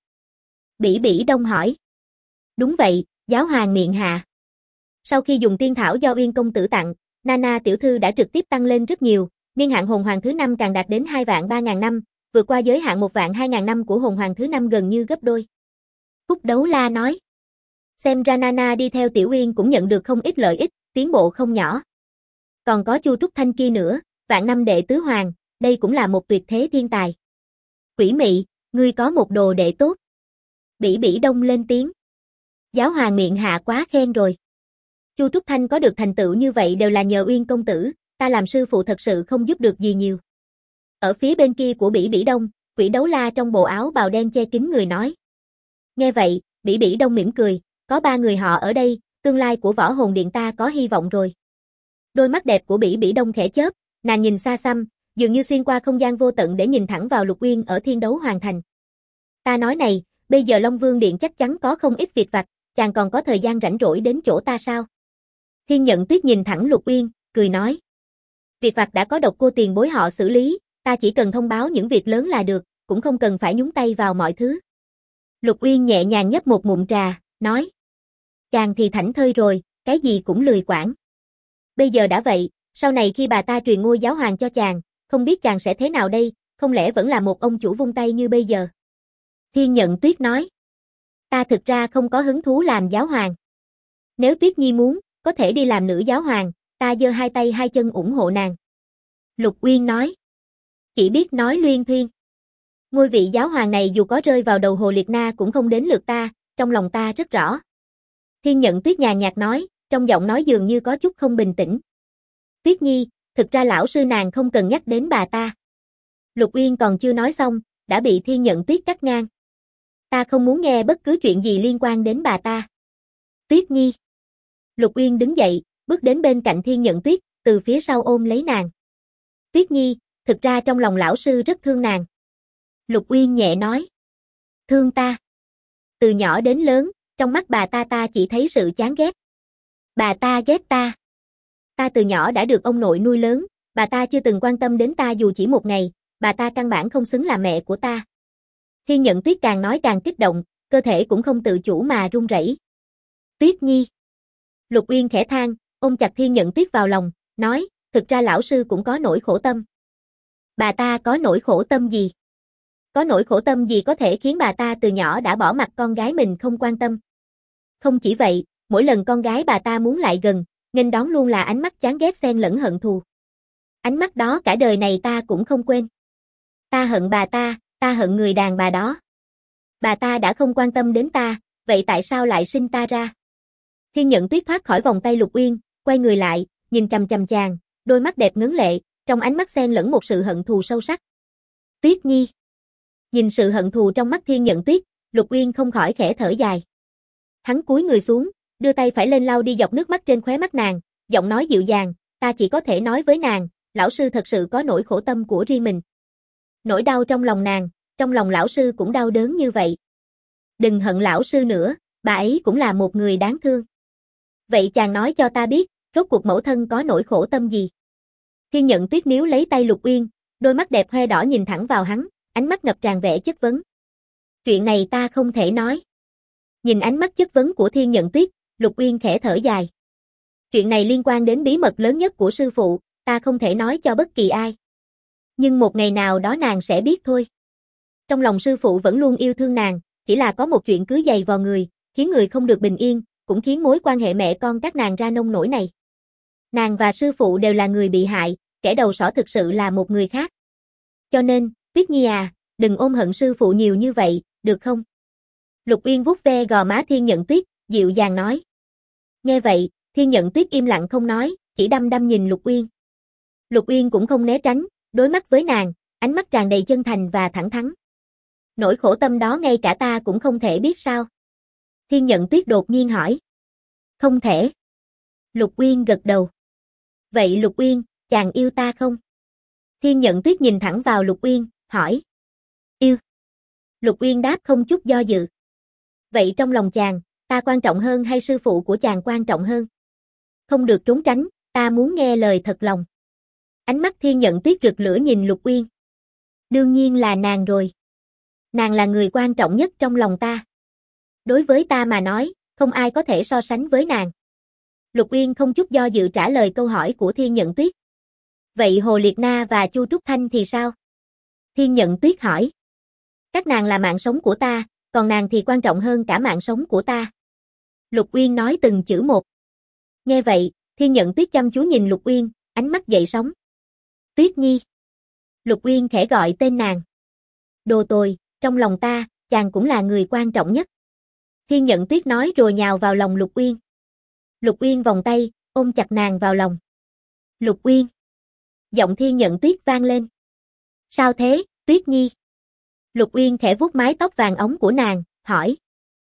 Bỉ Bỉ Đông hỏi. Đúng vậy, giáo hoàng miệng hạ. Sau khi dùng tiên thảo do Uyên công tử tặng, Nana tiểu thư đã trực tiếp tăng lên rất nhiều, niên hạn hồn hoàng thứ 5 càng đạt đến 2.300.000 năm, vượt qua giới hạn 1.200.000 năm của hồn hoàng thứ 5 gần như gấp đôi. Cúc Đấu La nói. Xem ra Nana đi theo Tiểu Uyên cũng nhận được không ít lợi ích, tiến bộ không nhỏ. Còn có Chu Trúc Thanh kia nữa, vạn năm đệ tứ hoàng, đây cũng là một tuyệt thế thiên tài. Quỷ mị, ngươi có một đồ đệ tốt. Bỉ Bỉ Đông lên tiếng. Giáo hoàng miệng hạ quá khen rồi. Chu Trúc Thanh có được thành tựu như vậy đều là nhờ Uyên công tử, ta làm sư phụ thật sự không giúp được gì nhiều. Ở phía bên kia của Bỉ Bỉ Đông, Quỷ Đấu La trong bộ áo bào đen che kín người nói. Nghe vậy, Bỉ Bỉ Đông mỉm cười, có 3 người họ ở đây, tương lai của Võ Hồn Điện ta có hy vọng rồi. Đôi mắt đẹp của Bỉ Bỉ Đông khẽ chớp, nàng nhìn xa xăm, dường như xuyên qua không gian vô tận để nhìn thẳng vào Lục Uyên ở Thiên Đấu Hoàng Thành. Ta nói này, bây giờ Long Vương Điện chắc chắn có không ít việc vặt, chàng còn có thời gian rảnh rỗi đến chỗ ta sao? Thiên Nhận Tuyết nhìn thẳng Lục Uyên, cười nói. Việc vặt đã có Độc Cô tiền bối họ xử lý, ta chỉ cần thông báo những việc lớn là được, cũng không cần phải nhúng tay vào mọi thứ. Lục Uyên nhẹ nhàng nhấp một ngụm trà, nói. Chàng thì thảnh thơi rồi, cái gì cũng lười quản. Bây giờ đã vậy, sau này khi bà ta truyền ngôi giáo hoàng cho chàng, không biết chàng sẽ thế nào đây, không lẽ vẫn là một ông chủ vung tay như bây giờ? Thiên Nhận Tuyết nói. Ta thực ra không có hứng thú làm giáo hoàng. Nếu Tuyết Nhi muốn, có thể đi làm nữ giáo hoàng, ta giơ hai tay hai chân ủng hộ nàng. Lục Uyên nói. Chỉ biết nói luyên thuyên. Ngôi vị giáo hoàng này dù có rơi vào đầu Hồ Liệt Na cũng không đến lượt ta, trong lòng ta rất rõ. Thiên Nhận Tuyết nhàn nhạt nói, trong giọng nói dường như có chút không bình tĩnh. Tuyết Nhi, thực ra lão sư nàng không cần nhắc đến bà ta. Lục Uyên còn chưa nói xong, đã bị Thiên Nhận Tuyết cắt ngang. Ta không muốn nghe bất cứ chuyện gì liên quan đến bà ta. Tuyết Nhi. Lục Uyên đứng dậy, bước đến bên cạnh Thiên Nhận Tuyết, từ phía sau ôm lấy nàng. Tuyết Nhi, thực ra trong lòng lão sư rất thương nàng. Lục Uyên nhẹ nói. Thương ta. Từ nhỏ đến lớn, trong mắt bà ta chỉ thấy sự chán ghét. Bà ta ghét ta. Ta từ nhỏ đã được ông nội nuôi lớn, bà ta chưa từng quan tâm đến ta dù chỉ một ngày, bà ta căn bản không xứng làm mẹ của ta. Thiên Nhận Tuyết càng nói càng kích động, cơ thể cũng không tự chủ mà run rẩy. Tuyết Nhi. Lục Uyên khẽ than, ôm chặt Thiên Nhận Tuyết vào lòng, nói, thực ra lão sư cũng có nỗi khổ tâm. Bà ta có nỗi khổ tâm gì? Có nỗi khổ tâm gì có thể khiến bà ta từ nhỏ đã bỏ mặc con gái mình không quan tâm? Không chỉ vậy, mỗi lần con gái bà ta muốn lại gần, nghênh đón luôn là ánh mắt chán ghét xen lẫn hận thù. Ánh mắt đó cả đời này ta cũng không quên. Ta hận bà ta hận người đàn bà đó. Bà ta đã không quan tâm đến ta, vậy tại sao lại sinh ta ra? Thiên Nhận Tuyết thoát khỏi vòng tay Lục Uyên, quay người lại, nhìn chằm chằm chàng, đôi mắt đẹp ngấn lệ, trong ánh mắt xen lẫn một sự hận thù sâu sắc. Tuyết Nhi. Nhìn sự hận thù trong mắt Thiên Nhận Tuyết, Lục Uyên không khỏi khẽ thở dài. Hắn cúi người xuống, đưa tay phải lên lau đi giọt nước mắt trên khóe mắt nàng, giọng nói dịu dàng, ta chỉ có thể nói với nàng, lão sư thật sự có nỗi khổ tâm của riêng mình. Nỗi đau trong lòng nàng, trong lòng lão sư cũng đau đớn như vậy. Đừng hận lão sư nữa, bà ấy cũng là một người đáng thương. Vậy chàng nói cho ta biết, rốt cuộc mẫu thân có nỗi khổ tâm gì? Thiên Nhận Tuyết níu lấy tay Lục Uyên, đôi mắt đẹp hoe đỏ nhìn thẳng vào hắn, ánh mắt ngập tràn vẻ chất vấn. Chuyện này ta không thể nói. Nhìn ánh mắt chất vấn của Thiên Nhận Tuyết, Lục Uyên khẽ thở dài. Chuyện này liên quan đến bí mật lớn nhất của sư phụ, ta không thể nói cho bất kỳ ai. Nhưng một ngày nào đó nàng sẽ biết thôi. Trong lòng sư phụ vẫn luôn yêu thương nàng, chỉ là có một chuyện cứ dày vào người, khiến người không được bình yên, cũng khiến mối quan hệ mẹ con các nàng ra nông nổi này. Nàng và sư phụ đều là người bị hại, kẻ đầu sỏ thực sự là một người khác. Cho nên, Tuyết Nhi à, đừng ôm hận sư phụ nhiều như vậy, được không? Lục Uyên vuốt ve gò má Thiên Nhận Tuyết, dịu dàng nói. Nghe vậy, Thiên Nhận Tuyết im lặng không nói, chỉ đăm đăm nhìn Lục Uyên. Lục Uyên cũng không né tránh, đối mắt với nàng, ánh mắt tràn đầy chân thành và thẳng thắn. Nỗi khổ tâm đó ngay cả ta cũng không thể biết sao? Thiên Nhận Tuyết đột nhiên hỏi. Không thể. Lục Uyên gật đầu. Vậy Lục Uyên, chàng yêu ta không? Thiên Nhận Tuyết nhìn thẳng vào Lục Uyên, hỏi. Yêu. Lục Uyên đáp không chút do dự. Vậy trong lòng chàng, ta quan trọng hơn hay sư phụ của chàng quan trọng hơn? Không được trốn tránh, ta muốn nghe lời thật lòng. Ánh mắt Thiên Nhận Tuyết rực lửa nhìn Lục Uyên. Đương nhiên là nàng rồi. Nàng là người quan trọng nhất trong lòng ta. Đối với ta mà nói, không ai có thể so sánh với nàng. Lục Uyên không chút do dự trả lời câu hỏi của Thiên Nhận Tuyết. Vậy Hồ Liệt Na và Chu Trúc Thanh thì sao? Thiên Nhận Tuyết hỏi. Các nàng là mạng sống của ta, còn nàng thì quan trọng hơn cả mạng sống của ta. Lục Uyên nói từng chữ một. Nghe vậy, Thiên Nhận Tuyết chăm chú nhìn Lục Uyên, ánh mắt dậy sóng. Tuyết Nhi. Lục Uyên khẽ gọi tên nàng. Đồ tồi, trong lòng ta, chàng cũng là người quan trọng nhất. Thiên Nhận Tuyết nói rồi nhào vào lòng Lục Uyên. Lục Uyên vòng tay, ôm chặt nàng vào lòng. Lục Uyên. Giọng Thiên Nhận Tuyết vang lên. Sao thế, Tuyết Nhi? Lục Uyên khẽ vuốt mái tóc vàng óng của nàng, hỏi.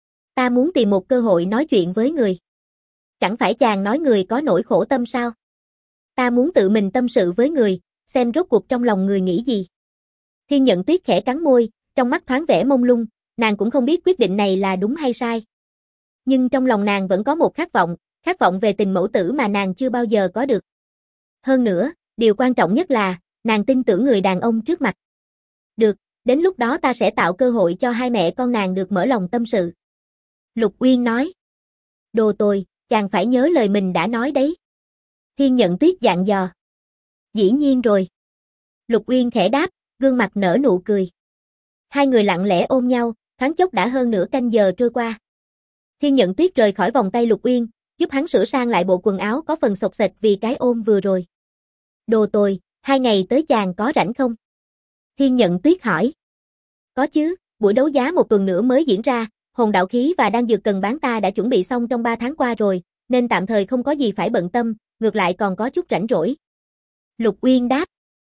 Ta muốn tìm một cơ hội nói chuyện với người. Chẳng phải chàng nói người có nỗi khổ tâm sao? Ta muốn tự mình tâm sự với người, xem rốt cuộc trong lòng người nghĩ gì. Thiên Nhận Tuyết khẽ cắn môi, trong mắt thoáng vẻ mông lung, nàng cũng không biết quyết định này là đúng hay sai. Nhưng trong lòng nàng vẫn có một khát vọng về tình mẫu tử mà nàng chưa bao giờ có được. Hơn nữa, điều quan trọng nhất là, nàng tin tưởng người đàn ông trước mặt. Được, đến lúc đó ta sẽ tạo cơ hội cho hai mẹ con nàng được mở lòng tâm sự. Lục Uyên nói. Đồ tồi, chàng phải nhớ lời mình đã nói đấy. Thiên Nhận Tuyết dặn dò. Dĩ nhiên rồi. Lục Uyên khẽ đáp, gương mặt nở nụ cười. Hai người lặng lẽ ôm nhau, thoáng chốc đã hơn nửa canh giờ trôi qua. Thiên Nhận Tuyết rời khỏi vòng tay Lục Uyên, giúp hắn sửa sang lại bộ quần áo có phần xộc xệch vì cái ôm vừa rồi. Đồ tồi, 2 ngày tới chàng có rảnh không? Thiên Nhận Tuyết hỏi. Có chứ, buổi đấu giá 1 tuần nữa mới diễn ra, hồn đạo khí và đan dược cần bán ta đã chuẩn bị xong trong 3 tháng qua rồi, nên tạm thời không có gì phải bận tâm, ngược lại còn có chút rảnh rỗi. Lục Uyên đáp.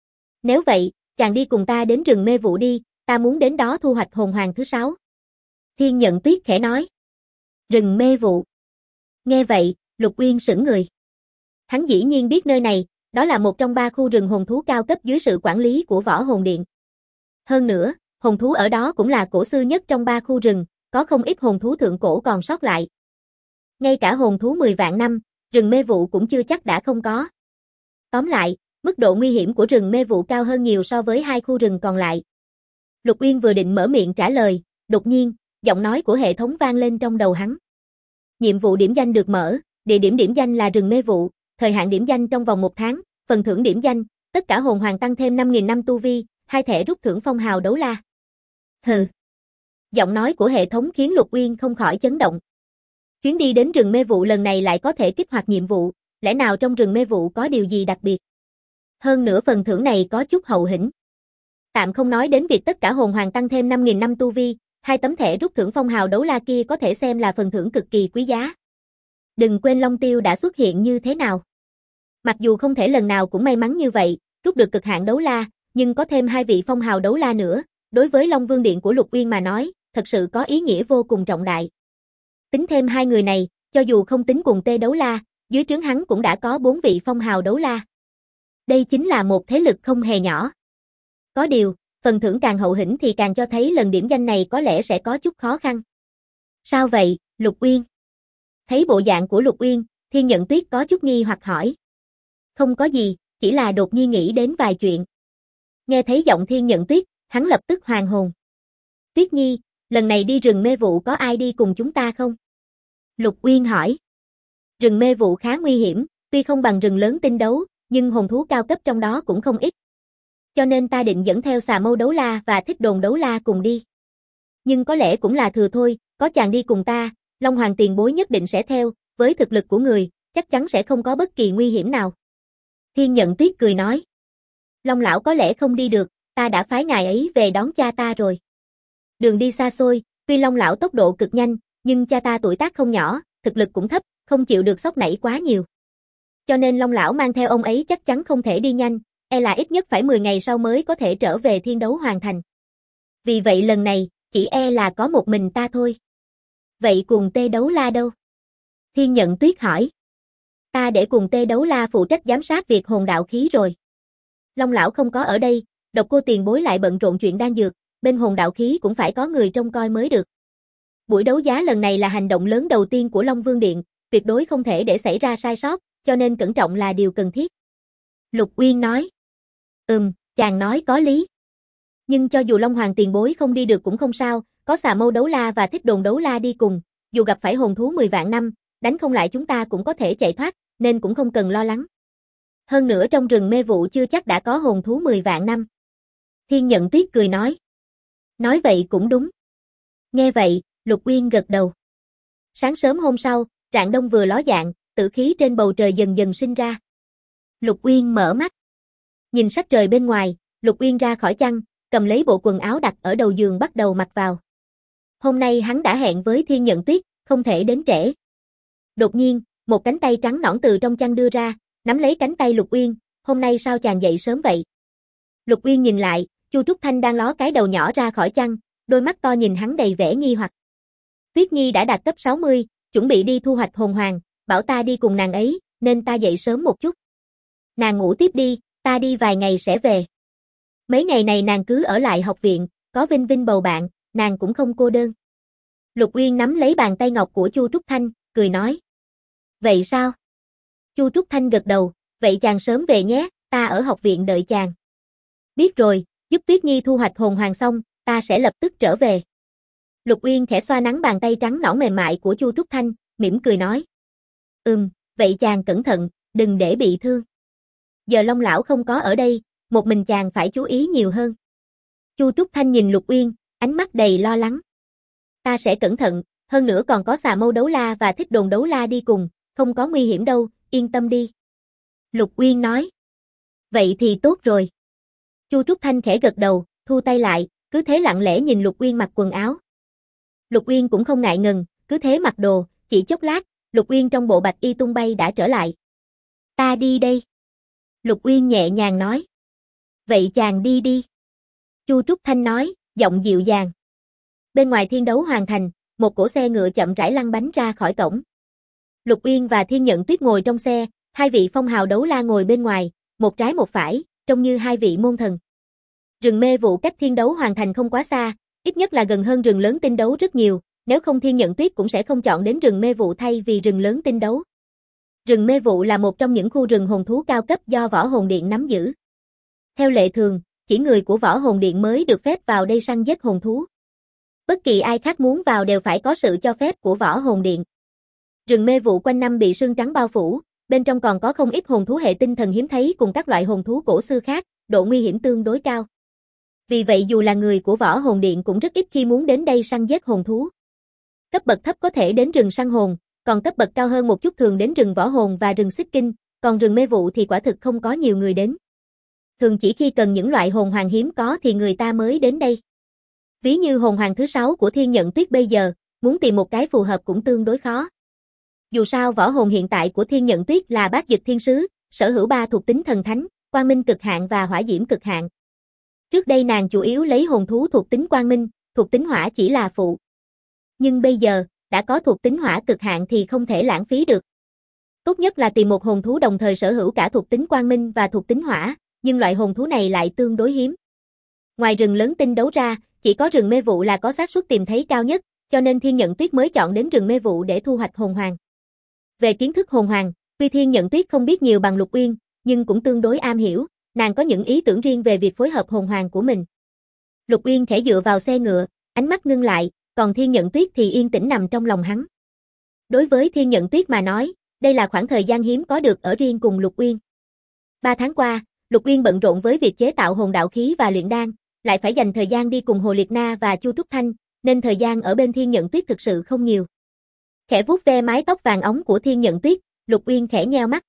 Nếu vậy, chàng đi cùng ta đến rừng mê vụ đi, ta muốn đến đó thu hoạch hồn hoàng thứ 6. Thiên Nhận Tuyết khẽ nói. Rừng mê vụ. Nghe vậy, Lục Uyên sững người. Hắn dĩ nhiên biết nơi này, đó là một trong 3 khu rừng hồn thú cao cấp dưới sự quản lý của Võ Hồn Điện. Hơn nữa, hồn thú ở đó cũng là cổ xưa nhất trong 3 khu rừng, có không ít hồn thú thượng cổ còn sót lại. Ngay cả hồn thú 10 vạn năm, rừng mê vụ cũng chưa chắc đã không có. Tóm lại, mức độ nguy hiểm của rừng mê vụ cao hơn nhiều so với 2 khu rừng còn lại. Lục Uyên vừa định mở miệng trả lời, đột nhiên, giọng nói của hệ thống vang lên trong đầu hắn. Nhiệm vụ điểm danh được mở, địa điểm điểm danh là rừng mê vụ, thời hạn điểm danh trong vòng 1 tháng, phần thưởng điểm danh, tất cả hồn hoàng tăng thêm 5.000 năm tu vi, 2 thẻ rút thưởng phong hào đấu la. Hừ. Giọng nói của hệ thống khiến Lục Uyên không khỏi chấn động. Chuyến đi đến rừng mê vụ lần này lại có thể kích hoạt nhiệm vụ, lẽ nào trong rừng mê vụ có điều gì đặc biệt? Hơn nữa phần thưởng này có chút hậu hĩnh. Tạm không nói đến việc tất cả hồn hoàng tăng thêm 5.000 năm tu vi, 2 tấm thẻ rút thưởng phong hào đấu la kia có thể xem là phần thưởng cực kỳ quý giá. Đừng quên Long Tiêu đã xuất hiện như thế nào. Mặc dù không thể lần nào cũng may mắn như vậy, rút được cực hạn đấu la, nhưng có thêm 2 vị phong hào đấu la nữa, đối với Long Vương Điện của Lục Uyên mà nói, thật sự có ý nghĩa vô cùng trọng đại. Tính thêm 2 người này, cho dù không tính cùng Tê đấu la, dưới trướng hắn cũng đã có 4 vị phong hào đấu la. Đây chính là một thế lực không hề nhỏ. Có điều, phần thưởng càng hậu hĩnh thì càng cho thấy lần điểm danh này có lẽ sẽ có chút khó khăn. Sao vậy, Lục Uyên? Thấy bộ dạng của Lục Uyên, Thiên Nhận Tuyết có chút nghi hoặc hỏi. Không có gì, chỉ là đột nhiên nghĩ đến vài chuyện. Nghe thấy giọng Thiên Nhận Tuyết, hắn lập tức hoàn hồn. Tuyết Nhi, lần này đi rừng mê vụ có ai đi cùng chúng ta không? Lục Uyên hỏi. Rừng mê vụ khá nguy hiểm, tuy không bằng rừng lớn tinh đấu, nhưng hồn thú cao cấp trong đó cũng không ít. Cho nên ta định dẫn theo Xà Mâu đấu la và Thích Đồn đấu la cùng đi. Nhưng có lẽ cũng là thừa thôi, có chàng đi cùng ta, Long Hoàng tiền bối nhất định sẽ theo, với thực lực của người, chắc chắn sẽ không có bất kỳ nguy hiểm nào. Thiên Nhận Tuyết cười nói. Long lão có lẽ không đi được, ta đã phái ngài ấy về đón cha ta rồi. Đường đi xa xôi, tuy Long lão tốc độ cực nhanh, nhưng cha ta tuổi tác không nhỏ, thực lực cũng thấp, không chịu được sốc nảy quá nhiều. Cho nên Long lão mang theo ông ấy chắc chắn không thể đi nhanh, e là ít nhất phải 10 ngày sau mới có thể trở về Thiên Đấu Hoàng Thành. Vì vậy lần này, chỉ e là có một mình ta thôi. Vậy cùng Tê đấu la đâu? Thiên Nhận Tuyết hỏi. Ta để cùng Tê đấu la phụ trách giám sát việc hồn đạo khí rồi. Long lão không có ở đây, Độc Cô tiền bối lại bận rộn chuyện đan dược, bên hồn đạo khí cũng phải có người trông coi mới được. Buổi đấu giá lần này là hành động lớn đầu tiên của Long Vương Điện, tuyệt đối không thể để xảy ra sai sót, cho nên cẩn trọng là điều cần thiết. Lục Uyên nói. Chàng nói có lý. Nhưng cho dù Long Hoàng tiền bối không đi được cũng không sao, có Xà Mâu đấu la và Thích Đồn đấu la đi cùng, dù gặp phải hồn thú 10 vạn năm, đánh không lại chúng ta cũng có thể chạy thoát, nên cũng không cần lo lắng. Hơn nữa trong rừng mê vụ chưa chắc đã có hồn thú 10 vạn năm. Thiên Nhận Tuyết cười nói. Nói vậy cũng đúng. Nghe vậy, Lục Uyên gật đầu. Sáng sớm hôm sau, rạng đông vừa ló dạng, tử khí trên bầu trời dần dần sinh ra. Lục Uyên mở mắt. Nhìn sắc trời bên ngoài, Lục Uyên ra khỏi chăn, cầm lấy bộ quần áo đặt ở đầu giường bắt đầu mặc vào. Hôm nay hắn đã hẹn với Thiên Nhận Tuyết, không thể đến trễ. Đột nhiên, một cánh tay trắng nõn từ trong chăn đưa ra, nắm lấy cánh tay Lục Uyên, hôm nay sao chàng dậy sớm vậy? Lục Uyên nhìn lại, Chu Trúc Thanh đang ló cái đầu nhỏ ra khỏi chăn, đôi mắt to nhìn hắn đầy vẻ nghi hoặc. Tuyết Nhi đã đạt cấp 60, chuẩn bị đi thu hoạch hồn hoàng, bảo ta đi cùng nàng ấy, nên ta dậy sớm một chút. Nàng ngủ tiếp đi, ta đi vài ngày sẽ về. Mấy ngày này nàng cứ ở lại học viện, có Vinh Vinh bầu bạn, nàng cũng không cô đơn. Lục Uyên nắm lấy bàn tay ngọc của Chu Trúc Thanh, cười nói. Vậy sao? Chu Trúc Thanh gật đầu, vậy chàng sớm về nhé, ta ở học viện đợi chàng. Biết rồi, giúp Tuyết Nhi thu hoạch hồn hoàng xong, ta sẽ lập tức trở về. Lục Uyên khẽ xoa nắng bàn tay trắng nõn mềm mại của Chu Trúc Thanh, mỉm cười nói. Vậy chàng cẩn thận, đừng để bị thương. Giờ Long lão không có ở đây, một mình chàng phải chú ý nhiều hơn. Chu Trúc Thanh nhìn Lục Uyên, ánh mắt đầy lo lắng. Ta sẽ cẩn thận, hơn nữa còn có Xà Mâu đấu la và Thích Đồn đấu la đi cùng, không có nguy hiểm đâu, yên tâm đi. Lục Uyên nói. Vậy thì tốt rồi. Chu Trúc Thanh khẽ gật đầu, thu tay lại, cứ thế lặng lẽ nhìn Lục Uyên mặc quần áo. Lục Uyên cũng không ngại ngần, cứ thế mặc đồ, chỉ chốc lát, Lục Uyên trong bộ bạch y tung bay đã trở lại. Ta đi đây. Lục Uyên nhẹ nhàng nói. Vậy chàng đi đi. Chu Trúc Thanh nói, giọng dịu dàng. Bên ngoài Thiên Đấu Hoàng thành, một cỗ xe ngựa chậm rãi lăn bánh ra khỏi cổng. Lục Uyên và Thiên Nhận Tuyết ngồi trong xe, hai vị phong hào đấu la ngồi bên ngoài, một trái một phải, trông như hai vị môn thần. Rừng mê vụ cách Thiên Đấu Hoàng thành không quá xa, ít nhất là gần hơn rừng lớn tinh đấu rất nhiều, nếu không Thiên Nhận Tuyết cũng sẽ không chọn đến rừng mê vụ thay vì rừng lớn tinh đấu. Rừng mê vụ là một trong những khu rừng hồn thú cao cấp do Võ Hồn Điện nắm giữ. Theo lệ thường, chỉ người của Võ Hồn Điện mới được phép vào đây săn giết hồn thú. Bất kỳ ai khác muốn vào đều phải có sự cho phép của Võ Hồn Điện. Rừng mê vụ quanh năm bị sương trắng bao phủ, bên trong còn có không ít hồn thú hệ tinh thần hiếm thấy cùng các loại hồn thú cổ xưa khác, độ nguy hiểm tương đối cao. Vì vậy dù là người của Võ Hồn Điện cũng rất ít khi muốn đến đây săn giết hồn thú. Cấp bậc thấp có thể đến rừng săn hồn, còn cấp bậc cao hơn một chút thường đến rừng võ hồn và rừng xích kinh, còn rừng mê vụ thì quả thực không có nhiều người đến. Thường chỉ khi cần những loại hồn hoàng hiếm có thì người ta mới đến đây. Ví như hồn hoàng thứ 6 của Thiên Nhận Tuyết bây giờ, muốn tìm một cái phù hợp cũng tương đối khó. Dù sao võ hồn hiện tại của Thiên Nhận Tuyết là Bát Dực Thiên Sứ, sở hữu 3 thuộc tính thần thánh, quang minh cực hạn và hỏa diễm cực hạn. Trước đây nàng chủ yếu lấy hồn thú thuộc tính quang minh, thuộc tính hỏa chỉ là phụ. Nhưng bây giờ, đã có thuộc tính hỏa cực hạn thì không thể lãng phí được. Tốt nhất là tìm một hồn thú đồng thời sở hữu cả thuộc tính quang minh và thuộc tính hỏa, nhưng loại hồn thú này lại tương đối hiếm. Ngoài rừng lớn tinh đấu ra, chỉ có rừng mê vụ là có xác suất tìm thấy cao nhất, cho nên Thiên Nhận Tuyết mới chọn đến rừng mê vụ để thu hoạch hồn hoàng. Về kiến thức hồn hoàng, tuy Thiên Nhận Tuyết không biết nhiều bằng Lục Uyên, nhưng cũng tương đối am hiểu, nàng có những ý tưởng riêng về việc phối hợp hồn hoàng của mình. Lục Uyên khẽ dựa vào xe ngựa, ánh mắt ngưng lại, còn Thiên Nhận Tuyết thì yên tĩnh nằm trong lòng hắn. Đối với Thiên Nhận Tuyết mà nói, đây là khoảng thời gian hiếm có được ở riêng cùng Lục Uyên. 3 tháng qua, Lục Uyên bận rộn với việc chế tạo hồn đạo khí và luyện đan, lại phải dành thời gian đi cùng Hồ Liệt Na và Chu Trúc Thanh, nên thời gian ở bên Thiên Nhận Tuyết thực sự không nhiều. Khẽ vuốt ve mái tóc vàng óng của Thiên Nhận Tuyết, Lục Uyên khẽ nheo mắt.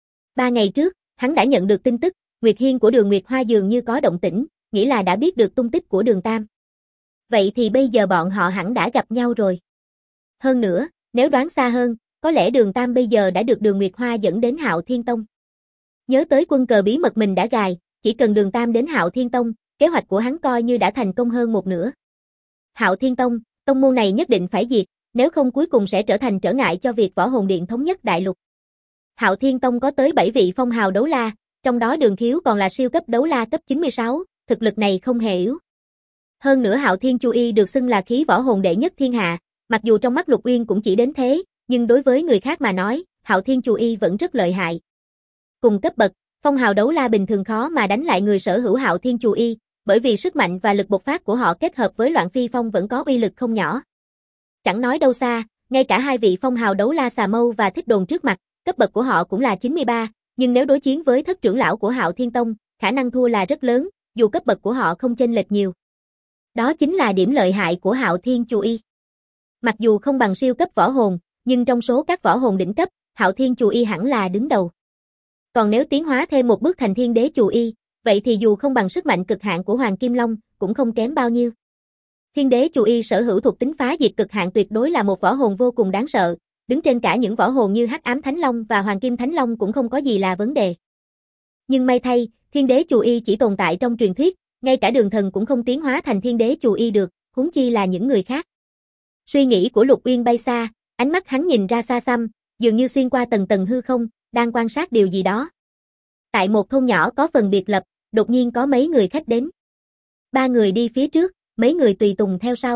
3 ngày trước, hắn đã nhận được tin tức, Nguyệt Hiên của Đường Nguyệt Hoa dường như có động tĩnh, nghĩ là đã biết được tung tích của Đường Tam. Vậy thì bây giờ bọn họ hẳn đã gặp nhau rồi. Hơn nữa, nếu đoán xa hơn, có lẽ Đường Tam bây giờ đã được Đường Nguyệt Hoa dẫn đến Hạo Thiên Tông. Nhớ tới quân cờ bí mật mình đã gài, chỉ cần Đường Tam đến Hạo Thiên Tông, kế hoạch của hắn coi như đã thành công hơn một nửa. Hạo Thiên Tông, tông môn này nhất định phải diệt, nếu không cuối cùng sẽ trở thành trở ngại cho việc Võ Hồn Điện thống nhất đại lục. Hạo Thiên Tông có tới 7 vị phong hào đấu la, trong đó Đường Khiếu còn là siêu cấp đấu la cấp 96, thực lực này không hề yếu. Hơn nữa Hạo Thiên Chu Y được xưng là khí võ hồn đệ nhất thiên hạ, mặc dù trong mắt Lục Uyên cũng chỉ đến thế, nhưng đối với người khác mà nói, Hạo Thiên Chu Y vẫn rất lợi hại. Cùng cấp bậc, phong hào đấu la bình thường khó mà đánh lại người sở hữu Hạo Thiên Chu Y, bởi vì sức mạnh và lực bộc phát của họ kết hợp với Loạn Phi Phong vẫn có uy lực không nhỏ. Chẳng nói đâu xa, ngay cả hai vị phong hào đấu la Xà Mâu và Thích Đồn trước mặt, cấp bậc của họ cũng là 93, nhưng nếu đối chiến với thất trưởng lão của Hạo Thiên Tông, khả năng thua là rất lớn, dù cấp bậc của họ không chênh lệch nhiều. Đó chính là điểm lợi hại của Hạo Thiên Chu Y. Mặc dù không bằng siêu cấp võ hồn, nhưng trong số các võ hồn đỉnh cấp, Hạo Thiên Chu Y hẳn là đứng đầu. Còn nếu tiến hóa thêm một bước thành Thiên Đế Chu Y, vậy thì dù không bằng sức mạnh cực hạn của Hoàng Kim Long, cũng không kém bao nhiêu. Thiên Đế Chu Y sở hữu thuộc tính phá diệt cực hạn tuyệt đối là một võ hồn vô cùng đáng sợ, đứng trên cả những võ hồn như Hắc Ám Thánh Long và Hoàng Kim Thánh Long cũng không có gì là vấn đề. Nhưng may thay, Thiên Đế Chu Y chỉ tồn tại trong truyền thuyết, ngay cả Đường Thần cũng không tiến hóa thành Thiên Đế Chu Y được, huống chi là những người khác. Suy nghĩ của Lục Uyên bay xa, ánh mắt hắn nhìn ra xa xăm, dường như xuyên qua tầng tầng hư không, đang quan sát điều gì đó. Tại một thôn nhỏ có phần biệt lập, đột nhiên có mấy người khách đến. 3 người đi phía trước, mấy người tùy tùng theo sau.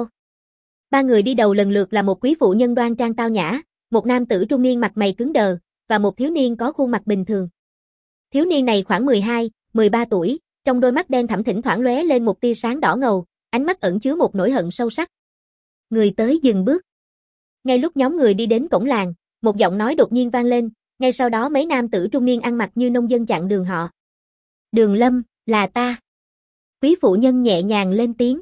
3 người đi đầu lần lượt là một quý phụ nhân đoan trang tao nhã, một nam tử trung niên mặt mày cứng đờ, và một thiếu niên có khuôn mặt bình thường. Thiếu niên này khoảng 12, 13 tuổi, trong đôi mắt đen thẳm thỉnh thoảng lóe lên một tia sáng đỏ ngầu, ánh mắt ẩn chứa một nỗi hận sâu sắc. Người tới dừng bước. Ngay lúc nhóm người đi đến cổng làng, một giọng nói đột nhiên vang lên, ngay sau đó mấy nam tử trung niên ăn mặc như nông dân chặn đường họ. Đường Lâm, là ta. Quý phụ nhân nhẹ nhàng lên tiếng.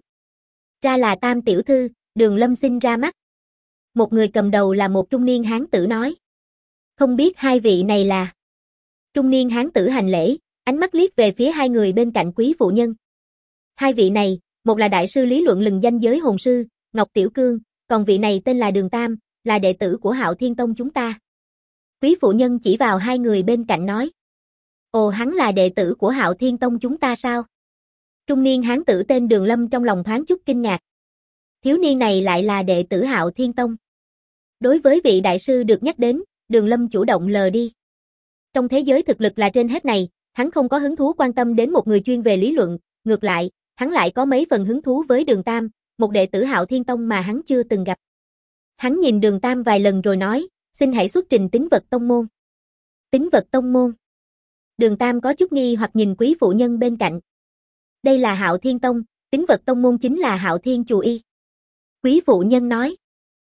Ra là Tam tiểu thư, Đường Lâm xin ra mắt. Một người cầm đầu là một trung niên hán tử nói. Không biết hai vị này là. Trung niên hán tử hành lễ, ánh mắt liếc về phía hai người bên cạnh quý phụ nhân. Hai vị này, một là đại sư lý luận lừng danh giới hồn sư, Ngọc Tiểu Cương, còn vị này tên là Đường Tam, là đệ tử của Hạo Thiên Tông chúng ta. Quý phụ nhân chỉ vào hai người bên cạnh nói. Ồ, hắn là đệ tử của Hạo Thiên Tông chúng ta sao? Trung niên hán tử tên Đường Lâm trong lòng thoáng chút kinh ngạc. Thiếu niên này lại là đệ tử Hạo Thiên Tông. Đối với vị đại sư được nhắc đến, Đường Lâm chủ động lờ đi. Trong thế giới thực lực là trên hết này, hắn không có hứng thú quan tâm đến một người chuyên về lý luận, ngược lại, hắn lại có mấy phần hứng thú với Đường Tam, một đệ tử Hạo Thiên Tông mà hắn chưa từng gặp. Hắn nhìn Đường Tam vài lần rồi nói, xin hãy xuất trình tín vật tông môn. Tín vật tông môn. Đường Tam có chút nghi hoặc nhìn quý phụ nhân bên cạnh. Đây là Hạo Thiên Tông, tín vật tông môn chính là Hạo Thiên Chù Y. Quý phụ nhân nói.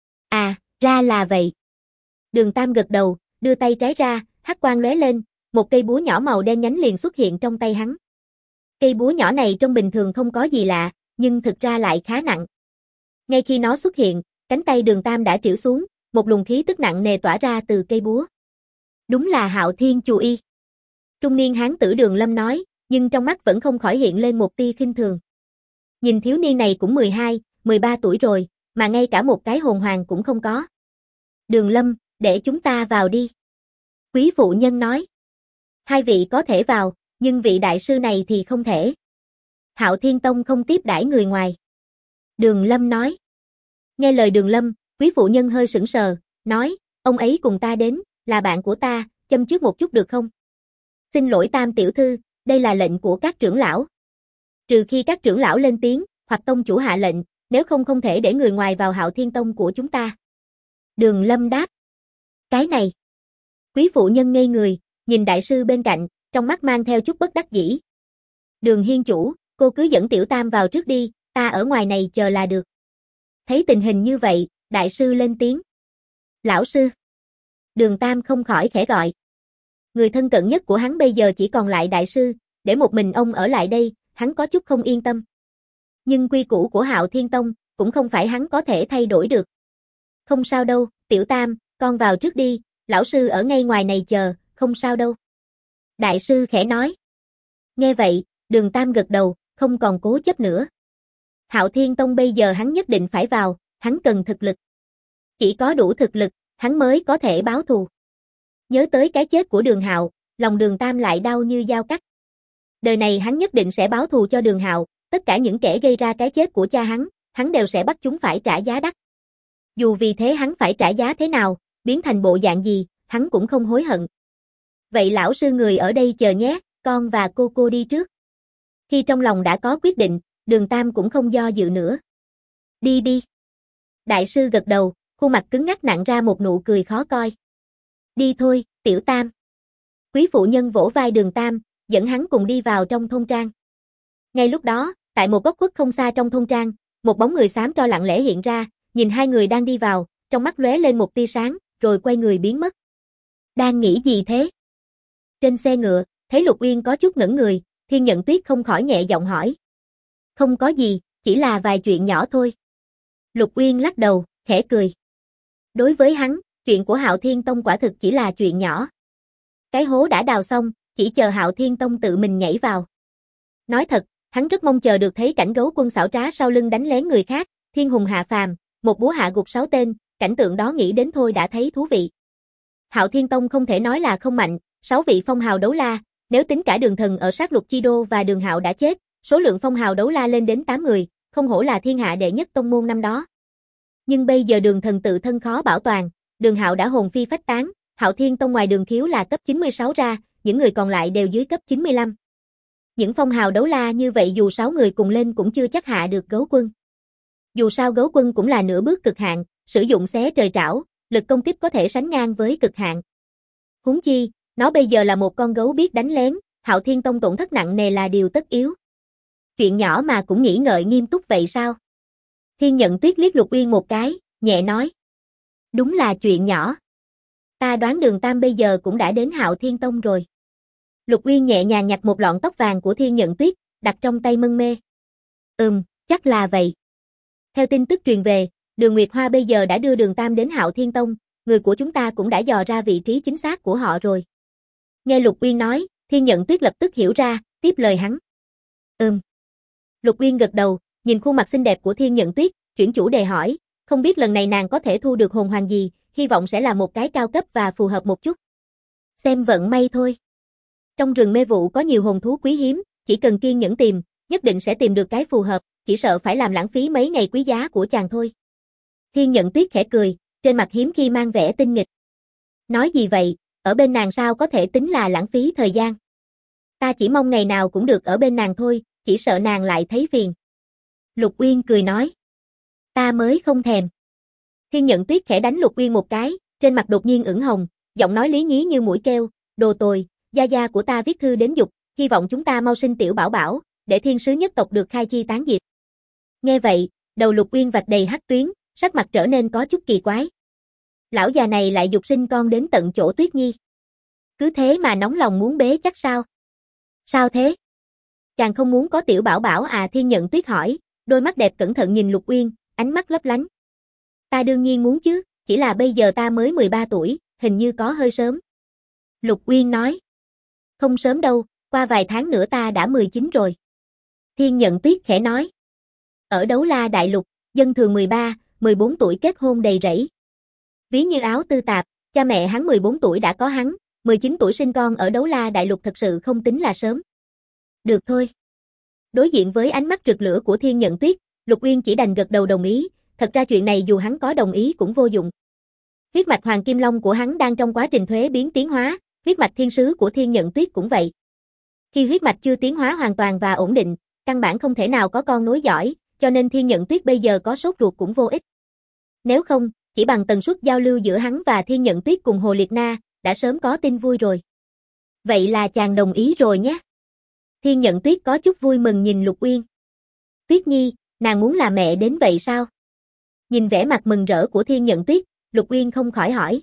À, ra là vậy. Đường Tam gật đầu, đưa tay trái ra, hắc quang lóe lên, một cây búa nhỏ màu đen nhánh liền xuất hiện trong tay hắn. Cây búa nhỏ này trông bình thường không có gì lạ, nhưng thực ra lại khá nặng. Ngay khi nó xuất hiện, cánh tay Đường Tam đã trĩu xuống, một luồng khí tức nặng nề tỏa ra từ cây búa. Đúng là Hạo Thiên Chù Y. Trung niên hán tử Đường Lâm nói, nhưng trong mắt vẫn không khỏi hiện lên một tia khinh thường. Nhìn thiếu niên này cũng 12, 13 tuổi rồi, mà ngay cả một cái hồn hoàng cũng không có. Đường Lâm, để chúng ta vào đi. Quý phụ nhân nói. Hai vị có thể vào, nhưng vị đại sư này thì không thể. Hạo Thiên Tông không tiếp đãi người ngoài. Đường Lâm nói. Nghe lời Đường Lâm, quý phụ nhân hơi sững sờ, nói, ông ấy cùng ta đến, là bạn của ta, châm trước một chút được không? Xin lỗi Tam tiểu thư, đây là lệnh của các trưởng lão. Trừ khi các trưởng lão lên tiếng, hoặc tông chủ hạ lệnh, nếu không không thể để người ngoài vào Hạo Thiên Tông của chúng ta. Đường Lâm đáp. Cái này. Quý phụ nhân ngây người, nhìn đại sư bên cạnh, trong mắt mang theo chút bất đắc dĩ. Đường hiên chủ, cô cứ dẫn tiểu Tam vào trước đi, ta ở ngoài này chờ là được. Thấy tình hình như vậy, đại sư lên tiếng. Lão sư. Đường Tam không khỏi khẽ gọi. Người thân cận nhất của hắn bây giờ chỉ còn lại đại sư, để một mình ông ở lại đây, hắn có chút không yên tâm. Nhưng quy củ của Hạo Thiên Tông, cũng không phải hắn có thể thay đổi được. Không sao đâu, tiểu Tam, con vào trước đi, lão sư ở ngay ngoài này chờ, không sao đâu. Đại sư khẽ nói. Nghe vậy, Đường Tam gật đầu, không còn cố chấp nữa. Hạo Thiên Tông bây giờ hắn nhất định phải vào, hắn cần thực lực. Chỉ có đủ thực lực, hắn mới có thể báo thù. Nhớ tới cái chết của Đường Hạo, lòng Đường Tam lại đau như dao cắt. Đời này hắn nhất định sẽ báo thù cho Đường Hạo, tất cả những kẻ gây ra cái chết của cha hắn đều sẽ bắt chúng phải trả giá đắt. Dù vì thế hắn phải trả giá thế nào, biến thành bộ dạng gì, hắn cũng không hối hận. Vậy lão sư người ở đây chờ nhé, con và cô đi trước. Khi trong lòng đã có quyết định, Đường Tam cũng không do dự nữa. Đi đi. Đại sư gật đầu, khuôn mặt cứng ngắc nặn ra một nụ cười khó coi. Đi thôi, tiểu Tam. Quý phụ nhân vỗ vai Đường Tam, dẫn hắn cùng đi vào trong thôn trang. Ngay lúc đó, tại một góc khuất không xa trong thôn trang, một bóng người xám tro lặng lẽ hiện ra, nhìn hai người đang đi vào, trong mắt lóe lên một tia sáng, rồi quay người biến mất. Đang nghĩ gì thế? Trên xe ngựa, thấy Lục Uyên có chút ngẩn người, Thiên Nhận Tuyết không khỏi nhẹ giọng hỏi. Không có gì, chỉ là vài chuyện nhỏ thôi. Lục Uyên lắc đầu, khẽ cười. Đối với hắn, chuyện của Hạo Thiên Tông quả thực chỉ là chuyện nhỏ. Cái hố đã đào xong, chỉ chờ Hạo Thiên Tông tự mình nhảy vào. Nói thật, hắn rất mong chờ được thấy cảnh gấu quân xảo trá sau lưng đánh lén người khác, thiên hùng hạ phàm, một búa hạ gục 6 tên, cảnh tượng đó nghĩ đến thôi đã thấy thú vị. Hạo Thiên Tông không thể nói là không mạnh, 6 vị phong hào đấu la, nếu tính cả Đường Thần ở sát lục chi đô và Đường Hạo đã chết, số lượng phong hào đấu la lên đến 8 người, không hổ là thiên hạ đệ nhất tông môn năm đó. Nhưng bây giờ Đường Thần tự thân khó bảo toàn, Đường Hạo đã hồn phi phách tán, Hạo Thiên Tông ngoài Đường Khiếu là cấp 96 ra, những người còn lại đều dưới cấp 95. Những phong hào đấu la như vậy dù 6 người cùng lên cũng chưa chắc hạ được gấu quân. Dù sao gấu quân cũng là nửa bước cực hạn, sử dụng xé trời trảo, lực công kích có thể sánh ngang với cực hạn. Huống chi, nó bây giờ là một con gấu biết đánh lén, Hạo Thiên Tông tổn thất nặng nề là điều tất yếu. Chuyện nhỏ mà cũng nghĩ ngợi nghiêm túc vậy sao? Thiên Nhận Tuyết liếc Lục Uyên một cái, nhẹ nói. Đúng là chuyện nhỏ. Ta đoán Đường Tam bây giờ cũng đã đến Hạo Thiên Tông rồi. Lục Uyên nhẹ nhàng nhặt một lọn tóc vàng của Thiên Nhận Tuyết, đặt trong tay mân mê. Chắc là vậy. Theo tin tức truyền về, Đường Nguyệt Hoa bây giờ đã đưa Đường Tam đến Hạo Thiên Tông, người của chúng ta cũng đã dò ra vị trí chính xác của họ rồi. Nghe Lục Uyên nói, Thiên Nhận Tuyết lập tức hiểu ra, tiếp lời hắn. Lục Uyên gật đầu, nhìn khuôn mặt xinh đẹp của Thiên Nhận Tuyết, chuyển chủ đề hỏi, không biết lần này nàng có thể thu được hồn hoàng gì, hy vọng sẽ là một cái cao cấp và phù hợp một chút. Xem vận may thôi. Trong rừng mê vụ có nhiều hồn thú quý hiếm, chỉ cần kiên nhẫn tìm, nhất định sẽ tìm được cái phù hợp, chỉ sợ phải làm lãng phí mấy ngày quý giá của chàng thôi. Thiên Nhận Tuyết khẽ cười, trên mặt hiếm khi mang vẻ tinh nghịch. Nói gì vậy, ở bên nàng sao có thể tính là lãng phí thời gian. Ta chỉ mong ngày nào cũng được ở bên nàng thôi, chỉ sợ nàng lại thấy phiền. Lục Uyên cười nói. Ta mới không thèm. Thiên Nhận Tuyết khẽ đánh Lục Uyên một cái, trên mặt đột nhiên ửng hồng, giọng nói lý nhí như mũi kêu, đồ tồi, gia gia của ta viết thư đến giục, hy vọng chúng ta mau sinh tiểu bảo bảo, để thiên sứ nhất tộc được khai chi tán diệp. Nghe vậy, đầu Lục Uyên vạch đầy hắc tuyến, sắc mặt trở nên có chút kỳ quái. Lão già này lại giục sinh con đến tận chỗ Tuyết Nhi. Cứ thế mà nóng lòng muốn bế chắc sao? Sao thế? Chàng không muốn có tiểu bảo bảo à? Thiên Nhận Tuyết hỏi, đôi mắt đẹp cẩn thận nhìn Lục Uyên, ánh mắt lấp lánh. Ta đương nhiên muốn chứ, chỉ là bây giờ ta mới 13 tuổi, hình như có hơi sớm. Lục Uyên nói. Không sớm đâu, qua vài tháng nữa ta đã 19 rồi. Thiên Nhận Tuyết khẽ nói. Ở Đấu La Đại Lục, dân thường 13, 14 tuổi kết hôn đầy rẫy. Ví như áo tư tạp, cha mẹ hắn 14 tuổi đã có hắn, 19 tuổi sinh con ở Đấu La Đại Lục thật sự không tính là sớm. Được thôi. Đối diện với ánh mắt rực lửa của Thiên Nhận Tuyết, Lục Uyên chỉ đành gật đầu đồng ý, thật ra chuyện này dù hắn có đồng ý cũng vô dụng. Huyết mạch Hoàng Kim Long của hắn đang trong quá trình thuế biến tiến hóa, huyết mạch thiên sứ của Thiên Nhận Tuyết cũng vậy. Khi huyết mạch chưa tiến hóa hoàn toàn và ổn định, căn bản không thể nào có con nối dõi, cho nên Thiên Nhận Tuyết bây giờ có sốt ruột cũng vô ích. Nếu không, chỉ bằng tần suất giao lưu giữa hắn và Thiên Nhận Tuyết cùng Hồ Liệt Na, đã sớm có tin vui rồi. Vậy là chàng đồng ý rồi nhé. Thiên Nhận Tuyết có chút vui mừng nhìn Lục Uyên. Tuyết Nhi, nàng muốn làm mẹ đến vậy sao? Nhìn vẻ mặt mừng rỡ của Thiên Nhận Tuyết, Lục Uyên không khỏi hỏi.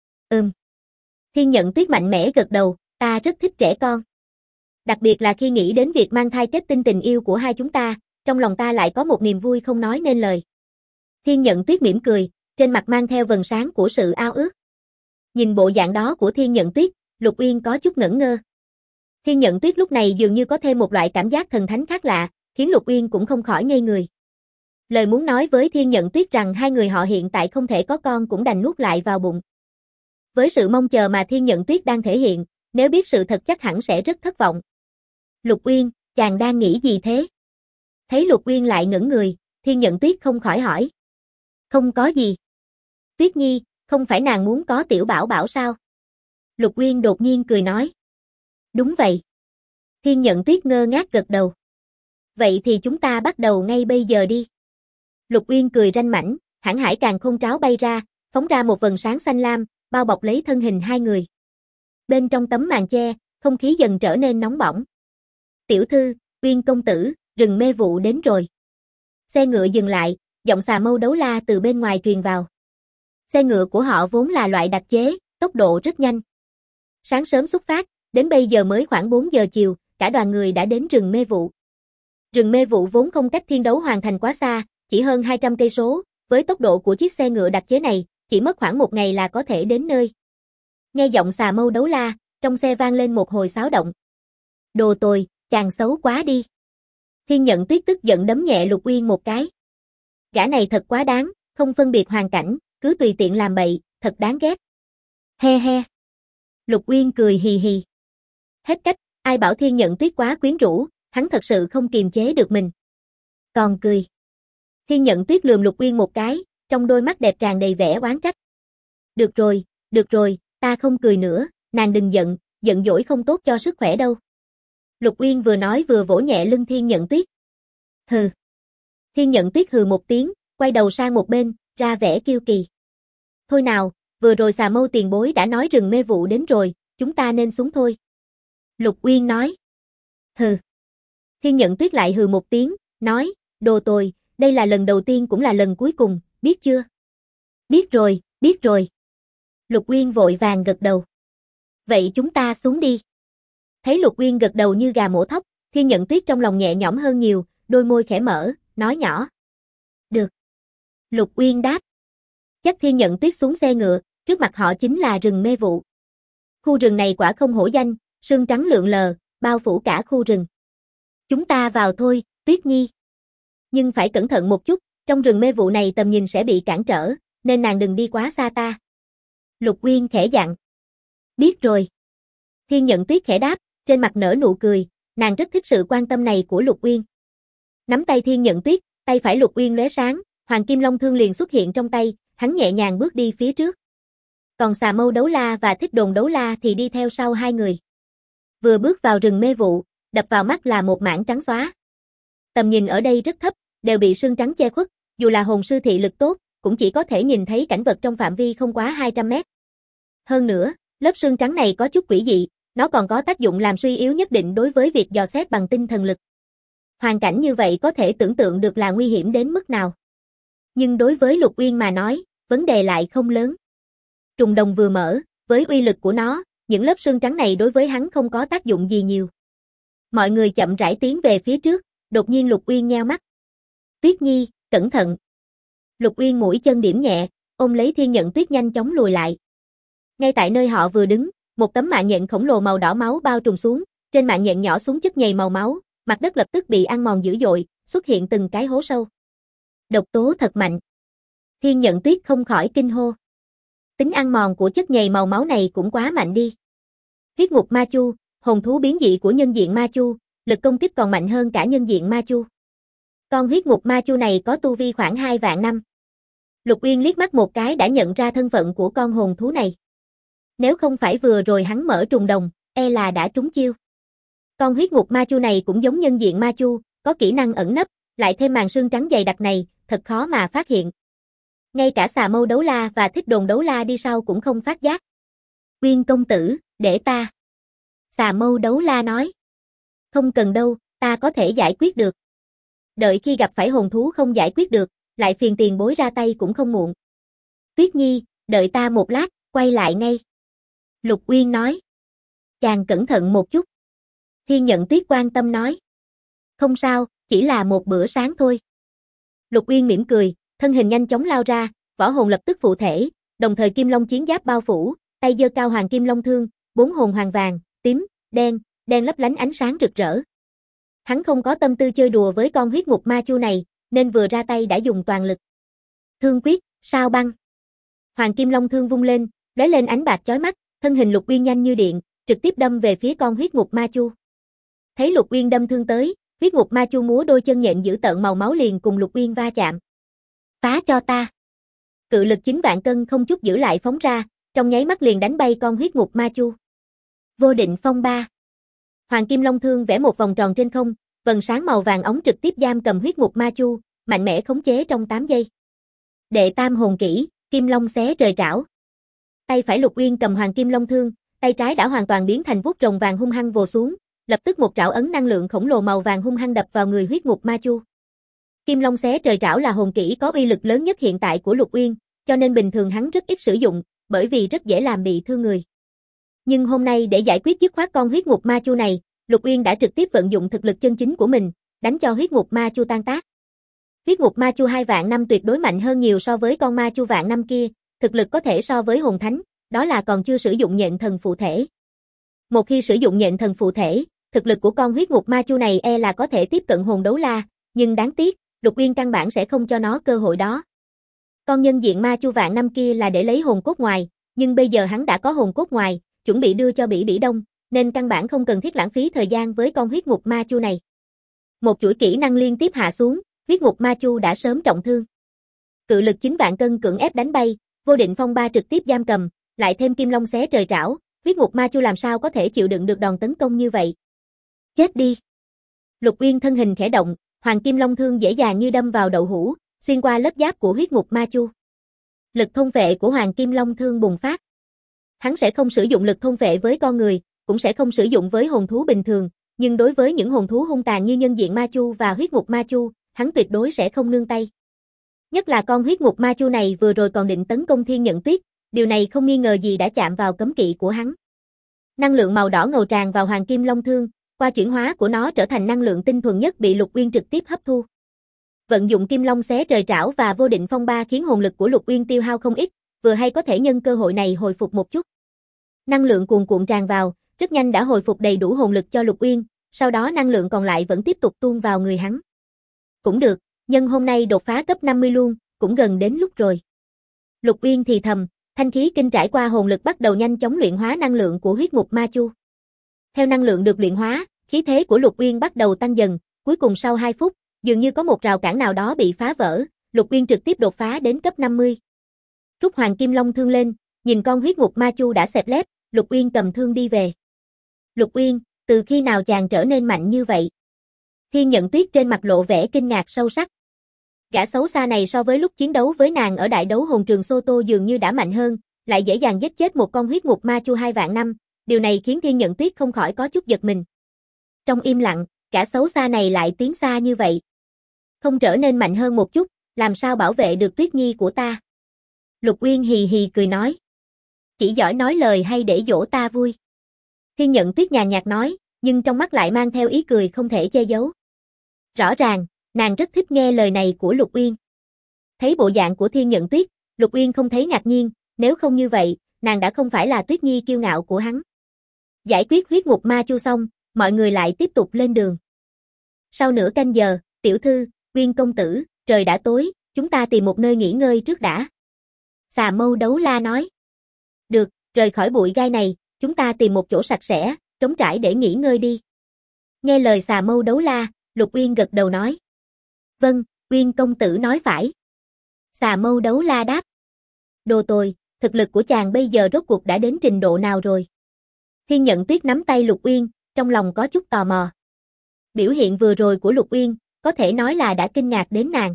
Thiên Nhận Tuyết mạnh mẽ gật đầu, ta rất thích trẻ con. Đặc biệt là khi nghĩ đến việc mang thai kết tinh tình yêu của hai chúng ta, trong lòng ta lại có một niềm vui không nói nên lời. Thiên Nhận Tuyết mỉm cười, trên mặt mang theo vầng sáng của sự ao ước. Nhìn bộ dạng đó của Thiên Nhận Tuyết, Lục Uyên có chút ngẩn ngơ. Thiên Nhận Tuyết lúc này dường như có thêm một loại cảm giác thần thánh khác lạ, khiến Lục Uyên cũng không khỏi ngây người. Lời muốn nói với Thiên Nhận Tuyết rằng hai người họ hiện tại không thể có con cũng đành nuốt lại vào bụng. Với sự mong chờ mà Thiên Nhận Tuyết đang thể hiện, nếu biết sự thật chắc hẳn sẽ rất thất vọng. Lục Uyên, chàng đang nghĩ gì thế? Thấy Lục Uyên lại ngẩn người, Thiên Nhận Tuyết không khỏi hỏi. Không có gì. Tuyết Nhi, không phải nàng muốn có tiểu bảo bảo sao? Lục Uyên đột nhiên cười nói. Đúng vậy. Thiên Nhận Tuyết ngơ ngác gật đầu. Vậy thì chúng ta bắt đầu ngay bây giờ đi. Lục Uyên cười ranh mãnh, hãn hải càn khôn tráo bay ra, phóng ra một vầng sáng xanh lam, bao bọc lấy thân hình hai người. Bên trong tấm màn che, không khí dần trở nên nóng bỏng. Tiểu thư, Uyên công tử, rừng mê vụ đến rồi. Xe ngựa dừng lại, giọng xà mâu đấu la từ bên ngoài truyền vào. Xe ngựa của họ vốn là loại đặc chế, tốc độ rất nhanh. Sáng sớm xuất phát, đến bây giờ mới khoảng 4 giờ chiều, cả đoàn người đã đến rừng mê vụ. Rừng mê vụ vốn không cách Thiên Đấu Hoàng thành quá xa, chỉ hơn 200 cây số, với tốc độ của chiếc xe ngựa đặc chế này, chỉ mất khoảng 1 ngày là có thể đến nơi. Nghe giọng xà mâu đấu la, trong xe vang lên một hồi xáo động. Đồ tồi, chàng xấu quá đi. Thiên Nhận Tuyết tức giận đấm nhẹ Lục Uyên một cái. Gã này thật quá đáng, không phân biệt hoàn cảnh, cứ tùy tiện làm bậy, thật đáng ghét. He he. Lục Uyên cười hì hì. Hết cách, ai bảo Thiên Nhận Tuyết quá quyến rũ, hắn thật sự không kiềm chế được mình. Còn cười. Thiên Nhận Tuyết lườm Lục Uyên một cái, trong đôi mắt đẹp tràn đầy vẻ oán trách. Được rồi, ta không cười nữa, nàng đừng giận, giận dỗi không tốt cho sức khỏe đâu. Lục Uyên vừa nói vừa vỗ nhẹ lưng Thiên Nhận Tuyết. Hừ. Thiên Nhận Tuyết hừ một tiếng, quay đầu sang một bên, ra vẻ kiêu kỳ. Thôi nào, vừa rồi xà mâu tiền bối đã nói rừng mê vụ đến rồi, chúng ta nên xuống thôi. Lục Uyên nói. Hừ. Thiên Nhận Tuyết lại hừ một tiếng, nói, đồ tồi, đây là lần đầu tiên cũng là lần cuối cùng, biết chưa? Biết rồi. Lục Uyên vội vàng gật đầu. Vậy chúng ta xuống đi. Thấy Lục Uyên gật đầu như gà mổ thóc, Thiên Nhận Tuyết trong lòng nhẹ nhõm hơn nhiều, đôi môi khẽ mở, nói nhỏ. Được. Lục Uyên đáp. Dắt Thiên Nhận Tuyết xuống xe ngựa, trước mặt họ chính là rừng mê vụ. Khu rừng này quả không hổ danh, sương trắng lượn lờ, bao phủ cả khu rừng. Chúng ta vào thôi, Tuyết Nhi. Nhưng phải cẩn thận một chút, trong rừng mê vụ này tầm nhìn sẽ bị cản trở, nên nàng đừng đi quá xa ta. Lục Uyên khẽ dặn. Biết rồi. Thiên Nhận Tuyết khẽ đáp, trên mặt nở nụ cười, nàng rất thích sự quan tâm này của Lục Uyên. Nắm tay Thiên Nhận Tuyết, tay phải Lục Uyên lóe sáng, Hoàng Kim Long Thương liền xuất hiện trong tay, hắn nhẹ nhàng bước đi phía trước. Còn Xà Mâu Đấu La và Thích Đồn Đấu La thì đi theo sau hai người. Vừa bước vào rừng mê vụ, đập vào mắt là một mảng trắng xóa. Tầm nhìn ở đây rất thấp, đều bị sương trắng che khuất, dù là hồn sư thị lực tốt, cũng chỉ có thể nhìn thấy cảnh vật trong phạm vi không quá 200 mét. Hơn nữa, lớp sương trắng này có chút quỷ dị, nó còn có tác dụng làm suy yếu nhất định đối với việc dò xét bằng tinh thần lực. Hoàn cảnh như vậy có thể tưởng tượng được là nguy hiểm đến mức nào. Nhưng đối với Lục Uyên mà nói, vấn đề lại không lớn. Trùng đồng vừa mở, với uy lực của nó, những lớp sương trắng này đối với hắn không có tác dụng gì nhiều. Mọi người chậm rãi tiến về phía trước, đột nhiên Lục Uyên nheo mắt. Tuyết Nhi, cẩn thận. Lục Uyên mũi chân điểm nhẹ, ôm lấy Thiên Nhận Tuyết nhanh chóng lùi lại. Ngay tại nơi họ vừa đứng, một tấm mạng nhện khổng lồ màu đỏ máu bao trùm xuống, trên mạng nhện nhỏ xuống chất nhầy màu máu, mặt đất lập tức bị ăn mòn dữ dội, xuất hiện từng cái hố sâu. Độc tố thật mạnh. Thiên Nhận Tuyết không khỏi kinh hô. Tính ăn mòn của chất nhầy màu máu này cũng quá mạnh đi. Huyết Ngục Ma Chu, hồn thú biến dị của nhân diện Ma Chu, lực công kích còn mạnh hơn cả nhân diện Ma Chu. Con huyết ngục Ma Chu này có tu vi khoảng 2 vạn năm. Lục Uyên liếc mắt một cái đã nhận ra thân phận của con hồn thú này. Nếu không phải vừa rồi hắn mở trùng đồng, e là đã trúng chiêu. Con huyết ngục Ma Chu này cũng giống nhân diện Ma Chu, có kỹ năng ẩn nấp, lại thêm màn sương trắng dày đặc này, thật khó mà phát hiện. Ngay cả Xà Mâu Đấu La và Thích Đồn Đấu La đi sau cũng không phát giác. Uyên công tử, để ta. Xà Mâu Đấu La nói. Không cần đâu, ta có thể giải quyết được. Đợi khi gặp phải hồn thú không giải quyết được, lại phiền tiền bối ra tay cũng không muộn. Tuyết Nhi, đợi ta một lát, quay lại ngay. Lục Uyên nói. Chàng cẩn thận một chút. Thiên Nhận Tuyết quan tâm nói. Không sao, chỉ là một bữa sáng thôi. Lục Uyên mỉm cười, thân hình nhanh chóng lao ra, võ hồn lập tức phụ thể, đồng thời Kim Long chiến giáp bao phủ, tay giơ cao Hoàng Kim Long thương, 4 hồn hoàng vàng, tím, đen lấp lánh ánh sáng rực rỡ. Hắn không có tâm tư chơi đùa với con huyết ngục Ma Chu này, nên vừa ra tay đã dùng toàn lực. Thương quyết, sao băng. Hoàng Kim Long thương vung lên, lóe lên ánh bạc chói mắt, thân hình Lục Uyên nhanh như điện, trực tiếp đâm về phía con huyết ngục Ma Chu. Thấy Lục Uyên đâm thương tới, huyết ngục Ma Chu múa đôi chân nhện dữ tợn màu máu liền cùng Lục Uyên va chạm. Phá cho ta. Cự lực 9 vạn cân không chút giữ lại phóng ra, trong nháy mắt liền đánh bay con huyết ngục Ma Chu. Vô định phong ba. Hoàng Kim Long thương vẽ một vòng tròn trên không, vầng sáng màu vàng óng trực tiếp giam cầm huyết ngục Ma Chu, mạnh mẽ khống chế trong 8 giây. Đệ tam hồn kỹ, Kim Long xé trời trảo. Tay phải Lục Uyên cầm Hoàng Kim Long thương, tay trái đã hoàn toàn biến thành vuốt rồng vàng hung hăng vồ xuống, lập tức một trảo ấn năng lượng khổng lồ màu vàng hung hăng đập vào người huyết ngục Ma Chu. Kim Long xé trời trảo là hồn kỹ có uy lực lớn nhất hiện tại của Lục Uyên, cho nên bình thường hắn rất ít sử dụng, bởi vì rất dễ làm bị thương người. Nhưng hôm nay để giải quyết dứt khoát con huyết ngục Ma Chu này, Lục Uyên đã trực tiếp vận dụng thực lực chân chính của mình, đánh cho huyết ngục Ma Chu tan tác. Huyết ngục Ma Chu 2 vạn năm tuyệt đối mạnh hơn nhiều so với con Ma Chu vạn năm kia, thực lực có thể so với hồn thánh, đó là còn chưa sử dụng nhện thần phụ thể. Một khi sử dụng nhện thần phụ thể, thực lực của con huyết ngục Ma Chu này e là có thể tiếp cận hồn đấu la, nhưng đáng tiếc, Lục Uyên căn bản sẽ không cho nó cơ hội đó. Con nhân diện Ma Chu vạn năm kia là để lấy hồn cốt ngoài, nhưng bây giờ hắn đã có hồn cốt ngoài, chuẩn bị đưa cho Bỉ Bỉ Đông, nên căn bản không cần thiết lãng phí thời gian với con huyết ngục Ma Chu này. Một chuỗi kỹ năng liên tiếp hạ xuống, huyết ngục Ma Chu đã sớm trọng thương. Cự lực 9 vạn cân cưỡng ép đánh bay, vô định phong ba trực tiếp giam cầm, lại thêm Kim Long xé trời trảo, huyết ngục Ma Chu làm sao có thể chịu đựng được đòn tấn công như vậy. Chết đi. Lục Uyên thân hình khẽ động, Hoàng Kim Long thương dễ dàng như đâm vào đậu hũ, xuyên qua lớp giáp của huyết ngục Ma Chu. Lực thôn vệ của Hoàng Kim Long thương bùng phát. Hắn sẽ không sử dụng lực thôn vệ với con người, cũng sẽ không sử dụng với hồn thú bình thường, nhưng đối với những hồn thú hung tàn như nhân diện Ma Chu và huyết ngục Ma Chu, hắn tuyệt đối sẽ không nương tay. Nhất là con huyết ngục Ma Chu này vừa rồi còn định tấn công Thiên Nhận Tuyết, điều này không nghi ngờ gì đã chạm vào cấm kỵ của hắn. Năng lượng màu đỏ ngầu tràn vào Hoàng Kim Long thương, qua chuyển hóa của nó trở thành năng lượng tinh thuần nhất bị Lục Uyên trực tiếp hấp thu. Vận dụng Kim Long xé trời trảo và vô định phong ba khiến hồn lực của Lục Uyên tiêu hao không ít, vừa hay có thể nhân cơ hội này hồi phục một chút. Năng lượng cuồn cuộn tràn vào, rất nhanh đã hồi phục đầy đủ hồn lực cho Lục Uyên, sau đó năng lượng còn lại vẫn tiếp tục tuôn vào người hắn. Cũng được, nhân hôm nay đột phá cấp 50 luôn, cũng gần đến lúc rồi. Lục Uyên thì thầm, thanh khí kinh trải qua hồn lực bắt đầu nhanh chóng luyện hóa năng lượng của huyết ngục Ma Chu. Theo năng lượng được luyện hóa, khí thế của Lục Uyên bắt đầu tăng dần, cuối cùng sau 2 phút, dường như có một rào cản nào đó bị phá vỡ, Lục Uyên trực tiếp đột phá đến cấp 50. Rút Hoàng Kim Long thương lên, nhìn con huyết ngục ma chu đã xẹp lép, Lục Uyên cầm thương đi về. Lục Uyên, từ khi nào chàng trở nên mạnh như vậy? Thiên Nhận Tuyết trên mặt lộ vẻ kinh ngạc sâu sắc. Gã xấu xa này so với lúc chiến đấu với nàng ở đại đấu hồn trường Soto dường như đã mạnh hơn, lại dễ dàng giết chết một con huyết ngục ma chu 2 vạn năm, điều này khiến Thiên Nhận Tuyết không khỏi có chút giật mình. Trong im lặng, gã xấu xa này lại tiến xa như vậy. Không trở nên mạnh hơn một chút, làm sao bảo vệ được Tuyết Nhi của ta? Lục Uyên hì hì cười nói. Chỉ giỏi nói lời hay để dỗ ta vui. Thiên Nhận Tuyết nhàn nhạt nói, nhưng trong mắt lại mang theo ý cười không thể che giấu. Rõ ràng, nàng rất thích nghe lời này của Lục Uyên. Thấy bộ dạng của Thiên Nhận Tuyết, Lục Uyên không thấy ngạc nhiên, nếu không như vậy, nàng đã không phải là Tuyết Nhi kiêu ngạo của hắn. Giải quyết huyết ngục ma chu xong, mọi người lại tiếp tục lên đường. Sau nửa canh giờ, tiểu thư, Uyên công tử, trời đã tối, chúng ta tìm một nơi nghỉ ngơi trước đã. Xà Mâu Đấu La nói. Được, rời khỏi bụi gai này, chúng ta tìm một chỗ sạch sẽ, trống trải để nghỉ ngơi đi. Nghe lời Xà Mâu Đấu La, Lục Uyên gật đầu nói. Vâng, Uyên công tử nói phải. Xà Mâu Đấu La đáp. Đồ tồi, thực lực của chàng bây giờ rốt cuộc đã đến trình độ nào rồi? Thiên Nhận Tuyết nắm tay Lục Uyên, trong lòng có chút tò mò. Biểu hiện vừa rồi của Lục Uyên, có thể nói là đã kinh ngạc đến nàng.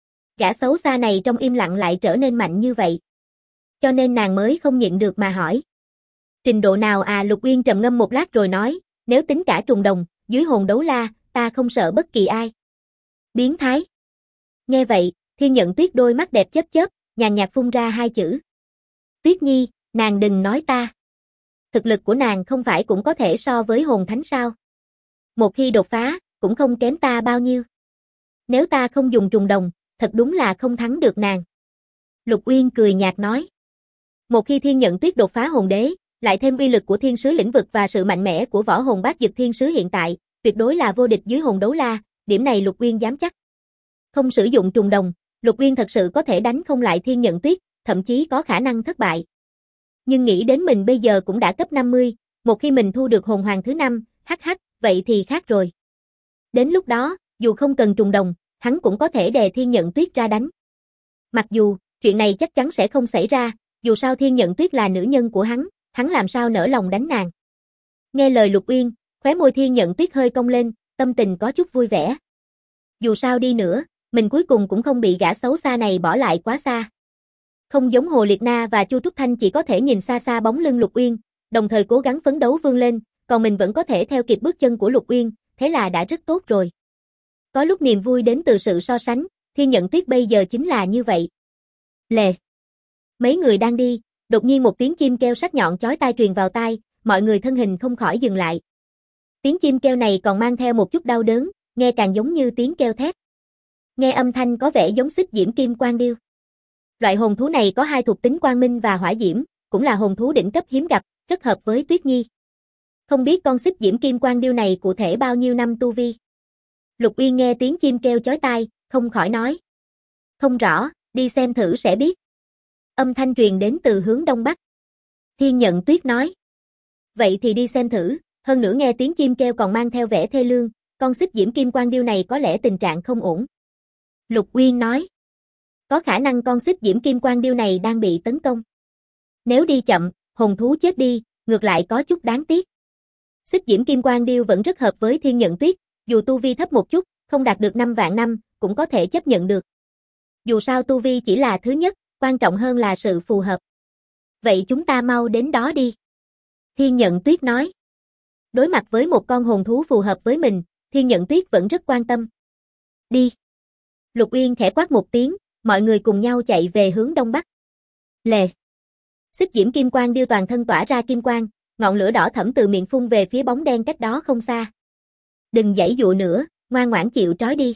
Gã xấu xa này trong im lặng lại trở nên mạnh như vậy. Cho nên nàng mới không nhịn được mà hỏi. Trình độ nào à? Lục Uyên trầm ngâm một lát rồi nói, nếu tính cả trùng đồng, dưới hồn đấu la, ta không sợ bất kỳ ai. Biến thái. Nghe vậy, Thiên Nhận Tuyết đôi mắt đẹp chớp chớp, nhàn nhạt phun ra 2 chữ. Tuyết Nhi, nàng đừng nói ta. Thực lực của nàng không phải cũng có thể so với hồn thánh sao? Một khi đột phá, cũng không kém ta bao nhiêu. Nếu ta không dùng trùng đồng, thật đúng là không thắng được nàng. Lục Uyên cười nhạt nói. Một khi Thiên Nhận Tuyết đột phá hồn đế, lại thêm uy lực của thiên sứ lĩnh vực và sự mạnh mẽ của võ hồn bát dực thiên sứ hiện tại, tuyệt đối là vô địch dưới hồn đấu la, điểm này Lục Uyên dám chắc. Không sử dụng trùng đồng, Lục Uyên thật sự có thể đánh không lại Thiên Nhận Tuyết, thậm chí có khả năng thất bại. Nhưng nghĩ đến mình bây giờ cũng đã cấp 50, một khi mình thu được hồn hoàng thứ 5, vậy thì khác rồi. Đến lúc đó, dù không cần trùng đồng, hắn cũng có thể đè Thiên Nhận Tuyết ra đánh. Mặc dù, chuyện này chắc chắn sẽ không xảy ra, dù sao Thiên Nhận Tuyết là nữ nhân của hắn làm sao nỡ lòng đánh nàng. Nghe lời Lục Uyên, khóe môi Thiên Nhận Tuyết hơi cong lên, tâm tình có chút vui vẻ. Dù sao đi nữa, mình cuối cùng cũng không bị gã xấu xa này bỏ lại quá xa. Không giống Hồ Liệt Na và Chu Trúc Thanh chỉ có thể nhìn xa xa bóng lưng Lục Uyên, đồng thời cố gắng phấn đấu vươn lên, còn mình vẫn có thể theo kịp bước chân của Lục Uyên, thế là đã rất tốt rồi. Có lúc niềm vui đến từ sự so sánh, Thiên Nhận Tuyết bây giờ chính là như vậy. Lề. Mấy người đang đi, đột nhiên một tiếng chim kêu sắc nhọn chói tai truyền vào tai, mọi người thân hình không khỏi dừng lại. Tiếng chim kêu này còn mang theo một chút đau đớn, nghe càng giống như tiếng kêu thét. Nghe âm thanh có vẻ giống xích diễm kim quang điêu. Loại hồn thú này có 2 thuộc tính quang minh và hỏa diễm, cũng là hồn thú đỉnh cấp hiếm gặp, rất hợp với Tuyết Nhi. Không biết con xích diễm kim quang điêu này cụ thể bao nhiêu năm tu vi? Lục Uyên nghe tiếng chim kêu chói tai, không khỏi nói. Không rõ, đi xem thử sẽ biết. Âm thanh truyền đến từ hướng đông bắc. Thiên Nhận Tuyết nói. Vậy thì đi xem thử, hơn nữa nghe tiếng chim kêu còn mang theo vẻ thê lương, con xích diễm kim quang điêu này có lẽ tình trạng không ổn. Lục Uyên nói. Có khả năng con xích diễm kim quang điêu này đang bị tấn công. Nếu đi chậm, hồn thú chết đi, ngược lại có chút đáng tiếc. Xích diễm kim quang điêu vẫn rất hợp với Thiên Nhận Tuyết, dù tu vi thấp một chút, không đạt được 5 vạn năm, cũng có thể chấp nhận được. Dù sao tu vi chỉ là thứ nhất, quan trọng hơn là sự phù hợp. Vậy chúng ta mau đến đó đi. Thiên Nhận Tuyết nói. Đối mặt với một con hồn thú phù hợp với mình, Thiên Nhận Tuyết vẫn rất quan tâm. Đi. Lục Uyên khẽ quát một tiếng, mọi người cùng nhau chạy về hướng đông bắc. Lề. Xích diễm kim quang điêu toàn thân tỏa ra kim quang, ngọn lửa đỏ thẫm từ miệng phun về phía bóng đen cách đó không xa. Đừng giãy dụa nữa, ngoan ngoãn chịu trói đi.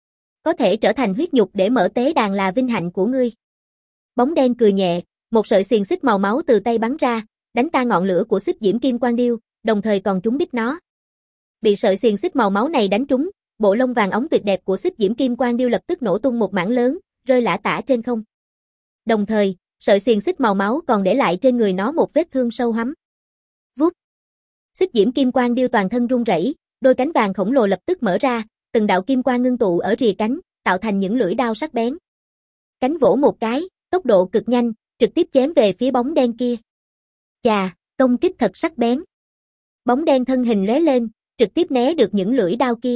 Có thể trở thành huyết nhục để mở tế đàn là vinh hạnh của ngươi. Bóng đen cười nhẹ, một sợi xiềng xích màu máu từ tay bắn ra, đánh tan ngọn lửa của xích diễm kim quang điêu, đồng thời còn trúng đích nó. Bị sợi xiềng xích màu máu này đánh trúng, bộ lông vàng óng tuyệt đẹp của xích diễm kim quang điêu lập tức nổ tung một mảng lớn, rơi lả tả trên không. Đồng thời, sợi xiềng xích màu máu còn để lại trên người nó một vết thương sâu hoắm. Vút. Xích diễm kim quang điêu toàn thân run rẩy, đôi cánh vàng khổng lồ lập tức mở ra, từng đạo kim quang ngưng tụ ở rìa cánh, tạo thành những lưỡi đao sắc bén. Cánh vỗ một cái, tốc độ cực nhanh, trực tiếp chém về phía bóng đen kia. Chà, công kích thật sắc bén. Bóng đen thân hình lóe lên, trực tiếp né được những lưỡi đao kia.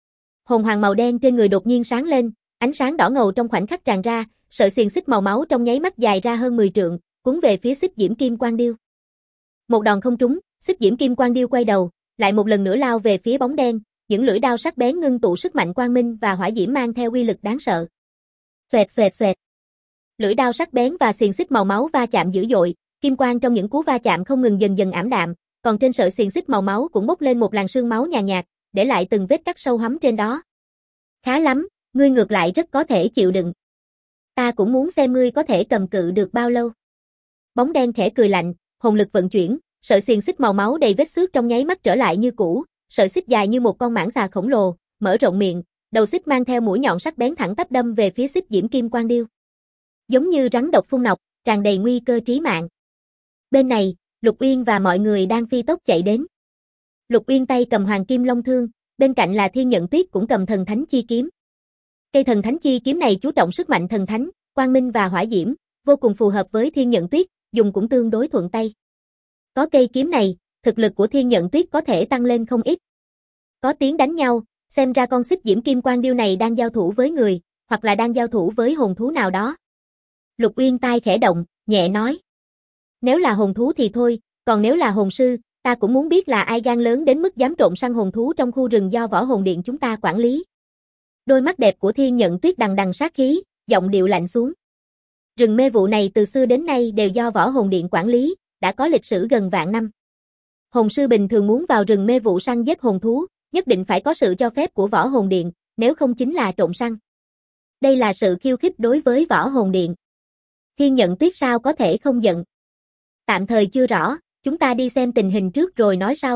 Hồn hoàng màu đen trên người đột nhiên sáng lên, ánh sáng đỏ ngầu trong khoảnh khắc tràn ra, sợi xiềng xích màu máu trong nháy mắt dài ra hơn 10 trượng, cuốn về phía xích diễm kim quang điêu. Một đòn không trúng, xích diễm kim quang điêu quay đầu, lại một lần nữa lao về phía bóng đen, những lưỡi đao sắc bén ngưng tụ sức mạnh quang minh và hỏa diễm mang theo uy lực đáng sợ. Xoẹt xoẹt xoẹt. Lưỡi đao sắc bén và xiềng xích màu máu va chạm dữ dội, kim quang trong những cú va chạm không ngừng dần dần ảm đạm, còn trên sợi xiềng xích màu máu cũng bốc lên một làn sương máu nhàn nhạt, để lại từng vết cắt sâu hắm trên đó. Khá lắm, ngươi ngược lại rất có thể chịu đựng. Ta cũng muốn xem ngươi có thể cầm cự được bao lâu. Bóng đen khẽ cười lạnh, hồn lực vận chuyển, sợi xiềng xích màu máu đầy vết xước trong nháy mắt trở lại như cũ, sợi xích dài như một con mãng xà khổng lồ, mở rộng miệng, đầu xích mang theo mũi nhọn sắc bén thẳng tắp đâm về phía xích diễm kim quang điêu. Giống như rắn độc phun nọc, tràn đầy nguy cơ trí mạng. Bên này, Lục Uyên và mọi người đang phi tốc chạy đến. Lục Uyên tay cầm hoàng kim long thương, bên cạnh là Thiên Nhận Tuyết cũng cầm thần thánh chi kiếm. Cây thần thánh chi kiếm này chú trọng sức mạnh thần thánh, quang minh và hỏa diễm, vô cùng phù hợp với Thiên Nhận Tuyết, dùng cũng tương đối thuận tay. Có cây kiếm này, thực lực của Thiên Nhận Tuyết có thể tăng lên không ít. Có tiếng đánh nhau, xem ra con xích diễm kim quang điêu này đang giao thủ với người, hoặc là đang giao thủ với hồn thú nào đó. Lục Uyên tai khẽ động, nhẹ nói. Nếu là hồn thú thì thôi, còn nếu là hồn sư, ta cũng muốn biết là ai gan lớn đến mức dám trộn săn hồn thú trong khu rừng do Võ Hồn Điện chúng ta quản lý. Đôi mắt đẹp của Thiên Nhận Tuyết đằng đằng sát khí, giọng điệu lạnh xuống. Rừng mê vụ này từ xưa đến nay đều do Võ Hồn Điện quản lý, đã có lịch sử gần vạn năm. Hồn sư bình thường muốn vào rừng mê vụ săn giết hồn thú, nhất định phải có sự cho phép của Võ Hồn Điện, nếu không chính là trộn săn. Đây là sự khiêu khích đối với Võ Hồn Điện. Thiên Nhận Tuyết sao có thể không giận? Tạm thời chưa rõ, chúng ta đi xem tình hình trước rồi nói sau.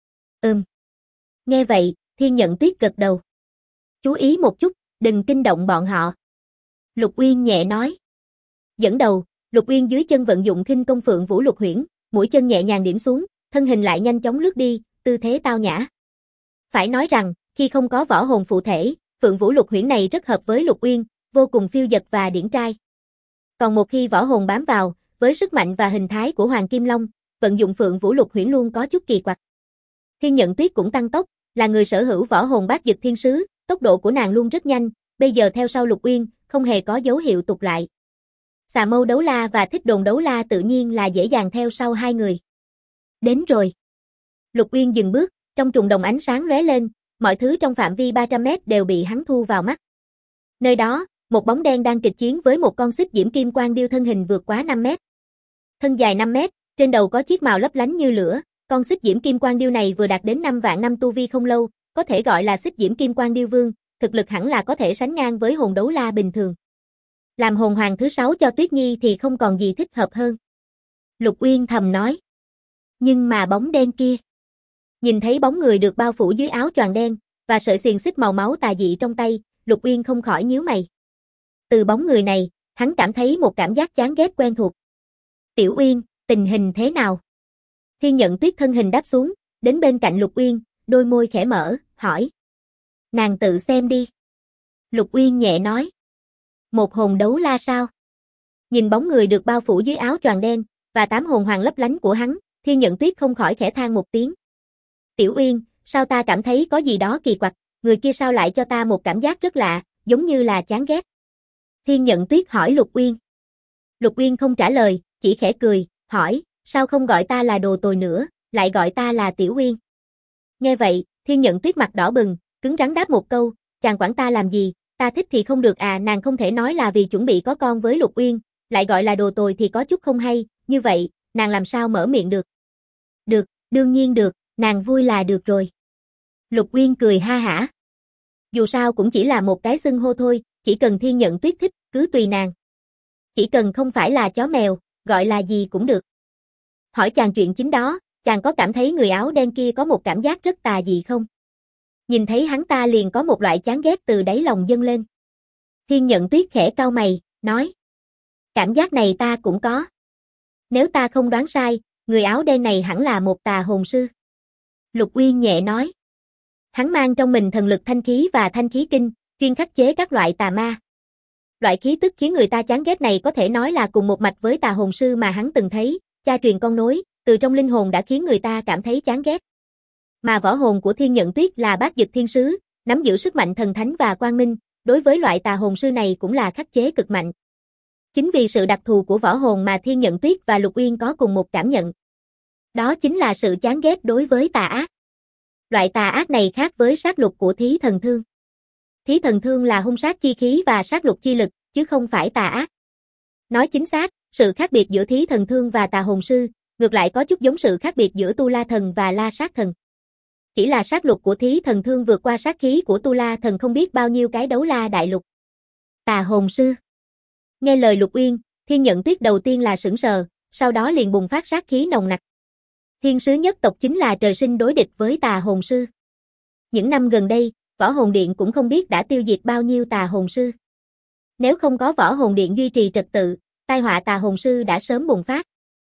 Nghe vậy, Thiên Nhận Tuyết gật đầu. Chú ý một chút, đừng kinh động bọn họ. Lục Uyên nhẹ nói. Dẫn đầu, Lục Uyên dưới chân vận dụng khinh công Phượng Vũ Lục Huyễn, mũi chân nhẹ nhàng điểm xuống, thân hình lại nhanh chóng lướt đi, tư thế tao nhã. Phải nói rằng, khi không có võ hồn phụ thể, Phượng Vũ Lục Huyễn này rất hợp với Lục Uyên, vô cùng phiêu dật và điển trai. Còn một khi võ hồn bám vào, với sức mạnh và hình thái của Hoàng Kim Long, vận dụng Phượng Vũ Lục Huyễn luôn có chút kỳ quặc. Thiên Nhận Tuyết cũng tăng tốc, là người sở hữu võ hồn bát dực thiên sứ, tốc độ của nàng luôn rất nhanh, bây giờ theo sau Lục Uyên, không hề có dấu hiệu tụt lại. Xà Mâu Đấu La và Thích Đồn Đấu La tự nhiên là dễ dàng theo sau hai người. Đến rồi. Lục Uyên dừng bước, trong trùng đồng ánh sáng lóe lên, mọi thứ trong phạm vi 300 mét đều bị hắn thu vào mắt. Nơi đó, một bóng đen đang kịch chiến với một con xích diễm kim quang điêu thân hình vượt quá 5 mét. Thân dài 5 mét, trên đầu có chiếc mào lấp lánh như lửa, con xích diễm kim quang điêu này vừa đạt đến 5 vạn năm tu vi không lâu, có thể gọi là xích diễm kim quang điêu vương, thực lực hẳn là có thể sánh ngang với hồn đấu la bình thường. Làm hồn hoàng thứ 6 cho Tuyết Nhi thì không còn gì thích hợp hơn. Lục Uyên thầm nói. Nhưng mà bóng đen kia. Nhìn thấy bóng người được bao phủ dưới áo choàng đen, và sợi xiềng xích màu máu tà dị trong tay, Lục Uyên không khỏi nhíu mày. Từ bóng người này, hắn cảm thấy một cảm giác chán ghét quen thuộc. Tiểu Uyên, tình hình thế nào? Thiên Nhận Tuyết thân hình đáp xuống, đến bên cạnh Lục Uyên, đôi môi khẽ mở, hỏi. Nàng tự xem đi. Lục Uyên nhẹ nói. Một hồn đấu la sao? Nhìn bóng người được bao phủ dưới áo choàng đen, và 8 hồn hoàng lấp lánh của hắn, Thiên Nhận Tuyết không khỏi khẽ than một tiếng. Tiểu Uyên, sao ta cảm thấy có gì đó kỳ quặc, người kia sao lại cho ta một cảm giác rất lạ, giống như là chán ghét. Thiên Nhận Tuyết hỏi Lục Uyên. Lục Uyên không trả lời, chỉ khẽ cười, hỏi, sao không gọi ta là đồ tồi nữa, lại gọi ta là Tiểu Uyên. Nghe vậy, Thiên Nhận Tuyết mặt đỏ bừng, cứng rắn đáp một câu, chàng quản ta làm gì, ta thích thì không được à, nàng không thể nói là vì chuẩn bị có con với Lục Uyên, lại gọi là đồ tồi thì có chút không hay, như vậy, nàng làm sao mở miệng được. Được, đương nhiên được, nàng vui là được rồi. Lục Uyên cười ha hả. Dù sao cũng chỉ là một cái xưng hô thôi, chỉ cần Thiên Nhận Tuyết thích, cứ tùy nàng. Chỉ cần không phải là chó mèo, gọi là gì cũng được. Hỏi chàng chuyện chính đó, chàng có cảm thấy người áo đen kia có một cảm giác rất tà dị không? Nhìn thấy hắn ta liền có một loại chán ghét từ đáy lòng dâng lên. Thiên Nhận Tuyết khẽ cau mày, nói. Cảm giác này ta cũng có. Nếu ta không đoán sai, người áo đen này hẳn là một tà hồn sư. Lục Uyên nhẹ nói. Hắn mang trong mình thần lực thanh khí và thanh khí kinh, chuyên khắc chế các loại tà ma. Loại khí tức khiến người ta chán ghét này có thể nói là cùng một mạch với tà hồn sư mà hắn từng thấy, cha truyền con nối, từ trong linh hồn đã khiến người ta cảm thấy chán ghét. Mà võ hồn của Thiên Nhận Tuyết là Bát Dực Thiên Sứ, nắm giữ sức mạnh thần thánh và quang minh, đối với loại tà hồn sư này cũng là khắc chế cực mạnh. Chính vì sự đặc thù của võ hồn mà Thiên Nhận Tuyết và Lục Uyên có cùng một cảm nhận. Đó chính là sự chán ghét đối với tà ác. Loại tà ác này khác với sát lục của Thí Thần Thương. Thí Thần Thương là hung sát chi khí và sát lục chi lực, chứ không phải tà ác. Nói chính xác, sự khác biệt giữa Thí Thần Thương và tà hồn sư, ngược lại có chút giống sự khác biệt giữa Tu La Thần và La Sát Thần. Chỉ là sát lục của Thí Thần Thương vượt qua sát khí của Tu La Thần không biết bao nhiêu cái đấu la đại lục. Tà hồn sư. Nghe lời Lục Uyên, Thiên Nhận Tuyết đầu tiên là sững sờ, sau đó liền bùng phát sát khí nồng nặc. Thiên sứ nhất tộc chính là trời sinh đối địch với tà hồn sư. Những năm gần đây, Võ Hồn Điện cũng không biết đã tiêu diệt bao nhiêu tà hồn sư. Nếu không có Võ Hồn Điện duy trì trật tự, tai họa tà hồn sư đã sớm bùng phát.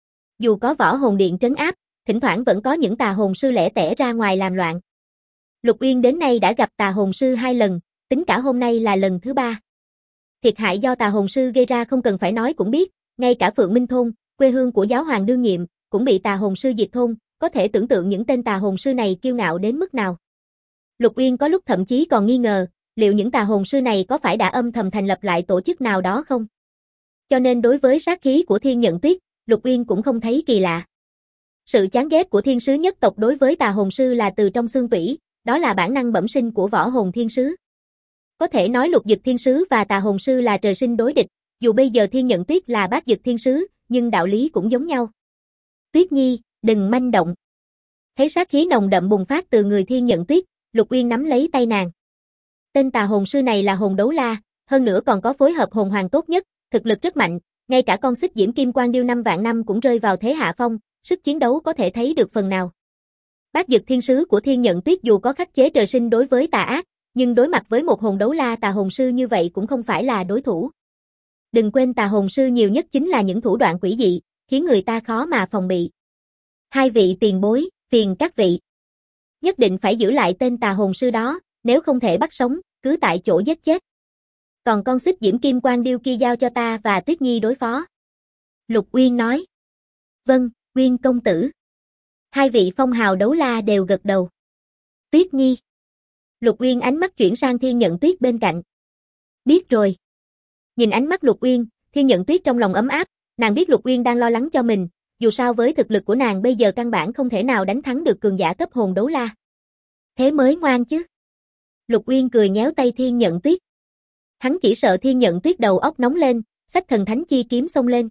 Dù có Võ Hồn Điện trấn áp, thỉnh thoảng vẫn có những tà hồn sư lẻ tẻ ra ngoài làm loạn. Lục Uyên đến nay đã gặp tà hồn sư 2 lần, tính cả hôm nay là lần thứ 3. Thiệt hại do tà hồn sư gây ra không cần phải nói cũng biết, ngay cả Phượng Minh Thôn, quê hương của giáo hoàng đương nhiệm, cũng bị tà hồn sư diệt thôn, có thể tưởng tượng những tên tà hồn sư này kiêu ngạo đến mức nào. Lục Uyên có lúc thậm chí còn nghi ngờ, liệu những tà hồn sư này có phải đã âm thầm thành lập lại tổ chức nào đó không? Cho nên đối với sát khí của Thiên Nhận Tuyết, Lục Uyên cũng không thấy kỳ lạ. Sự chán ghét của thiên sứ nhất tộc đối với tà hồn sư là từ trong xương tủy, đó là bản năng bẩm sinh của võ hồn thiên sứ. Có thể nói Lục Dực Thiên Sứ và tà hồn sư là trời sinh đối địch, dù bây giờ Thiên Nhận Tuyết là Bát Dực Thiên Sứ, nhưng đạo lý cũng giống nhau. Tuyết Nhi, đừng manh động. Thấy sát khí nồng đậm bùng phát từ người Thiên Nhận Tuyết, Lục Uyên nắm lấy tay nàng. Tên tà hồn sư này là hồn đấu la, hơn nữa còn có phối hợp hồn hoàng tốt nhất, thực lực rất mạnh, ngay cả con xích diễm kim quang điêu 5 vạn năm cũng rơi vào thế hạ phong, sức chiến đấu có thể thấy được phần nào. Bát Dực Thiên Sứ của Thiên Nhận Tuyết dù có khắc chế trời sinh đối với tà ác, nhưng đối mặt với một hồn đấu la tà hồn sư như vậy cũng không phải là đối thủ. Đừng quên tà hồn sư nhiều nhất chính là những thủ đoạn quỷ dị, khiến người ta khó mà phòng bị. Hai vị tiền bối, phiền các vị. Nhất định phải giữ lại tên tà hồn sư đó, nếu không thể bắt sống, cứ tại chỗ giết chết. Còn con xích diễm kim quang điêu kia giao cho ta và Tuyết Nhi đối phó. Lục Uyên nói. Vâng, Uyên công tử. Hai vị phong hào đấu la đều gật đầu. Tuyết Nhi. Lục Uyên ánh mắt chuyển sang Thiên Nhận Tuyết bên cạnh. Biết rồi. Nhìn ánh mắt Lục Uyên, Thiên Nhận Tuyết trong lòng ấm áp, nàng biết Lục Uyên đang lo lắng cho mình, dù sao với thực lực của nàng bây giờ căn bản không thể nào đánh thắng được cường giả cấp hồn đấu la. Thế mới ngoan chứ. Lục Uyên cười nhéo tay Thiên Nhận Tuyết. Hắn chỉ sợ Thiên Nhận Tuyết đầu óc nóng lên, xách thần thánh chi kiếm xông lên.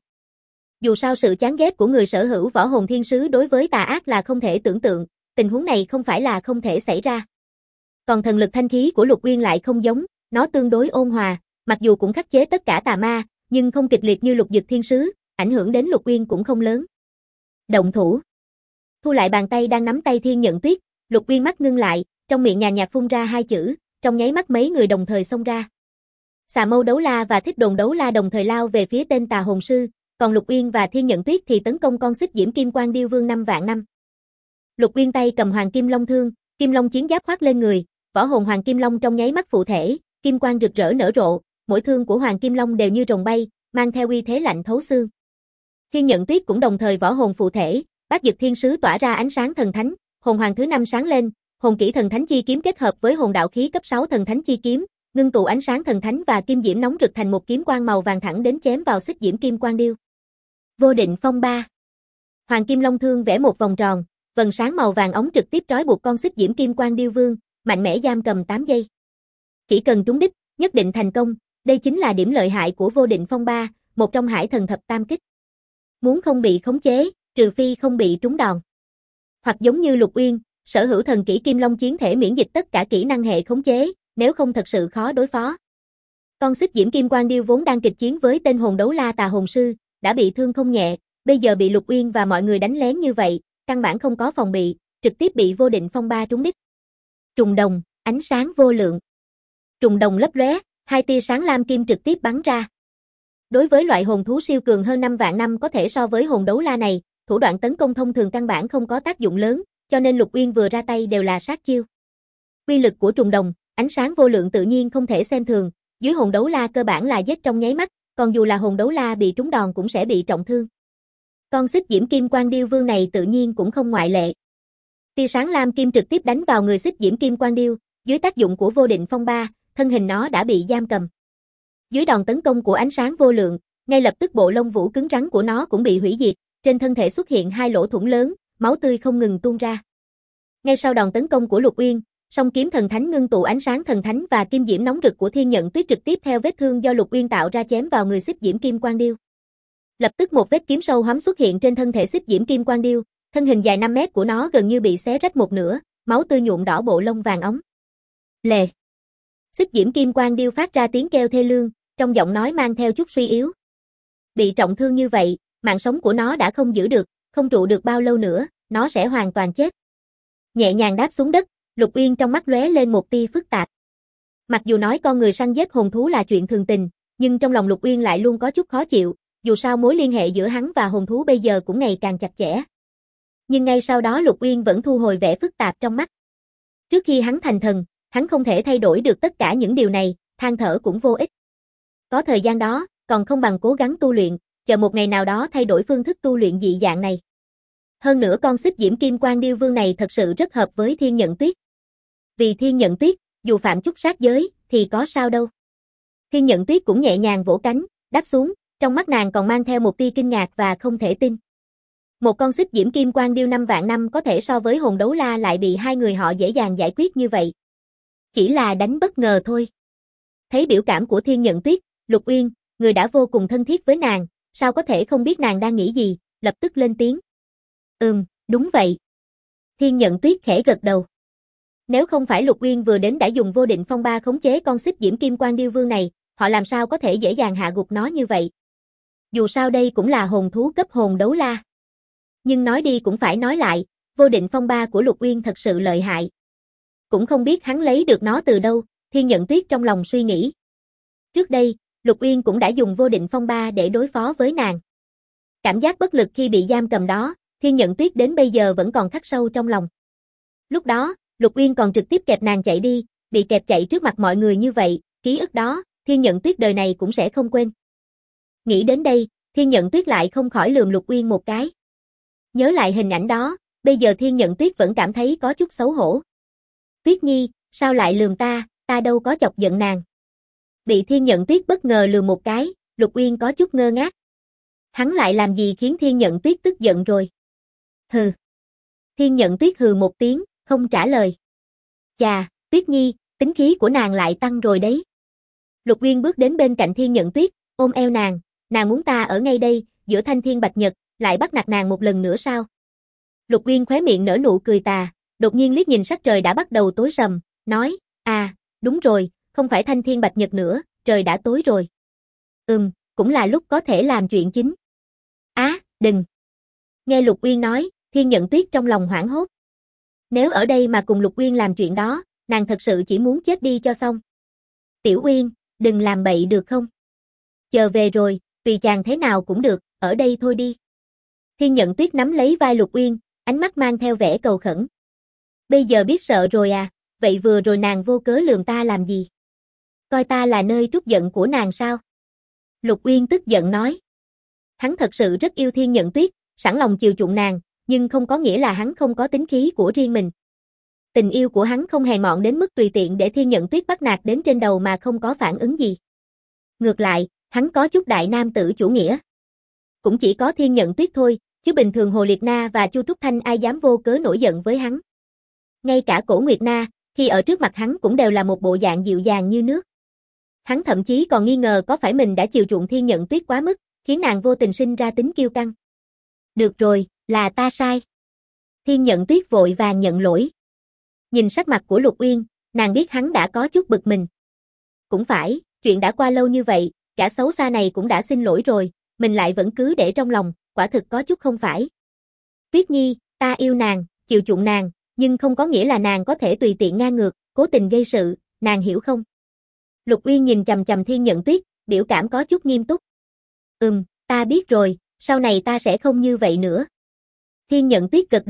Dù sao sự chán ghét của người sở hữu võ hồn thiên sứ đối với tà ác là không thể tưởng tượng, tình huống này không phải là không thể xảy ra. Còn thần lực thanh khí của Lục Uyên lại không giống, nó tương đối ôn hòa, mặc dù cũng khắc chế tất cả tà ma, nhưng không kịch liệt như Lục Dực Thiên Sứ, ảnh hưởng đến Lục Uyên cũng không lớn. Động thủ. Thu lại bàn tay đang nắm tay Thiên Nhận Tuyết, Lục Uyên mắt ngưng lại, trong miệng nhàn nhạt phun ra 2 chữ, trong nháy mắt mấy người đồng thời xông ra. Xà Mâu đấu la và Thích Đồn đấu la đồng thời lao về phía tên tà hồn sư, còn Lục Uyên và Thiên Nhận Tuyết thì tấn công con xích diễm kim quang điêu vương 5 vạn năm. Lục Uyên tay cầm Hoàng Kim Long thương, Kim Long chiến giáp khoác lên người, võ hồn Hoàng Kim Long trong nháy mắt phụ thể, kim quang rực rỡ nở rộ, mỗi thương của Hoàng Kim Long đều như rồng bay, mang theo uy thế lạnh thấu xương. Thiên Nhận Tuyết cũng đồng thời võ hồn phụ thể, Bát Dực Thiên Sứ tỏa ra ánh sáng thần thánh, hồn hoàng thứ 5 sáng lên, hồn kỹ thần thánh chi kiếm kết hợp với hồn đạo khí cấp 6 thần thánh chi kiếm, ngưng tụ ánh sáng thần thánh và kim diễm nóng rực thành một kiếm quang màu vàng thẳng đến chém vào xích diễm kim quang điêu. Vô định phong ba. Hoàng Kim Long thương vẽ một vòng tròn, vầng sáng màu vàng ống trực tiếp trói buộc con xích diễm kim quang điêu vương, mạnh mẽ giam cầm 8 giây. Chỉ cần trúng đích, nhất định thành công, đây chính là điểm lợi hại của vô định phong ba, một trong hải thần thập tam kích. Muốn không bị khống chế, trừ phi không bị trúng đòn. Hoặc giống như Lục Uyên, sở hữu thần kỹ Kim Long chiến thể miễn dịch tất cả kỹ năng hệ khống chế, nếu không thật sự khó đối phó. Con xích diễm kim quang điêu vốn đang kịch chiến với tên hồn đấu la tà hồn sư, đã bị thương không nhẹ, bây giờ bị Lục Uyên và mọi người đánh lén như vậy, căn bản không có phòng bị, trực tiếp bị vô định phong ba trúng đích. Trùng đồng, ánh sáng vô lượng. Trùng đồng lấp lóe, 2 tia sáng lam kim trực tiếp bắn ra. Đối với loại hồn thú siêu cường hơn 5 vạn năm có thể so với hồn đấu la này, thủ đoạn tấn công thông thường căn bản không có tác dụng lớn, cho nên Lục Uyên vừa ra tay đều là sát chiêu. Uy lực của trùng đồng, ánh sáng vô lượng tự nhiên không thể xem thường, dưới hồn đấu la cơ bản là giết trong nháy mắt, còn dù là hồn đấu la bị trúng đòn cũng sẽ bị trọng thương. Con xích diễm kim quang điêu vương này tự nhiên cũng không ngoại lệ. Tia sáng lam kim trực tiếp đánh vào người xích diễm kim quang điêu, dưới tác dụng của vô định phong ba, thân hình nó đã bị giam cầm. Dưới đòn tấn công của ánh sáng vô lượng, ngay lập tức bộ lông vũ cứng rắn của nó cũng bị hủy diệt, trên thân thể xuất hiện 2 lỗ thủng lớn, máu tươi không ngừng tuôn ra. Ngay sau đòn tấn công của Lục Uyên, song kiếm thần thánh ngưng tụ ánh sáng thần thánh và kim diễm nóng rực của Thiên Nhận Tuyết trực tiếp theo vết thương do Lục Uyên tạo ra chém vào người xích diễm kim quang điêu. Lập tức một vết kiếm sâu hoắm xuất hiện trên thân thể xích diễm kim quang điêu, thân hình dài 5 mét của nó gần như bị xé rách một nửa, máu tươi nhuộm đỏ bộ lông vàng óng. Lề. Xích diễm kim quang điêu phát ra tiếng kêu thê lương, trong giọng nói mang theo chút suy yếu. Bị trọng thương như vậy, mạng sống của nó đã không giữ được, không trụ được bao lâu nữa, nó sẽ hoàn toàn chết. Nhẹ nhàng đáp xuống đất, Lục Uyên trong mắt lóe lên một tia phức tạp. Mặc dù nói con người săn giết hồn thú là chuyện thường tình, nhưng trong lòng Lục Uyên lại luôn có chút khó chịu, dù sao mối liên hệ giữa hắn và hồn thú bây giờ cũng ngày càng chặt chẽ. Nhưng ngay sau đó Lục Uyên vẫn thu hồi vẻ phức tạp trong mắt. Trước khi hắn thành thần, hắn không thể thay đổi được tất cả những điều này, than thở cũng vô ích. Có thời gian đó, còn không bằng cố gắng tu luyện, chờ một ngày nào đó thay đổi phương thức tu luyện dị dạng này. Hơn nữa con xích diễm kim quang điêu vương này thật sự rất hợp với Thiên Nhận Tuyết. Vì Thiên Nhận Tuyết, dù phạm chút sát giới, thì có sao đâu. Thiên Nhận Tuyết cũng nhẹ nhàng vỗ cánh, đáp xuống, trong mắt nàng còn mang theo một tia kinh ngạc và không thể tin. Một con xích diễm kim quang điêu 5 vạn năm có thể so với hồn đấu la lại bị hai người họ dễ dàng giải quyết như vậy. Chỉ là đánh bất ngờ thôi. Thấy biểu cảm của Thiên Nhận Tuyết, Lục Uyên, người đã vô cùng thân thiết với nàng, sao có thể không biết nàng đang nghĩ gì, lập tức lên tiếng. Đúng vậy. Thiên Nhận Tuyết khẽ gật đầu. Nếu không phải Lục Uyên vừa đến đã dùng vô định phong ba khống chế con xích diễm kim quang điêu vương này, họ làm sao có thể dễ dàng hạ gục nó như vậy. Dù sao đây cũng là hồn thú cấp hồn đấu la. Nhưng nói đi cũng phải nói lại, vô định phong ba của Lục Uyên thật sự lợi hại. Cũng không biết hắn lấy được nó từ đâu, Thiên Nhận Tuyết trong lòng suy nghĩ. Trước đây, Lục Uyên cũng đã dùng vô định phong ba để đối phó với nàng. Cảm giác bất lực khi bị giam cầm đó, Thiên Nhận Tuyết đến bây giờ vẫn còn khắc sâu trong lòng. Lúc đó, Lục Uyên còn trực tiếp kẹp nàng chạy đi, bị kẹp chạy trước mặt mọi người như vậy, ký ức đó, Thiên Nhận Tuyết đời này cũng sẽ không quên. Nghĩ đến đây, Thiên Nhận Tuyết lại không khỏi lườm Lục Uyên một cái. Nhớ lại hình ảnh đó, bây giờ Thiên Nhận Tuyết vẫn cảm thấy có chút xấu hổ. Tuyết Nhi, sao lại lườm ta đâu có chọc giận nàng. Bị Thiên Nhận Tuyết bất ngờ lườm một cái, Lục Uyên có chút ngơ ngác. Hắn lại làm gì khiến Thiên Nhận Tuyết tức giận rồi? Hừ. Thiên Nhận Tuyết hừ một tiếng, không trả lời. Chà, Tuyết Nhi, tính khí của nàng lại tăng rồi đấy. Lục Uyên bước đến bên cạnh Thiên Nhận Tuyết, ôm eo nàng muốn ta ở ngay đây, giữa thanh thiên bạch nhật, lại bắt nạt nàng một lần nữa sao? Lục Uyên khóe miệng nở nụ cười tà, đột nhiên liếc nhìn sắc trời đã bắt đầu tối sầm, nói, đúng rồi, không phải thanh thiên bạch nhật nữa, trời đã tối rồi. Cũng là lúc có thể làm chuyện chính. Đừng. Nghe Lục Uyên nói, Thiên Nhận Tuyết trong lòng hoảng hốt. Nếu ở đây mà cùng Lục Uyên làm chuyện đó, nàng thật sự chỉ muốn chết đi cho xong. Tiểu Uyên, đừng làm bậy được không? Chờ về rồi, tùy chàng thế nào cũng được, ở đây thôi đi. Thiên Nhận Tuyết nắm lấy vai Lục Uyên, ánh mắt mang theo vẻ cầu khẩn. Bây giờ biết sợ rồi à, vậy vừa rồi nàng vô cớ lườm ta làm gì? Coi ta là nơi trút giận của nàng sao? Lục Uyên tức giận nói. Hắn thật sự rất yêu Thiên Nhận Tuyết, sẵn lòng chiều chuộng nàng, nhưng không có nghĩa là hắn không có tính khí của riêng mình. Tình yêu của hắn không hèn mọn đến mức tùy tiện để Thiên Nhận Tuyết bắt nạt đến trên đầu mà không có phản ứng gì. Ngược lại, hắn có chút đại nam tử chủ nghĩa. Cũng chỉ có Thiên Nhận Tuyết thôi, chứ bình thường Hồ Liệt Na và Chu Trúc Thanh ai dám vô cớ nổi giận với hắn. Ngay cả Cổ Nguyệt Na, khi ở trước mặt hắn cũng đều là một bộ dạng dịu dàng như nước. Hắn thậm chí còn nghi ngờ có phải mình đã chiều chuộng Thiên Nhận Tuyết quá mức, khiến nàng vô tình sinh ra tính kiêu căng. Được rồi, là ta sai. Thiên Nhận Tuyết vội vàng nhận lỗi. Nhìn sắc mặt của Lục Uyên, nàng biết hắn đã có chút bực mình. Cũng phải, chuyện đã qua lâu như vậy, cả xấu xa này cũng đã xin lỗi rồi, mình lại vẫn cứ để trong lòng, quả thực có chút không phải. Tuyết Nhi, ta yêu nàng, chiều chuộng nàng, nhưng không có nghĩa là nàng có thể tùy tiện ngang ngược, cố tình gây sự, nàng hiểu không? Lục Uyên nhìn chằm chằm Thiên Nhận Tuyết, biểu cảm có chút nghiêm túc. Ta biết rồi, sau này ta sẽ không như vậy nữa. Thiên Nhận Tuyết gật đầu,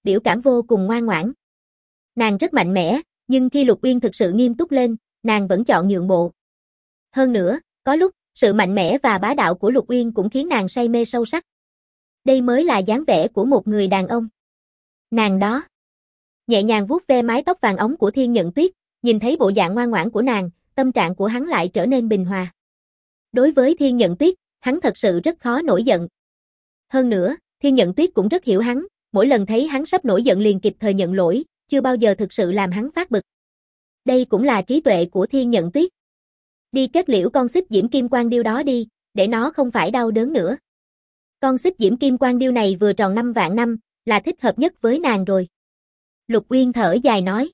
biểu cảm vô cùng ngoan ngoãn. Nàng rất mạnh mẽ, nhưng khi Lục Uyên thực sự nghiêm túc lên, nàng vẫn chọn nhượng bộ. Hơn nữa, có lúc, sự mạnh mẽ và bá đạo của Lục Uyên cũng khiến nàng say mê sâu sắc. Đây mới là dáng vẻ của một người đàn ông. Nàng đó. Nhẹ nhàng vuốt ve mái tóc vàng óng của Thiên Nhận Tuyết, nhìn thấy bộ dạng ngoan ngoãn của nàng, tâm trạng của hắn lại trở nên bình hòa. Đối với Thiên Nhận Tuyết, hắn thật sự rất khó nổi giận. Hơn nữa, Thiên Nhận Tuyết cũng rất hiểu hắn, mỗi lần thấy hắn sắp nổi giận liền kịp thời nhận lỗi, chưa bao giờ thực sự làm hắn phát bực. Đây cũng là trí tuệ của Thiên Nhận Tuyết. Đi kết liễu con xích diễm kim quang điêu đó đi, để nó không phải đau đớn nữa. Con xích diễm kim quang điêu này vừa tròn 5 vạn năm, là thích hợp nhất với nàng rồi. Lục Uyên thở dài nói.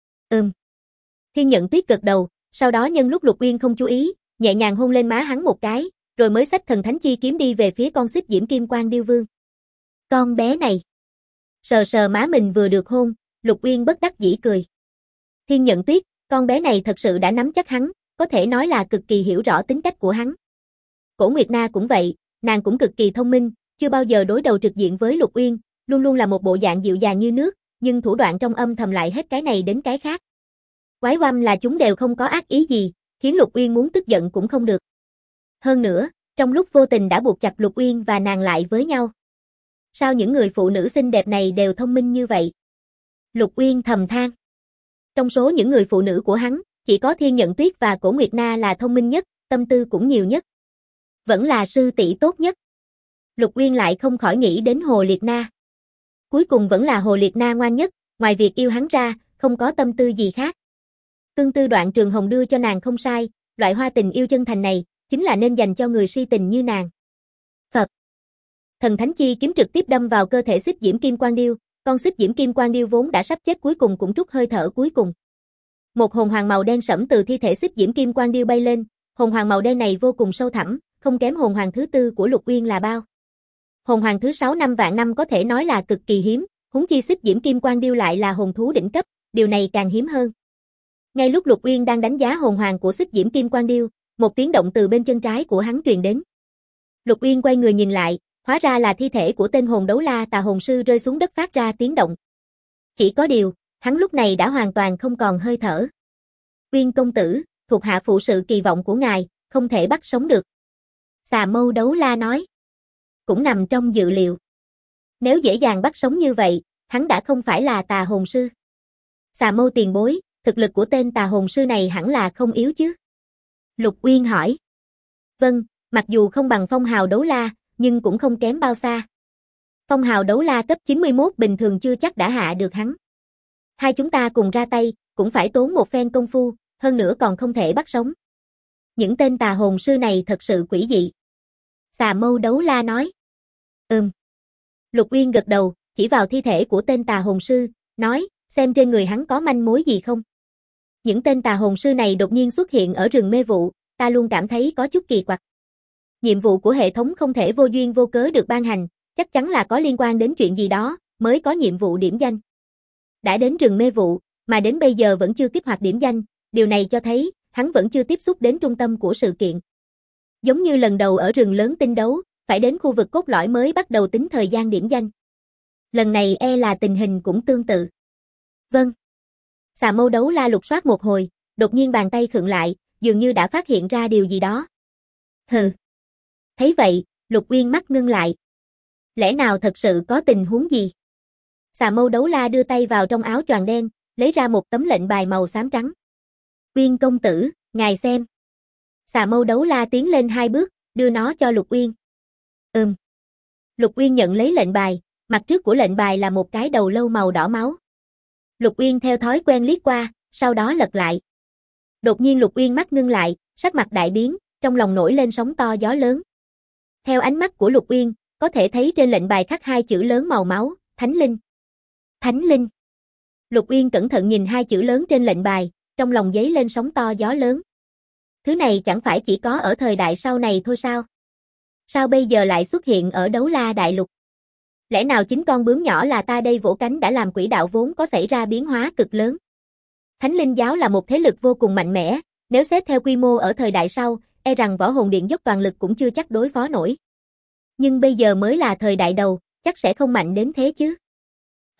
Thiên Nhận Tuyết gật đầu, sau đó nhân lúc Lục Uyên không chú ý, nhẹ nhàng hôn lên má hắn một cái, rồi mới xách thần thánh chi kiếm đi về phía con xích diễm kim quang điêu vương. Con bé này. Sờ sờ má mình vừa được hôn, Lục Uyên bất đắc dĩ cười. Thiên Nhận Tuyết, con bé này thật sự đã nắm chắc hắn, có thể nói là cực kỳ hiểu rõ tính cách của hắn. Cổ Nguyệt Na cũng vậy, nàng cũng cực kỳ thông minh, chưa bao giờ đối đầu trực diện với Lục Uyên, luôn luôn là một bộ dạng dịu dàng như nước, nhưng thủ đoạn trong âm thầm lại hết cái này đến cái khác. Quái oăm là chúng đều không có ác ý gì, khiến Lục Uyên muốn tức giận cũng không được. Hơn nữa, trong lúc vô tình đã buộc chặt Lục Uyên và nàng lại với nhau. Sao những người phụ nữ xinh đẹp này đều thông minh như vậy? Lục Uyên thầm than. Trong số những người phụ nữ của hắn, chỉ có Thiên Nhận Tuyết và Cổ Nguyệt Na là thông minh nhất, tâm tư cũng nhiều nhất. Vẫn là sư tỷ tốt nhất. Lục Uyên lại không khỏi nghĩ đến Hồ Liệt Na. Cuối cùng vẫn là Hồ Liệt Na ngoan nhất, ngoài việc yêu hắn ra, không có tâm tư gì khác. Tương tư Đoạn Trường Hồng đưa cho nàng không sai, loại hoa tình yêu chân thành này, chính là nên dành cho người si tình như nàng. Phật. Thần thánh chi kiếm trực tiếp đâm vào cơ thể xích diễm kim quang điêu, con xích diễm kim quang điêu vốn đã sắp chết cuối cùng cũng trút hơi thở cuối cùng. Một hồn hoàng màu đen sẫm từ thi thể xích diễm kim quang điêu bay lên, hồn hoàng màu đen này vô cùng sâu thẳm, không kém hồn hoàng thứ 4 của Lục Uyên là bao. Hồn hoàng thứ 6 5 vạn năm có thể nói là cực kỳ hiếm, huống chi xích diễm kim quang điêu lại là hồn thú đỉnh cấp, điều này càng hiếm hơn. Ngay lúc Lục Uyên đang đánh giá hồn hoàng của xích diễm kim quang điêu, một tiếng động từ bên chân trái của hắn truyền đến. Lục Uyên quay người nhìn lại, hóa ra là thi thể của tên hồn đấu la tà hồn sư rơi xuống đất phát ra tiếng động. Chỉ có điều, hắn lúc này đã hoàn toàn không còn hơi thở. Uyên công tử, thuộc hạ phụ sự kỳ vọng của ngài, không thể bắt sống được. Xà Mâu đấu la nói. Cũng nằm trong dự liệu. Nếu dễ dàng bắt sống như vậy, hắn đã không phải là tà hồn sư. Xà Mâu tiền bối, thực lực của tên tà hồn sư này hẳn là không yếu chứ? Lục Uyên hỏi. Vâng, mặc dù không bằng phong hào đấu la, nhưng cũng không kém bao xa. Phong hào đấu la cấp 91 bình thường chưa chắc đã hạ được hắn. Hai chúng ta cùng ra tay, cũng phải tốn một phen công phu, hơn nữa còn không thể bắt sống. Những tên tà hồn sư này thật sự quỷ dị. Xà Mâu đấu la nói. Lục Uyên gật đầu, chỉ vào thi thể của tên tà hồn sư, nói, xem trên người hắn có manh mối gì không. Những tên tà hồn sư này đột nhiên xuất hiện ở rừng mê vụ, ta luôn cảm thấy có chút kỳ quặc. Nhiệm vụ của hệ thống không thể vô duyên vô cớ được ban hành, chắc chắn là có liên quan đến chuyện gì đó, mới có nhiệm vụ điểm danh. Đã đến rừng mê vụ, mà đến bây giờ vẫn chưa kích hoạt điểm danh, điều này cho thấy, hắn vẫn chưa tiếp xúc đến trung tâm của sự kiện. Giống như lần đầu ở rừng lớn tinh đấu, phải đến khu vực cốt lõi mới bắt đầu tính thời gian điểm danh. Lần này e là tình hình cũng tương tự. Vâng. Xà Mâu đấu la lục soát một hồi, đột nhiên bàn tay khựng lại, dường như đã phát hiện ra điều gì đó. Hừ. Thấy vậy, Lục Uyên mắt ngưng lại. Lẽ nào thật sự có tình huống gì? Xà Mâu đấu la đưa tay vào trong áo choàng đen, lấy ra một tấm lệnh bài màu xám trắng. Uyên công tử, ngài xem. Xà Mâu đấu la tiến lên 2 bước, đưa nó cho Lục Uyên. Lục Uyên nhận lấy lệnh bài, mặt trước của lệnh bài là một cái đầu lâu màu đỏ máu. Lục Uyên theo thói quen liếc qua, sau đó lật lại. Đột nhiên Lục Uyên mắt ngưng lại, sắc mặt đại biến, trong lòng nổi lên sóng to gió lớn. Theo ánh mắt của Lục Uyên, có thể thấy trên lệnh bài khắc 2 chữ lớn màu máu, Thánh Linh. Thánh Linh. Lục Uyên cẩn thận nhìn 2 chữ lớn trên lệnh bài, trong lòng dấy lên sóng to gió lớn. Thứ này chẳng phải chỉ có ở thời đại sau này thôi sao? Sao bây giờ lại xuất hiện ở Đấu La Đại Lục? Lẽ nào chính con bướm nhỏ là ta đây vỗ cánh đã làm quỹ đạo vốn có xảy ra biến hóa cực lớn? Thánh Linh giáo là một thế lực vô cùng mạnh mẽ, nếu xét theo quy mô ở thời đại sau, e rằng Võ Hồn Điện dốc toàn lực cũng chưa chắc đối phó nổi. Nhưng bây giờ mới là thời đại đầu, chắc sẽ không mạnh đến thế chứ.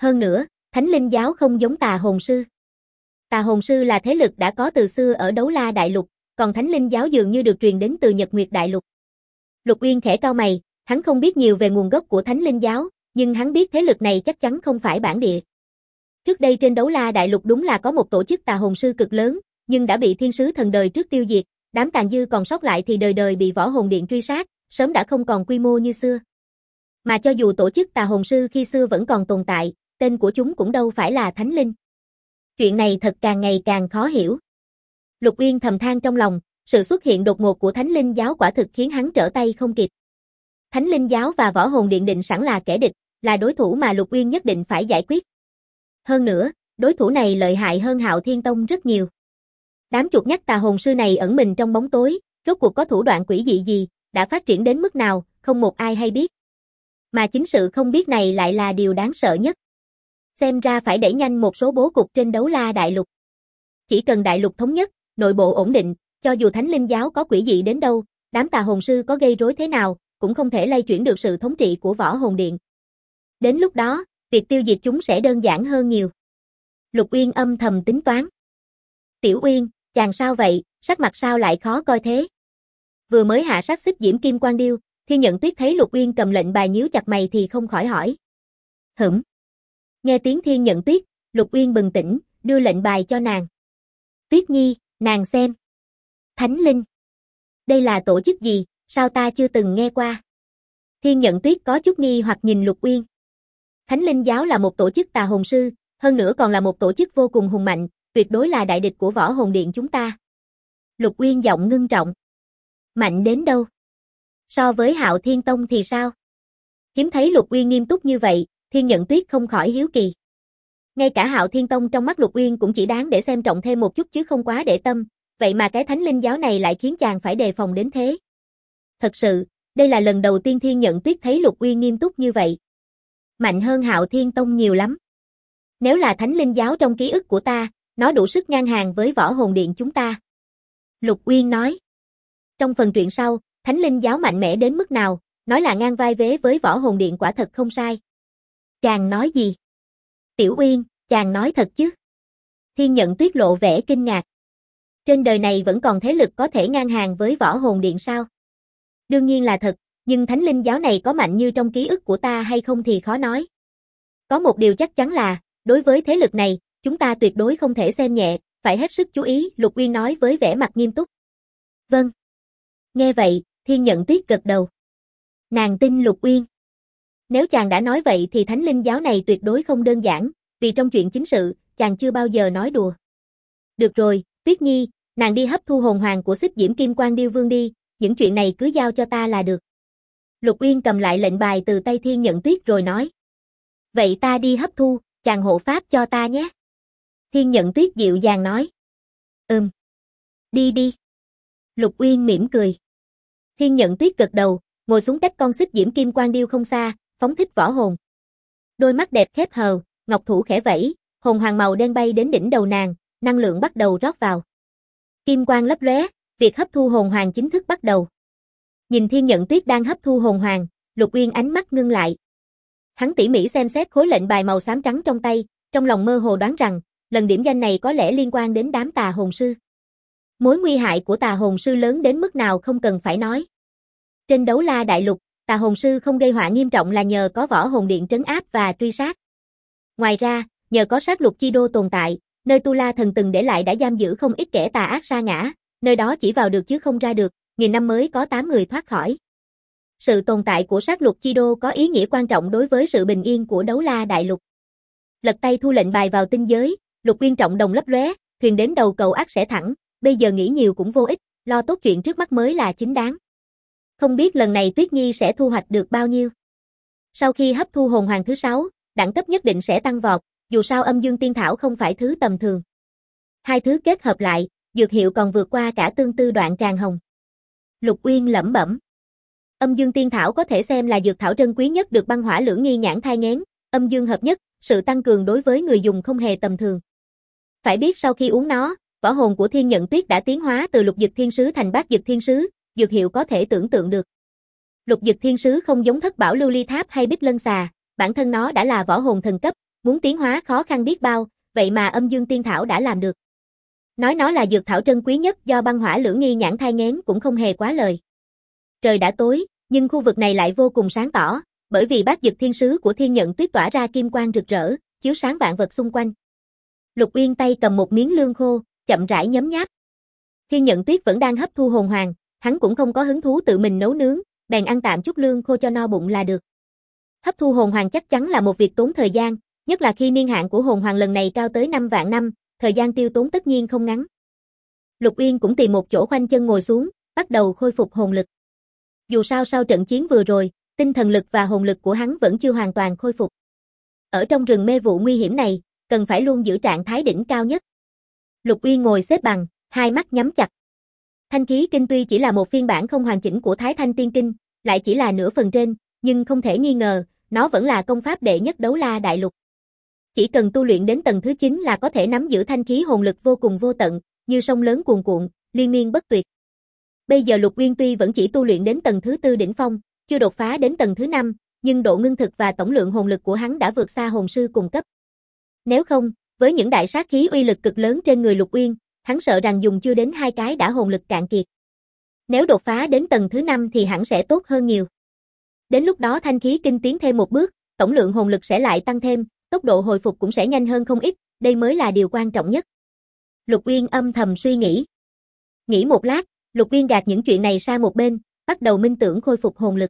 Hơn nữa, Thánh Linh giáo không giống Tà Hồn sư. Tà Hồn sư là thế lực đã có từ xưa ở Đấu La Đại Lục, còn Thánh Linh giáo dường như được truyền đến từ Nhật Nguyệt Đại Lục. Lục Uyên khẽ cau mày, hắn không biết nhiều về nguồn gốc của Thánh Linh giáo, nhưng hắn biết thế lực này chắc chắn không phải bản địa. Trước đây trên Đấu La Đại Lục đúng là có một tổ chức Tà Hồn sư cực lớn, nhưng đã bị thiên sứ thần đời trước tiêu diệt, đám tàn dư còn sót lại thì đời đời bị Võ Hồn Điện truy sát, sớm đã không còn quy mô như xưa. Mà cho dù tổ chức Tà Hồn sư khi xưa vẫn còn tồn tại, tên của chúng cũng đâu phải là Thánh Linh. Chuyện này thật càng ngày càng khó hiểu. Lục Uyên thầm than trong lòng, sự xuất hiện đột ngột của Thánh Linh giáo quả thực khiến hắn trở tay không kịp. Thánh Linh giáo và Võ Hồn Điện định sẵn là kẻ địch, là đối thủ mà Lục Uyên nhất định phải giải quyết. Hơn nữa, đối thủ này lợi hại hơn Hạo Thiên Tông rất nhiều. Đám chuột nhắt Tà Hồn sư này ẩn mình trong bóng tối, rốt cuộc có thủ đoạn quỷ dị gì, đã phát triển đến mức nào, không một ai hay biết. Mà chính sự không biết này lại là điều đáng sợ nhất. Xem ra phải đẩy nhanh một số bố cục trên Đấu La Đại Lục. Chỉ cần Đại Lục thống nhất, nội bộ ổn định, cho dù Thánh Linh giáo có quỷ dị đến đâu, đám Tà Hồn sư có gây rối thế nào, cũng không thể lay chuyển được sự thống trị của Võ Hồn Điện. Đến lúc đó, việc tiêu diệt chúng sẽ đơn giản hơn nhiều. Lục Uyên âm thầm tính toán. Tiểu Uyên, chàng sao vậy, sắc mặt sao lại khó coi thế? Vừa mới hạ sát xích diễm kim quan điêu, Thiên Nhận Tuyết thấy Lục Uyên cầm lệnh bài nhíu chặt mày thì không khỏi hỏi. Nghe tiếng Thiên Nhận Tuyết, Lục Uyên bừng tỉnh, đưa lệnh bài cho nàng. Tuyết Nhi, nàng xem. Thánh Linh. Đây là tổ chức gì, sao ta chưa từng nghe qua? Thiên Nhận Tuyết có chút nghi hoặc nhìn Lục Uyên. Thánh Linh giáo là một tổ chức Tà Hồn sư, hơn nữa còn là một tổ chức vô cùng hùng mạnh, tuyệt đối là đại địch của Võ Hồn Điện chúng ta. Lục Uyên giọng ngưng trọng. Mạnh đến đâu? So với Hạo Thiên Tông thì sao? Hiếm thấy Lục Uyên nghiêm túc như vậy, Thiên Nhận Tuyết không khỏi hiếu kỳ. Ngay cả Hạo Thiên Tông trong mắt Lục Uyên cũng chỉ đáng để xem trọng thêm một chút chứ không quá để tâm, vậy mà cái Thánh Linh giáo này lại khiến chàng phải đề phòng đến thế. Thật sự, đây là lần đầu tiên Thiên Nhận Tuyết thấy Lục Uyên nghiêm túc như vậy. Mạnh hơn Hạo Thiên Tông nhiều lắm. Nếu là Thánh Linh giáo trong ký ức của ta, nó đủ sức ngang hàng với Võ Hồn Điện chúng ta. Lục Uyên nói. Trong phần truyện sau, Thánh Linh giáo mạnh mẽ đến mức nào, nói là ngang vai vế với Võ Hồn Điện quả thật không sai. Chàng nói gì? Tiểu Uyên, chàng nói thật chứ? Thiên Nhận Tuyết lộ vẻ kinh ngạc. Trên đời này vẫn còn thế lực có thể ngang hàng với Võ Hồn Điện sao? Đương nhiên là thật, nhưng Thánh Linh giáo này có mạnh như trong ký ức của ta hay không thì khó nói. Có một điều chắc chắn là, đối với thế lực này, chúng ta tuyệt đối không thể xem nhẹ, phải hết sức chú ý, Lục Uyên nói với vẻ mặt nghiêm túc. Vâng. Nghe vậy, Thiên Nhận Tuyết gật đầu. Nàng tin Lục Uyên. Nếu chàng đã nói vậy thì Thánh Linh giáo này tuyệt đối không đơn giản, vì trong chuyện chính sự, chàng chưa bao giờ nói đùa. Được rồi, Tuyết Nhi, nàng đi hấp thu hồn hoàng của xích diễm kim quan điêu vương đi, những chuyện này cứ giao cho ta là được. Lục Uyên cầm lại lệnh bài từ tay Thiên Nhận Tuyết rồi nói. Vậy ta đi hấp thu, chàng hộ pháp cho ta nhé. Thiên Nhận Tuyết dịu dàng nói. Đi đi. Lục Uyên mỉm cười. Thiên Nhận Tuyết gật đầu, ngồi xuống cách con xích diễm kim quan điêu không xa, phóng thích võ hồn. Đôi mắt đẹp khép hờ, ngọc thủ khẽ vẫy, hồn hoàng màu đen bay đến đỉnh đầu nàng, năng lượng bắt đầu rót vào. Kim quang lấp lóe, việc hấp thu hồn hoàng chính thức bắt đầu. Nhìn Thiên Nhận Tuyết đang hấp thu hồn hoàng, Lục Uyên ánh mắt ngưng lại. Hắn tỉ mỉ xem xét khối lệnh bài màu xám trắng trong tay, trong lòng mơ hồ đoán rằng, lần điểm danh này có lẽ liên quan đến đám tà hồn sư. Mối nguy hại của tà hồn sư lớn đến mức nào không cần phải nói. Trên Đấu La Đại Lục, tà hồn sư không gây họa nghiêm trọng là nhờ có Võ Hồn Điện trấn áp và truy sát. Ngoài ra, nhờ có sát lục chi đô tồn tại, nơi Tu La Thần từng để lại đã giam giữ không ít kẻ tà ác sa ngã, nơi đó chỉ vào được chứ không ra được, nghìn năm mới có 8 người thoát khỏi. Sự tồn tại của sát lục chi đô có ý nghĩa quan trọng đối với sự bình yên của Đấu La Đại Lục. Lật tay thu lệnh bài vào tinh giới, Lục Uyên trọng đồng lấp lóe, thuyền đến đầu cầu ắt sẽ thẳng, bây giờ nghĩ nhiều cũng vô ích, lo tốt chuyện trước mắt mới là chính đáng. Không biết lần này Tuyết Nhi sẽ thu hoạch được bao nhiêu. Sau khi hấp thu hồn hoàng thứ 6, đẳng cấp nhất định sẽ tăng vọt, dù sao âm dương tiên thảo không phải thứ tầm thường. Hai thứ kết hợp lại, dược hiệu còn vượt qua cả tương tư đoạn tràng hồng. Lục Uyên lẩm bẩm. Âm dương tiên thảo có thể xem là dược thảo trân quý nhất được băng hỏa lưỡng nghi nhãn thai nghén, âm dương hợp nhất, sự tăng cường đối với người dùng không hề tầm thường. Phải biết sau khi uống nó, võ hồn của Thiên Nhận Tuyết đã tiến hóa từ lục dực thiên sứ thành bát dực thiên sứ, dược hiệu có thể tưởng tượng được. Lục dực thiên sứ không giống thất bảo lưu ly tháp hay bích lân xà, bản thân nó đã là võ hồn thần cấp, muốn tiến hóa khó khăn biết bao, vậy mà âm dương tiên thảo đã làm được. Nói nó là dược thảo trân quý nhất do băng hỏa lưỡng nghi nhãn thai nghén cũng không hề quá lời. Trời đã tối, nhưng khu vực này lại vô cùng sáng tỏ, bởi vì bát dực thiên sứ của Thiên Nhận Tuyết tỏa ra kim quang rực rỡ, chiếu sáng vạn vật xung quanh. Lục Uyên tay cầm một miếng lương khô, chậm rãi nhấm nháp. Thiên Nhận Tuyết vẫn đang hấp thu hồn hoàng, hắn cũng không có hứng thú tự mình nấu nướng, bèn ăn tạm chút lương khô cho no bụng là được. Hấp thu hồn hoàng chắc chắn là một việc tốn thời gian, nhất là khi niên hạn của hồn hoàng lần này cao tới 5 vạn năm, thời gian tiêu tốn tất nhiên không ngắn. Lục Uyên cũng tìm một chỗ khoanh chân ngồi xuống, bắt đầu khôi phục hồn lực. Dù sao sau trận chiến vừa rồi, tinh thần lực và hồn lực của hắn vẫn chưa hoàn toàn khôi phục. Ở trong rừng mê vụ nguy hiểm này, cần phải luôn giữ trạng thái đỉnh cao nhất. Lục Uyên ngồi xếp bằng, hai mắt nhắm chặt. Thanh khí kinh tuy chỉ là một phiên bản không hoàn chỉnh của Thái Thanh Tiên Kinh, lại chỉ là nửa phần trên, nhưng không thể nghi ngờ, nó vẫn là công pháp đệ nhất Đấu La Đại Lục. Chỉ cần tu luyện đến tầng thứ 9 là có thể nắm giữ thanh khí hồn lực vô cùng vô tận, như sông lớn cuồn cuộn, liên miên bất tuyệt. Bây giờ Lục Uyên tuy vẫn chỉ tu luyện đến tầng thứ 4 đỉnh phong, chưa đột phá đến tầng thứ 5, nhưng độ ngưng thực và tổng lượng hồn lực của hắn đã vượt xa hồn sư cùng cấp. Nếu không, với những đại sát khí uy lực cực lớn trên người Lục Uyên, hắn sợ rằng dùng chưa đến 2 cái đã hồn lực cạn kiệt. Nếu đột phá đến tầng thứ 5 thì hẳn sẽ tốt hơn nhiều. Đến lúc đó thanh khí kinh tiến thêm một bước, tổng lượng hồn lực sẽ lại tăng thêm, tốc độ hồi phục cũng sẽ nhanh hơn không ít, đây mới là điều quan trọng nhất. Lục Uyên âm thầm suy nghĩ. Nghĩ một lát, Lục Uyên gạt những chuyện này sang một bên, bắt đầu minh tưởng khôi phục hồn lực.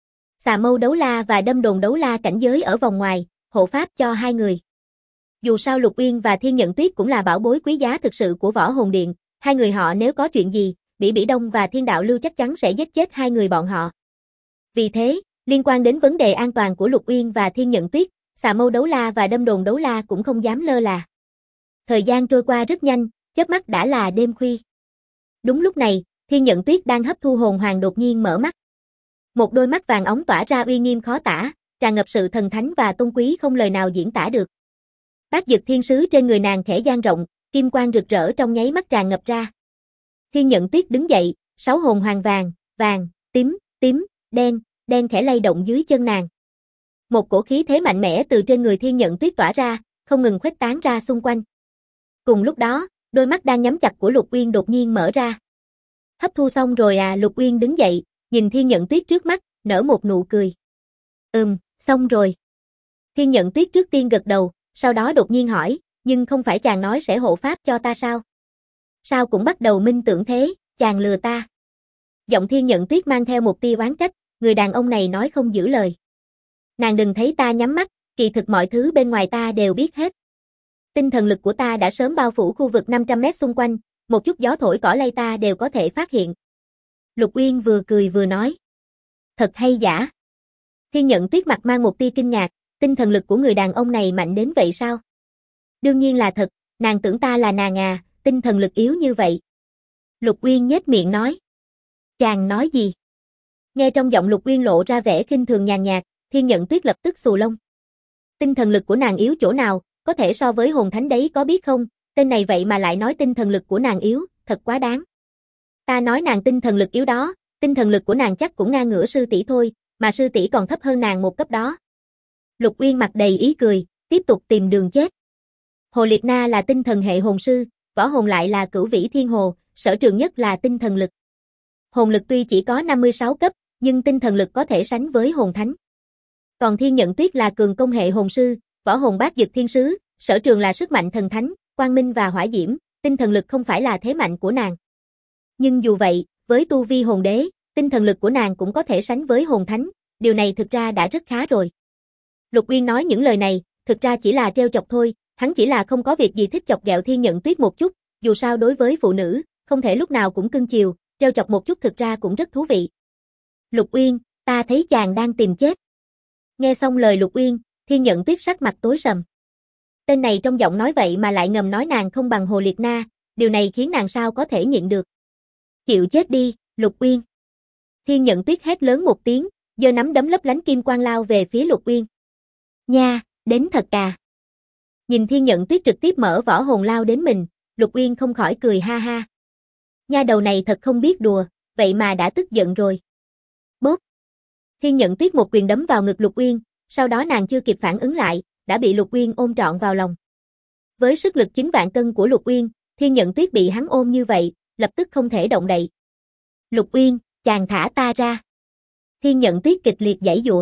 Xà Mâu Đấu La và Đâm Đồn Đấu La cảnh giới ở vòng ngoài, hộ pháp cho hai người. Dù sao Lục Uyên và Thiên Nhận Tuyết cũng là bảo bối quý giá thực sự của Võ Hồn Điện, hai người họ nếu có chuyện gì, Bỉ Bỉ Đông và Thiên Đạo Lưu chắc chắn sẽ giết chết hai người bọn họ. Vì thế, liên quan đến vấn đề an toàn của Lục Uyên và Thiên Nhận Tuyết, Xà Mâu Đấu La và Đâm Đồn Đấu La cũng không dám lơ là. Thời gian trôi qua rất nhanh, chớp mắt đã là đêm khuya. Đúng lúc này, Thiên Nhận Tuyết đang hấp thu hồn hoàng đột nhiên mở mắt. Một đôi mắt vàng óng tỏa ra uy nghiêm khó tả, tràn ngập sự thần thánh và tôn quý không lời nào diễn tả được. Bát dực thiên sứ trên người nàng khẽ dang rộng, kim quang rực rỡ trong nháy mắt tràn ngập ra. Thiên Nhận Tuyết đứng dậy, 6 hồn hoàng vàng, vàng, tím, tím, đen, đen khẽ lay động dưới chân nàng. Một cổ khí thế mạnh mẽ từ trên người Thiên Nhận Tuyết tỏa ra, không ngừng khuếch tán ra xung quanh. Cùng lúc đó, đôi mắt đang nhắm chặt của Lục Uyên đột nhiên mở ra. Hấp thu xong rồi à? Lục Uyên đứng dậy, nhìn Thiên Nhận Tuyết trước mắt, nở một nụ cười. Xong rồi. Thiên Nhận Tuyết trước tiên gật đầu, sau đó đột nhiên hỏi, nhưng không phải chàng nói sẽ hộ pháp cho ta sao? Sao cũng bắt đầu minh tưởng thế, chàng lừa ta. Giọng Thiên Nhận Tuyết mang theo một tia oán trách, người đàn ông này nói không giữ lời. Nàng đừng thấy ta nhắm mắt, kỳ thực mọi thứ bên ngoài ta đều biết hết. Tinh thần lực của ta đã sớm bao phủ khu vực 500 mét xung quanh, một chút gió thổi cỏ lay ta đều có thể phát hiện. Lục Uyên vừa cười vừa nói. Thật hay giả? Thiên Nhận Tuyết mặt mang một tia kinh ngạc, tinh thần lực của người đàn ông này mạnh đến vậy sao? Đương nhiên là thật, nàng tưởng ta là nàng à, tinh thần lực yếu như vậy. Lục Uyên nhếch miệng nói. Chàng nói gì? Nghe trong giọng Lục Uyên lộ ra vẻ khinh thường nhàn nhạt, Thiên Nhận Tuyết lập tức xù lông. Tinh thần lực của nàng yếu chỗ nào, có thể so với hồn thánh đấy có biết không? Tên này vậy mà lại nói tinh thần lực của nàng yếu, thật quá đáng. Ta nói nàng tinh thần lực yếu đó, tinh thần lực của nàng chắc cũng ngang ngửa sư tỷ thôi, mà sư tỷ còn thấp hơn nàng một cấp đó. Lục Uyên mặt đầy ý cười, tiếp tục tìm đường chết. Hồ Liệt Na là tinh thần hệ hồn sư, võ hồn lại là Cửu Vĩ Thiên Hồ, sở trường nhất là tinh thần lực. Hồn lực tuy chỉ có 56 cấp, nhưng tinh thần lực có thể sánh với hồn thánh. Còn Thiên Nhận Tuyết là cường công hệ hồn sư, võ hồn bát dực thiên sứ, sở trường là sức mạnh thần thánh, quang minh và hỏa diễm, tinh thần lực không phải là thế mạnh của nàng. Nhưng dù vậy, với tu vi hồn đế, tinh thần lực của nàng cũng có thể sánh với hồn thánh, điều này thực ra đã rất khá rồi. Lục Uyên nói những lời này, thực ra chỉ là trêu chọc thôi, hắn chỉ là không có việc gì thích chọc ghẹo Thiên Nhận Tuyết một chút, dù sao đối với phụ nữ, không thể lúc nào cũng cưng chiều, trêu chọc một chút thực ra cũng rất thú vị. Lục Uyên, ta thấy chàng đang tìm chết. Nghe xong lời Lục Uyên, Thiên Nhận Tuyết sắc mặt tối sầm. Tên này trong giọng nói vậy mà lại ngầm nói nàng không bằng Hồ Liệt Na, điều này khiến nàng sao có thể nhịn được. Chịu chết đi, Lục Uyên. Thiên Nhận Tuyết hét lớn một tiếng, giơ nắm đấm lấp lánh kim quang lao về phía Lục Uyên. Nha, đến thật à. Nhìn Thiên Nhận Tuyết trực tiếp mở võ hồn lao đến mình, Lục Uyên không khỏi cười ha ha. Nha đầu này thật không biết đùa, vậy mà đã tức giận rồi. Bốp. Thiên Nhận Tuyết một quyền đấm vào ngực Lục Uyên, sau đó nàng chưa kịp phản ứng lại, đã bị Lục Uyên ôm trọn vào lòng. Với sức lực 9 vạn cân của Lục Uyên, Thiên Nhận Tuyết bị hắn ôm như vậy, lập tức không thể động đậy. Lục Uyên, chàng thả ta ra. Thiên Nhận Tuyết kịch liệt giãy giụa.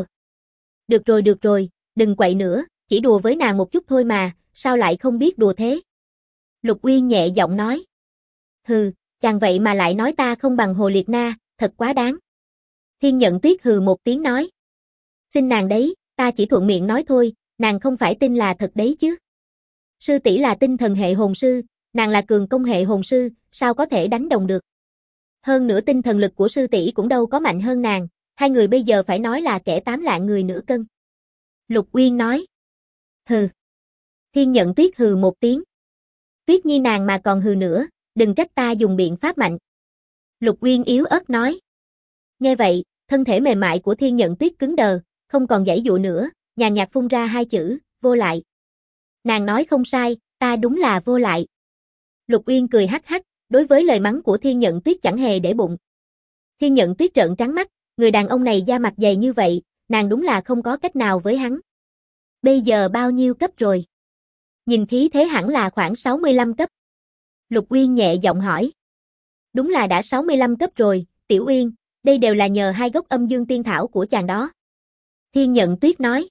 Được rồi, đừng quậy nữa, chỉ đùa với nàng một chút thôi mà, sao lại không biết đùa thế? Lục Uyên nhẹ giọng nói. Hừ, chàng vậy mà lại nói ta không bằng Hồ Liệt Na, thật quá đáng. Thiên Nhận Tuyết hừ một tiếng nói. Xin nàng đấy, ta chỉ thuận miệng nói thôi, nàng không phải tin là thật đấy chứ. Sư tỷ là tinh thần hệ hồn sư, nàng là cường công hệ hồn sư, sao có thể đánh đồng được. Hơn nữa tinh thần lực của sư tỷ cũng đâu có mạnh hơn nàng, hai người bây giờ phải nói là kẻ 8 lạng người nửa cân. Lục Uyên nói. Hừ. Thiên Nhận Tuyết hừ một tiếng. Tuyết Nhi nàng mà còn hừ nữa, đừng trách ta dùng biện pháp mạnh. Lục Uyên yếu ớt nói. Nghe vậy, thân thể mềm mại của Thiên Nhận Tuyết cứng đờ, không còn giãy dụa nữa, nhàn nhạt phun ra hai chữ, vô lại. Nàng nói không sai, ta đúng là vô lại. Lục Uyên cười hắc hắc, đối với lời mắng của Thiên Nhận Tuyết chẳng hề để bụng. Thiên Nhận Tuyết trợn trắng mắt, người đàn ông này da mặt dày như vậy, nàng đúng là không có cách nào với hắn. Bây giờ bao nhiêu cấp rồi? Nhìn khí thế hẳn là khoảng 65 cấp. Lục Uyên nhẹ giọng hỏi. Đúng là đã 65 cấp rồi, Tiểu Uyên, đây đều là nhờ hai gốc âm dương tiên thảo của chàng đó. Thiên Nhận Tuyết nói.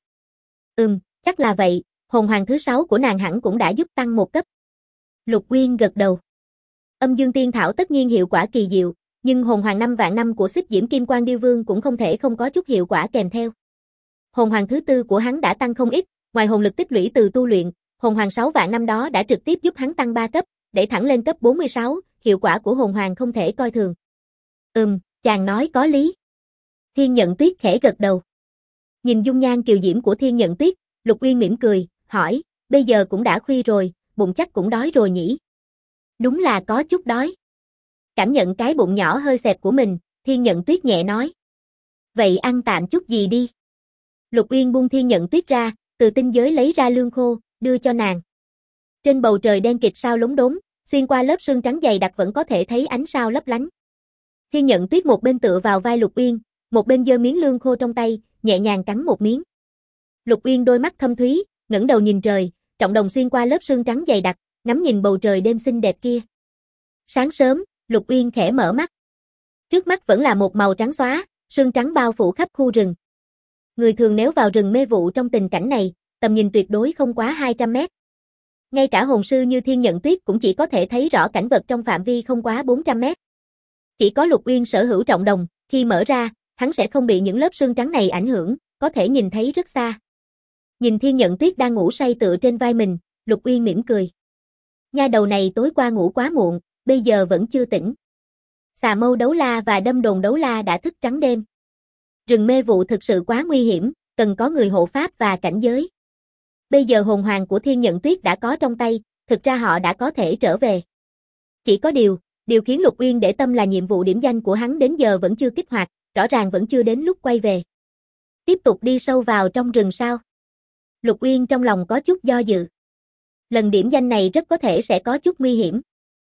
Chắc là vậy, hồn hoàng thứ 6 của nàng hẳn cũng đã giúp tăng một cấp. Lục Uyên gật đầu. Âm dương tiên thảo tất nhiên hiệu quả kỳ diệu, nhưng hồn hoàng 5 vạn năm của Xích Diễm Kim Quang Điêu Vương cũng không thể không có chút hiệu quả kèm theo. Hồn hoàng thứ 4 của hắn đã tăng không ít, ngoài hồn lực tích lũy từ tu luyện, hồn hoàng 6 vạn năm đó đã trực tiếp giúp hắn tăng 3 cấp, để thẳng lên cấp 46, hiệu quả của hồn hoàng không thể coi thường. Chàng nói có lý. Thiên Nhận Tuyết khẽ gật đầu. Nhìn dung nhan kiều diễm của Thiên Nhận Tuyết, Lục Uyên mỉm cười, hỏi, bây giờ cũng đã khuya rồi, bụng chắc cũng đói rồi nhỉ? Đúng là có chút đói. Cảm nhận cái bụng nhỏ hơi xẹp của mình, Thiên Nhận Tuyết nhẹ nói. Vậy ăn tạm chút gì đi. Lục Uyên buông Thiên Nhận Tuyết ra, từ tinh giới lấy ra lương khô, đưa cho nàng. Trên bầu trời đen kịt sao lốm đốm, xuyên qua lớp sương trắng dày đặc vẫn có thể thấy ánh sao lấp lánh. Thiên Nhận Tuyết một bên tựa vào vai Lục Uyên, một bên giơ miếng lương khô trong tay, nhẹ nhàng cắn một miếng. Lục Uyên đôi mắt thâm thúy, ngẩng đầu nhìn trời, trọng đồng xuyên qua lớp sương trắng dày đặc, ngắm nhìn bầu trời đêm xinh đẹp kia. Sáng sớm, Lục Uyên khẽ mở mắt. Trước mắt vẫn là một màu trắng xóa, sương trắng bao phủ khắp khu rừng. Người thường nếu vào rừng mê vụ trong tình cảnh này, tầm nhìn tuyệt đối không quá 200 mét. Ngay cả hồn sư như Thiên Nhận Tuyết cũng chỉ có thể thấy rõ cảnh vật trong phạm vi không quá 400 mét. Chỉ có Lục Uyên sở hữu trọng đồng, khi mở ra, hắn sẽ không bị những lớp sương trắng này ảnh hưởng, có thể nhìn thấy rất xa. Nhìn Thiên Nhận Tuyết đang ngủ say tựa trên vai mình, Lục Uyên mỉm cười. Nha đầu này tối qua ngủ quá muộn, bây giờ vẫn chưa tỉnh. Xà Mâu Đấu La và Đâm Đồn Đấu La đã thức trắng đêm. Rừng mê vụ thực sự quá nguy hiểm, cần có người hộ pháp và cảnh giới. Bây giờ hồn hoàng của Thiên Nhận Tuyết đã có trong tay, thực ra họ đã có thể trở về. Chỉ có điều khiến Lục Uyên để tâm là nhiệm vụ điểm danh của hắn đến giờ vẫn chưa kích hoạt, rõ ràng vẫn chưa đến lúc quay về. Tiếp tục đi sâu vào trong rừng sao? Lục Uyên trong lòng có chút do dự. Lần điểm danh này rất có thể sẽ có chút nguy hiểm.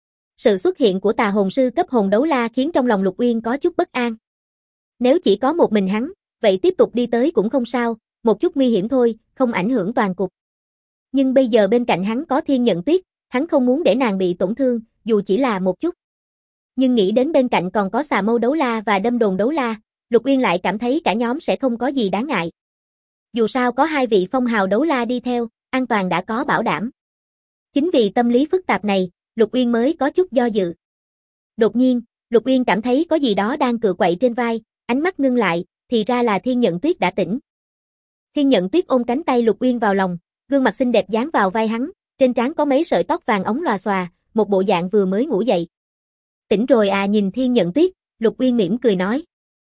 Sự xuất hiện của tà hồn sư cấp hồn đấu la khiến trong lòng Lục Uyên có chút bất an. Nếu chỉ có một mình hắn, vậy tiếp tục đi tới cũng không sao, một chút nguy hiểm thôi, không ảnh hưởng toàn cục. Nhưng bây giờ bên cạnh hắn có Thiên Nhận Tuyết, hắn không muốn để nàng bị tổn thương, dù chỉ là một chút. Nhưng nghĩ đến bên cạnh còn có Xà Mâu Đấu La và Đâm Đồn Đấu La, Lục Uyên lại cảm thấy cả nhóm sẽ không có gì đáng ngại. Dù sao có hai vị phong hào đấu la đi theo, an toàn đã có bảo đảm. Chính vì tâm lý phức tạp này, Lục Uyên mới có chút do dự. Đột nhiên, Lục Uyên cảm thấy có gì đó đang cựa quậy trên vai, ánh mắt ngưng lại, thì ra là Thiên Nhận Tuyết đã tỉnh. Thiên Nhận Tuyết ôm cánh tay Lục Uyên vào lòng, gương mặt xinh đẹp dán vào vai hắn, trên trán có mấy sợi tóc vàng óng lòa xòa, một bộ dạng vừa mới ngủ dậy. Tỉnh rồi à? Nhìn Thiên Nhận Tuyết, Lục Uyên mỉm cười nói.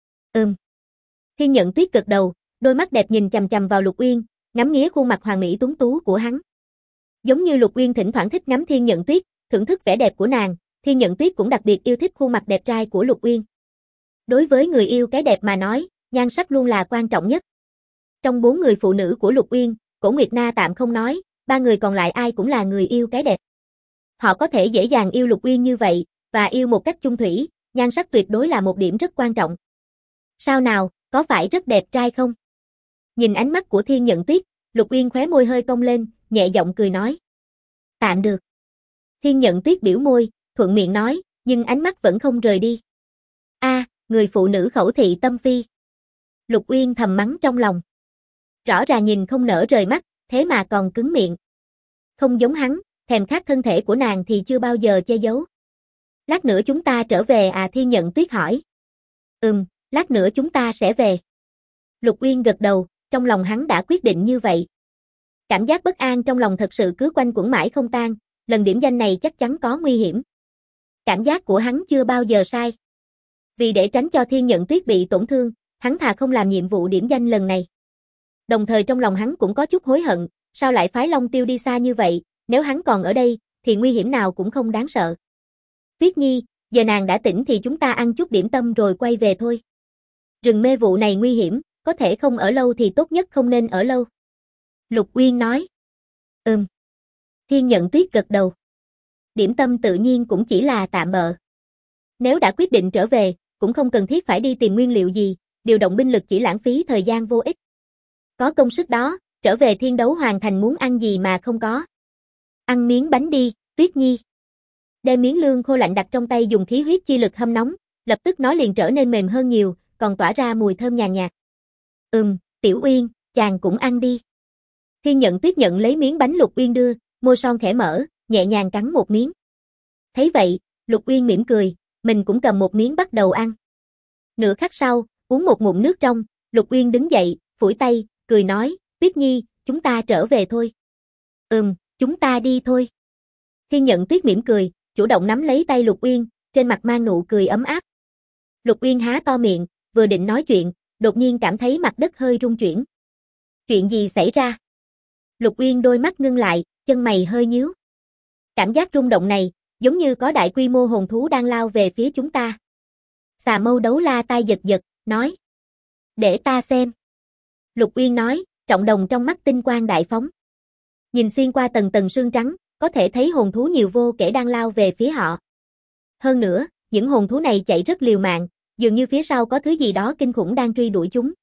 Thiên Nhận Tuyết gật đầu, đôi mắt đẹp nhìn chằm chằm vào Lục Uyên, ngắm nghía khuôn mặt hoàng mỹ tuấn tú của hắn. Giống như Lục Uyên thỉnh thoảng thích ngắm Thiên Nhận Tuyết, thưởng thức vẻ đẹp của nàng, Thiên Nhận Tuyết cũng đặc biệt yêu thích khuôn mặt đẹp trai của Lục Uyên. Đối với người yêu cái đẹp mà nói, nhan sắc luôn là quan trọng nhất. Trong 4 người phụ nữ của Lục Uyên, Cổ Nguyệt Na tạm không nói, 3 người còn lại ai cũng là người yêu cái đẹp. Họ có thể dễ dàng yêu Lục Uyên như vậy, và yêu một cách chung thủy, nhan sắc tuyệt đối là một điểm rất quan trọng. Sao nào, có phải rất đẹp trai không? Nhìn ánh mắt của Thiên Nhận Tuyết, Lục Uyên khóe môi hơi cong lên, nhẹ giọng cười nói. Tạm được. Thiên Nhận Tuyết biểu môi, thuận miệng nói, nhưng ánh mắt vẫn không rời đi. Người phụ nữ khẩu thị tâm phi. Lục Uyên thầm mắng trong lòng. Rõ ràng nhìn không nỡ rời mắt, thế mà còn cứng miệng. Không giống hắn, thèm khát thân thể của nàng thì chưa bao giờ che giấu. Lát nữa chúng ta trở về à, Thiên Nhận Tuyết hỏi. Lát nữa chúng ta sẽ về. Lục Uyên gật đầu, trong lòng hắn đã quyết định như vậy. Cảm giác bất an trong lòng thật sự cứ quanh quẩn mãi không tan, lần điểm danh này chắc chắn có nguy hiểm. Cảm giác của hắn chưa bao giờ sai. Vì để tránh cho Thiên Nhận Tuyết bị tổn thương, hắn thà không làm nhiệm vụ điểm danh lần này. Đồng thời trong lòng hắn cũng có chút hối hận, sao lại phái Long Tiêu đi xa như vậy, nếu hắn còn ở đây, thì nguy hiểm nào cũng không đáng sợ. Tuyết Nhi, giờ nàng đã tỉnh thì chúng ta ăn chút điểm tâm rồi quay về thôi. Rừng mê vụ này nguy hiểm, có thể không ở lâu thì tốt nhất không nên ở lâu. Lục Uyên nói. Thiên Nhận Tuyết gật đầu. Điểm tâm tự nhiên cũng chỉ là tạm bợ. Nếu đã quyết định trở về, cũng không cần thiết phải đi tìm nguyên liệu gì, điều động binh lực chỉ lãng phí thời gian vô ích. Có công sức đó, trở về Thiên Đấu Hoàng Thành muốn ăn gì mà không có. Ăn miếng bánh đi, Tuyết Nhi. Đem miếng lương khô lạnh đặt trong tay dùng khí huyết chi lực hâm nóng, lập tức nó liền trở nên mềm hơn nhiều, còn tỏa ra mùi thơm nhàn nhạt. Tiểu Uyên, chàng cũng ăn đi. Thiên Nhận Tuyết nhận lấy miếng bánh Lục Uyên đưa, môi son khẽ mở, nhẹ nhàng cắn một miếng. Thấy vậy, Lục Uyên mỉm cười, mình cũng cầm một miếng bắt đầu ăn. Nửa khắc sau, uống một ngụm nước trong, Lục Uyên đứng dậy, phủi tay, cười nói, Tuyết Nhi, chúng ta trở về thôi. Chúng ta đi thôi. Thiên Nhận Tuyết mỉm cười, chủ động nắm lấy tay Lục Uyên, trên mặt mang nụ cười ấm áp. Lục Uyên há to miệng, vừa định nói chuyện, đột nhiên cảm thấy mặt đất hơi rung chuyển. Chuyện gì xảy ra? Lục Uyên đôi mắt ngưng lại, chân mày hơi nhíu. Cảm giác rung động này, giống như có đại quy mô hồn thú đang lao về phía chúng ta. Xà Mâu Đấu La tai giật giật, nói. Để ta xem. Lục Uyên nói, trọng đồng trong mắt tinh quang đại phóng. Nhìn xuyên qua tầng tầng sương trắng, có thể thấy hồn thú nhiều vô kể đang lao về phía họ. Hơn nữa, những hồn thú này chạy rất liều mạng, dường như phía sau có thứ gì đó kinh khủng đang truy đuổi chúng.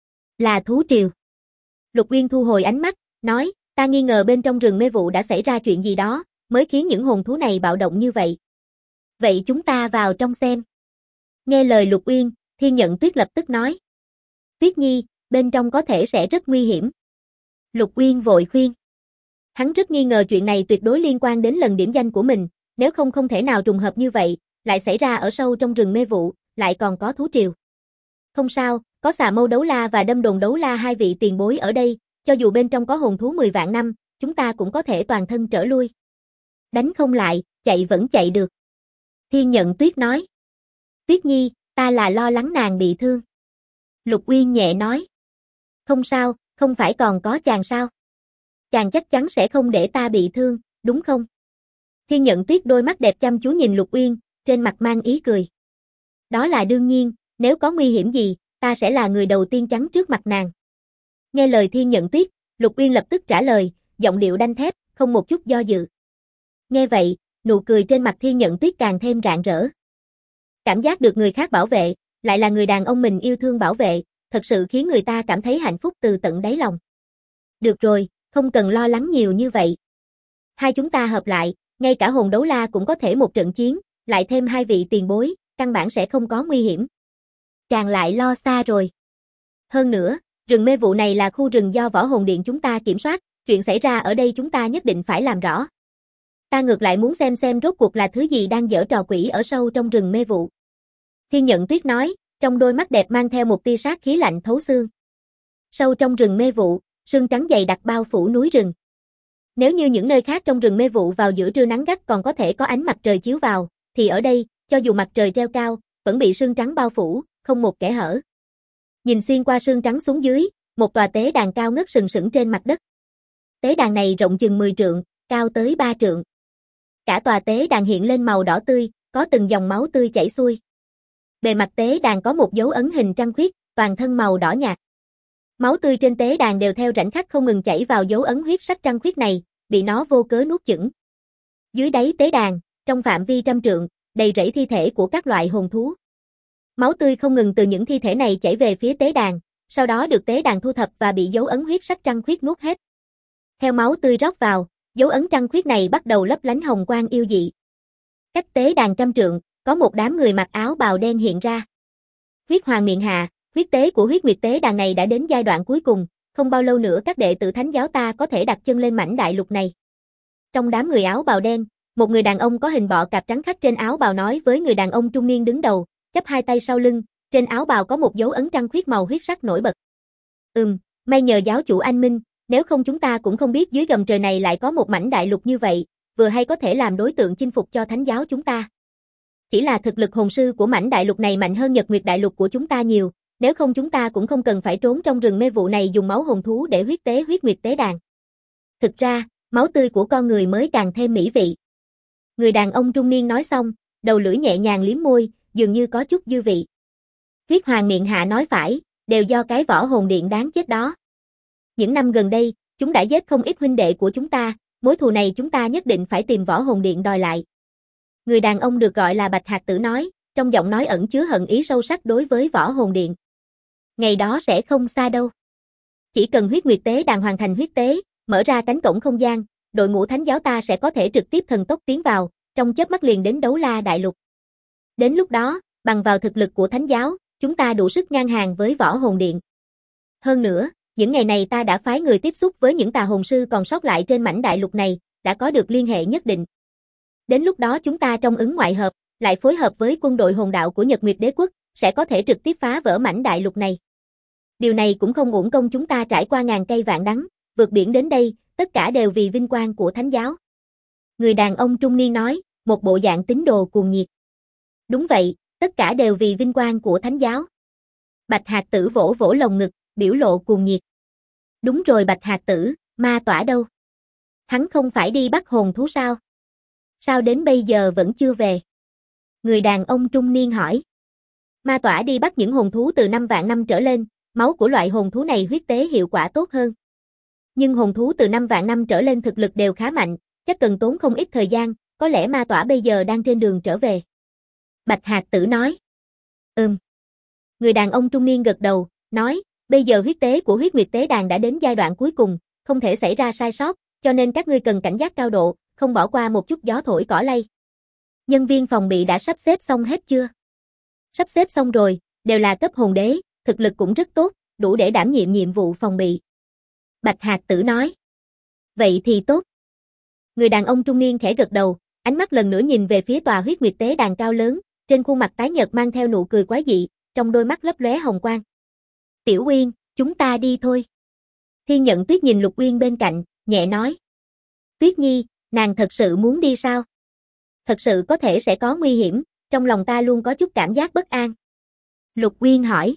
Là thú triều. Lục Uyên thu hồi ánh mắt, nói, ta nghi ngờ bên trong rừng mê vụ đã xảy ra chuyện gì đó, mới khiến những hồn thú này bạo động như vậy. Vậy chúng ta vào trong xem. Nghe lời Lục Uyên, Thiên Nhận Tuyết lập tức nói. Tuyết Nhi, bên trong có thể sẽ rất nguy hiểm. Lục Uyên vội khuyên. Hắn rất nghi ngờ chuyện này tuyệt đối liên quan đến lần điểm danh của mình, nếu không thể nào trùng hợp như vậy, lại xảy ra ở sâu trong rừng mê vụ, lại còn có thú triều. Không sao, có Xà Mâu Đấu La và Đâm Đồn Đấu La hai vị tiền bối ở đây, cho dù bên trong có hồn thú 10 vạn năm, chúng ta cũng có thể toàn thân trở lui. Đánh không lại, chạy vẫn chạy được. Thiên Nhận Tuyết nói. Tuyết Nhi, ta là lo lắng nàng bị thương. Lục Uyên nhẹ nói. Không sao, không phải còn có chàng sao? Chàng chắc chắn sẽ không để ta bị thương, đúng không? Thiên Nhận Tuyết đôi mắt đẹp chăm chú nhìn Lục Uyên, trên mặt mang ý cười. Đó là đương nhiên, nếu có nguy hiểm gì, ta sẽ là người đầu tiên chắn trước mặt nàng. Nghe lời Thiên Nhận Tuyết, Lục Uyên lập tức trả lời, giọng điệu đanh thép, không một chút do dự. Nghe vậy, nụ cười trên mặt Thiên Nhận Tuyết càng thêm rạng rỡ. Cảm giác được người khác bảo vệ, lại là người đàn ông mình yêu thương bảo vệ, thật sự khiến người ta cảm thấy hạnh phúc từ tận đáy lòng. Được rồi, không cần lo lắng nhiều như vậy. Hai chúng ta hợp lại, ngay cả hồn đấu la cũng có thể một trận chiến, lại thêm hai vị tiền bối, căn bản sẽ không có nguy hiểm. Chàng lại lo xa rồi. Hơn nữa, rừng mê vụ này là khu rừng do Võ Hồn Điện chúng ta kiểm soát, chuyện xảy ra ở đây chúng ta nhất định phải làm rõ. Ta ngược lại muốn xem rốt cuộc là thứ gì đang giở trò quỷ ở sâu trong rừng mê vụ. Thiên Nhận Tuyết nói, trong đôi mắt đẹp mang theo một tia sát khí lạnh thấu xương. Sâu trong rừng mê vụ, sương trắng dày đặc bao phủ núi rừng. Nếu như những nơi khác trong rừng mê vụ vào giữa trưa nắng gắt còn có thể có ánh mặt trời chiếu vào, thì ở đây, cho dù mặt trời treo cao, vẫn bị sương trắng bao phủ, không một kẽ hở. Nhìn xuyên qua sương trắng xuống dưới, một tòa tế đàn cao ngất sừng sững trên mặt đất. Tế đàn này rộng chừng 10 trượng, cao tới 3 trượng. Cả tòa tế đàn hiện lên màu đỏ tươi, có từng dòng máu tươi chảy xuôi. Bề mặt tế đàn có một dấu ấn hình trăng khuyết, toàn thân màu đỏ nhạt. Máu tươi trên tế đàn đều theo rãnh khắc không ngừng chảy vào dấu ấn huyết sắc trăng khuyết này, bị nó vô cớ nuốt chửng. Dưới đáy tế đàn, trong phạm vi trăm trượng, đầy rẫy thi thể của các loại hồn thú. Máu tươi không ngừng từ những thi thể này chảy về phía tế đàn, sau đó được tế đàn thu thập và bị dấu ấn huyết sắc trăng khuyết nuốt hết. Theo máu tươi rót vào, dấu ấn trăng khuyết này bắt đầu lấp lánh hồng quang yêu dị. Cách tế đàn trăm trượng, có một đám người mặc áo bào đen hiện ra. Huyết hoàng miệng hạ, huyết tế của huyết nguyệt tế đàn này đã đến giai đoạn cuối cùng, không bao lâu nữa các đệ tử thánh giáo ta có thể đặt chân lên mảnh đại lục này. Trong đám người áo bào đen, một người đàn ông có hình bọ cạp trắng khắc trên áo bào nói với người đàn ông trung niên đứng đầu, chắp hai tay sau lưng, trên áo bào có một dấu ấn trăng khuyết màu huyết sắc nổi bật. May nhờ giáo chủ anh minh, nếu không chúng ta cũng không biết dưới gầm trời này lại có một mảnh đại lục như vậy, vừa hay có thể làm đối tượng chinh phục cho thánh giáo chúng ta. Chỉ là thực lực hồn sư của mảnh đại lục này mạnh hơn Nhật Nguyệt đại lục của chúng ta nhiều, nếu không chúng ta cũng không cần phải trốn trong rừng mê vụ này dùng máu hồn thú để huyết tế huyết nguyệt tế đàn. Thực ra, máu tươi của con người mới càng thêm mỹ vị. Người đàn ông trung niên nói xong, đầu lưỡi nhẹ nhàng liếm môi, dường như có chút dư vị. Huyết hoàng miệng hạ nói phải, đều do cái võ hồn điện đáng chết đó. Những năm gần đây, chúng đã giết không ít huynh đệ của chúng ta, mối thù này chúng ta nhất định phải tìm võ hồn điện đòi lại. Người đàn ông được gọi là Bạch Hạc Tử nói, trong giọng nói ẩn chứa hận ý sâu sắc đối với võ hồn điện. Ngày đó sẽ không xa đâu. Chỉ cần huyết nguyệt tế đàn hoàn thành huyết tế, mở ra cánh cổng không gian, đội ngũ thánh giáo ta sẽ có thể trực tiếp thần tốc tiến vào, trong chớp mắt liền đến Đấu La đại lục. Đến lúc đó, bằng vào thực lực của thánh giáo, chúng ta đủ sức ngang hàng với võ hồn điện. Hơn nữa, những ngày này ta đã phái người tiếp xúc với những tà hồn sư còn sót lại trên mảnh đại lục này, đã có được liên hệ nhất định. Đến lúc đó chúng ta trong ứng ngoại hợp, lại phối hợp với quân đội hồn đạo của Nhật Nguyệt Đế quốc, sẽ có thể trực tiếp phá vỡ mảnh đại lục này. Điều này cũng không uổng công chúng ta trải qua ngàn cây vạn đắng, vượt biển đến đây, tất cả đều vì vinh quang của thánh giáo. Người đàn ông trung niên nói, một bộ dạng tín đồ cuồng nhiệt. Đúng vậy, tất cả đều vì vinh quang của thánh giáo. Bạch Hạc Tử vỗ vỗ lồng ngực, biểu lộ cuồng nhiệt. Đúng rồi Bạch Hạc Tử, ma tỏa đâu? Hắn không phải đi bắt hồn thú sao? Sao đến bây giờ vẫn chưa về? Người đàn ông trung niên hỏi. Ma tỏa đi bắt những hồn thú từ 5 vạn năm trở lên, máu của loại hồn thú này huyết tế hiệu quả tốt hơn. Nhưng hồn thú từ 5 vạn năm trở lên thực lực đều khá mạnh, chắc cần tốn không ít thời gian, có lẽ ma tỏa bây giờ đang trên đường trở về. Bạch Hạc Tử nói. Người đàn ông trung niên gật đầu, nói, bây giờ huyết tế của huyết nguyệt tế đàn đã đến giai đoạn cuối cùng, không thể xảy ra sai sót, cho nên các ngươi cần cảnh giác cao độ, không bỏ qua một chút gió thổi cỏ lay. Nhân viên phòng bị đã sắp xếp xong hết chưa? Sắp xếp xong rồi, đều là cấp hồn đế, thực lực cũng rất tốt, đủ để đảm nhiệm nhiệm vụ phòng bị. Bạch Hạc Tử nói. Vậy thì tốt. Người đàn ông trung niên khẽ gật đầu, ánh mắt lần nữa nhìn về phía tòa huyết nguyệt tế đàn cao lớn, trên khuôn mặt tái nhợt mang theo nụ cười quái dị, trong đôi mắt lấp lóe hồng quang. Tiểu Uyên, chúng ta đi thôi. Thiên Nhận Tuyết nhìn Lục Uyên bên cạnh, nhẹ nói. Tuyết Nhi, nàng thật sự muốn đi sao? Thật sự có thể sẽ có nguy hiểm, trong lòng ta luôn có chút cảm giác bất an. Lục Uyên hỏi.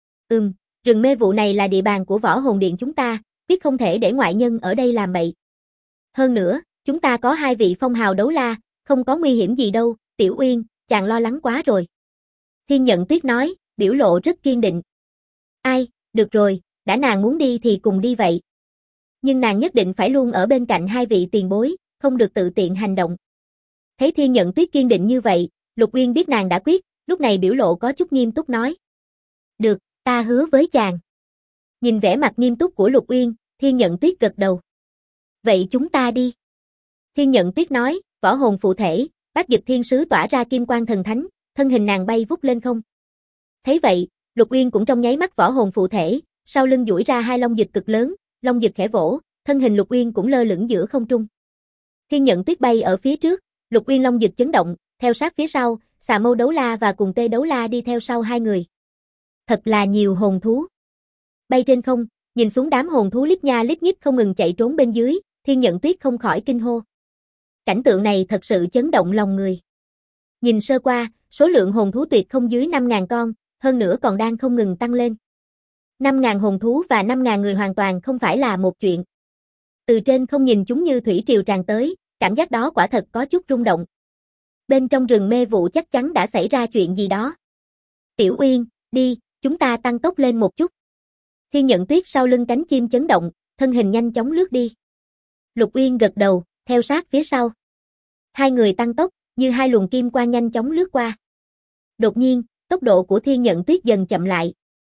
Rừng mê vụ này là địa bàn của võ hồn điện chúng ta, biết không thể để ngoại nhân ở đây làm bậy. Hơn nữa, chúng ta có 2 vị phong hào đấu la, không có nguy hiểm gì đâu, Tiểu Uyên, chàng lo lắng quá rồi. Thiên Nhận Tuyết nói, biểu lộ rất kiên định. Ai, được rồi, đã nàng muốn đi thì cùng đi vậy. Nhưng nàng nhất định phải luôn ở bên cạnh 2 vị tiền bối, không được tự tiện hành động. Thấy Thiên Nhận Tuyết kiên định như vậy, Lục Uyên biết nàng đã quyết, lúc này biểu lộ có chút nghiêm túc nói. Được, ta hứa với chàng. Nhìn vẻ mặt nghiêm túc của Lục Uyên, Thiên Nhận Tuyết gật đầu. Vậy chúng ta đi. Thiên Nhận Tuyết nói, võ hồn phụ thể, Bát Dực Thiên Sứ tỏa ra kim quang thần thánh, thân hình nàng bay vút lên không. Thấy vậy, Lục Uyên cũng trong nháy mắt võ hồn phụ thể, sau lưng duỗi ra 2 long dực cực lớn, long dực khẽ vỗ, thân hình Lục Uyên cũng lơ lửng giữa không trung. Thiên Nhận Tuyết bay ở phía trước, Lục Uyên long dực chấn động, theo sát phía sau, Xà Mâu Đấu La và cùng Tê Đấu La đi theo sau 2 người. Thật là nhiều hồn thú. Bay trên không, nhìn xuống đám hồn thú lít nha lít nhít không ngừng chạy trốn bên dưới, Thiên Nhận Tuyết không khỏi kinh hô. Cảnh tượng này thật sự chấn động lòng người. Nhìn sơ qua, số lượng hồn thú tuyệt không dưới 5.000 con, hơn nữa còn đang không ngừng tăng lên. 5.000 hồn thú và 5.000 người hoàn toàn không phải là một chuyện. Từ trên không nhìn chúng như thủy triều tràn tới, cảm giác đó quả thật có chút rung động. Bên trong rừng mê vụ chắc chắn đã xảy ra chuyện gì đó. Tiểu Uyên, đi, chúng ta tăng tốc lên một chút. Thiên Nhận Tuyết sau lưng cánh chim chấn động, thân hình nhanh chóng lướt đi. Lục Uyên gật đầu, theo sát phía sau. 2 người tăng tốc, như 2 luồng kim quang nhanh chóng lướt qua. Đột nhiên, tốc độ của Thiên Nhận Tuyết dần chậm lại.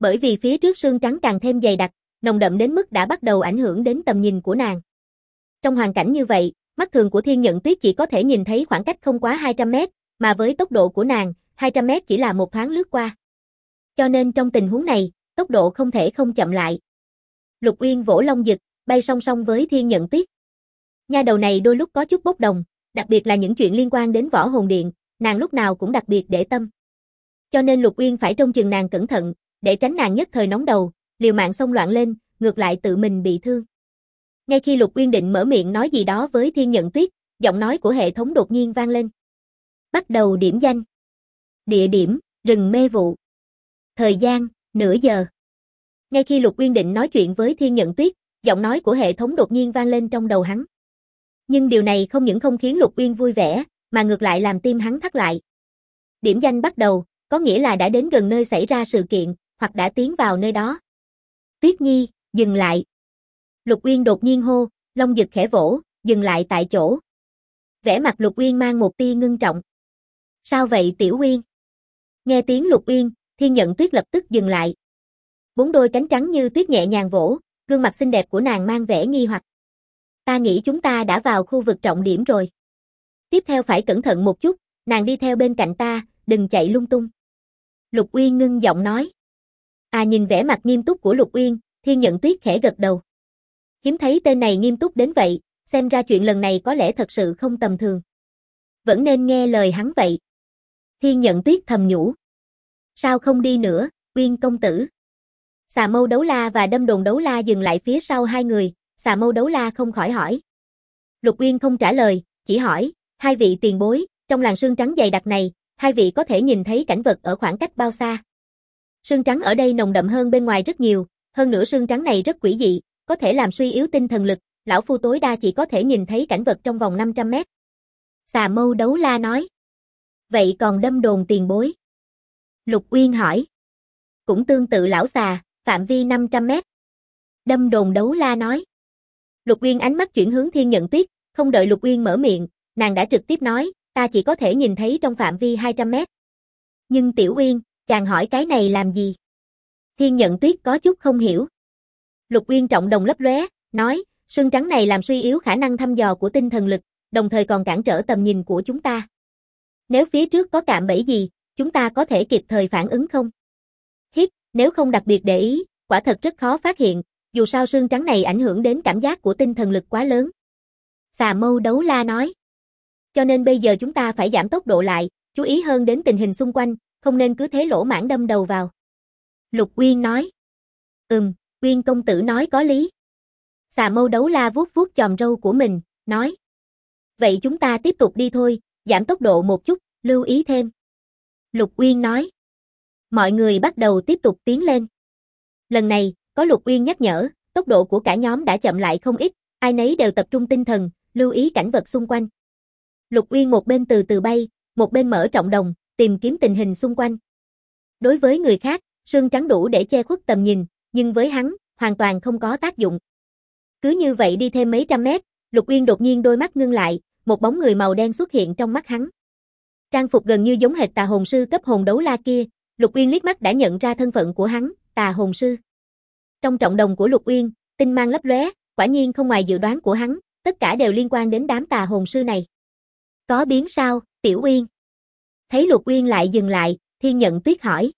Bởi vì phía trước sương trắng càng thêm dày đặc, nồng đậm đến mức đã bắt đầu ảnh hưởng đến tầm nhìn của nàng. Trong hoàn cảnh như vậy, mắt thường của Thiên Nhận Tuyết chỉ có thể nhìn thấy khoảng cách không quá 200 mét, mà với tốc độ của nàng, 200 mét chỉ là một thoáng lướt qua. Cho nên trong tình huống này, tốc độ không thể không chậm lại. Lục Uyên vỗ long dực, bay song song với Thiên Nhận Tuyết. Nha đầu này đôi lúc có chút bốc đồng, đặc biệt là những chuyện liên quan đến Võ Hồn Điện, nàng lúc nào cũng đặc biệt để tâm. Cho nên Lục Uyên phải trông chừng nàng cẩn thận, để tránh nàng nhất thời nóng đầu, liều mạng xông loạn lên, ngược lại tự mình bị thương. Ngay khi Lục Uyên định mở miệng nói gì đó với Thiên Nhận Tuyết, giọng nói của hệ thống đột nhiên vang lên. Bắt đầu điểm danh. Địa điểm, rừng mê vụ. Thời gian, nửa giờ. Ngay khi Lục Uyên định nói chuyện với Thiên Nhận Tuyết, giọng nói của hệ thống đột nhiên vang lên trong đầu hắn. Nhưng điều này không những không khiến Lục Uyên vui vẻ, mà ngược lại làm tim hắn thắt lại. Điểm danh bắt đầu, có nghĩa là đã đến gần nơi xảy ra sự kiện, hoặc đã tiến vào nơi đó. Tuyết Nhi, dừng lại. Lục Uyên đột nhiên hô, long dực khẽ vỗ, dừng lại tại chỗ. Vẻ mặt Lục Uyên mang một tia ngưng trọng. Sao vậy Tiểu Uyên? Nghe tiếng Lục Uyên, Thiên Nhận Tuyết lập tức dừng lại. Bốn đôi cánh trắng như tuyết nhẹ nhàng vỗ, gương mặt xinh đẹp của nàng mang vẻ nghi hoặc. Ta nghĩ chúng ta đã vào khu vực trọng điểm rồi. Tiếp theo phải cẩn thận một chút, nàng đi theo bên cạnh ta, đừng chạy lung tung. Lục Uyên ngưng giọng nói. Nhìn vẻ mặt nghiêm túc của Lục Uyên, Thiên Nhận Tuyết khẽ gật đầu. Hiếm thấy tên này nghiêm túc đến vậy, xem ra chuyện lần này có lẽ thật sự không tầm thường. Vẫn nên nghe lời hắn vậy. Thiên Nhận Tuyết thầm nhủ. Sao không đi nữa, Uyên công tử? Xà Mâu Đấu La và Đâm Đồn Đấu La dừng lại phía sau hai người, Xà Mâu Đấu La không khỏi hỏi. Lục Uyên không trả lời, chỉ hỏi, hai vị tiền bối, trong làn sương trắng dày đặc này, hai vị có thể nhìn thấy cảnh vật ở khoảng cách bao xa? Sương trắng ở đây nồng đậm hơn bên ngoài rất nhiều, hơn nữa sương trắng này rất quỷ dị, có thể làm suy yếu tinh thần lực, lão phu tối đa chỉ có thể nhìn thấy cảnh vật trong vòng 500 mét. Xà Mâu Đấu La nói. Vậy còn Đâm Đồn tiền bối? Lục Uyên hỏi. Cũng tương tự lão xà, phạm vi 500 mét. Đâm Đồn Đấu La nói. Lục Uyên ánh mắt chuyển hướng Thiên Nhận Tuyết, không đợi Lục Uyên mở miệng, nàng đã trực tiếp nói, ta chỉ có thể nhìn thấy trong phạm vi 200 mét. Nhưng Tiểu Uyên, chàng hỏi cái này làm gì? Thiên Nhận Tuyết có chút không hiểu. Lục Uyên trọng đồng lấp lóe, nói, sương trắng này làm suy yếu khả năng thăm dò của tinh thần lực, đồng thời còn cản trở tầm nhìn của chúng ta. Nếu phía trước có cạm bẫy gì, chúng ta có thể kịp thời phản ứng không? Nếu không đặc biệt để ý, quả thật rất khó phát hiện, dù sao sương trắng này ảnh hưởng đến cảm giác của tinh thần lực quá lớn. Xà Mâu Đấu La nói. Cho nên bây giờ chúng ta phải giảm tốc độ lại, chú ý hơn đến tình hình xung quanh, không nên cứ thế lỗ mãng đâm đầu vào. Lục Uyên nói. Uyên công tử nói có lý. Xà Mâu Đấu La vuốt vuốt chòm râu của mình, nói. Vậy chúng ta tiếp tục đi thôi, giảm tốc độ một chút, lưu ý thêm. Lục Uyên nói. Mọi người bắt đầu tiếp tục tiến lên. Lần này, có Lục Uyên nhắc nhở, tốc độ của cả nhóm đã chậm lại không ít, ai nấy đều tập trung tinh thần, lưu ý cảnh vật xung quanh. Lục Uyên một bên từ từ bay, một bên mở trọng đồng, tìm kiếm tình hình xung quanh. Đối với người khác, sương trắng đủ để che khuất tầm nhìn, nhưng với hắn, hoàn toàn không có tác dụng. Cứ như vậy đi thêm mấy trăm mét, Lục Uyên đột nhiên đôi mắt ngưng lại, một bóng người màu đen xuất hiện trong mắt hắn. Trang phục gần như giống hệt Tà Hồn Sư cấp hồn đấu la kia, Lục Uyên liếc mắt đã nhận ra thân phận của hắn, Tà Hồn Sư. Trong trọng đồng của Lục Uyên, tinh mang lấp lóe, quả nhiên không ngoài dự đoán của hắn, tất cả đều liên quan đến đám Tà Hồn Sư này. Có biến sao, Tiểu Uyên? Thấy Lục Uyên lại dừng lại, Thiên Nhận Tuyết hỏi.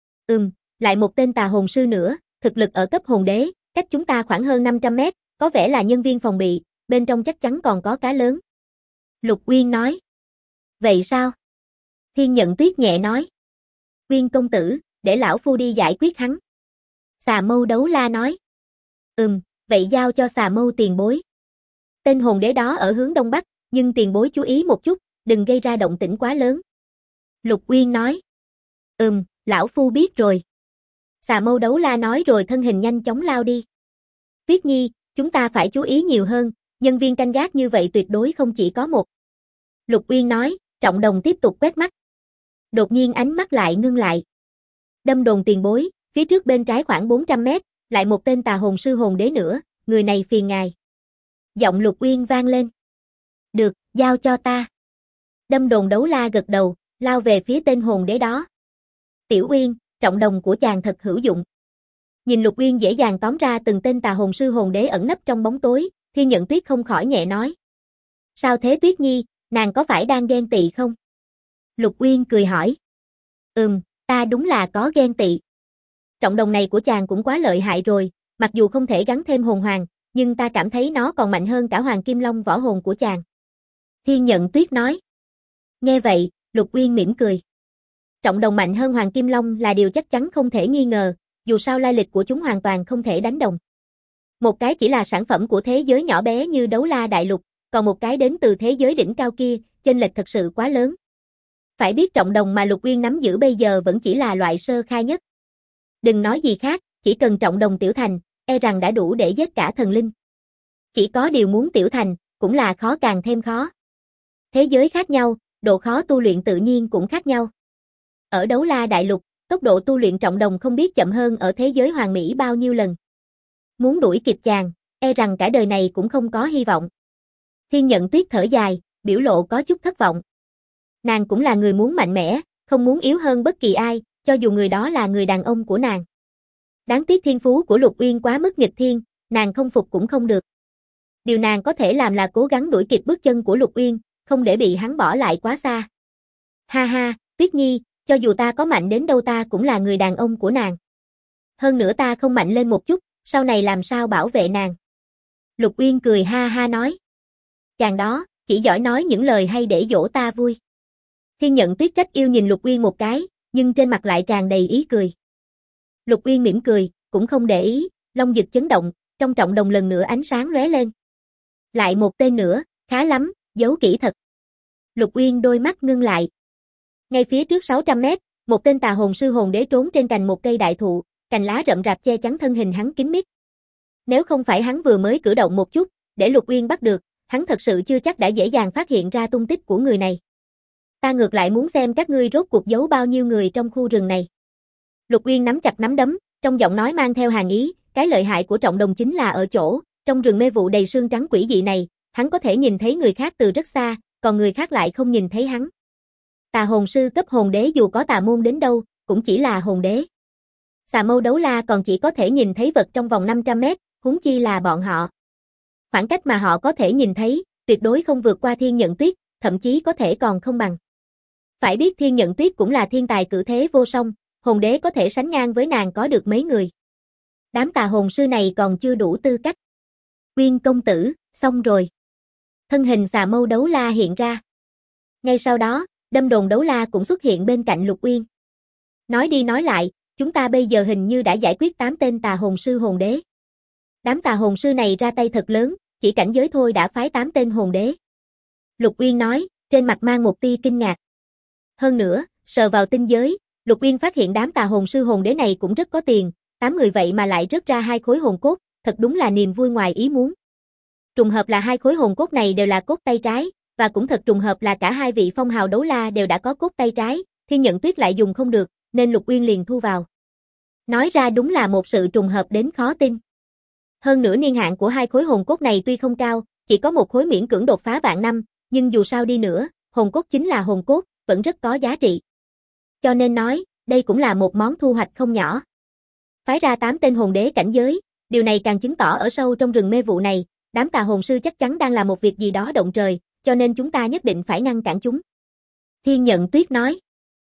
Lại một tên Tà Hồn Sư nữa, thực lực ở cấp hồn đế, cách chúng ta khoảng hơn 500 mét, có vẻ là nhân viên phòng bị, bên trong chắc chắn còn có cá lớn. Lục Uyên nói. Vậy sao? Thiên Nhận Tuyết nhẹ nói. Uyên công tử, để lão phu đi giải quyết hắn. Xà Mâu Đấu La nói. Vậy giao cho Xà Mâu tiền bối. Tên hồn đế đó ở hướng đông bắc, nhưng tiền bối chú ý một chút, đừng gây ra động tĩnh quá lớn. Lục Uyên nói. Lão phu biết rồi. Xà Mâu Đấu La nói rồi thân hình nhanh chóng lao đi. Tuyết Nhi, chúng ta phải chú ý nhiều hơn, nhân viên canh gác như vậy tuyệt đối không chỉ có một. Lục Uyên nói, trọng đồng tiếp tục quét mắt. Đột nhiên ánh mắt lại ngưng lại. Đâm Đồn tiền bối, phía trước bên trái khoảng 400 mét, lại một tên Tà Hồn Sư hồn đế nữa, người này phiền ngài. Giọng Lục Uyên vang lên. Được, giao cho ta. Đâm Đồn Đấu La gật đầu, lao về phía tên hồn đế đó. Tiểu Uyên, Trọng đồng của chàng thật hữu dụng. Nhìn Lục Uyên dễ dàng tóm ra từng tên tà hồn sư hồn đế ẩn nấp trong bóng tối, Thiên Nhận Tuyết không khỏi nhẹ nói. Sao thế Tuyết Nhi, nàng có phải đang ghen tị không? Lục Uyên cười hỏi. Ta đúng là có ghen tị. Trọng đồng này của chàng cũng quá lợi hại rồi, mặc dù không thể gắn thêm hồn hoàng, nhưng ta cảm thấy nó còn mạnh hơn cả Hoàng Kim Long võ hồn của chàng. Thiên Nhận Tuyết nói. Nghe vậy, Lục Uyên mỉm cười. Trọng đồng mạnh hơn Hoàng Kim Long là điều chắc chắn không thể nghi ngờ, dù sao lai lịch của chúng hoàn toàn không thể đánh đồng. Một cái chỉ là sản phẩm của thế giới nhỏ bé như Đấu La Đại Lục, còn một cái đến từ thế giới đỉnh cao kia, chênh lệch thật sự quá lớn. Phải biết trọng đồng mà Lục Uyên nắm giữ bây giờ vẫn chỉ là loại sơ khai nhất. Đừng nói gì khác, chỉ cần trọng đồng tiểu thành, e rằng đã đủ để giết cả thần linh. Chỉ có điều muốn tiểu thành, cũng là khó càng thêm khó. Thế giới khác nhau, độ khó tu luyện tự nhiên cũng khác nhau. Ở Đấu La Đại Lục, tốc độ tu luyện trọng đồng không biết chậm hơn ở thế giới hoàn mỹ bao nhiêu lần. Muốn đuổi kịp chàng, e rằng cả đời này cũng không có hy vọng. Thiên Nhận Tuyết thở dài, biểu lộ có chút thất vọng. Nàng cũng là người muốn mạnh mẽ, không muốn yếu hơn bất kỳ ai, cho dù người đó là người đàn ông của nàng. Đáng tiếc thiên phú của Lục Uyên quá mức nghịch thiên, nàng không phục cũng không được. Điều nàng có thể làm là cố gắng đuổi kịp bước chân của Lục Uyên, không để bị hắn bỏ lại quá xa. Ha ha, Tuyết Nhi, cho dù ta có mạnh đến đâu ta cũng là người đàn ông của nàng. Hơn nữa ta không mạnh lên một chút, sau này làm sao bảo vệ nàng. Lục Uyên cười ha ha nói. Chàng đó, chỉ giỏi nói những lời hay để dỗ ta vui. Thiên Nhận Tuyết trách yêu nhìn Lục Uyên một cái, nhưng trên mặt lại tràn đầy ý cười. Lục Uyên mỉm cười, cũng không để ý, long vực chấn động, trong trọng đồng lần nữa ánh sáng lóe lên. Lại một tên nữa, khá lắm, giấu kỹ thật. Lục Uyên đôi mắt ngưng lại. Ngay phía trước 600 mét, một tên tà hồn sư hồn đế trốn trên cành một cây đại thụ, cành lá rậm rạp che chắn thân hình hắn kín mít. Nếu không phải hắn vừa mới cử động một chút, để Lục Uyên bắt được, hắn thật sự chưa chắc đã dễ dàng phát hiện ra tung tích của người này. Ta ngược lại muốn xem các ngươi rốt cuộc giấu bao nhiêu người trong khu rừng này. Lục Uyên nắm chặt nắm đấm, trong giọng nói mang theo hàn ý, cái lợi hại của trọng đồng chính là ở chỗ, trong rừng mê vụ đầy sương trắng quỷ dị này, hắn có thể nhìn thấy người khác từ rất xa, còn người khác lại không nhìn thấy hắn. Tà hồn sư cấp hồn đế dù có tà môn đến đâu, cũng chỉ là hồn đế. Xà mâu đấu la còn chỉ có thể nhìn thấy vật trong vòng 500 mét, huống chi là bọn họ. Khoảng cách mà họ có thể nhìn thấy, tuyệt đối không vượt qua Thiên Nhận Tuyết, thậm chí có thể còn không bằng. Phải biết Thiên Nhận Tuyết cũng là thiên tài cử thế vô song, hồn đế có thể sánh ngang với nàng có được mấy người. Đám tà hồn sư này còn chưa đủ tư cách. Uyên công tử, xong rồi. Thân hình xà mâu đấu la hiện ra. Ngay sau đó, đâm đồn đấu la cũng xuất hiện bên cạnh Lục Uyên. Nói đi nói lại, chúng ta bây giờ hình như đã giải quyết 8 tên tà hồn sư hồn đế. Đám tà hồn sư này ra tay thật lớn, chỉ cảnh giới thôi đã phái 8 tên hồn đế. Lục Uyên nói, trên mặt mang một tia kinh ngạc. Hơn nữa, sờ vào tinh giới, Lục Uyên phát hiện đám tà hồn sư hồn đế này cũng rất có tiền, 8 người vậy mà lại rớt ra 2 khối hồn cốt, thật đúng là niềm vui ngoài ý muốn. Trùng hợp là 2 khối hồn cốt này đều là cốt tay trái, và cũng thật trùng hợp là cả 2 vị phong hào đấu la đều đã có cốt tay trái, Thiên Nhận Tuyết lại dùng không được, nên Lục Uyên liền thu vào. Nói ra đúng là một sự trùng hợp đến khó tin. Hơn nữa niên hạn của 2 khối hồn cốt này tuy không cao, chỉ có 1 khối miễn cưỡng đột phá vạn năm, nhưng dù sao đi nữa, hồn cốt chính là hồn cốt, vẫn rất có giá trị. Cho nên nói, đây cũng là một món thu hoạch không nhỏ. Phái ra 8 tên hồn đế cảnh giới, điều này càng chứng tỏ ở sâu trong rừng mê vụ này, đám tà hồn sư chắc chắn đang làm một việc gì đó động trời, cho nên chúng ta nhất định phải ngăn cản chúng. Thiên Nhận Tuyết nói.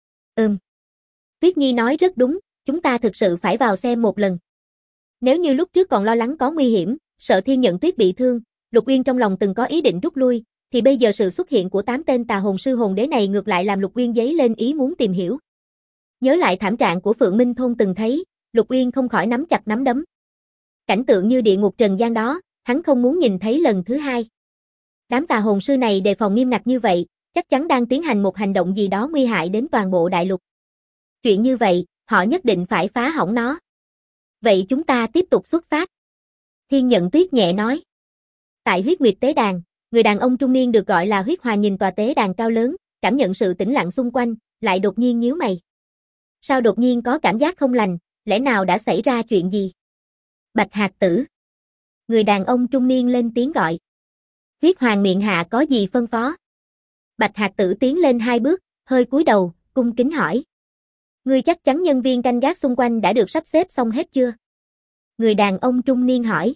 Tuyết Nhi nói rất đúng, chúng ta thực sự phải vào xem một lần. Nếu như lúc trước còn lo lắng có nguy hiểm, sợ Thiên Nhận Tuyết bị thương, Lục Uyên trong lòng từng có ý định rút lui, thì bây giờ sự xuất hiện của 8 tên tà hồn sư hồn đế này ngược lại làm Lục Uyên dấy lên ý muốn tìm hiểu. Nhớ lại thảm trạng của Phượng Minh Thôn từng thấy, Lục Uyên không khỏi nắm chặt nắm đấm. Cảnh tượng như địa ngục trần gian đó, hắn không muốn nhìn thấy lần thứ hai. Đám tà hồn sư này đề phòng nghiêm ngặt như vậy, chắc chắn đang tiến hành một hành động gì đó nguy hại đến toàn bộ đại lục. Chuyện như vậy, họ nhất định phải phá hỏng nó. Vậy chúng ta tiếp tục xuất phát. Thiên Nhận Tuyết nhẹ nói. Tại huyết nguyệt tế đàn, người đàn ông trung niên được gọi là huyết hòa nhìn tòa tế đàn cao lớn, cảm nhận sự tĩnh lặng xung quanh, lại đột nhiên nhíu mày. Sao đột nhiên có cảm giác không lành, lẽ nào đã xảy ra chuyện gì? Bạch Hạc Tử. Người đàn ông trung niên lên tiếng gọi. Huyết Hoàng miệng hạ có gì phân phó? Bạch Hạc Tử tiến lên 2 bước, hơi cúi đầu, cung kính hỏi. Ngươi chắc chắn nhân viên canh gác xung quanh đã được sắp xếp xong hết chưa? Người đàn ông trung niên hỏi.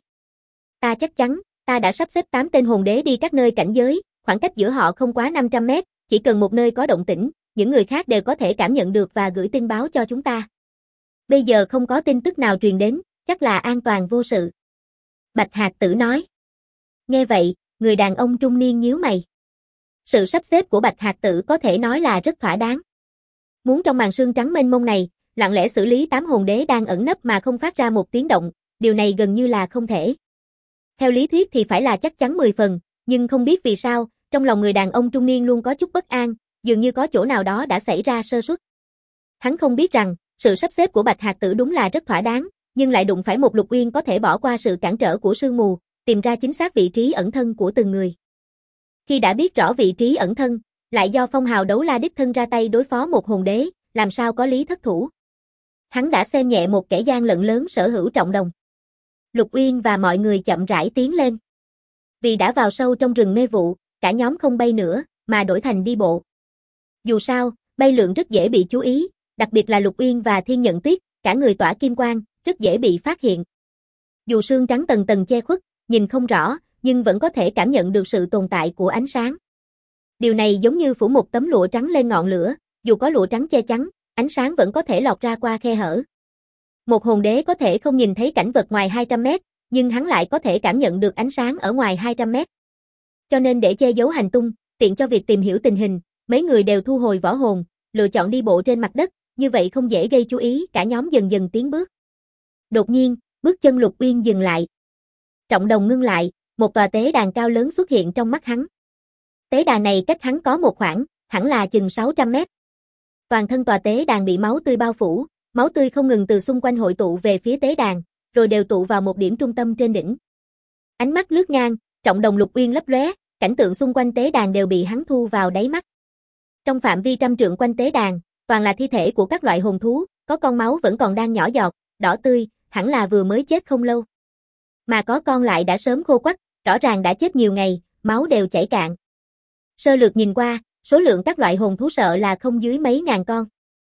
Ta chắc chắn, ta đã sắp xếp 8 tên hồn đế đi các nơi cảnh giới, khoảng cách giữa họ không quá 500 mét, chỉ cần một nơi có động tĩnh, những người khác đều có thể cảm nhận được và gửi tin báo cho chúng ta. Bây giờ không có tin tức nào truyền đến, chắc là an toàn vô sự. Bạch Hạc Tử nói. Nghe vậy, người đàn ông trung niên nhíu mày. Sự sắp xếp của Bạch Hạc Tử có thể nói là rất thỏa đáng. Muốn trong màn sương trắng mênh mông này, lặng lẽ xử lý 8 hồn đế đang ẩn nấp mà không phát ra một tiếng động, điều này gần như là không thể. Theo lý thuyết thì phải là chắc chắn 10 phần, nhưng không biết vì sao, trong lòng người đàn ông trung niên luôn có chút bất an, dường như có chỗ nào đó đã xảy ra sơ suất. Hắn không biết rằng, sự sắp xếp của Bạch Hạc Tử đúng là rất thỏa đáng, nhưng lại đụng phải một Lục Uyên có thể bỏ qua sự cản trở của sương mù, tìm ra chính xác vị trí ẩn thân của từng người. Khi đã biết rõ vị trí ẩn thân, lại do phong hào đấu la đích thân ra tay đối phó một hồn đế, làm sao có lý thất thủ. Hắn đã xem nhẹ một kẻ gian lận lớn sở hữu Trọng Đồng. Lục Uyên và mọi người chậm rãi tiến lên. Vì đã vào sâu trong rừng mê vụ, cả nhóm không bay nữa, mà đổi thành đi bộ. Dù sao, bay lượn rất dễ bị chú ý, đặc biệt là Lục Uyên và Thiên Nhận Tuyết, cả người tỏa kim quang, rất dễ bị phát hiện. Dù sương trắng tầng tầng che khuất, nhìn không rõ, nhưng vẫn có thể cảm nhận được sự tồn tại của ánh sáng. Điều này giống như phủ một tấm lụa trắng lên ngọn lửa, dù có lụa trắng che chắn, ánh sáng vẫn có thể lọt ra qua khe hở. Một hồn đế có thể không nhìn thấy cảnh vật ngoài 200 mét, nhưng hắn lại có thể cảm nhận được ánh sáng ở ngoài 200 mét. Cho nên để che giấu hành tung, tiện cho việc tìm hiểu tình hình, mấy người đều thu hồi võ hồn, lựa chọn đi bộ trên mặt đất, như vậy không dễ gây chú ý, cả nhóm dần dần tiến bước. Đột nhiên, bước chân Lục Uyên dừng lại. Trọng Đồng ngưng lại, một tòa tế đàn cao lớn xuất hiện trong mắt hắn. Tế đàn này cách hắn có một khoảng, hẳn là chừng 600 mét. Toàn thân tòa tế đàn bị máu tươi bao phủ, máu tươi không ngừng từ xung quanh hội tụ về phía tế đàn, rồi đều tụ vào một điểm trung tâm trên đỉnh. Ánh mắt lướt ngang, Trọng Đồng Lục Uyên lấp lóe, cảnh tượng xung quanh tế đàn đều bị hắn thu vào đáy mắt. Trong phạm vi trăm trượng quanh tế đàn, toàn là thi thể của các loại hồn thú, có con máu vẫn còn đang nhỏ giọt, đỏ tươi, hẳn là vừa mới chết không lâu. Mà có con lại đã sớm khô quắt, rõ ràng đã chết nhiều ngày, máu đều chảy cạn. Sơ lược nhìn qua, số lượng các loại hồn thú sợ là không dưới mấy ngàn con.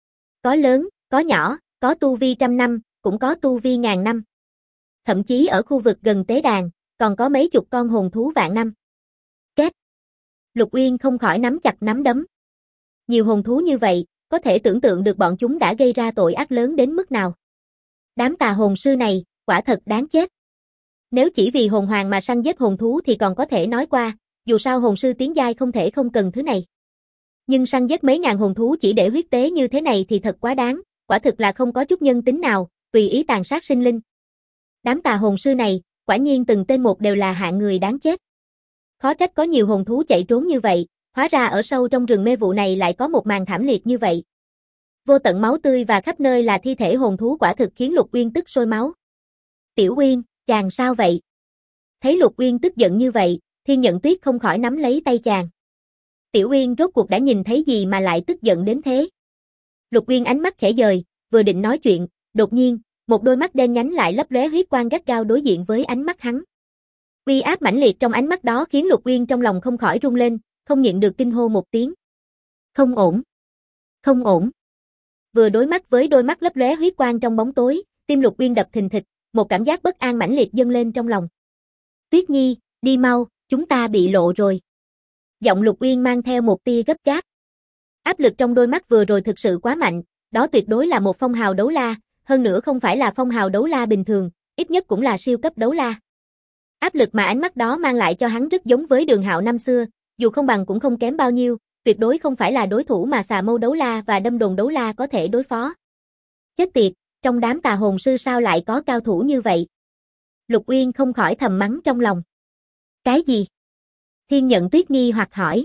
Có lớn, có nhỏ, có tu vi 100 năm, cũng có tu vi 1000 năm. Thậm chí ở khu vực gần tế đàn, còn có mấy chục con hồn thú vạn năm. Két. Lục Uyên không khỏi nắm chặt nắm đấm. Nhiều hồn thú như vậy, có thể tưởng tượng được bọn chúng đã gây ra tội ác lớn đến mức nào. Đám tà hồn sư này, quả thật đáng chết. Nếu chỉ vì hồn hoàng mà săn giết hồn thú thì còn có thể nói qua, dù sao hồn sư tiến giai không thể không cần thứ này. Nhưng săn giết mấy ngàn hồn thú chỉ để huyết tế như thế này thì thật quá đáng, quả thực là không có chút nhân tính nào, tùy ý tàn sát sinh linh. Đám tà hồn sư này, quả nhiên từng tên một đều là hạng người đáng chết. Khó trách có nhiều hồn thú chạy trốn như vậy, hóa ra ở sâu trong rừng mê vụ này lại có một màn thảm liệt như vậy. Vô tận máu tươi và khắp nơi là thi thể hồn thú quả thực khiến Lục Uyên tức sôi máu. Tiểu Uyên, chàng sao vậy? Thấy Lục Uyên tức giận như vậy, Thiên Nhận Tuyết không khỏi nắm lấy tay chàng. Tiểu Uyên rốt cuộc đã nhìn thấy gì mà lại tức giận đến thế? Lục Uyên ánh mắt khẽ dời, vừa định nói chuyện, đột nhiên, một đôi mắt đen nhánh lại lấp lóe huyết quang gắt gao đối diện với ánh mắt hắn. Uy áp mãnh liệt trong ánh mắt đó khiến Lục Uyên trong lòng không khỏi rung lên, không nhịn được kinh hô một tiếng. Không ổn. Không ổn. Vừa đối mắt với đôi mắt lấp lóe huyết quang trong bóng tối, tim Lục Uyên đập thình thịch, một cảm giác bất an mãnh liệt dâng lên trong lòng. Tuyết Nhi, đi mau, chúng ta bị lộ rồi. Giọng Lục Uyên mang theo một tia gấp gáp. Áp lực trong đôi mắt vừa rồi thực sự quá mạnh, đó tuyệt đối là một phong hào đấu la, hơn nữa không phải là phong hào đấu la bình thường, ít nhất cũng là siêu cấp đấu la. Áp lực mà ánh mắt đó mang lại cho hắn rất giống với Đường Hạo năm xưa, dù không bằng cũng không kém bao nhiêu, tuyệt đối không phải là đối thủ mà Xà Mâu đấu la và Đâm Đồn đấu la có thể đối phó. Chết tiệt, trong đám tà hồn sư sao lại có cao thủ như vậy? Lục Uyên không khỏi thầm mắng trong lòng. Cái gì? Thiên Nhận Tuyết nghi hoặc hỏi.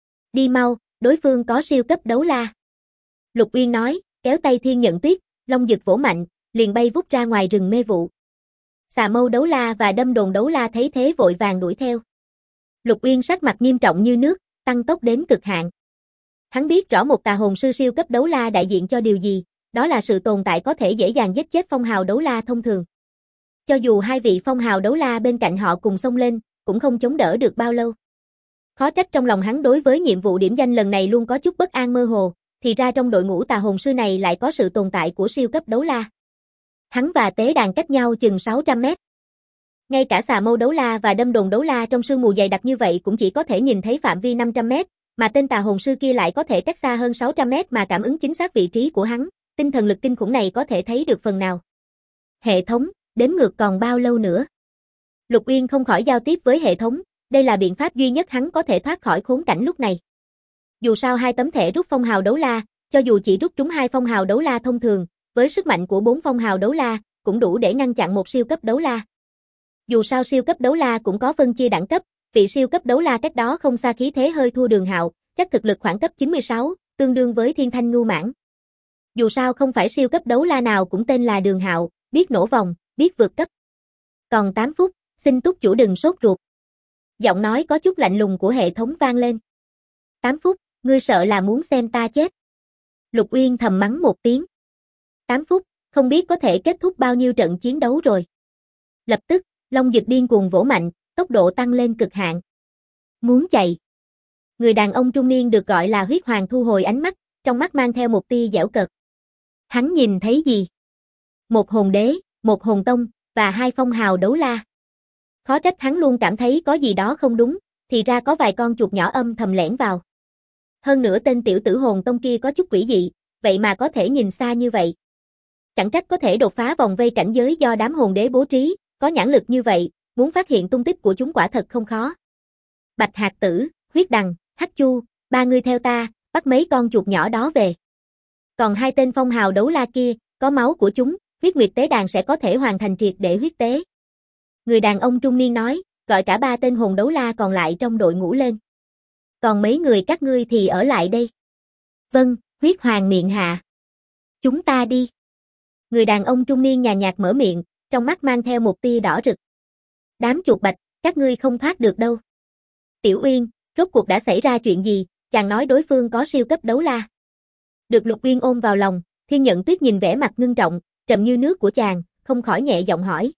Đi mau, đối phương có siêu cấp đấu la. Lục Uyên nói, kéo tay Thiên Nhận Tuyết, long giật vỗ mạnh, liền bay vút ra ngoài rừng mê vụ. Xà Mâu đấu la và Đâm Đồn đấu la thấy thế vội vàng đuổi theo. Lục Uyên sắc mặt nghiêm trọng như nước, tăng tốc đến cực hạn. Hắn biết rõ một tà hồn sư siêu cấp đấu la đại diện cho điều gì, đó là sự tồn tại có thể dễ dàng giết chết phong hào đấu la thông thường. Cho dù hai vị phong hào đấu la bên cạnh họ cùng xông lên, cũng không chống đỡ được bao lâu. Khó trách trong lòng hắn đối với nhiệm vụ điểm danh lần này luôn có chút bất an mơ hồ, thì ra trong đội ngũ tà hồn sư này lại có sự tồn tại của siêu cấp đấu la. Hắn và tế đàn cách nhau chừng 600 mét. Ngay cả xà mâu đấu la và đâm đồn đấu la trong sương mù dày đặc như vậy cũng chỉ có thể nhìn thấy phạm vi 500 mét, mà tên tà hồn sư kia lại có thể cách xa hơn 600 mét mà cảm ứng chính xác vị trí của hắn, tinh thần lực kinh khủng này có thể thấy được phần nào. Hệ thống, đếm ngược còn bao lâu nữa? Lục Uyên không khỏi giao tiếp với hệ thống, đây là biện pháp duy nhất hắn có thể thoát khỏi khốn cảnh lúc này. Dù sao hai tấm thẻ rút phong hào đấu la, cho dù chỉ rút trúng 2 phong hào đấu la thông thường, với sức mạnh của 4 phong hào đấu la, cũng đủ để ngăn chặn một siêu cấp đấu la. Dù sao siêu cấp đấu la cũng có phân chia đẳng cấp, vị siêu cấp đấu la cách đó không xa khí thế hơi thua Đường Hạo, chắc thực lực khoảng cấp 96, tương đương với Thiên Thanh Ngưu Mãng. Dù sao không phải siêu cấp đấu la nào cũng tên là Đường Hạo, biết nổ vòng, biết vượt cấp. Còn 8 phút, xin túc chủ đừng sốt ruột. Giọng nói có chút lạnh lùng của hệ thống vang lên. 8 phút, ngươi sợ là muốn xem ta chết. Lục Uyên thầm mắng một tiếng. 8 phút, không biết có thể kết thúc bao nhiêu trận chiến đấu rồi. Lập tức, Long Dực điên cuồng vỗ mạnh, tốc độ tăng lên cực hạn. Muốn chạy. Người đàn ông trung niên được gọi là Huyết Hoàng thu hồi ánh mắt, trong mắt mang theo một tia giễu cợt. Hắn nhìn thấy gì? Một hồn đế, một hồn tông, và 2 phong hào đấu la. Khó trách hắn luôn cảm thấy có gì đó không đúng, thì ra có vài con chuột nhỏ âm thầm lẻn vào. Hơn nữa tên tiểu tử hồn tông kia có chút quỷ dị, vậy mà có thể nhìn xa như vậy. Chẳng trách có thể đột phá vòng vây cảnh giới do đám hồn đế bố trí, có nhãn lực như vậy, muốn phát hiện tung tích của chúng quả thật không khó. Bạch Hạc Tử, Huyết Đằng, Hắc Chu, 3 người theo ta, bắt mấy con chuột nhỏ đó về. Còn 2 tên phong hào đấu la kia, có máu của chúng, huyết nguyệt tế đàn sẽ có thể hoàn thành triệt để huyết tế. Người đàn ông trung niên nói, gọi cả 3 tên hồn đấu la còn lại trong đội ngũ lên. Còn mấy người các ngươi thì ở lại đây. Vâng, Huyết Hoàng miệng hạ. Chúng ta đi. Người đàn ông trung niên nhàn nhạt mở miệng, trong mắt mang theo một tia đỏ rực. Đám chuột bạch, các ngươi không thoát được đâu. Tiểu Uyên, rốt cuộc đã xảy ra chuyện gì? Chàng nói đối phương có siêu cấp đấu la. Được Lục Uyên ôm vào lòng, Thiên Nhận Tuyết nhìn vẻ mặt ngưng trọng, trầm như nước của chàng, không khỏi nhẹ giọng hỏi.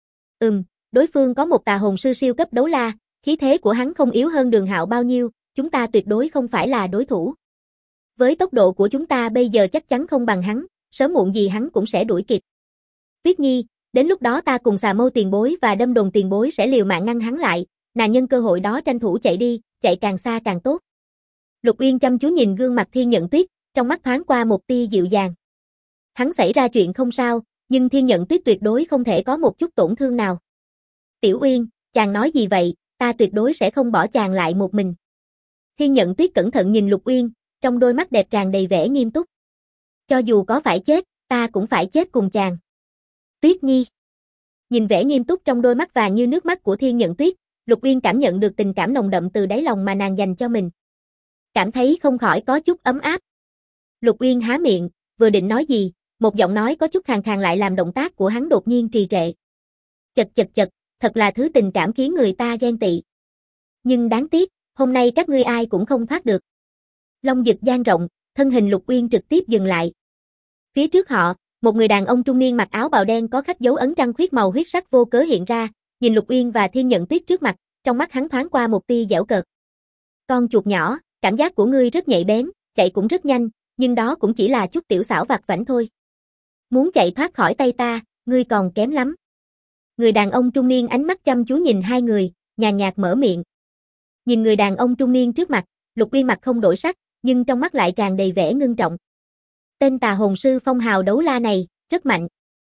Đối phương có một tà hồn sư siêu cấp đấu la, khí thế của hắn không yếu hơn Đường Hạo bao nhiêu, chúng ta tuyệt đối không phải là đối thủ. Với tốc độ của chúng ta bây giờ chắc chắn không bằng hắn, sớm muộn gì hắn cũng sẽ đuổi kịp. Tuyết Nhi, đến lúc đó ta cùng Xà Mâu tiền bối và Đâm Đồn tiền bối sẽ liều mạng ngăn hắn lại, nàng nhân cơ hội đó tranh thủ chạy đi, chạy càng xa càng tốt. Lục Uyên chăm chú nhìn gương mặt Thiên Nhận Tuyết, trong mắt thoáng qua một tia dịu dàng. Hắn xảy ra chuyện không sao, nhưng Thiên Nhận Tuyết tuyệt đối không thể có một chút tổn thương nào. Tiểu Uyên, chàng nói gì vậy, ta tuyệt đối sẽ không bỏ chàng lại một mình. Thiên Nhận Tuyết cẩn thận nhìn Lục Uyên, trong đôi mắt đẹp tràn đầy vẻ nghiêm túc. Cho dù có phải chết, ta cũng phải chết cùng chàng. Tuyết Nhi. Nhìn vẻ nghiêm túc trong đôi mắt vàng như nước mắt của Thiên Nhận Tuyết, Lục Uyên cảm nhận được tình cảm nồng đậm từ đáy lòng mà nàng dành cho mình. Cảm thấy không khỏi có chút ấm áp. Lục Uyên há miệng, vừa định nói gì, một giọng nói có chút khàn khàn lại làm động tác của hắn đột nhiên trì trệ. Chật chật chật, thật là thứ tình cảm khiến người ta ghen tị. Nhưng đáng tiếc, hôm nay các ngươi ai cũng không thoát được. Long Dực dang rộng, thân hình Lục Uyên trực tiếp dừng lại. Phía trước họ, một người đàn ông trung niên mặc áo bào đen có khắc dấu ấn trăng khuyết màu huyết sắc vô cớ hiện ra, nhìn Lục Uyên và Thiên Nhận Tuyết trước mặt, trong mắt hắn thoáng qua một tia giễu cợt. Con chuột nhỏ, cảm giác của ngươi rất nhạy bén, chạy cũng rất nhanh, nhưng đó cũng chỉ là chút tiểu xảo vặt vãnh thôi. Muốn chạy thoát khỏi tay ta, ngươi còn kém lắm. Người đàn ông trung niên ánh mắt chăm chú nhìn hai người, nhàn nhạt mở miệng. Nhìn người đàn ông trung niên trước mặt, Lục Uyên mặt không đổi sắc, nhưng trong mắt lại tràn đầy vẻ ngưng trọng. Tên tà hồn sư phong hào đấu la này, rất mạnh.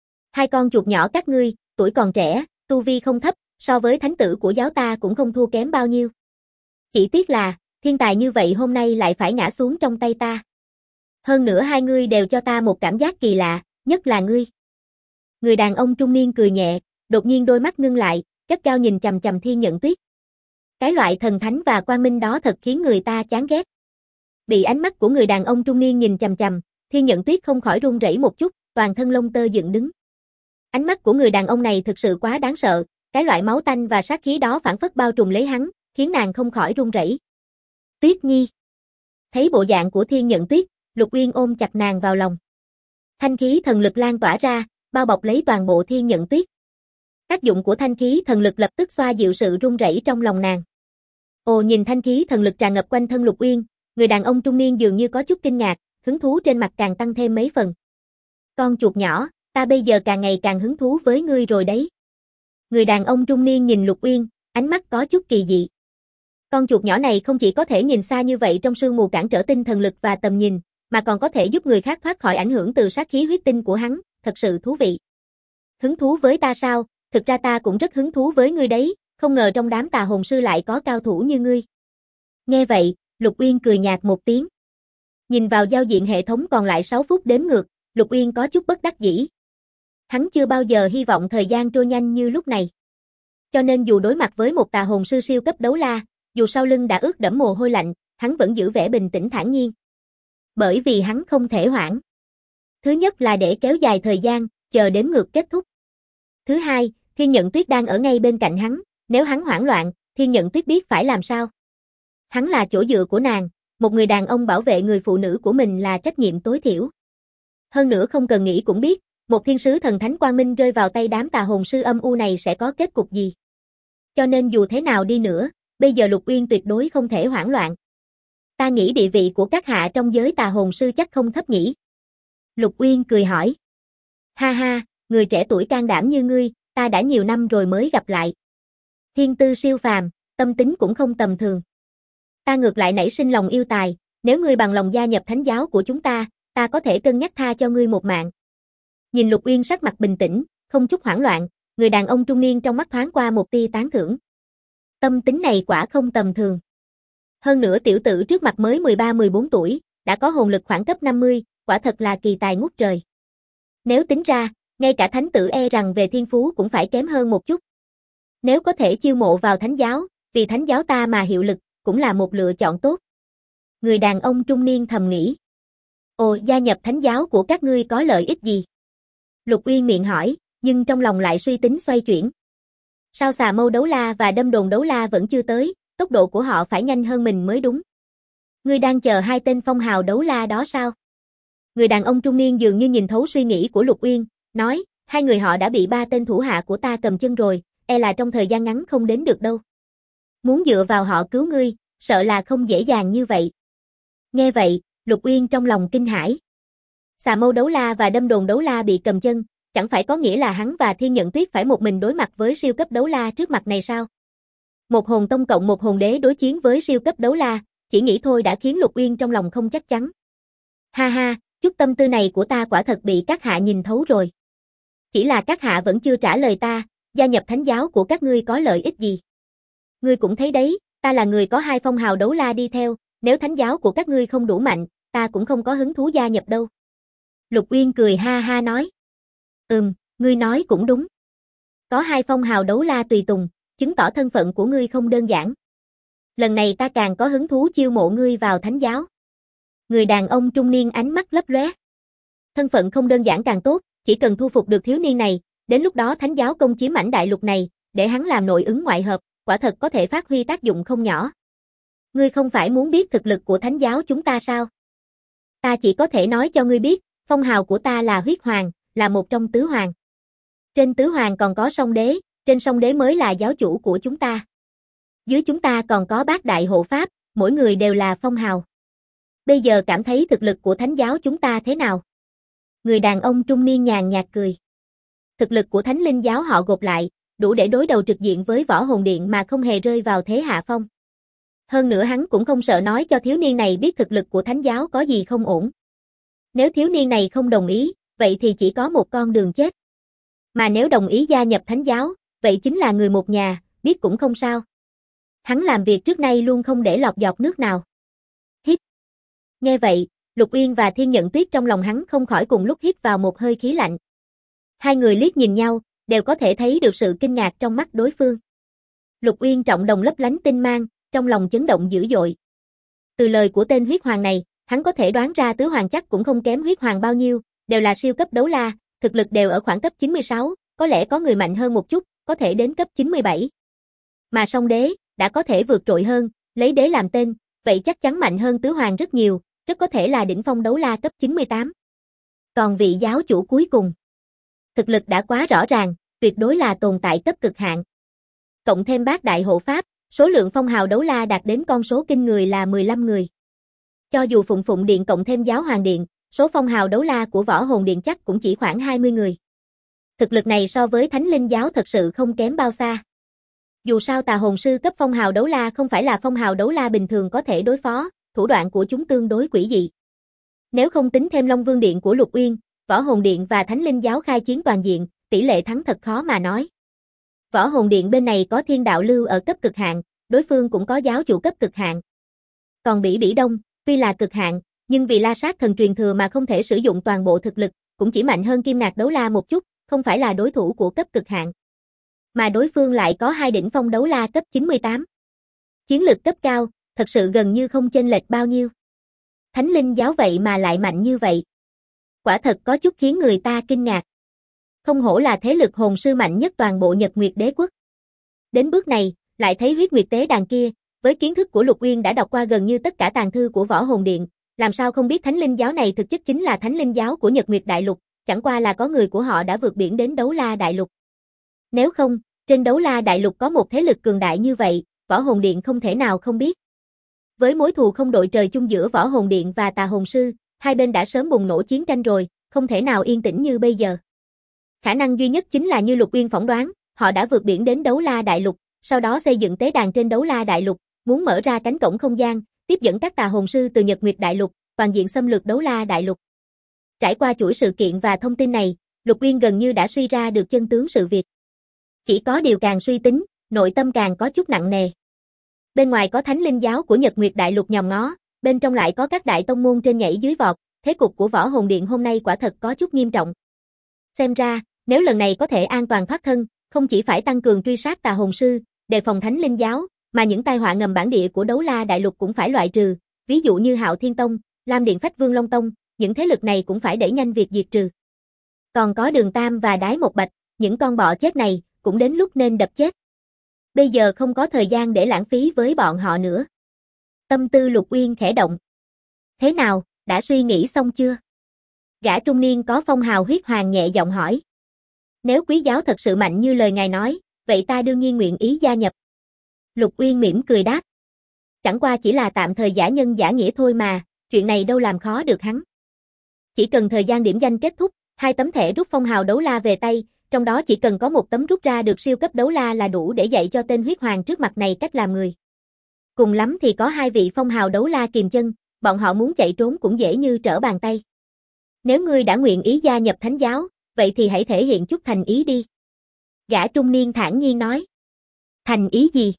2 con chuột nhỏ các ngươi, tuổi còn trẻ, tu vi không thấp, so với thánh tử của giáo ta cũng không thua kém bao nhiêu. Chỉ tiếc là, thiên tài như vậy hôm nay lại phải ngã xuống trong tay ta. Hơn nữa hai ngươi đều cho ta một cảm giác kỳ lạ, nhất là ngươi. Người đàn ông trung niên cười nhẹ, đột nhiên đôi mắt ngưng lại, gắt gao nhìn chằm chằm Thiên Nhận Tuyết. Cái loại thần thánh và quang minh đó thật khiến người ta chán ghét. Bị ánh mắt của người đàn ông trung niên nhìn chằm chằm, Thiên Nhận Tuyết không khỏi run rẩy một chút, toàn thân lông tơ dựng đứng. Ánh mắt của người đàn ông này thực sự quá đáng sợ, cái loại máu tanh và sát khí đó phảng phất bao trùm lấy hắn, khiến nàng không khỏi run rẩy. Tuyết Nhi. Thấy bộ dạng của Thiên Nhận Tuyết, Lục Uyên ôm chặt nàng vào lòng. Thanh khí thần lực lan tỏa ra, bao bọc lấy toàn bộ Thiên Nhận Tuyết. Tác dụng của thanh khí thần lực lập tức xoa dịu sự run rẩy trong lòng nàng. Ồ, nhìn thanh khí thần lực tràn ngập quanh thân Lục Uyên, người đàn ông trung niên dường như có chút kinh ngạc, hứng thú trên mặt càng tăng thêm mấy phần. Con chuột nhỏ, ta bây giờ càng ngày càng hứng thú với ngươi rồi đấy. Người đàn ông trung niên nhìn Lục Uyên, ánh mắt có chút kỳ dị. Con chuột nhỏ này không chỉ có thể nhìn xa như vậy trong sương mù cản trở tinh thần lực và tầm nhìn, mà còn có thể giúp người khác thoát khỏi ảnh hưởng từ sát khí huyết tinh của hắn, thật sự thú vị. Hứng thú với ta sao? Thực ra ta cũng rất hứng thú với ngươi đấy, không ngờ trong đám tà hồn sư lại có cao thủ như ngươi. Nghe vậy, Lục Uyên cười nhạt một tiếng. Nhìn vào giao diện hệ thống còn lại 6 phút đếm ngược, Lục Uyên có chút bất đắc dĩ. Hắn chưa bao giờ hy vọng thời gian trôi nhanh như lúc này. Cho nên dù đối mặt với một tà hồn sư siêu cấp đấu la, dù sau lưng đã ướt đẫm mồ hôi lạnh, hắn vẫn giữ vẻ bình tĩnh thản nhiên. Bởi vì hắn không thể hoãn. Thứ nhất là để kéo dài thời gian, chờ đếm ngược kết thúc. Thứ hai, Thiên Nhận Tuyết đang ở ngay bên cạnh hắn, nếu hắn hoảng loạn, Thiên Nhận Tuyết biết phải làm sao. Hắn là chỗ dựa của nàng, một người đàn ông bảo vệ người phụ nữ của mình là trách nhiệm tối thiểu. Hơn nữa không cần nghĩ cũng biết, một thiên sứ thần thánh quang minh rơi vào tay đám tà hồn sư âm u này sẽ có kết cục gì. Cho nên dù thế nào đi nữa, bây giờ Lục Uyên tuyệt đối không thể hoảng loạn. Ta nghĩ địa vị của các hạ trong giới tà hồn sư chắc không thấp nhỉ? Lục Uyên cười hỏi. Ha ha, người trẻ tuổi can đảm như ngươi, ta đã nhiều năm rồi mới gặp lại. Thiên tư siêu phàm, tâm tính cũng không tầm thường. Ta ngược lại nảy sinh lòng yêu tài, nếu ngươi bằng lòng gia nhập thánh giáo của chúng ta, ta có thể cân nhắc tha cho ngươi một mạng. Nhìn Lục Uyên sắc mặt bình tĩnh, không chút hoảng loạn, người đàn ông trung niên trong mắt thoáng qua một tia tán thưởng. Tâm tính này quả không tầm thường. Hơn nữa tiểu tử trước mặt mới 13-14 tuổi, đã có hồn lực khoảng cấp 50, quả thật là kỳ tài ngút trời. Nếu tính ra, ngay cả thánh tử e rằng về thiên phú cũng phải kém hơn một chút. Nếu có thể chiêu mộ vào thánh giáo, vì thánh giáo ta mà hiệu lực, cũng là một lựa chọn tốt. Người đàn ông trung niên thầm nghĩ. Ồ, gia nhập thánh giáo của các ngươi có lợi ích gì? Lục Uyên miệng hỏi, nhưng trong lòng lại suy tính xoay chuyển. Sao xà mâu đấu la và đâm đồn đấu la vẫn chưa tới, tốc độ của họ phải nhanh hơn mình mới đúng. Ngươi đang chờ hai tên phong hào đấu la đó sao? Người đàn ông trung niên dường như nhìn thấu suy nghĩ của Lục Uyên, nói, hai người họ đã bị 3 tên thủ hạ của ta cầm chân rồi, e là trong thời gian ngắn không đến được đâu. Muốn dựa vào họ cứu ngươi, sợ là không dễ dàng như vậy. Nghe vậy, Lục Uyên trong lòng kinh hãi. Xà mâu đấu la và đâm đồn đấu la bị cầm chân, chẳng phải có nghĩa là hắn và Thiên Nhận Tuyết phải một mình đối mặt với siêu cấp đấu la trước mặt này sao? Một hồn tông cộng một hồn đế đối chiến với siêu cấp đấu la, chỉ nghĩ thôi đã khiến Lục Uyên trong lòng không chắc chắn. Ha ha, chút tâm tư này của ta quả thật bị các hạ nhìn thấu rồi. Chỉ là các hạ vẫn chưa trả lời ta, gia nhập thánh giáo của các ngươi có lợi ích gì? Ngươi cũng thấy đấy, ta là người có 2 phong hào đấu la đi theo, nếu thánh giáo của các ngươi không đủ mạnh, ta cũng không có hứng thú gia nhập đâu. Lục Uyên cười ha ha nói. Ngươi nói cũng đúng. Có 2 phong hào đấu la tùy tùng, chứng tỏ thân phận của ngươi không đơn giản. Lần này ta càng có hứng thú chiêu mộ ngươi vào thánh giáo. Người đàn ông trung niên ánh mắt lấp lóe. Thân phận không đơn giản càng tốt, chỉ cần thu phục được thiếu niên này, đến lúc đó thánh giáo công chiếm mảnh đại lục này, để hắn làm nội ứng ngoại hợp, quả thật có thể phát huy tác dụng không nhỏ. Ngươi không phải muốn biết thực lực của thánh giáo chúng ta sao? Ta chỉ có thể nói cho ngươi biết, phong hào của ta là huyết hoàng, là một trong tứ hoàng. Trên tứ hoàng còn có song đế, trên song đế mới là giáo chủ của chúng ta. Dưới chúng ta còn có bát đại hộ pháp, mỗi người đều là phong hào. Bây giờ cảm thấy thực lực của thánh giáo chúng ta thế nào? Người đàn ông trung niên nhàn nhạt cười. Thực lực của thánh linh giáo họ gộp lại, đủ để đối đầu trực diện với võ hồn điện mà không hề rơi vào thế hạ phong. Hơn nữa hắn cũng không sợ nói cho thiếu niên này biết thực lực của thánh giáo có gì không ổn. Nếu thiếu niên này không đồng ý, vậy thì chỉ có một con đường chết. Mà nếu đồng ý gia nhập thánh giáo, vậy chính là người một nhà, biết cũng không sao. Hắn làm việc trước nay luôn không để lọt giọt nước nào. Hít. Nghe vậy, Lục Uyên và Thiên Nhận Tuyết trong lòng hắn không khỏi cùng lúc hít vào một hơi khí lạnh. Hai người liếc nhìn nhau, đều có thể thấy được sự kinh ngạc trong mắt đối phương. Lục Uyên trọng đồng lấp lánh tinh mang, trong lòng chấn động dữ dội. Từ lời của tên huyết hoàng này, hắn có thể đoán ra tứ hoàng chắc cũng không kém huyết hoàng bao nhiêu, đều là siêu cấp đấu la, thực lực đều ở khoảng cấp 96, có lẽ có người mạnh hơn một chút, có thể đến cấp 97. Mà song đế, đã có thể vượt trội hơn, lấy đế làm tên, vậy chắc chắn mạnh hơn tứ hoàng rất nhiều, rất có thể là đỉnh phong đấu la cấp 98. Còn vị giáo chủ cuối cùng, thực lực đã quá rõ ràng, tuyệt đối là tồn tại cấp cực hạn. Cộng thêm bát đại hộ pháp, số lượng phong hào đấu la đạt đến con số kinh người là 15 người. Cho dù Phụng Phụng Điện cộng thêm Giáo Hoàng Điện, số phong hào đấu la của Võ Hồn Điện chắc cũng chỉ khoảng 20 người. Thực lực này so với Thánh Linh Giáo thật sự không kém bao xa. Dù sao Tà Hồn Sư cấp phong hào đấu la không phải là phong hào đấu la bình thường có thể đối phó, thủ đoạn của chúng tương đối quỷ dị. Nếu không tính thêm Long Vương Điện của Lục Uyên, Võ Hồn Điện và Thánh Linh Giáo khai chiến toàn diện, tỷ lệ thắng thật khó mà nói. Võ Hồn Điện bên này có Thiên Đạo Lưu ở cấp cực hạn, đối phương cũng có giáo chủ cấp cực hạn. Còn Bỉ Bỉ Đông, tuy là cực hạn, nhưng vì La Sát Thần truyền thừa mà không thể sử dụng toàn bộ thực lực, cũng chỉ mạnh hơn Kim Ngạc Đấu La một chút, không phải là đối thủ của cấp cực hạn. Mà đối phương lại có hai đỉnh phong đấu la cấp 98. Chiến lực cấp cao, thật sự gần như không chênh lệch bao nhiêu. Thánh Linh Giáo vậy mà lại mạnh như vậy. Quả thật có chút khiến người ta kinh ngạc. Không hổ là thế lực hồn sư mạnh nhất toàn bộ Nhật Nguyệt Đế quốc. Đến bước này, lại thấy Huyết Nguyệt Tế Đàn kia, với kiến thức của Lục Uyên đã đọc qua gần như tất cả tàng thư của Võ Hồn Điện, làm sao không biết Thánh Linh Giáo này thực chất chính là Thánh Linh Giáo của Nhật Nguyệt Đại Lục, chẳng qua là có người của họ đã vượt biển đến Đấu La Đại Lục. Nếu không, trên Đấu La Đại Lục có một thế lực cường đại như vậy, Võ Hồn Điện không thể nào không biết. Với mối thù không đội trời chung giữa Võ Hồn Điện và Tà Hồn Sư, hai bên đã sớm bùng nổ chiến tranh rồi, không thể nào yên tĩnh như bây giờ. Khả năng duy nhất chính là như Lục Uyên phỏng đoán, họ đã vượt biển đến Đấu La Đại Lục, sau đó xây dựng tế đàn trên Đấu La Đại Lục, muốn mở ra cánh cổng không gian, tiếp dẫn các Tà Hồn Sư từ Nhật Nguyệt Đại Lục, toàn diện xâm lược Đấu La Đại Lục. Trải qua chuỗi sự kiện và thông tin này, Lục Uyên gần như đã suy ra được chân tướng sự việc. Chỉ có điều càng suy tính, nội tâm càng có chút nặng nề. Bên ngoài có Thánh Linh Giáo của Nhật Nguyệt Đại Lục nhòm ngó, bên trong lại có các đại tông môn trên nhảy dưới vọt, thế cục của Võ Hồn Điện hôm nay quả thật có chút nghiêm trọng. Xem ra, nếu lần này có thể an toàn thoát thân, không chỉ phải tăng cường truy sát Tà Hồn Sư, đề phòng Thánh Linh Giáo, mà những tai họa ngầm bản địa của Đấu La Đại Lục cũng phải loại trừ, ví dụ như Hạo Thiên Tông, Lam Điện Phách Vương Long Tông, những thế lực này cũng phải đẩy nhanh việc diệt trừ. Còn có Đường Tam và Đái Một Bạch, những con bọ chết này, cũng đến lúc nên đập chết. Bây giờ không có thời gian để lãng phí với bọn họ nữa. Tâm tư Lục Uyên khẽ động. Thế nào, đã suy nghĩ xong chưa? Gã trung niên có phong hào huyết hoàng nhẹ giọng hỏi. Nếu quý giáo thật sự mạnh như lời ngài nói, vậy ta đương nhiên nguyện ý gia nhập. Lục Uyên mỉm cười đáp. Chẳng qua chỉ là tạm thời giả nhân giả nghĩa thôi mà, chuyện này đâu làm khó được hắn. Chỉ cần thời gian điểm danh kết thúc, 2 tấm thẻ rút phong hào đấu la về tay, trong đó chỉ cần có 1 tấm rút ra được siêu cấp đấu la là đủ để dạy cho tên huyết hoàng trước mặt này cách làm người. Cùng lắm thì có 2 vị phong hào đấu la kìm chân, bọn họ muốn chạy trốn cũng dễ như trở bàn tay. Nếu ngươi đã nguyện ý gia nhập thánh giáo, vậy thì hãy thể hiện chút thành ý đi. Gã trung niên thản nhiên nói. Thành ý gì?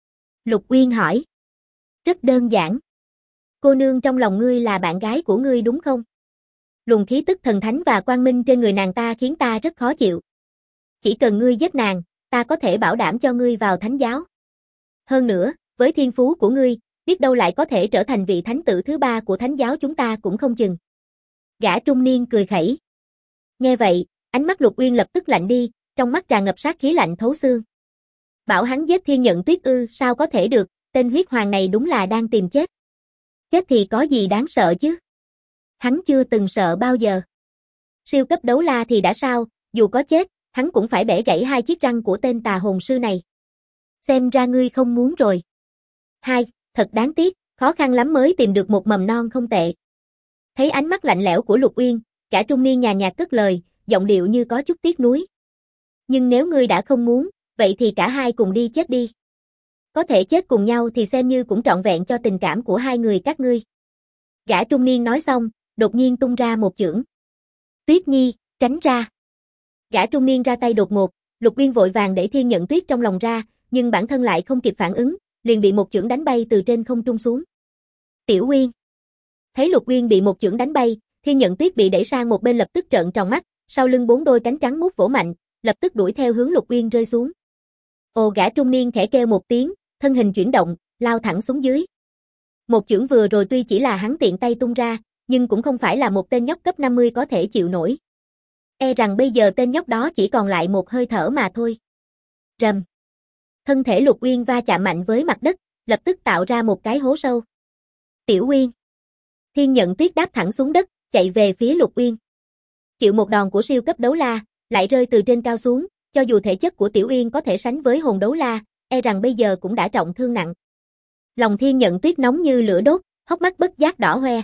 Lục Uyên hỏi. Rất đơn giản. Cô nương trong lòng ngươi là bạn gái của ngươi đúng không? Luồng khí tức thần thánh và quang minh trên người nàng ta khiến ta rất khó chịu. Chỉ cần ngươi giết nàng, ta có thể bảo đảm cho ngươi vào thánh giáo. Hơn nữa, với thiên phú của ngươi, biết đâu lại có thể trở thành vị thánh tử thứ 3 của thánh giáo chúng ta cũng không chừng. Gã trung niên cười khẩy. Nghe vậy, ánh mắt Lục Uyên lập tức lạnh đi, trong mắt tràn ngập sát khí lạnh thấu xương. Bảo hắn giết Thiên Nhận Tuyết ư, sao có thể được, tên huyết hoàng này đúng là đang tìm chết. Chết thì có gì đáng sợ chứ? Hắn chưa từng sợ bao giờ. Siêu cấp đấu la thì đã sao, dù có chết, hắn cũng phải bẻ gãy 2 chiếc răng của tên tà hồn sư này. Xem ra ngươi không muốn rồi. Thật đáng tiếc, khó khăn lắm mới tìm được một mầm non không tệ. Thấy ánh mắt lạnh lẽo của Lục Uyên, cả trung niên nhàn nhạt cất lời, giọng điệu như có chút tiếc nuối. Nhưng nếu ngươi đã không muốn, vậy thì cả hai cùng đi chết đi. Có thể chết cùng nhau thì xem như cũng trọn vẹn cho tình cảm của hai người các ngươi. Gã trung niên nói xong, đột nhiên tung ra một chưởng. Tuyết Nhi, tránh ra. Gã trung niên ra tay đột ngột, Lục Uyên vội vàng để Thiên Nhận Tuyết trong lòng ra, nhưng bản thân lại không kịp phản ứng, liền bị một chưởng đánh bay từ trên không trung xuống. Tiểu Uyên. Thấy Lục Uyên bị một chưởng đánh bay, Thiên Nhận Tuyết bị đẩy sang một bên lập tức trợn tròn mắt, sau lưng 4 đôi cánh trắng mút vỗ mạnh, lập tức đuổi theo hướng Lục Uyên rơi xuống. Ồ, gã trung niên khẽ kêu một tiếng, thân hình chuyển động, lao thẳng xuống dưới. Một chưởng vừa rồi tuy chỉ là hắn tiện tay tung ra, nhưng cũng không phải là một tên nhóc cấp 50 có thể chịu nổi. E rằng bây giờ tên nhóc đó chỉ còn lại một hơi thở mà thôi. Rầm. Thân thể Lục Uyên va chạm mạnh với mặt đất, lập tức tạo ra một cái hố sâu. Tiểu Uyên. Thiên Nhận Tuyết đáp thẳng xuống đất, chạy về phía Lục Uyên. Chịu một đòn của siêu cấp đấu la, lại rơi từ trên cao xuống, cho dù thể chất của Tiểu Uyên có thể sánh với hồn đấu la, e rằng bây giờ cũng đã trọng thương nặng. Lòng Thiên Nhận Tuyết nóng như lửa đốt, hốc mắt bất giác đỏ hoe.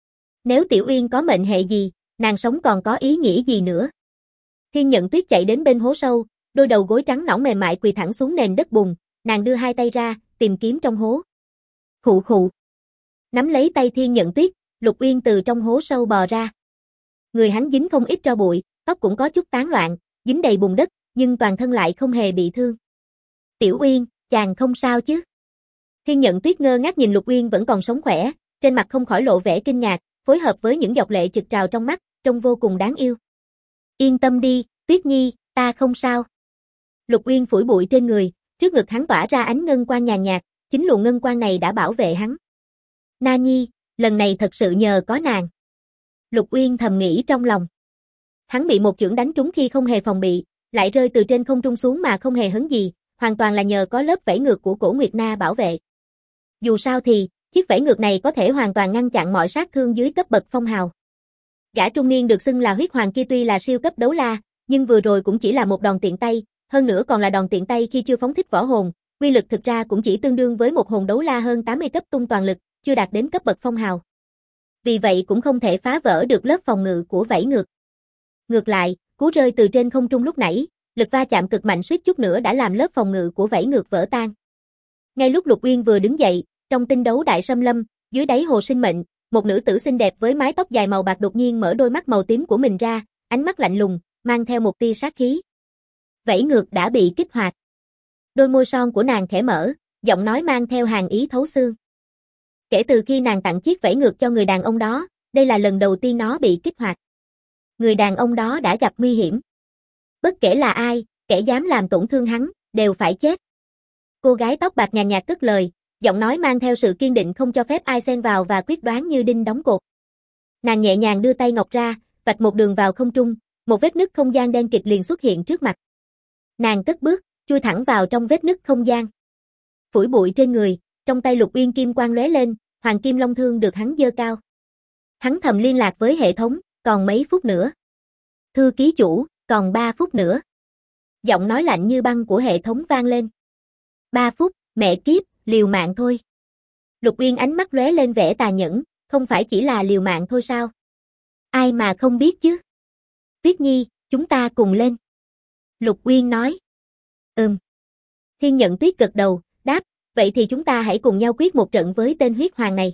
Nếu Tiểu Uyên có mệnh hệ gì, nàng sống còn có ý nghĩa gì nữa? Thiên Nhận Tuyết chạy đến bên hố sâu, đôi đầu gối trắng nõn mềm mại quỳ thẳng xuống nền đất bùn, nàng đưa hai tay ra, tìm kiếm trong hố. Khụ khụ. Nắm lấy tay Thiên Nhận Tuyết, Lục Uyên từ trong hố sâu bò ra. Người hắn dính không ít tro bụi, tóc cũng có chút tán loạn, dính đầy bùn đất, nhưng toàn thân lại không hề bị thương. Tiểu Uyên, chàng không sao chứ? Thiên Nhận Tuyết ngơ ngác nhìn Lục Uyên vẫn còn sống khỏe, trên mặt không khỏi lộ vẻ kinh ngạc, phối hợp với những giọt lệ trực trào trong mắt, trông vô cùng đáng yêu. Yên tâm đi, Tuyết Nhi, ta không sao. Lục Uyên phủi bụi trên người, trước ngực hắn tỏa ra ánh ngân quang nhàn nhạt, chính luồng ngân quang này đã bảo vệ hắn. Na Nhi, lần này thật sự nhờ có nàng. Lục Uyên thầm nghĩ trong lòng. Hắn bị một chưởng đánh trúng khi không hề phòng bị, lại rơi từ trên không trung xuống mà không hề hấn gì, hoàn toàn là nhờ có lớp vảy ngược của Cổ Nguyệt Na bảo vệ. Dù sao thì, chiếc vảy ngược này có thể hoàn toàn ngăn chặn mọi sát thương dưới cấp bậc phong hào. Gã trung niên được xưng là huyết hoàng kia tuy là siêu cấp đấu la, nhưng vừa rồi cũng chỉ là một đòn tiện tay, hơn nữa còn là đòn tiện tay khi chưa phóng thích võ hồn, uy lực thực ra cũng chỉ tương đương với một hồn đấu la hơn 80 cấp tung toàn lực, chưa đạt đến cấp bậc phong hào. Vì vậy cũng không thể phá vỡ được lớp phòng ngự của vảy ngược. Ngược lại, cú rơi từ trên không trung lúc nãy, lực va chạm cực mạnh suýt chút nữa đã làm lớp phòng ngự của vảy ngược vỡ tan. Ngay lúc Lục Uyên vừa đứng dậy, trong tinh đấu đại xâm lâm, dưới đáy hồ sinh mệnh, một nữ tử xinh đẹp với mái tóc dài màu bạc đột nhiên mở đôi mắt màu tím của mình ra, ánh mắt lạnh lùng, mang theo một tia sát khí. Vảy ngược đã bị kích hoạt. Đôi môi son của nàng khẽ mở, giọng nói mang theo hàn ý thấu xương. Kể từ khi nàng tặng chiếc vảy ngược cho người đàn ông đó, đây là lần đầu tiên nó bị kích hoạt. Người đàn ông đó đã gặp nguy hiểm. Bất kể là ai, kẻ dám làm tổn thương hắn, đều phải chết. Cô gái tóc bạc nhàn nhạt cất lời, giọng nói mang theo sự kiên định không cho phép ai xen vào và quyết đoán như đinh đóng cột. Nàng nhẹ nhàng đưa tay ngọc ra, vạch một đường vào không trung, một vết nứt không gian đen kịt liền xuất hiện trước mặt. Nàng cất bước, chui thẳng vào trong vết nứt không gian. Phủi bụi trên người, trong tay Lục Uyên kim quang lóe lên, hoàng kim long thương được hắn giơ cao. Hắn thầm liên lạc với hệ thống, còn mấy phút nữa. Thư ký chủ, còn 3 phút nữa. Giọng nói lạnh như băng của hệ thống vang lên. 3 phút, mẹ kiếp, liều mạng thôi. Lục Uyên ánh mắt lóe lên vẻ tà nhẫn, không phải chỉ là liều mạng thôi sao? Ai mà không biết chứ? Tuyết Nhi, chúng ta cùng lên. Lục Uyên nói. Thiên Nhận Tuyết gật đầu, đáp, vậy thì chúng ta hãy cùng nhau quyết một trận với tên huyết hoàng này.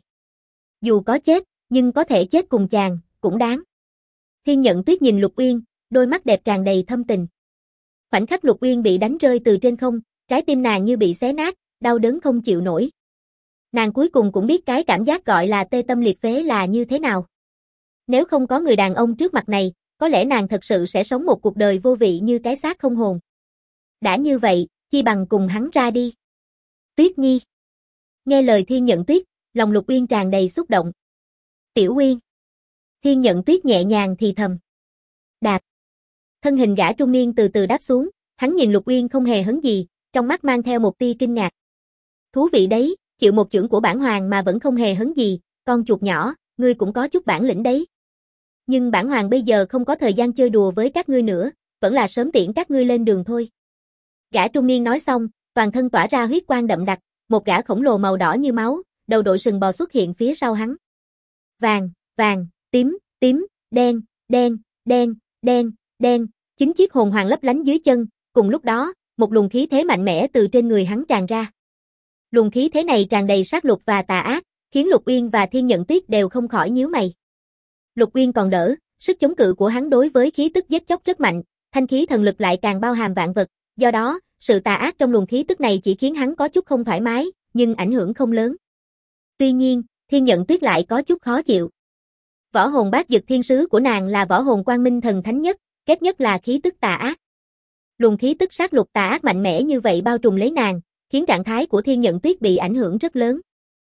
Dù có chết, nhưng có thể chết cùng chàng, cũng đáng. Thiên Nhận Tuyết nhìn Lục Uyên, đôi mắt đẹp tràn đầy thâm tình. Khoảnh khắc Lục Uyên bị đánh rơi từ trên không, trái tim nàng như bị xé nát, đau đớn không chịu nổi. Nàng cuối cùng cũng biết cái cảm giác gọi là tê tâm liệt phế là như thế nào. Nếu không có người đàn ông trước mặt này, có lẽ nàng thật sự sẽ sống một cuộc đời vô vị như cái xác không hồn. Đã như vậy, chi bằng cùng hắn ra đi. Tuyết Nhi. Nghe lời Thiên Nhận Tuyết, lòng Lục Uyên tràn đầy xúc động. Tiểu Uyên. Thiên Nhận Tuyết nhẹ nhàng thì thầm. Đạp. Thân hình gã trung niên từ từ đáp xuống, hắn nhìn Lục Uyên không hề hấn gì, trong mắt mang theo một tia kinh ngạc. Thú vị đấy, chịu một chưởng của bản hoàng mà vẫn không hề hấn gì, con chuột nhỏ, ngươi cũng có chút bản lĩnh đấy. Nhưng bản hoàng bây giờ không có thời gian chơi đùa với các ngươi nữa, vẫn là sớm tiễn các ngươi lên đường thôi. Gã trung niên nói xong, toàn thân tỏa ra huyết quang đậm đặc, một gã khổng lồ màu đỏ như máu, đầu đội sừng bò xuất hiện phía sau hắn. Vàng, vàng, tím, tím, đen, đen, đen, đen, đen, 9 chiếc hồn hoàng lấp lánh dưới chân, cùng lúc đó, một luồng khí thế mạnh mẽ từ trên người hắn tràn ra. Luồng khí thế này tràn đầy sát lục và tà ác, khiến Lục Uyên và Thiên Nhận Tuyết đều không khỏi nhíu mày. Lục Uyên còn đỡ, sức chống cự của hắn đối với khí tức giết chóc rất mạnh, thanh khí thần lực lại càng bao hàm vạn vật, do đó, sự tà ác trong luồng khí tức này chỉ khiến hắn có chút không thoải mái, nhưng ảnh hưởng không lớn. Tuy nhiên, Thiên Nhận Tuyết lại có chút khó chịu. Võ hồn bát dực thiên sứ của nàng là võ hồn quang minh thần thánh nhất, kết nhất là khí tức tà ác. Luồng khí tức sát lục tà ác mạnh mẽ như vậy bao trùm lấy nàng, khiến trạng thái của Thiên Nhận Tuyết bị ảnh hưởng rất lớn.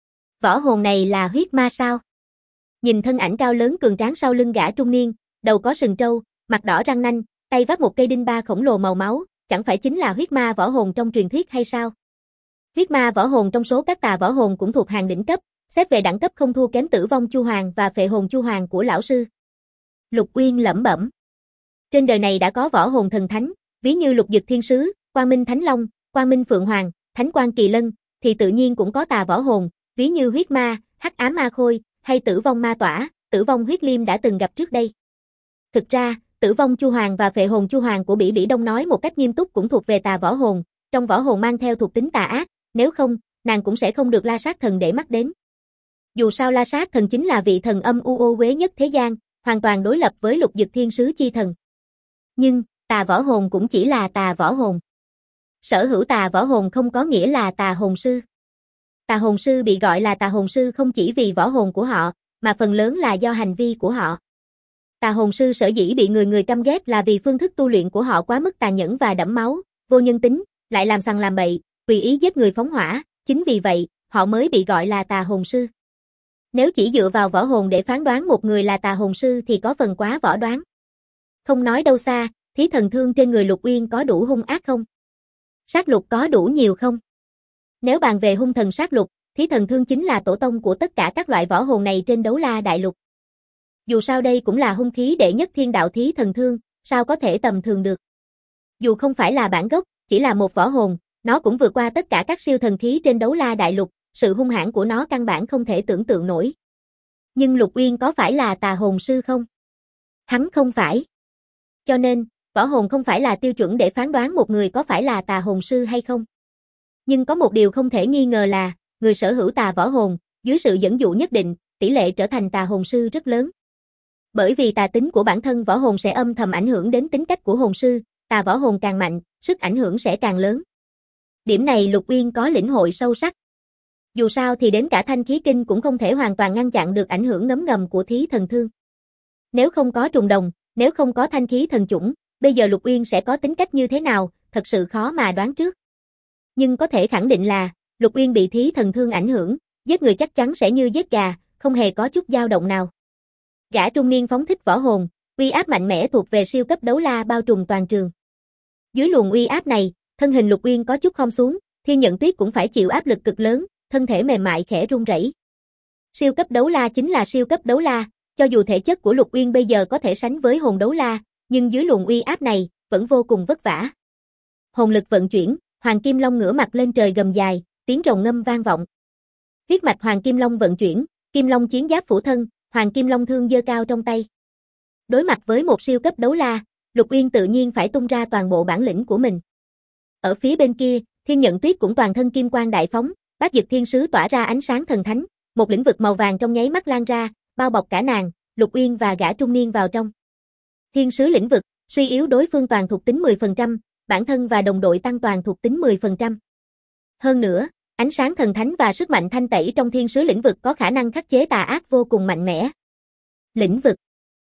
Võ hồn này là huyết ma sao? Nhìn thân ảnh cao lớn cường tráng sau lưng gã trung niên, đầu có sừng trâu, mặt đỏ răng nanh, tay vác một cây đinh ba khổng lồ màu máu, chẳng phải chính là huyết ma võ hồn trong truyền thuyết hay sao? Huyết ma võ hồn trong số các tà võ hồn cũng thuộc hàng đỉnh cấp, xếp về đẳng cấp không thua kém Tử Vong Chu Hoàng và Phệ Hồn Chu Hoàng của lão sư. Lục Uyên lẩm bẩm. Trên đời này đã có võ hồn thần thánh, ví như Lục Dực Thiên Sứ, Quang Minh Thánh Long, Quang Minh Phượng Hoàng, Thánh Quang Kỳ Lân, thì tự nhiên cũng có tà võ hồn, ví như huyết ma, Hắc ám ma khôi, hay tử vong ma tỏa, tử vong huyết liêm đã từng gặp trước đây. Thực ra, tử vong chu hoàng và phệ hồn chu hoàng của Bỉ Bỉ Đông nói một cách nghiêm túc cũng thuộc về tà võ hồn, trong võ hồn mang theo thuộc tính tà ác, nếu không, nàng cũng sẽ không được La Sát Thần để mắt đến. Dù sao La Sát Thần chính là vị thần âm u ô uế nhất thế gian, hoàn toàn đối lập với Lục Dực Thiên Sứ Chi Thần. Nhưng, tà võ hồn cũng chỉ là tà võ hồn. Sở hữu tà võ hồn không có nghĩa là tà hồn sư. Tà hồn sư bị gọi là tà hồn sư không chỉ vì võ hồn của họ, mà phần lớn là do hành vi của họ. Tà hồn sư sở dĩ bị người người căm ghét là vì phương thức tu luyện của họ quá mức tàn nhẫn và đẫm máu, vô nhân tính, lại làm sằng làm bậy, tùy ý giết người phóng hỏa, chính vì vậy, họ mới bị gọi là tà hồn sư. Nếu chỉ dựa vào võ hồn để phán đoán một người là tà hồn sư thì có phần quá võ đoán. Không nói đâu xa, thí thần thương trên người Lục Uyên có đủ hung ác không? Sát lục có đủ nhiều không? Nếu bàn về hung thần sát lục, thí thần thương chính là tổ tông của tất cả các loại võ hồn này trên Đấu La Đại Lục. Dù sao đây cũng là hung khí đệ nhất thiên đạo thí thần thương, sao có thể tầm thường được. Dù không phải là bản gốc, chỉ là một võ hồn, nó cũng vượt qua tất cả các siêu thần khí trên Đấu La Đại Lục, sự hung hãn của nó căn bản không thể tưởng tượng nổi. Nhưng Lục Uyên có phải là tà hồn sư không? Hắn không phải. Cho nên, võ hồn không phải là tiêu chuẩn để phán đoán một người có phải là tà hồn sư hay không. Nhưng có một điều không thể nghi ngờ là, người sở hữu tà võ hồn, dưới sự dẫn dụ nhất định, tỷ lệ trở thành tà hồn sư rất lớn. Bởi vì tà tính của bản thân võ hồn sẽ âm thầm ảnh hưởng đến tính cách của hồn sư, tà võ hồn càng mạnh, sức ảnh hưởng sẽ càng lớn. Điểm này Lục Uyên có lĩnh hội sâu sắc. Dù sao thì đến cả thanh khí kinh cũng không thể hoàn toàn ngăn chặn được ảnh hưởng ngấm ngầm của thí thần thương. Nếu không có trùng đồng, nếu không có thanh khí thần chủng, bây giờ Lục Uyên sẽ có tính cách như thế nào, thật sự khó mà đoán trước. Nhưng có thể khẳng định là, Lục Uyên bị thí thần thương ảnh hưởng, giết người chắc chắn sẽ như giết gà, không hề có chút dao động nào. Gã trung niên phóng thích võ hồn, uy áp mạnh mẽ thuộc về siêu cấp đấu la bao trùm toàn trường. Dưới luồng uy áp này, thân hình Lục Uyên có chút khom xuống, Thiên Nhận Tuyết cũng phải chịu áp lực cực lớn, thân thể mềm mại khẽ run rẩy. Siêu cấp đấu la chính là siêu cấp đấu la, cho dù thể chất của Lục Uyên bây giờ có thể sánh với hồn đấu la, nhưng dưới luồng uy áp này, vẫn vô cùng vất vả. Hồn lực vận chuyển, Hoàng Kim Long ngửa mặt lên trời gầm dài, tiếng rồng ngâm vang vọng. Huyết mạch Hoàng Kim Long vận chuyển, Kim Long chiến giáp phủ thân, Hoàng Kim Long thương giơ cao trong tay. Đối mặt với một siêu cấp đấu la, Lục Uyên tự nhiên phải tung ra toàn bộ bản lĩnh của mình. Ở phía bên kia, Thiên Nhận Tuyết cũng toàn thân kim quang đại phóng, Bát Dực Thiên Sứ tỏa ra ánh sáng thần thánh, một lĩnh vực màu vàng trong nháy mắt lan ra, bao bọc cả nàng, Lục Uyên và gã trung niên vào trong. Thiên Sứ lĩnh vực, suy yếu đối phương toàn thuộc tính 10%, bản thân và đồng đội tăng toàn thuộc tính 10%. Hơn nữa, ánh sáng thần thánh và sức mạnh thanh tẩy trong Thiên Sứ lĩnh vực có khả năng khắc chế tà ác vô cùng mạnh mẽ. Lĩnh vực.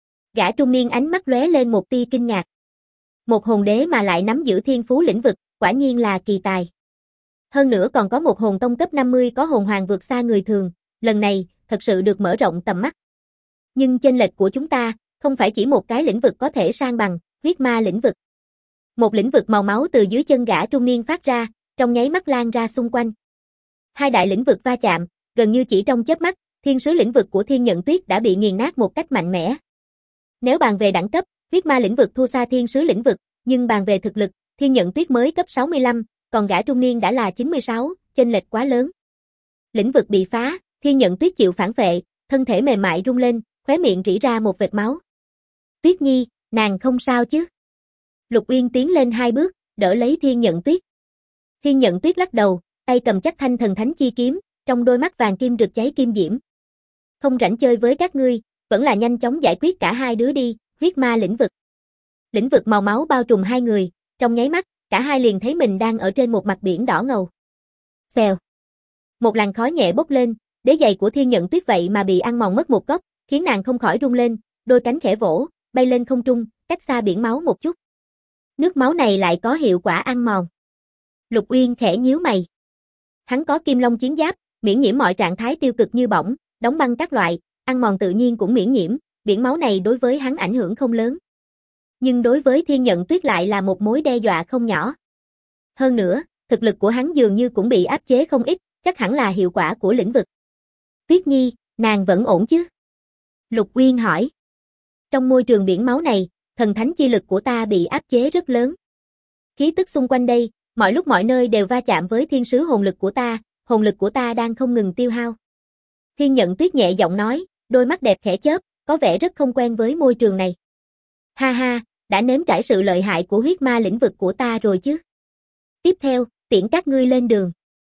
Gã trung niên ánh mắt lóe lên một tia kinh ngạc. Một hồn đế mà lại nắm giữ thiên phú lĩnh vực, quả nhiên là kỳ tài. Hơn nữa còn có một hồn tông cấp 50 có hồn hoàng vượt xa người thường, lần này, thật sự được mở rộng tầm mắt. Nhưng chênh lệch của chúng ta, không phải chỉ một cái lĩnh vực có thể san bằng, huyết ma lĩnh vực. Một lĩnh vực màu máu từ dưới chân gã trung niên phát ra, trong nháy mắt lan ra xung quanh. Hai đại lĩnh vực va chạm, gần như chỉ trong chớp mắt, Thiên Sứ lĩnh vực của Thiên Nhận Tuyết đã bị nghiền nát một cách mạnh mẽ. Nếu bàn về đẳng cấp, huyết ma lĩnh vực thua xa Thiên Sứ lĩnh vực, nhưng bàn về thực lực, Thiên Nhận Tuyết mới cấp 65, còn gã trung niên đã là 96, chênh lệch quá lớn. Lĩnh vực bị phá, Thiên Nhận Tuyết chịu phản phệ, thân thể mềm mại rung lên, khóe miệng rỉ ra một vệt máu. Tuyết Nhi, nàng không sao chứ? Lục Uyên tiến lên 2 bước, đỡ lấy Thiên Nhận Tuyết. Thiên Nhận Tuyết lắc đầu, tay cầm chắc thanh thần thánh chi kiếm, trong đôi mắt vàng kim rực cháy kim diễm. Không rảnh chơi với các ngươi, vẫn là nhanh chóng giải quyết cả hai đứa đi, huyết ma lĩnh vực. Lĩnh vực màu máu bao trùm hai người, trong nháy mắt, cả hai liền thấy mình đang ở trên một mặt biển đỏ ngầu. Xèo. Một làn khói nhẹ bốc lên, đế giày của Thiên Nhận Tuyết vậy mà bị ăn mòn mất một góc, khiến nàng không khỏi rung lên, đôi cánh khẽ vỗ, bay lên không trung, cách xa biển máu một chút. Nước máu này lại có hiệu quả ăn mòn. Lục Uyên khẽ nhíu mày. Hắn có Kim Long chiến giáp, miễn nhiễm mọi trạng thái tiêu cực như bỏng, đóng băng các loại, ăn mòn tự nhiên cũng miễn nhiễm, biển máu này đối với hắn ảnh hưởng không lớn. Nhưng đối với Thiên Nhận Tuyết lại là một mối đe dọa không nhỏ. Hơn nữa, thực lực của hắn dường như cũng bị áp chế không ít, chắc hẳn là hiệu quả của lĩnh vực. Tuyết Nhi, nàng vẫn ổn chứ? Lục Uyên hỏi. Trong môi trường biển máu này, thần thánh chi lực của ta bị áp chế rất lớn. Khí tức xung quanh đây, mọi lúc mọi nơi đều va chạm với thiên sứ hồn lực của ta đang không ngừng tiêu hao. Thiên Nhận Tuyết nhẹ giọng nói, đôi mắt đẹp khẽ chớp, có vẻ rất không quen với môi trường này. Ha ha, đã nếm trải sự lợi hại của huyết ma lĩnh vực của ta rồi chứ. Tiếp theo, tiễn các ngươi lên đường.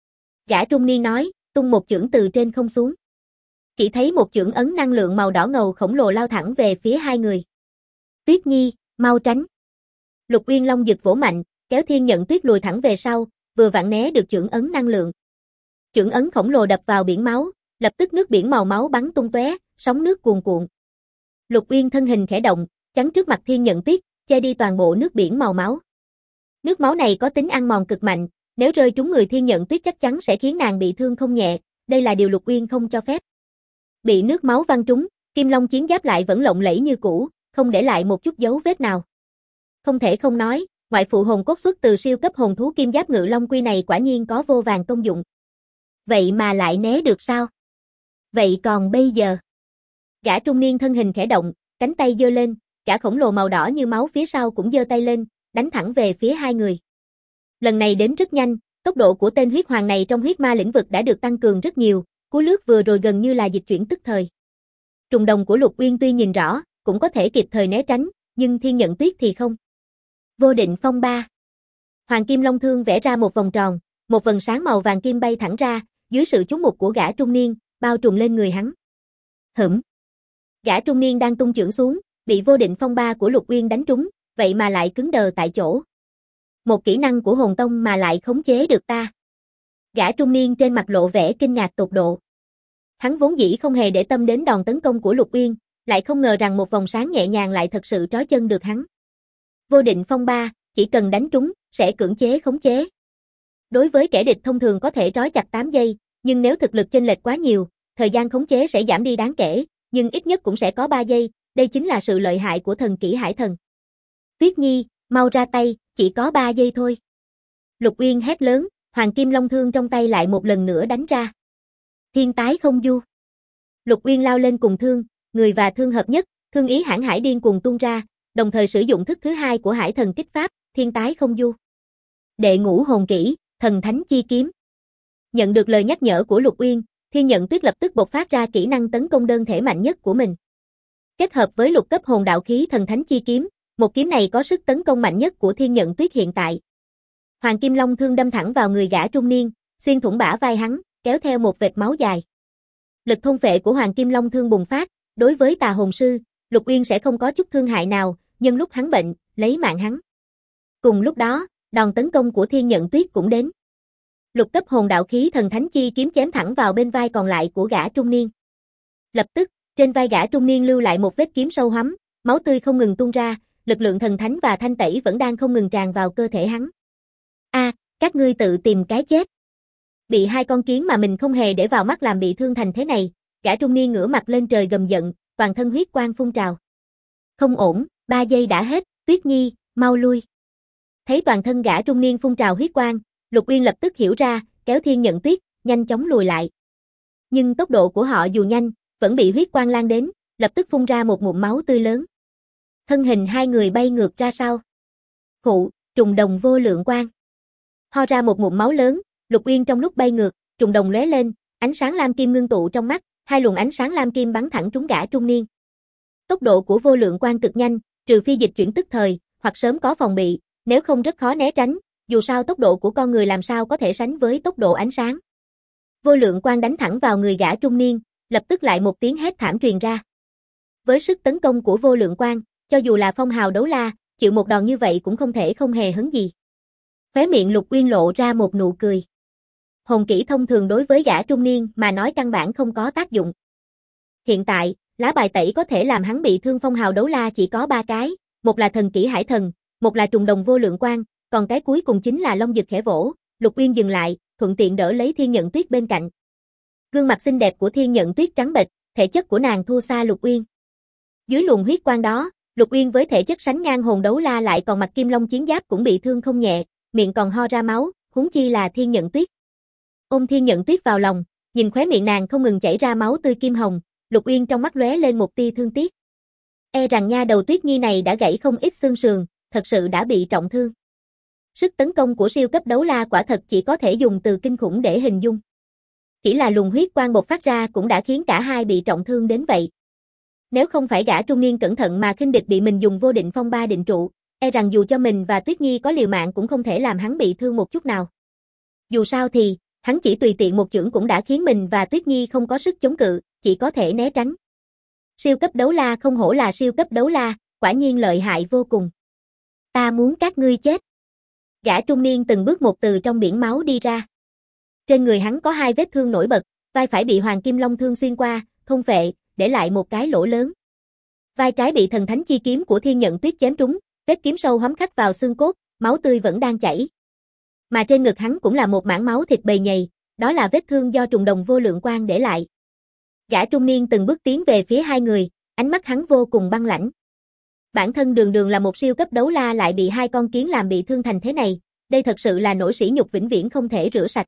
Gã trung niên nói, tung một chưởng từ trên không xuống. Chỉ thấy một chưởng ấn năng lượng màu đỏ ngầu khổng lồ lao thẳng về phía hai người. Tuyết Nhi, mau tránh. Lục Uyên Long giật vỗ mạnh, kéo Thiên Nhận Tuyết lùi thẳng về sau, vừa vặn né được chưởng ấn năng lượng. Chưởng ấn khổng lồ đập vào biển máu, lập tức nước biển màu máu bắn tung tóe, sóng nước cuồn cuộn. Lục Uyên thân hình khẽ động, chắn trước mặt Thiên Nhận Tuyết, che đi toàn bộ nước biển màu máu. Nước máu này có tính ăn mòn cực mạnh, nếu rơi trúng người Thiên Nhận Tuyết chắc chắn sẽ khiến nàng bị thương không nhẹ, đây là điều Lục Uyên không cho phép. Bị nước máu văng trúng, Kim Long chiến giáp lại vẫn lộng lẫy như cũ, không để lại một chút dấu vết nào. Không thể không nói, ngoại phụ hồn cốt xuất từ siêu cấp hồn thú Kim Giáp Ngự Long Quy này quả nhiên có vô vàn công dụng. Vậy mà lại né được sao? Vậy còn bây giờ? Gã trung niên thân hình khẽ động, cánh tay giơ lên, cả khổng lồ màu đỏ như máu phía sau cũng giơ tay lên, đánh thẳng về phía hai người. Lần này đến rất nhanh, tốc độ của tên huyết hoàng này trong huyết ma lĩnh vực đã được tăng cường rất nhiều, cú lướt vừa rồi gần như là dịch chuyển tức thời. Trùng đồng của Lục Uyên tuy nhìn rõ, cũng có thể kịp thời né tránh, nhưng Thiên Nhận Tuyết thì không. Vô Định Phong Ba. Hoàng Kim Long Thương vẽ ra một vòng tròn, một vầng sáng màu vàng kim bay thẳng ra, dưới sự chú mục của gã trung niên, bao trùm lên người hắn. Hửm. Gã trung niên đang tung chưởng xuống, bị Vô Định Phong Ba của Lục Uyên đánh trúng, vậy mà lại cứng đờ tại chỗ. Một kỹ năng của hồn tông mà lại khống chế được ta. Gã trung niên trên mặt lộ vẻ kinh ngạc tột độ. Hắn vốn dĩ không hề để tâm đến đòn tấn công của Lục Uyên, lại không ngờ rằng một vòng sáng nhẹ nhàng lại thật sự trói chân được hắn. Vô Định Phong Ba, chỉ cần đánh trúng, sẽ cưỡng chế khống chế. Đối với kẻ địch thông thường có thể trói chặt 8 giây, nhưng nếu thực lực chênh lệch quá nhiều, thời gian khống chế sẽ giảm đi đáng kể, nhưng ít nhất cũng sẽ có 3 giây, đây chính là sự lợi hại của thần kỹ Hải Thần. Tuyết Nhi, mau ra tay, chỉ có 3 giây thôi. Lục Uyên hét lớn, Hoàng Kim Long Thương trong tay lại một lần nữa đánh ra. Thiên tái không du. Lục Uyên lao lên cùng thương, người và thương hợp nhất, thương ý hãn hải điên cuồng tuôn ra, đồng thời sử dụng thức thứ hai của Hải Thần kích pháp, Thiên tái không du. Đệ ngũ hồn kỹ, Thần Thánh Chi Kiếm. Nhận được lời nhắc nhở của Lục Uyên, Thiên Nhận Tuyết lập tức bộc phát ra kỹ năng tấn công đơn thể mạnh nhất của mình. Kết hợp với lục cấp hồn đạo khí Thần Thánh Chi Kiếm, một kiếm này có sức tấn công mạnh nhất của Thiên Nhận Tuyết hiện tại. Hoàng Kim Long Thương đâm thẳng vào người gã trung niên, xuyên thủng bả vai hắn, kéo theo một vệt máu dài. Lực thôn phệ của Hoàng Kim Long Thương bùng phát, đối với tà hồn sư, Lục Uyên sẽ không có chút thương hại nào, nhân lúc hắn bệnh, lấy mạng hắn. Cùng lúc đó, đòn tấn công của Thiên Nhận Tuyết cũng đến. Lục cấp hồn đạo khí Thần Thánh Chi Kiếm chém thẳng vào bên vai còn lại của gã trung niên. Lập tức, trên vai gã trung niên lưu lại một vết kiếm sâu hoắm, máu tươi không ngừng tuôn ra, lực lượng thần thánh và thanh tẩy vẫn đang không ngừng tràn vào cơ thể hắn. Các ngươi tự tìm cái chết. Bị hai con kiến mà mình không hề để vào mắt làm bị thương thành thế này, gã trung niên ngửa mặt lên trời gầm giận, toàn thân huyết quang phun trào. Không ổn, 3 giây đã hết, Tuyết Nhi, mau lui. Thấy toàn thân gã trung niên phun trào huyết quang, Lục Uyên lập tức hiểu ra, kéo Thiên Nhận Tuyết, nhanh chóng lùi lại. Nhưng tốc độ của họ dù nhanh, vẫn bị huyết quang lan đến, lập tức phun ra một ngụm máu tươi lớn. Thân hình hai người bay ngược ra sau. Khụ, trùng đồng vô lượng quang. Ho ra một ngụm máu lớn, Lục Uyên trong lúc bay ngược, trùng đồng lóe lên, ánh sáng lam kim ngưng tụ trong mắt, hai luồng ánh sáng lam kim bắn thẳng trúng gã trung niên. Tốc độ của vô lượng quang cực nhanh, trừ phi dịch chuyển tức thời, hoặc sớm có phòng bị, nếu không rất khó né tránh, dù sao tốc độ của con người làm sao có thể sánh với tốc độ ánh sáng. Vô lượng quang đánh thẳng vào người gã trung niên, lập tức lại một tiếng hét thảm truyền ra. Với sức tấn công của vô lượng quang, cho dù là phong hào đấu la, chịu một đòn như vậy cũng không thể không hề hấn gì. Khóe miệng Lục Uyên lộ ra một nụ cười. Hồn kỹ thông thường đối với gã trung niên mà nói căn bản không có tác dụng. Hiện tại, lá bài tẩy có thể làm hắn bị thương phong hào đấu la chỉ có 3 cái, một là thần kỹ Hải Thần, một là trùng đồng vô lượng quang, còn cái cuối cùng chính là long dực khẽ vỗ. Lục Uyên dừng lại, thuận tiện đỡ lấy Thiên Nhận Tuyết bên cạnh. Gương mặt xinh đẹp của Thiên Nhận Tuyết trắng bệch, thể chất của nàng thua xa Lục Uyên. Dưới luồng huyết quang đó, Lục Uyên với thể chất sánh ngang hồn đấu la lại còn mặc kim long chiến giáp cũng bị thương không nhẹ, miệng còn ho ra máu, huống chi là Thiên Nhận Tuyết. Ôm Thiên Nhận Tuyết vào lòng, nhìn khóe miệng nàng không ngừng chảy ra máu tươi kim hồng, Lục Uyên trong mắt lóe lên một tia thương tiếc. E rằng nha đầu Tuyết Nhi này đã gãy không ít xương sườn, thật sự đã bị trọng thương. Sức tấn công của siêu cấp đấu la quả thật chỉ có thể dùng từ kinh khủng để hình dung. Chỉ là luồng huyết quang bộc phát ra cũng đã khiến cả hai bị trọng thương đến vậy. Nếu không phải gã trung niên cẩn thận mà khinh địch bị mình dùng vô định phong ba định trụ, e rằng dù cho mình và Tuyết Nhi có liều mạng cũng không thể làm hắn bị thương một chút nào. Dù sao thì, hắn chỉ tùy tiện một chưởng cũng đã khiến mình và Tuyết Nhi không có sức chống cự, chỉ có thể né tránh. Siêu cấp đấu la không hổ là siêu cấp đấu la, quả nhiên lợi hại vô cùng. Ta muốn các ngươi chết. Gã trung niên từng bước một từ trong biển máu đi ra. Trên người hắn có 2 vết thương nổi bật, vai phải bị Hoàng Kim Long thương xuyên qua, thôn phệ, để lại một cái lỗ lớn. Vai trái bị thần thánh chi kiếm của Thiên Nhận Tuyết chém trúng, vết kiếm sâu hóm khắc vào xương cốt, máu tươi vẫn đang chảy. Mà trên ngực hắn cũng là một mảng máu thịt bầy nhầy, đó là vết thương do trùng đồng vô lượng quang để lại. Gã trung niên từng bước tiến về phía hai người, ánh mắt hắn vô cùng băng lãnh. Bản thân đường đường là một siêu cấp đấu la lại bị 2 con kiến làm bị thương thành thế này, đây thật sự là nỗi sỉ nhục vĩnh viễn không thể rửa sạch.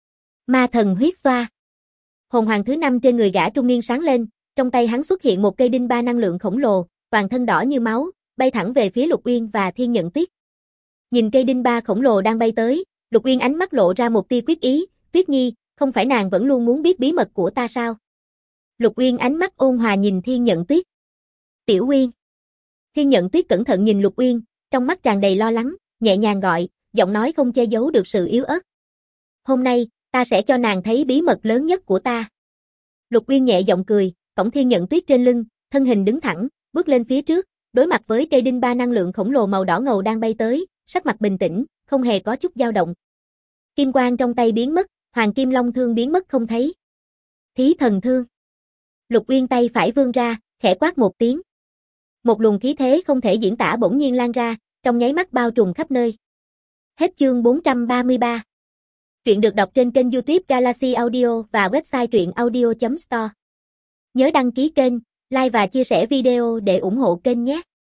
Ma thần huyết xoa. Hồn hoàng thứ 5 trên người gã trung niên sáng lên, trong tay hắn xuất hiện một cây đinh ba năng lượng khổng lồ, toàn thân đỏ như máu, bay thẳng về phía Lục Uyên và Thiên Nhận Tuyết. Nhìn cây đinh ba khổng lồ đang bay tới, Lục Uyên ánh mắt lộ ra một tia quyết ý, Tuyết Nhi, không phải nàng vẫn luôn muốn biết bí mật của ta sao? Lục Uyên ánh mắt ôn hòa nhìn Thiên Nhận Tuyết. Tiểu Uyên. Thiên Nhận Tuyết cẩn thận nhìn Lục Uyên, trong mắt tràn đầy lo lắng, nhẹ nhàng gọi, giọng nói không che giấu được sự yếu ớt. Hôm nay, ta sẽ cho nàng thấy bí mật lớn nhất của ta. Lục Uyên nhẹ giọng cười, cõng Thiên Nhận Tuyết trên lưng, thân hình đứng thẳng, bước lên phía trước, đối mặt với cây đinh ba năng lượng khổng lồ màu đỏ ngầu đang bay tới, sắc mặt bình tĩnh, không hề có chút dao động. Kim quang trong tay biến mất, Hoàng Kim Long thương biến mất không thấy. Thí thần thương. Lục Uyên tay phải vươn ra, khẽ quát một tiếng. Một luồng khí thế không thể diễn tả bỗng nhiên lan ra, trong nháy mắt bao trùm khắp nơi. Hết chương 433. Truyện được đọc trên kênh YouTube Galaxy Audio và website truyệnaudio.store. Nhớ đăng ký kênh, like và chia sẻ video để ủng hộ kênh nhé.